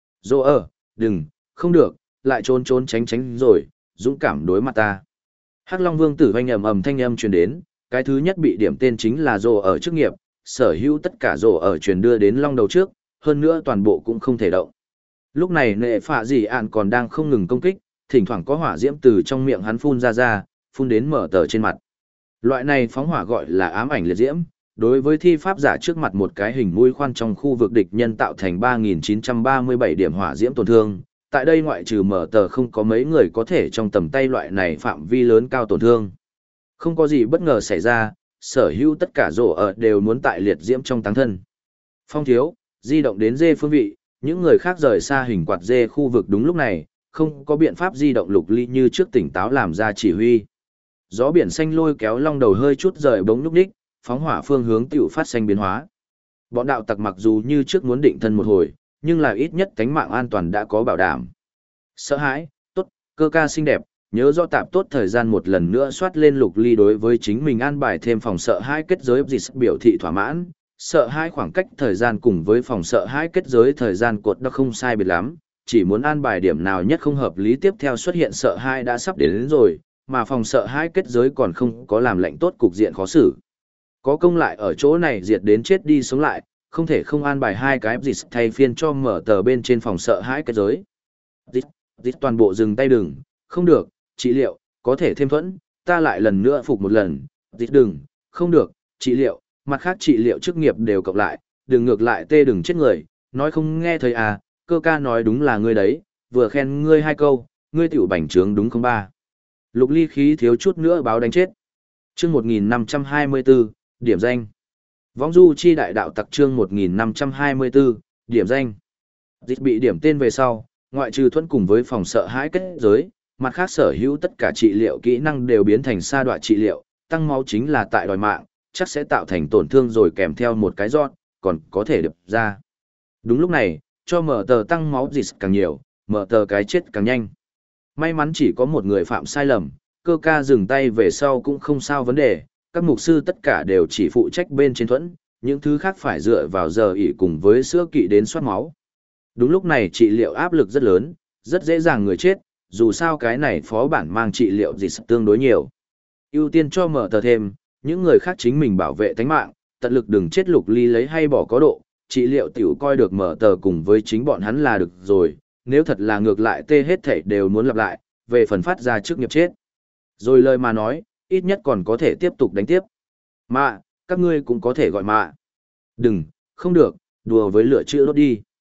Đừng, không được, lại trốn tránh rồi, dũng cảm đối mặt ta. Hắc Long Vương tử hoanh ầm thanh âm truyền đến, cái thứ nhất bị điểm tên chính là chức nghiệp, sở hữu tất cả truyền đưa đến Long đầu trước, hơn nữa toàn bộ cũng không thể động. Lúc này nệ phạ gì ạn còn đang không ngừng công kích, thỉnh thoảng có hỏa diễm từ trong miệng hắn phun ra, phun đến mở tờ trên mặt. Loại này phóng hỏa gọi là ám ảnh liệt diễm, đối với thi pháp giả trước mặt một cái hình mũi khoan trong khu vực địch nhân tạo thành 3.937 điểm hỏa diễm tổn thương. Tại đây ngoại trừ mở tờ không có mấy người có thể trong tầm tay loại này phạm vi lớn cao tổn thương. Không có gì bất ngờ xảy ra, sở hữu tất cả đều muốn tại liệt diễm trong táng thân. Phong thiếu, di động đến dê phương vị, những người khác rời xa hình quạt dê khu vực đúng lúc này, không có biện pháp di động. Lục Ly như trước tỉnh táo làm ra chỉ huy. Gió biển xanh lôi kéo Long đầu hơi chút rời bóng lúc đích, phóng hỏa phương hướng tiểu phát xanh biến hóa. Bọn đạo tặc mặc dù như trước muốn định thân một hồi, nhưng là ít nhất cánh mạng an toàn đã có bảo đảm. Sợ hãi, tốt, cơ ca xinh đẹp, nhớ rõ tạp tốt thời gian một lần nữa soát lên. Lục Ly đối với chính mình an bài thêm phòng sợ hãi kết giới dịch biểu thị thỏa mãn, sợ hãi khoảng cách thời gian cùng với phòng sợ hãi kết giới thời gian cột đã không sai biệt lắm, chỉ muốn an bài điểm nào nhất không hợp lý tiếp theo xuất hiện sợ hãi đã sắp đến rồi, mà phòng sợ hãi kết giới còn không có làm lệnh tốt cục diện khó xử. Có công lại ở chỗ này diệt đến chết đi sống lại, không thể không an bài hai cái dịch thay phiên cho mở tờ bên trên phòng sợ hãi kết giới. Dịch toàn bộ dừng tay đừng, không được, trị liệu, có thể thêm thuẫn, ta lại lần nữa phục một lần, dịch đừng, không được, trị liệu, mặt khác trị liệu chức nghiệp đều cộng lại, đừng ngược lại tê đừng chết người, nói không nghe thấy à, cơ ca nói đúng là ngươi đấy, vừa khen ngươi hai câu, ngươi tiểu bảnh trướng đúng không ba. Lục Ly khí thiếu chút nữa báo đánh chết. Chương 1524, điểm danh. Võng du chi đại đạo tặc chương 1524, điểm danh. Dịch bị điểm tên về sau, ngoại trừ thuẫn cùng với phòng sợ hãi kết giới, mặt khác sở hữu tất cả trị liệu kỹ năng đều biến thành sa đoạ trị liệu, tăng máu chính là tại đòi mạng, chắc sẽ tạo thành tổn thương rồi kèm theo một cái giọt, còn có thể đập ra. Đúng lúc này, cho mở tờ tăng máu dịch càng nhiều, mở tờ cái chết càng nhanh. May mắn chỉ có một người phạm sai lầm, cơ ca dừng tay về sau cũng không sao vấn đề, các mục sư tất cả đều chỉ phụ trách bên trên thuẫn, những thứ khác phải dựa vào giờ ỉ cùng với sữa kỵ đến soát máu. Đúng lúc này trị liệu áp lực rất lớn, rất dễ dàng người chết, dù sao cái này phó bản mang trị liệu dịch tương đối nhiều. Ưu tiên cho mở tờ thêm, những người khác chính mình bảo vệ tánh mạng, tận lực đừng chết. Lục Ly lấy hay bỏ có độ, trị liệu tiểu coi được mở tờ cùng với chính bọn hắn là được rồi, nếu thật là ngược lại tê hết thảy đều muốn lặp lại, về phần phát ra trước nghiệp chết. Rồi lời mà nói, ít nhất còn có thể tiếp tục đánh tiếp. Mạ, các ngươi cũng có thể gọi mạ. Đừng, không được, đùa với lửa chữa đốt đi.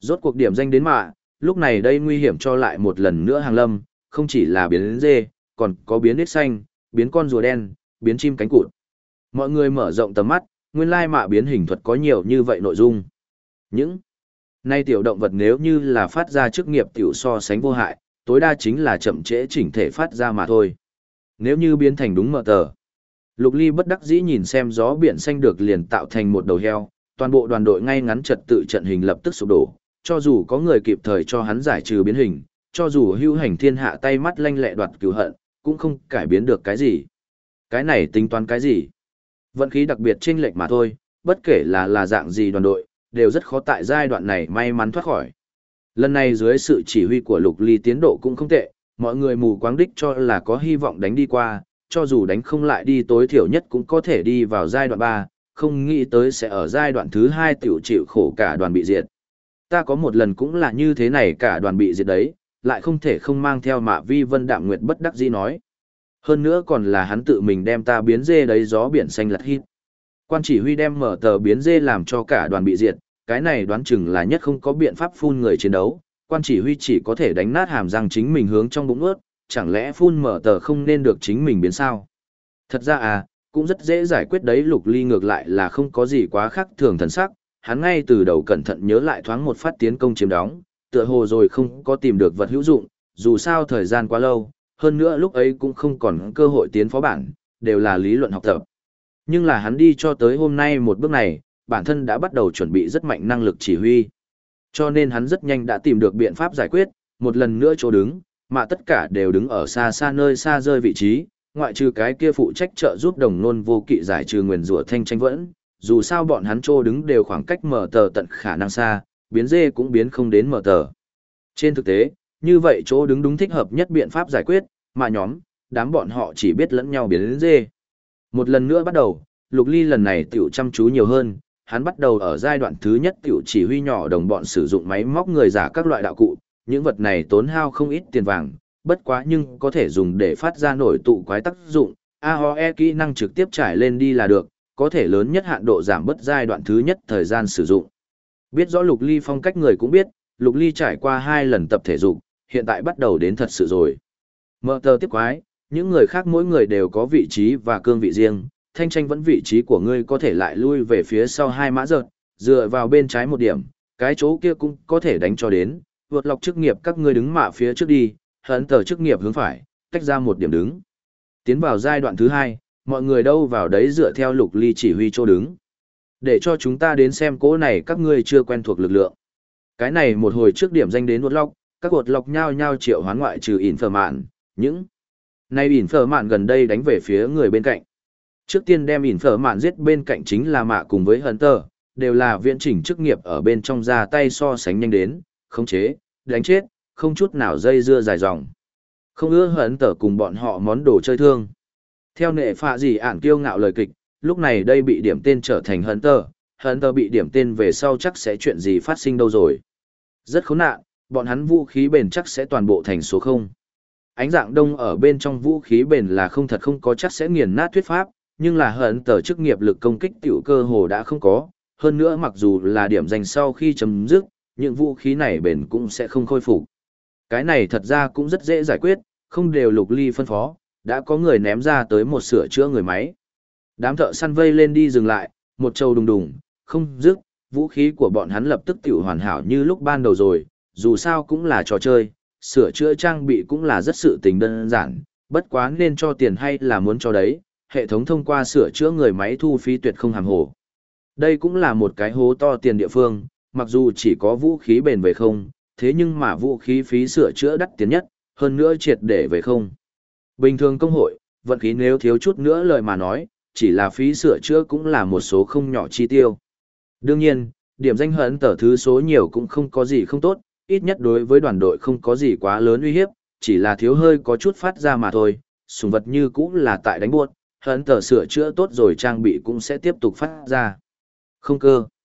Rốt cuộc điểm danh đến mạ, lúc này đây nguy hiểm cho lại một lần nữa hàng lâm, không chỉ là biến dê, còn có biến ít xanh, biến con rùa đen, biến chim cánh cụt. Mọi người mở rộng tầm mắt, nguyên lai mạ biến hình thuật có nhiều như vậy nội dung. Những nay tiểu động vật nếu như là phát ra chức nghiệp tiểu so sánh vô hại, tối đa chính là chậm trễ chỉnh thể phát ra mà thôi. Nếu như biến thành đúng mờ tờ. Lục Ly bất đắc dĩ nhìn xem gió biển xanh được liền tạo thành một đầu heo, toàn bộ đoàn đội ngay ngắn trật tự trận hình lập tức sụp đổ, cho dù có người kịp thời cho hắn giải trừ biến hình, cho dù hưu hành thiên hạ tay mắt lanh lẹ đoạt cứu hận, cũng không cải biến được cái gì. Cái này tính toán cái gì? Vận khí đặc biệt chênh lệch mà thôi, bất kể là dạng gì đoàn đội, đều rất khó tại giai đoạn này may mắn thoát khỏi. Lần này dưới sự chỉ huy của Lục Ly tiến độ cũng không tệ, mọi người mù quáng đích cho là có hy vọng đánh đi qua, cho dù đánh không lại đi tối thiểu nhất cũng có thể đi vào giai đoạn 3, không nghĩ tới sẽ ở giai đoạn thứ 2 tiểu chịu khổ cả đoàn bị diệt. Ta có một lần cũng là như thế này cả đoàn bị diệt đấy, lại không thể không mang theo Mạ Vi Vân Đạm Nguyệt bất đắc dĩ nói. Hơn nữa còn là hắn tự mình đem ta biến dê đấy gió biển xanh lật hít. Quan chỉ huy đem mở tờ biến dê làm cho cả đoàn bị diệt, cái này đoán chừng là nhất không có biện pháp phun người chiến đấu, quan chỉ huy chỉ có thể đánh nát hàm răng chính mình hướng trong bụng ướt, chẳng lẽ phun mở tờ không nên được chính mình biến sao? Thật ra cũng rất dễ giải quyết đấy. Lục Ly ngược lại là không có gì quá khác thường thần sắc, hắn ngay từ đầu cẩn thận nhớ lại thoáng một phát tiến công chiếm đóng, tựa hồ rồi không có tìm được vật hữu dụng, dù sao thời gian quá lâu, hơn nữa lúc ấy cũng không còn cơ hội tiến phó bản, đều là lý luận học tập. Nhưng là hắn đi cho tới hôm nay một bước này, bản thân đã bắt đầu chuẩn bị rất mạnh năng lực chỉ huy. Cho nên hắn rất nhanh đã tìm được biện pháp giải quyết, một lần nữa chỗ đứng, mà tất cả đều đứng ở xa xa nơi xa rơi vị trí, ngoại trừ cái kia phụ trách trợ giúp Đồng Nôn Vô Kỵ giải trừ nguyền rủa thanh tranh vẫn, dù sao bọn hắn chỗ đứng đều khoảng cách mở tờ tận khả năng xa, biến dê cũng biến không đến mở tờ. Trên thực tế, như vậy chỗ đứng đúng thích hợp nhất biện pháp giải quyết, mà đám bọn họ chỉ biết lẫn nhau biến dê. Một lần nữa bắt đầu, Lục Ly lần này tiểu chăm chú nhiều hơn, hắn bắt đầu ở giai đoạn thứ nhất tiểu chỉ huy nhỏ đồng bọn sử dụng máy móc người giả các loại đạo cụ, những vật này tốn hao không ít tiền vàng, bất quá nhưng có thể dùng để phát ra nổi tụ quái tác dụng, AOE kỹ năng trực tiếp trải lên đi là được, có thể lớn nhất hạn độ giảm bớt giai đoạn thứ nhất thời gian sử dụng. Biết rõ Lục Ly phong cách người cũng biết, Lục Ly trải qua 2 lần tập thể dục, hiện tại bắt đầu đến thật sự rồi. Mở tờ tiếp quái, những người khác mỗi người đều có vị trí và cương vị riêng, thanh tranh vẫn vị trí của ngươi có thể lại lui về phía sau 2 mã giật, dựa vào bên trái một điểm, cái chỗ kia cũng có thể đánh cho đến, vượt lọc chức nghiệp các ngươi đứng mạ phía trước đi, hấn tờ chức nghiệp hướng phải, tách ra một điểm đứng. Tiến vào giai đoạn thứ 2, mọi người đâu vào đấy dựa theo Lục Ly chỉ huy chỗ đứng. Để cho chúng ta đến xem cố này các ngươi chưa quen thuộc lực lượng. Cái này một hồi trước điểm danh đến vượt lọc, các vượt lọc nhao nhao triệu hoán ngoại trừ ỉn phở mạn, những nay ỉn phở mạn gần đây đánh về phía người bên cạnh. Trước tiên đem ỉn phở mạn giết bên cạnh chính là mạ cùng với Hunter, đều là viễn chỉnh chức nghiệp ở bên trong ra tay so sánh nhanh đến, khống chế, đánh chết, không chút nào dây dưa dài dòng. Không ưa Hunter cùng bọn họ món đồ chơi thương. Theo nệ phạ gì ản kiêu ngạo lời kịch, lúc này đây bị điểm tên trở thành Hunter bị điểm tên về sau chắc sẽ chuyện gì phát sinh đâu rồi. Rất khốn nạn, bọn hắn vũ khí bền chắc sẽ toàn bộ thành số 0. Ánh dạng đông ở bên trong vũ khí bền là không thật không có chắc sẽ nghiền nát thuyết pháp, nhưng là Hunter chức nghiệp lực công kích tiểu cơ hồ đã không có, hơn nữa mặc dù là điểm dành sau khi chấm dứt, những vũ khí này bền cũng sẽ không khôi phục. Cái này thật ra cũng rất dễ giải quyết, không đều Lục Ly phân phó, đã có người ném ra tới một sửa chữa người máy. Đám thợ săn vây lên đi dừng lại, một trâu đùng đùng, không dứt, vũ khí của bọn hắn lập tức tiểu hoàn hảo như lúc ban đầu rồi, dù sao cũng là trò chơi, sửa chữa trang bị cũng là rất sự tình đơn giản, bất quá nên cho tiền hay là muốn cho đấy, hệ thống thông qua sửa chữa người máy thu phí tuyệt không hàm hồ. Đây cũng là một cái hố to tiền địa phương, mặc dù chỉ có vũ khí bền về không, thế nhưng mà vũ khí phí sửa chữa đắt tiền nhất, hơn nữa triệt để về không. Bình thường công hội, vận khí nếu thiếu chút nữa lời mà nói, chỉ là phí sửa chữa cũng là một số không nhỏ chi tiêu. Đương nhiên, điểm danh hận tờ thứ số nhiều cũng không có gì không tốt, ít nhất đối với đoàn đội không có gì quá lớn uy hiếp, chỉ là thiếu hơi có chút phát ra mà thôi, súng vật như cũ là tại đánh buốt, hận tờ sửa chữa tốt rồi trang bị cũng sẽ tiếp tục phát ra. Không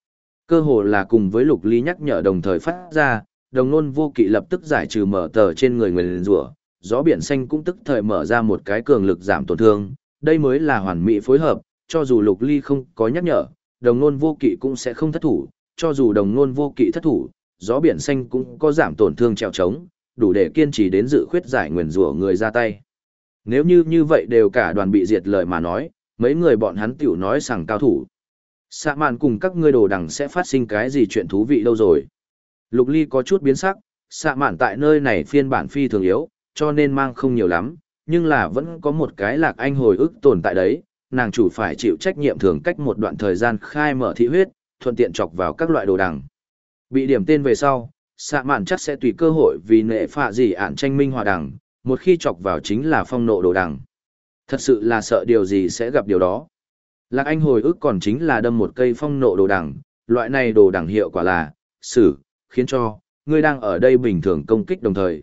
cơ hồ là cùng với Lục Ly nhắc nhở đồng thời phát ra, Đồng Nôn Vô Kỵ lập tức giải trừ mở tờ trên người nguyền rủa, gió biển xanh cũng tức thời mở ra một cái cường lực giảm tổn thương, đây mới là hoàn mỹ phối hợp, cho dù Lục Ly không có nhắc nhở, Đồng Nôn Vô Kỵ cũng sẽ không thất thủ, cho dù Đồng Nôn Vô Kỵ thất thủ, gió biển xanh cũng có giảm tổn thương trèo trống, đủ để kiên trì đến dự khuyết giải nguyền rủa người ra tay. Nếu như vậy đều cả đoàn bị diệt lời mà nói, mấy người bọn hắn tiểu nói rằng cao thủ. Xạ mạn cùng các ngươi đồ đằng sẽ phát sinh cái gì chuyện thú vị đâu rồi. Lục Ly có chút biến sắc, xạ mạn tại nơi này phiên bản phi thường yếu, cho nên mang không nhiều lắm, nhưng là vẫn có một cái Lạc Anh hồi ức tồn tại đấy, nàng chủ phải chịu trách nhiệm thường cách một đoạn thời gian khai mở thị huyết, thuận tiện chọc vào các loại đồ đằng. Bị điểm tên về sau, xạ mạn chắc sẽ tùy cơ hội vì nệ phạ gì ản tranh minh hòa đằng, một khi chọc vào chính là phong nộ đồ đằng. Thật sự là sợ điều gì sẽ gặp điều đó. Lạc Anh hồi ức còn chính là đâm một cây phong nộ đồ đằng, loại này đồ đằng hiệu quả là, khiến cho, ngươi đang ở đây bình thường công kích đồng thời,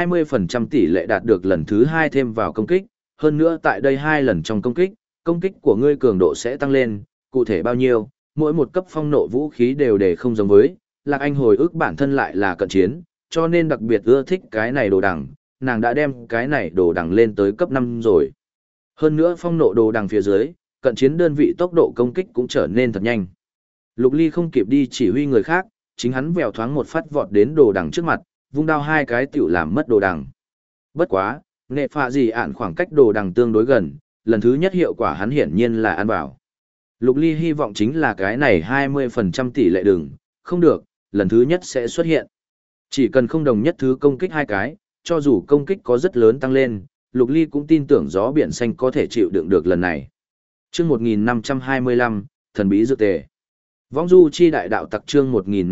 20% tỷ lệ đạt được lần thứ 2 thêm vào công kích, hơn nữa tại đây 2 lần trong công kích của ngươi cường độ sẽ tăng lên, cụ thể bao nhiêu, mỗi một cấp phong nộ vũ khí đều để không giống với, Lạc Anh hồi ức bản thân lại là cận chiến, cho nên đặc biệt ưa thích cái này đồ đằng, nàng đã đem cái này đồ đằng lên tới cấp 5 rồi. Hơn nữa phong nộ đồ đằng phía dưới, cận chiến đơn vị tốc độ công kích cũng trở nên thật nhanh. Lục Ly không kịp đi chỉ huy người khác, chính hắn vèo thoáng một phát vọt đến đồ đằng trước mặt, vung đao 2 cái tiểu làm mất đồ đằng. Bất quá, nghệ phạ gì ản khoảng cách đồ đằng tương đối gần, lần thứ nhất hiệu quả hắn hiển nhiên là ăn bảo. Lục Ly hy vọng chính là cái này 20% tỷ lệ đừng, không được, lần thứ nhất sẽ xuất hiện. Chỉ cần không đồng nhất thứ công kích 2 cái, cho dù công kích có rất lớn tăng lên, Lục Ly cũng tin tưởng gió biển xanh có thể chịu đựng được lần này. Chương 1525, thần bí dược tề. Vong du chi đại đạo tặc chương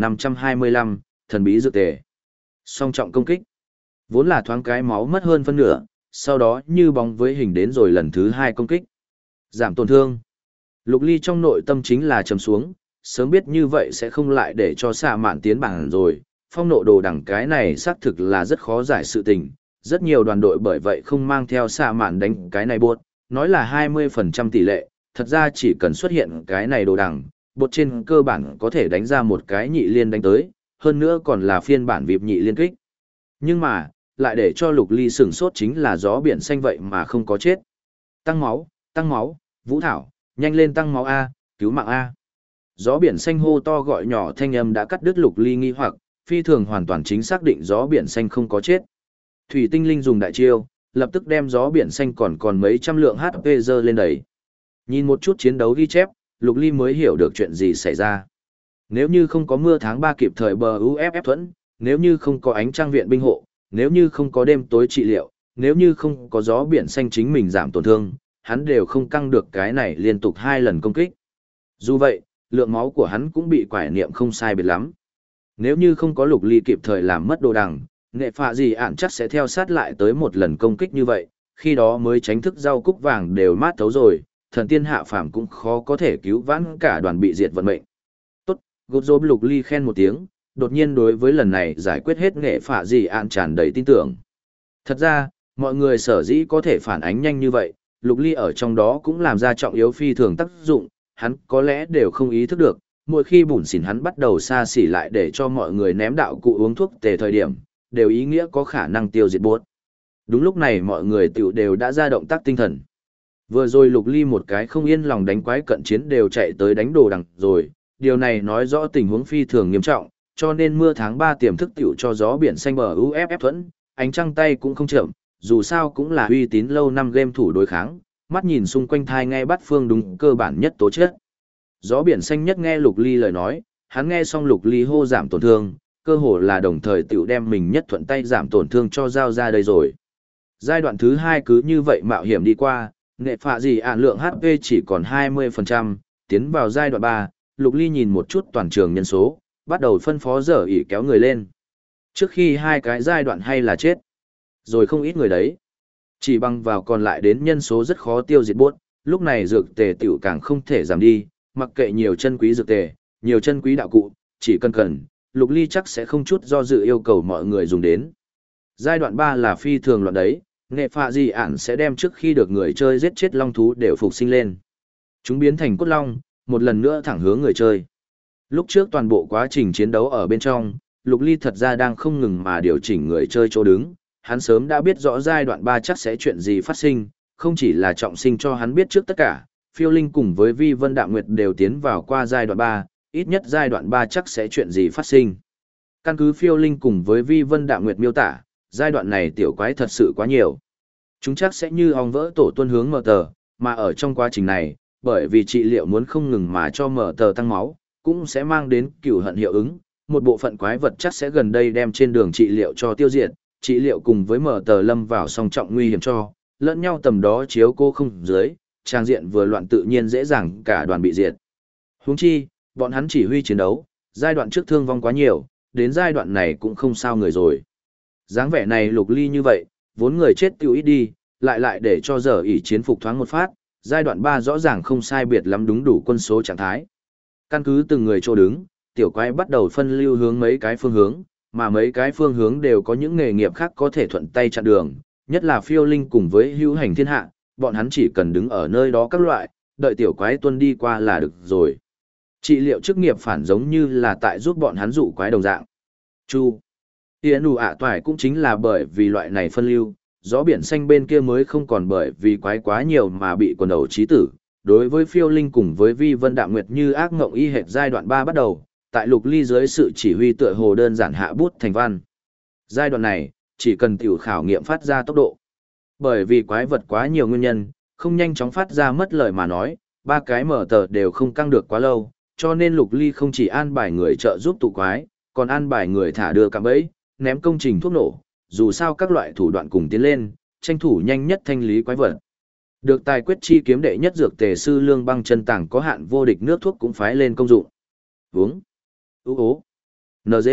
1525, thần bí dược tề. Song trọng công kích. Vốn là thoáng cái máu mất hơn phân nửa, sau đó như bóng với hình đến rồi lần thứ 2 công kích. Giảm tổn thương. Lục Ly trong nội tâm chính là trầm xuống, sớm biết như vậy sẽ không lại để cho xạ mạn tiến bảng rồi. Phong nộ đồ đẳng cái này xác thực là rất khó giải sự tình. Rất nhiều đoàn đội bởi vậy không mang theo xạ mạn đánh cái này buốt, nói là 20% tỷ lệ, thật ra chỉ cần xuất hiện cái này đồ đằng, bột trên cơ bản có thể đánh ra một cái nhị liên đánh tới, hơn nữa còn là phiên bản vịp nhị liên kích. Nhưng mà, lại để cho Lục Ly sửng sốt chính là gió biển xanh vậy mà không có chết. Tăng máu, Vũ Thảo, nhanh lên tăng máu A, cứu mạng A. Gió biển xanh hô to gọi nhỏ thanh âm đã cắt đứt Lục Ly nghi hoặc, phi thường hoàn toàn chính xác định gió biển xanh không có chết. Thủy tinh linh dùng đại chiêu, lập tức đem gió biển xanh còn mấy trăm lượng HP dơ lên đẩy. Nhìn một chút chiến đấu ghi chép, Lục Ly mới hiểu được chuyện gì xảy ra. Nếu như không có mưa tháng 3 kịp thời bờ UFF thuẫn, nếu như không có ánh trăng viện binh hộ, nếu như không có đêm tối trị liệu, nếu như không có gió biển xanh chính mình giảm tổn thương, hắn đều không căng được cái này liên tục 2 lần công kích. Dù vậy, lượng máu của hắn cũng bị quải niệm không sai biệt lắm. Nếu như không có Lục Ly kịp thời làm mất đồ đằng, nghệ phạ gì ản chắc sẽ theo sát lại tới một lần công kích như vậy, khi đó mới tránh thức rau cúc vàng đều mát thấu rồi, thần tiên hạ phàm cũng khó có thể cứu vãn cả đoàn bị diệt vận mệnh. Tốt, gột rốp Lục Ly khen một tiếng, đột nhiên đối với lần này giải quyết hết nghệ phạ gì ản tràn đầy tin tưởng. Thật ra, mọi người sở dĩ có thể phản ánh nhanh như vậy, Lục Ly ở trong đó cũng làm ra trọng yếu phi thường tác dụng, hắn có lẽ đều không ý thức được, mỗi khi bủn xỉn hắn bắt đầu xa xỉ lại để cho mọi người ném đạo cụ uống thuốc tề thời điểm, đều ý nghĩa có khả năng tiêu diệt bốt. Đúng lúc này mọi người tiểu đều đã ra động tác tinh thần. Vừa rồi Lục Ly một cái không yên lòng đánh quái cận chiến đều chạy tới đánh đồ đằng rồi, điều này nói rõ tình huống phi thường nghiêm trọng, cho nên mưa tháng 3 tiềm thức tiểu cho gió biển xanh bờ UFF thuẫn, ánh trăng tay cũng không chậm, dù sao cũng là uy tín lâu năm game thủ đối kháng, mắt nhìn xung quanh thai nghe bắt phương đúng cơ bản nhất tố chất. Gió biển xanh nhất nghe Lục Ly lời nói, hắn nghe xong Lục Ly hô giảm tổn thương, cơ hồ là đồng thời tiểu đem mình nhất thuận tay giảm tổn thương cho giao ra đây rồi. Giai đoạn thứ 2 cứ như vậy mạo hiểm đi qua, nghệ phạ gì ản lượng HP chỉ còn 20%, tiến vào giai đoạn 3, Lục Ly nhìn một chút toàn trường nhân số, bắt đầu phân phó dở ỉ kéo người lên. Trước khi 2 cái giai đoạn hay là chết, rồi không ít người đấy. Chỉ bằng vào còn lại đến nhân số rất khó tiêu diệt bốt, lúc này dược tề tiểu càng không thể giảm đi, mặc kệ nhiều chân quý dược tề, nhiều chân quý đạo cụ, chỉ cần, Lục Ly chắc sẽ không chút do dự yêu cầu mọi người dùng đến. Giai đoạn 3 là phi thường loạn đấy, nghệ phạ gì ản sẽ đem trước khi được người chơi giết chết long thú đều phục sinh lên. Chúng biến thành cốt long, một lần nữa thẳng hướng người chơi. Lúc trước toàn bộ quá trình chiến đấu ở bên trong, Lục Ly thật ra đang không ngừng mà điều chỉnh người chơi chỗ đứng, hắn sớm đã biết rõ giai đoạn 3 chắc sẽ chuyện gì phát sinh, không chỉ là trọng sinh cho hắn biết trước tất cả, Phiêu Linh cùng với Vi Vân Đạm Nguyệt đều tiến vào qua giai đoạn 3, ít nhất giai đoạn 3 chắc sẽ chuyện gì phát sinh. Căn cứ Phiêu Linh cùng với Vi Vân Đạm Nguyệt miêu tả, giai đoạn này tiểu quái thật sự quá nhiều. Chúng chắc sẽ như ong vỡ tổ tuân hướng mở tờ, mà ở trong quá trình này, bởi vì trị liệu muốn không ngừng mà cho mở tờ tăng máu, cũng sẽ mang đến cửu hận hiệu ứng, một bộ phận quái vật chắc sẽ gần đây đem trên đường trị liệu cho tiêu diệt, trị liệu cùng với mở tờ lâm vào song trọng nguy hiểm cho, lẫn nhau tầm đó chiếu cô không dưới, trang diện vừa loạn tự nhiên dễ dàng cả đoàn bị diệt. Huống chi, bọn hắn chỉ huy chiến đấu, giai đoạn trước thương vong quá nhiều, đến giai đoạn này cũng không sao người rồi. Dáng vẻ này Lục Ly như vậy, vốn người chết tiêu ít đi, lại để cho giờ ỷ chiến phục thoáng một phát, giai đoạn 3 rõ ràng không sai biệt lắm đúng đủ quân số trạng thái. Căn cứ từng người chỗ đứng, tiểu quái bắt đầu phân lưu hướng mấy cái phương hướng, mà mấy cái phương hướng đều có những nghề nghiệp khác có thể thuận tay chặn đường, nhất là Phiêu Linh cùng với Hữu Hành Thiên Hạ, bọn hắn chỉ cần đứng ở nơi đó các loại, đợi tiểu quái tuân đi qua là được rồi. Trị liệu chức nghiệp phản giống như là tại giúp bọn hắn dụ quái đồng dạng. Chu. Tiễn đủ ạ toại cũng chính là bởi vì loại này phân lưu, gió biển xanh bên kia mới không còn bởi vì quái quá nhiều mà bị quần đầu chí tử. Đối với Phiêu Linh cùng với Vi Vân Đạm Nguyệt như ác ngộng y hệt giai đoạn 3 bắt đầu, tại Lục Ly dưới sự chỉ huy tựa hồ đơn giản hạ bút thành văn. Giai đoạn này, chỉ cần tiểu khảo nghiệm phát ra tốc độ. Bởi vì quái vật quá nhiều nguyên nhân, không nhanh chóng phát ra mất lời mà nói, ba cái mở tờ đều không căng được quá lâu, cho nên Lục Ly không chỉ an bài người trợ giúp tụ quái, còn an bài người thả đưa cạm bẫy, ném công trình thuốc nổ, dù sao các loại thủ đoạn cùng tiến lên, tranh thủ nhanh nhất thanh lý quái vật. Được tài quyết chi kiếm đệ nhất dược tề sư Lương Băng chân tàng có hạn vô địch nước thuốc cũng phái lên công dụng. Uống. Ú ố. NG.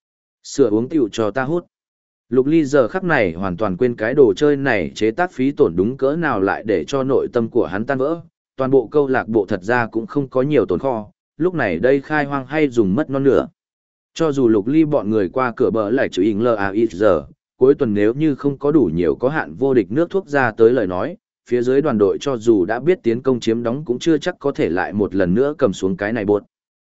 Sửa uống tiểu cho ta hút. Lục Ly giờ khắc này hoàn toàn quên cái đồ chơi này chế tác phí tổn đúng cỡ nào lại để cho nội tâm của hắn tan vỡ. Toàn bộ câu lạc bộ thật ra cũng không có nhiều tồn kho, lúc này đây khai hoang hay dùng mất non nửa. Cho dù Lục Ly bọn người qua cửa bờ lại chữ in giờ, cuối tuần nếu như không có đủ nhiều có hạn vô địch nước thuốc ra tới lời nói, phía dưới đoàn đội cho dù đã biết tiến công chiếm đóng cũng chưa chắc có thể lại một lần nữa cầm xuống cái này bột.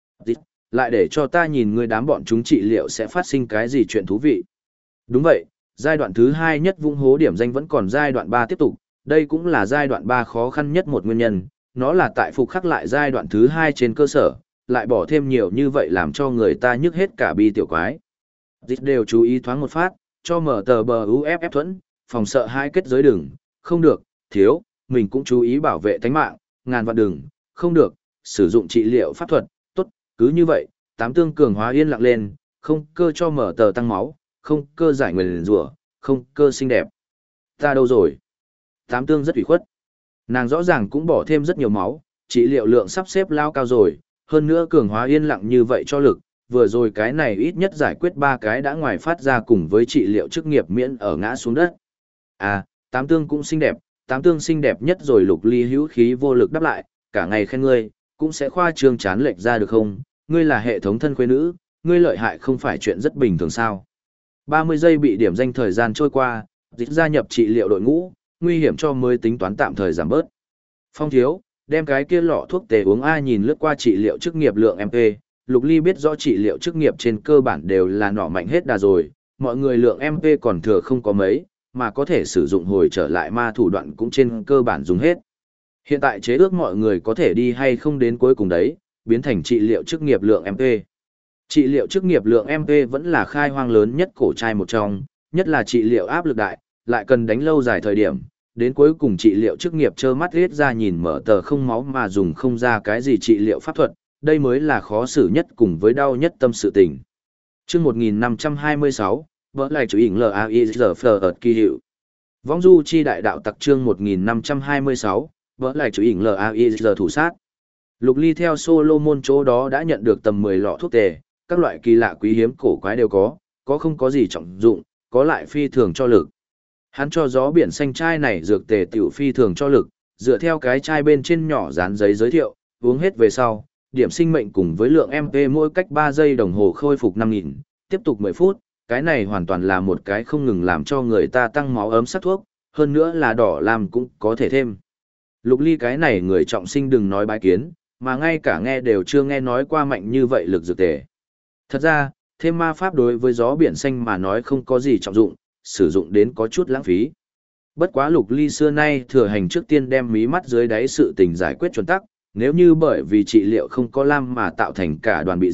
Lại để cho ta nhìn người đám bọn chúng trị liệu sẽ phát sinh cái gì chuyện thú vị. Đúng vậy, giai đoạn thứ 2 nhất vung hố điểm danh vẫn còn giai đoạn 3 tiếp tục, đây cũng là giai đoạn 3 khó khăn nhất một nguyên nhân, nó là tại phục khắc lại giai đoạn thứ 2 trên cơ sở, lại bỏ thêm nhiều như vậy làm cho người ta nhức hết cả bi tiểu quái. Dịch đều chú ý thoáng một phát, cho mở tờ bờ UFF thuẫn, phòng sợ hai kết giới đừng, không được, thiếu, mình cũng chú ý bảo vệ tánh mạng, ngàn vạn đừng, không được, sử dụng trị liệu pháp thuật, tốt, cứ như vậy, tám tương cường hóa yên lặng lên, không cơ cho mở tờ tăng máu, không cơ giải nguyền rủa, không cơ xinh đẹp. Ta đâu rồi? Tám tương rất ủy khuất. Nàng rõ ràng cũng bỏ thêm rất nhiều máu, trị liệu lượng sắp xếp lao cao rồi, hơn nữa cường hóa yên lặng như vậy cho lực, vừa rồi cái này ít nhất giải quyết 3 cái đã ngoài phát ra cùng với trị liệu chức nghiệp miễn ở ngã xuống đất. À, tám tương cũng xinh đẹp, tám tương xinh đẹp nhất rồi. Lục Ly hữu khí vô lực đáp lại, cả ngày khen ngươi, cũng sẽ khoa trương chán lệch ra được không? Ngươi là hệ thống thân khuê nữ, ngươi lợi hại không phải chuyện rất bình thường sao? 30 giây bị điểm danh thời gian trôi qua, dịch gia nhập trị liệu đội ngũ, nguy hiểm cho mới tính toán tạm thời giảm bớt. Phong thiếu, đem cái kia lọ thuốc tề uống. A nhìn lướt qua trị liệu chức nghiệp lượng MP, Lục Ly biết rõ trị liệu chức nghiệp trên cơ bản đều là nọ mạnh hết đà rồi, mọi người lượng MP còn thừa không có mấy, mà có thể sử dụng hồi trở lại ma thủ đoạn cũng trên cơ bản dùng hết. Hiện tại chế ước mọi người có thể đi hay không đến cuối cùng đấy, biến thành trị liệu chức nghiệp lượng MP. Trị liệu chức nghiệp lượng MP vẫn là khai hoang lớn nhất cổ trai một trong, nhất là trị liệu áp lực đại, lại cần đánh lâu dài thời điểm, đến cuối cùng trị liệu chức nghiệp trơ mắt riết ra nhìn mở tờ không máu mà dùng không ra cái gì trị liệu pháp thuật, đây mới là khó xử nhất cùng với đau nhất tâm sự tình. Chương 1526, vỡ lại chủ ỉn LAIZF kỳ hiệu. Vong du chi đại đạo tặc chương 1526, vỡ lại chủ ỉn LAIZ thủ sát. Lục Ly theo Solomon chỗ đó đã nhận được tầm 10 lọ thuốc tề, các loại kỳ lạ quý hiếm cổ quái đều có không có gì trọng dụng, có lại phi thường cho lực. Hắn cho gió biển xanh chai này dược tề tiểu phi thường cho lực, dựa theo cái chai bên trên nhỏ dán giấy giới thiệu, uống hết về sau, điểm sinh mệnh cùng với lượng MP mỗi cách 3 giây đồng hồ khôi phục 5.000, tiếp tục 10 phút, cái này hoàn toàn là một cái không ngừng làm cho người ta tăng máu ấm sắc thuốc, hơn nữa là đỏ làm cũng có thể thêm. Lục Ly cái này người trọng sinh đừng nói bái kiến, mà ngay cả nghe đều chưa nghe nói qua mạnh như vậy lực dược tề. Thật ra, thêm ma pháp đối với gió biển xanh mà nói không có gì trọng dụng, sử dụng đến có chút lãng phí. Bất quá Lục Ly xưa nay thừa hành trước tiên đem mí mắt dưới đáy sự tình giải quyết chuẩn tắc, nếu như bởi vì trị liệu không có lam mà tạo thành cả đoàn bị diệt,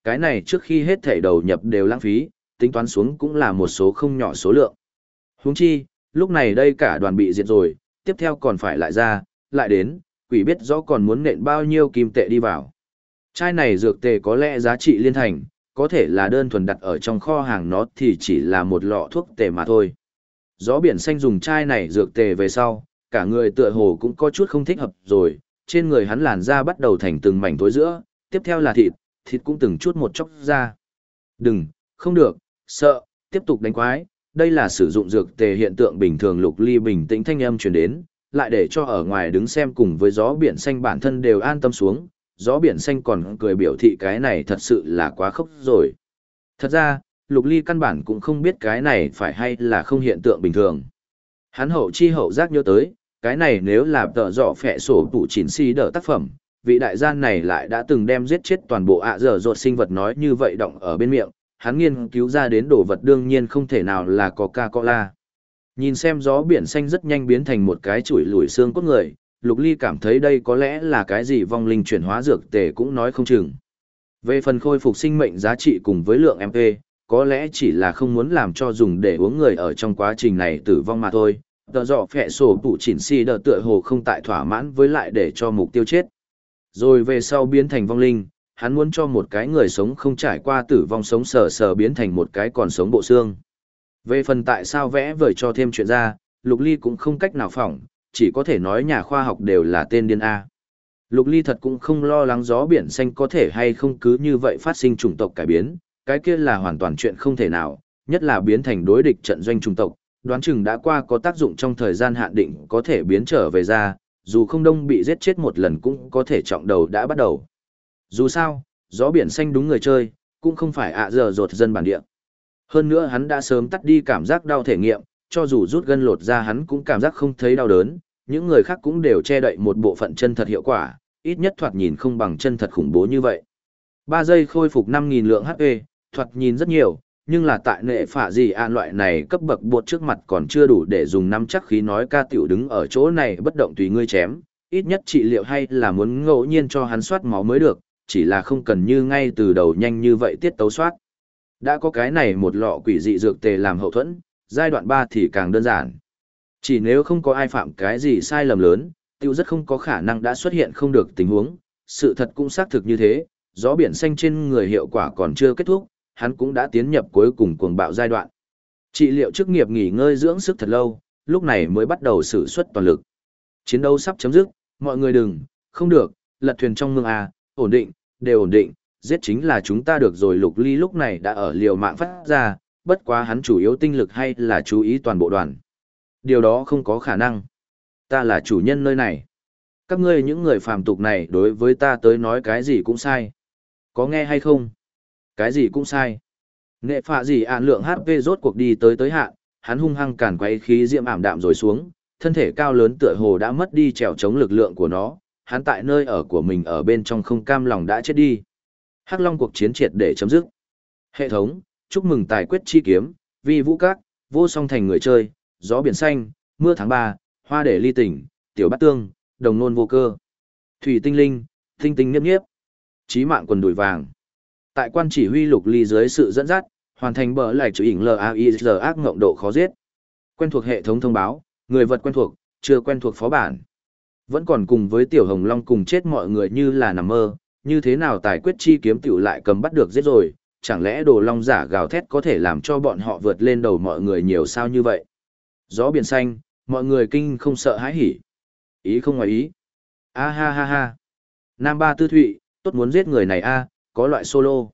cái này trước khi hết thảy đầu nhập đều lãng phí, tính toán xuống cũng là một số không nhỏ số lượng. Huống chi, lúc này đây cả đoàn bị diệt rồi, tiếp theo còn phải lại ra, lại đến, quỷ biết rõ còn muốn nện bao nhiêu kim tệ đi vào. Chai này dược tề có lẽ giá trị liên thành, có thể là đơn thuần đặt ở trong kho hàng nó thì chỉ là một lọ thuốc tề mà thôi. Gió biển xanh dùng chai này dược tề về sau, cả người tựa hồ cũng có chút không thích hợp rồi, trên người hắn làn da bắt đầu thành từng mảnh tối giữa, tiếp theo là thịt, thịt cũng từng chút một chốc ra. Đừng, không được, sợ, tiếp tục đánh quái, đây là sử dụng dược tề hiện tượng bình thường. Lục Ly bình tĩnh thanh âm truyền đến, lại để cho ở ngoài đứng xem cùng với gió biển xanh bản thân đều an tâm xuống, gió biển xanh còn cười biểu thị cái này thật sự là quá khốc rồi. Thật ra, Lục Ly căn bản cũng không biết cái này phải hay là không hiện tượng bình thường. Hắn hậu chi hậu giác nhớ tới, cái này nếu là tợ dọ phẹ sổ tủ chỉnh si đỡ tác phẩm, vị đại gian này lại đã từng đem giết chết toàn bộ ạ dở dột sinh vật nói như vậy động ở bên miệng, hắn nghiên cứu ra đến đồ vật đương nhiên không thể nào là Coca-Cola. Nhìn xem gió biển xanh rất nhanh biến thành một cái chuỗi lùi xương cốt người, Lục Ly cảm thấy đây có lẽ là cái gì vong linh chuyển hóa dược tề cũng nói không chừng. Về phần khôi phục sinh mệnh giá trị cùng với lượng MP, có lẽ chỉ là không muốn làm cho dùng để uống người ở trong quá trình này tử vong mà thôi. Tờ dọ phẹ sổ tủ chỉnh si đỡ tựa hồ không tại thỏa mãn với lại để cho mục tiêu chết. Rồi về sau biến thành vong linh, hắn muốn cho một cái người sống không trải qua tử vong sống sờ sờ biến thành một cái còn sống bộ xương. Về phần tại sao vẽ vời cho thêm chuyện ra, Lục Ly cũng không cách nào phỏng, chỉ có thể nói nhà khoa học đều là tên điên A. Lục Ly thật cũng không lo lắng gió biển xanh có thể hay không cứ như vậy phát sinh chủng tộc cải biến, cái kia là hoàn toàn chuyện không thể nào, nhất là biến thành đối địch trận doanh chủng tộc, đoán chừng đã qua có tác dụng trong thời gian hạn định có thể biến trở về ra, dù không đông bị giết chết một lần cũng có thể trọng đầu đã bắt đầu. Dù sao, gió biển xanh đúng người chơi, cũng không phải ạ giờ rột dân bản địa. Hơn nữa hắn đã sớm tắt đi cảm giác đau thể nghiệm, cho dù rút gân lột ra hắn cũng cảm giác không thấy đau đớn, những người khác cũng đều che đậy một bộ phận chân thật hiệu quả, ít nhất thoạt nhìn không bằng chân thật khủng bố như vậy. 3 giây khôi phục 5.000 lượng HP, thoạt nhìn rất nhiều, nhưng là tại nệ phả gì an loại này cấp bậc bột trước mặt còn chưa đủ để dùng nắm chắc khí nói ca tiểu đứng ở chỗ này bất động tùy ngươi chém, ít nhất trị liệu hay là muốn ngẫu nhiên cho hắn soát máu mới được, chỉ là không cần như ngay từ đầu nhanh như vậy tiết tấu soát. Đã có cái này một lọ quỷ dị dược tề làm hậu thuẫn, giai đoạn 3 thì càng đơn giản. Chỉ nếu không có ai phạm cái gì sai lầm lớn, tiêu rất không có khả năng đã xuất hiện không được tình huống, sự thật cũng xác thực như thế, gió biển xanh trên người hiệu quả còn chưa kết thúc, hắn cũng đã tiến nhập cuối cùng cuồng bạo giai đoạn. Trị liệu chức nghiệp nghỉ ngơi dưỡng sức thật lâu, lúc này mới bắt đầu sử xuất toàn lực. Chiến đấu sắp chấm dứt, mọi người đừng, không được, lật thuyền trong mương A, ổn định, đều ổn định, giết chính là chúng ta được rồi. Lục Ly lúc này đã ở liều mạng phát ra, bất quá hắn chủ yếu tinh lực hay là chú ý toàn bộ đoàn. Điều đó không có khả năng. Ta là chủ nhân nơi này. Các ngươi những người phàm tục này đối với ta tới nói cái gì cũng sai. Có nghe hay không? Cái gì cũng sai. Nghệ phạ gì ạn lượng HP rốt cuộc đi tới hạn, hắn hung hăng càn quay khí diễm ảm đạm rồi xuống, thân thể cao lớn tựa hồ đã mất đi trèo chống lực lượng của nó, hắn tại nơi ở của mình ở bên trong không cam lòng đã chết đi. Hắc Long cuộc chiến triệt để chấm dứt. Hệ thống, chúc mừng tài quyết chi kiếm, vi vũ các, vô song thành người chơi, gió biển xanh, mưa tháng 3, hoa để ly tỉnh, tiểu bát tương, đồng nôn vô cơ. Thủy tinh linh, tinh tinh nghiếp nghiếp. Chí mạng quần đùi vàng. Tại quan chỉ huy Lục Ly dưới sự dẫn dắt, hoàn thành bờ lại chữ ỉnh LAIZ ác ngộng độ khó giết. Quen thuộc hệ thống thông báo, người vật quen thuộc, chưa quen thuộc phó bản. Vẫn còn cùng với Tiểu Hồng Long cùng chết mọi người như là nằm mơ, như thế nào tài quyết chi kiếm tiểu lại cầm bắt được giết rồi, chẳng lẽ đồ long giả gào thét có thể làm cho bọn họ vượt lên đầu mọi người nhiều sao như vậy. Gió biển xanh, mọi người kinh không sợ hãi hỉ. Ý không ngoài ý. A ha ha ha. Nam Ba Tư Thụy, tốt muốn giết người này a, có loại solo.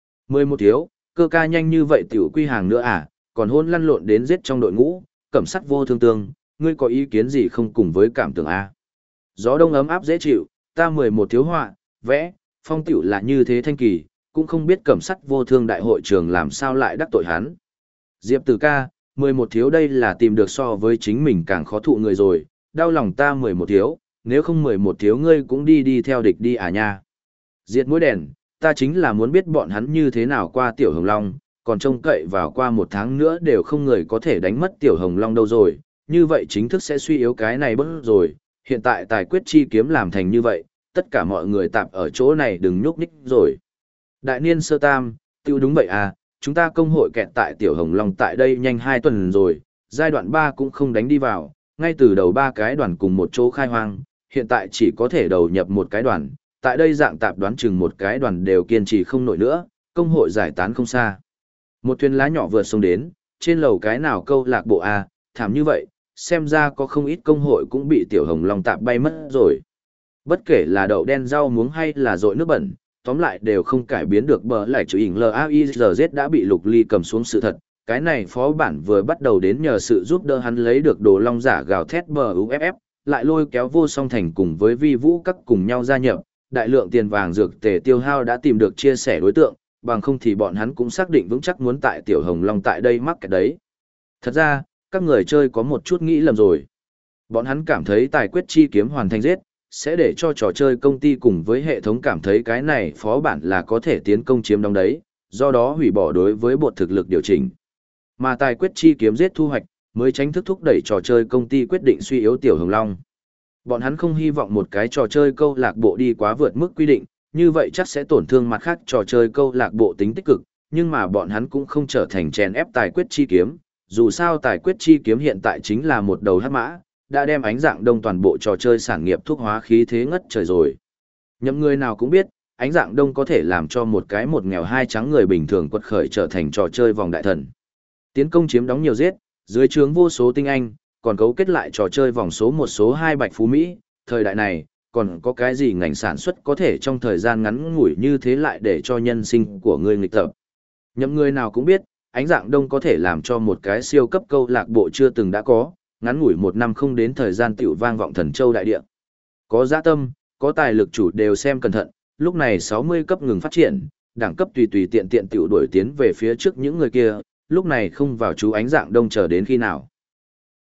11 thiếu, cơ ca nhanh như vậy tiểu quy hàng nữa à, còn hôn lăn lộn đến giết trong đội ngũ, cẩm sắt vô thương tương, ngươi có ý kiến gì không cùng với cảm tưởng a? Gió đông ấm áp dễ chịu, ta 11 thiếu họa, vẽ, phong tiểu là như thế thanh kỳ, cũng không biết cẩm sắt vô thương đại hội trường làm sao lại đắc tội hắn. Diệp Tử ca, 11 thiếu đây là tìm được so với chính mình càng khó thụ người rồi, đau lòng ta 11 thiếu, nếu không 11 thiếu ngươi cũng đi theo địch đi à nha. Diệt mũi đèn, ta chính là muốn biết bọn hắn như thế nào qua Tiểu Hồng Long, còn trông cậy vào qua 1 tháng nữa đều không người có thể đánh mất Tiểu Hồng Long đâu rồi, như vậy chính thức sẽ suy yếu cái này bớt rồi, hiện tại tài quyết chi kiếm làm thành như vậy, tất cả mọi người tạp ở chỗ này đừng nhúc nhích rồi. Đại niên sơ tam, tiêu đúng vậy à, chúng ta công hội kẹt tại Tiểu Hồng Long tại đây nhanh 2 tuần rồi, giai đoạn 3 cũng không đánh đi vào, ngay từ đầu 3 cái đoàn cùng một chỗ khai hoang, hiện tại chỉ có thể đầu nhập một cái đoàn, tại đây dạng tạp đoán chừng một cái đoàn đều kiên trì không nổi nữa, công hội giải tán không xa. Một thuyền lá nhỏ vượt sông đến, trên lầu cái nào câu lạc bộ à, thảm như vậy, xem ra có không ít công hội cũng bị Tiểu Hồng Long tạp bay mất rồi. Bất kể là đậu đen rau muống hay là dội nước bẩn, tóm lại đều không cải biến được bờ lại chữ hình LAIZZ đã bị Lục Ly cầm xuống sự thật. Cái này phó bản vừa bắt đầu đến nhờ sự giúp đỡ hắn lấy được đồ long giả gào thét bờ UFF, lại lôi kéo vô song thành cùng với vi vũ các cùng nhau gia nhập, đại lượng tiền vàng dược tề tiêu hao đã tìm được chia sẻ đối tượng, bằng không thì bọn hắn cũng xác định vững chắc muốn tại Tiểu Hồng Long tại đây mắc cái đấy. Thật ra, các người chơi có một chút nghĩ lầm rồi. Bọn hắn cảm thấy tài quyết chi kiếm hoàn thành giết, sẽ để cho trò chơi công ty cùng với hệ thống cảm thấy cái này phó bản là có thể tiến công chiếm đóng đấy, do đó hủy bỏ đối với bột thực lực điều chỉnh. Mà tài quyết chi kiếm giết thu hoạch, mới tránh thức thúc đẩy trò chơi công ty quyết định suy yếu Tiểu Hồng Long. Bọn hắn không hy vọng một cái trò chơi câu lạc bộ đi quá vượt mức quy định, như vậy chắc sẽ tổn thương mặt khác trò chơi câu lạc bộ tính tích cực, nhưng mà bọn hắn cũng không trở thành chèn ép tài quyết chi kiếm, dù sao tài quyết chi kiếm hiện tại chính là một đầu hắc mã, đã đem ánh dạng đông toàn bộ trò chơi sản nghiệp thuốc hóa khí thế ngất trời rồi. Nhậm người nào cũng biết, ánh dạng đông có thể làm cho một cái một nghèo hai trắng người bình thường quật khởi trở thành trò chơi vòng đại thần. Tiến công chiếm đóng nhiều giết, dưới trướng vô số tinh anh, còn cấu kết lại trò chơi vòng số 1 số 2 bạch phú Mỹ, thời đại này, còn có cái gì ngành sản xuất có thể trong thời gian ngắn ngủi như thế lại để cho nhân sinh của người nghịch tập. Nhậm người nào cũng biết, ánh dạng đông có thể làm cho một cái siêu cấp câu lạc bộ chưa từng đã có, ngắn ngủi 1 năm không đến thời gian tiểu vang vọng thần châu đại địa. Có dã tâm, có tài lực chủ đều xem cẩn thận, lúc này 60 cấp ngừng phát triển, đẳng cấp tùy tùy tiện tiện tiểu đuổi tiến về phía trước những người kia, lúc này không vào chú ánh dạng đông chờ đến khi nào.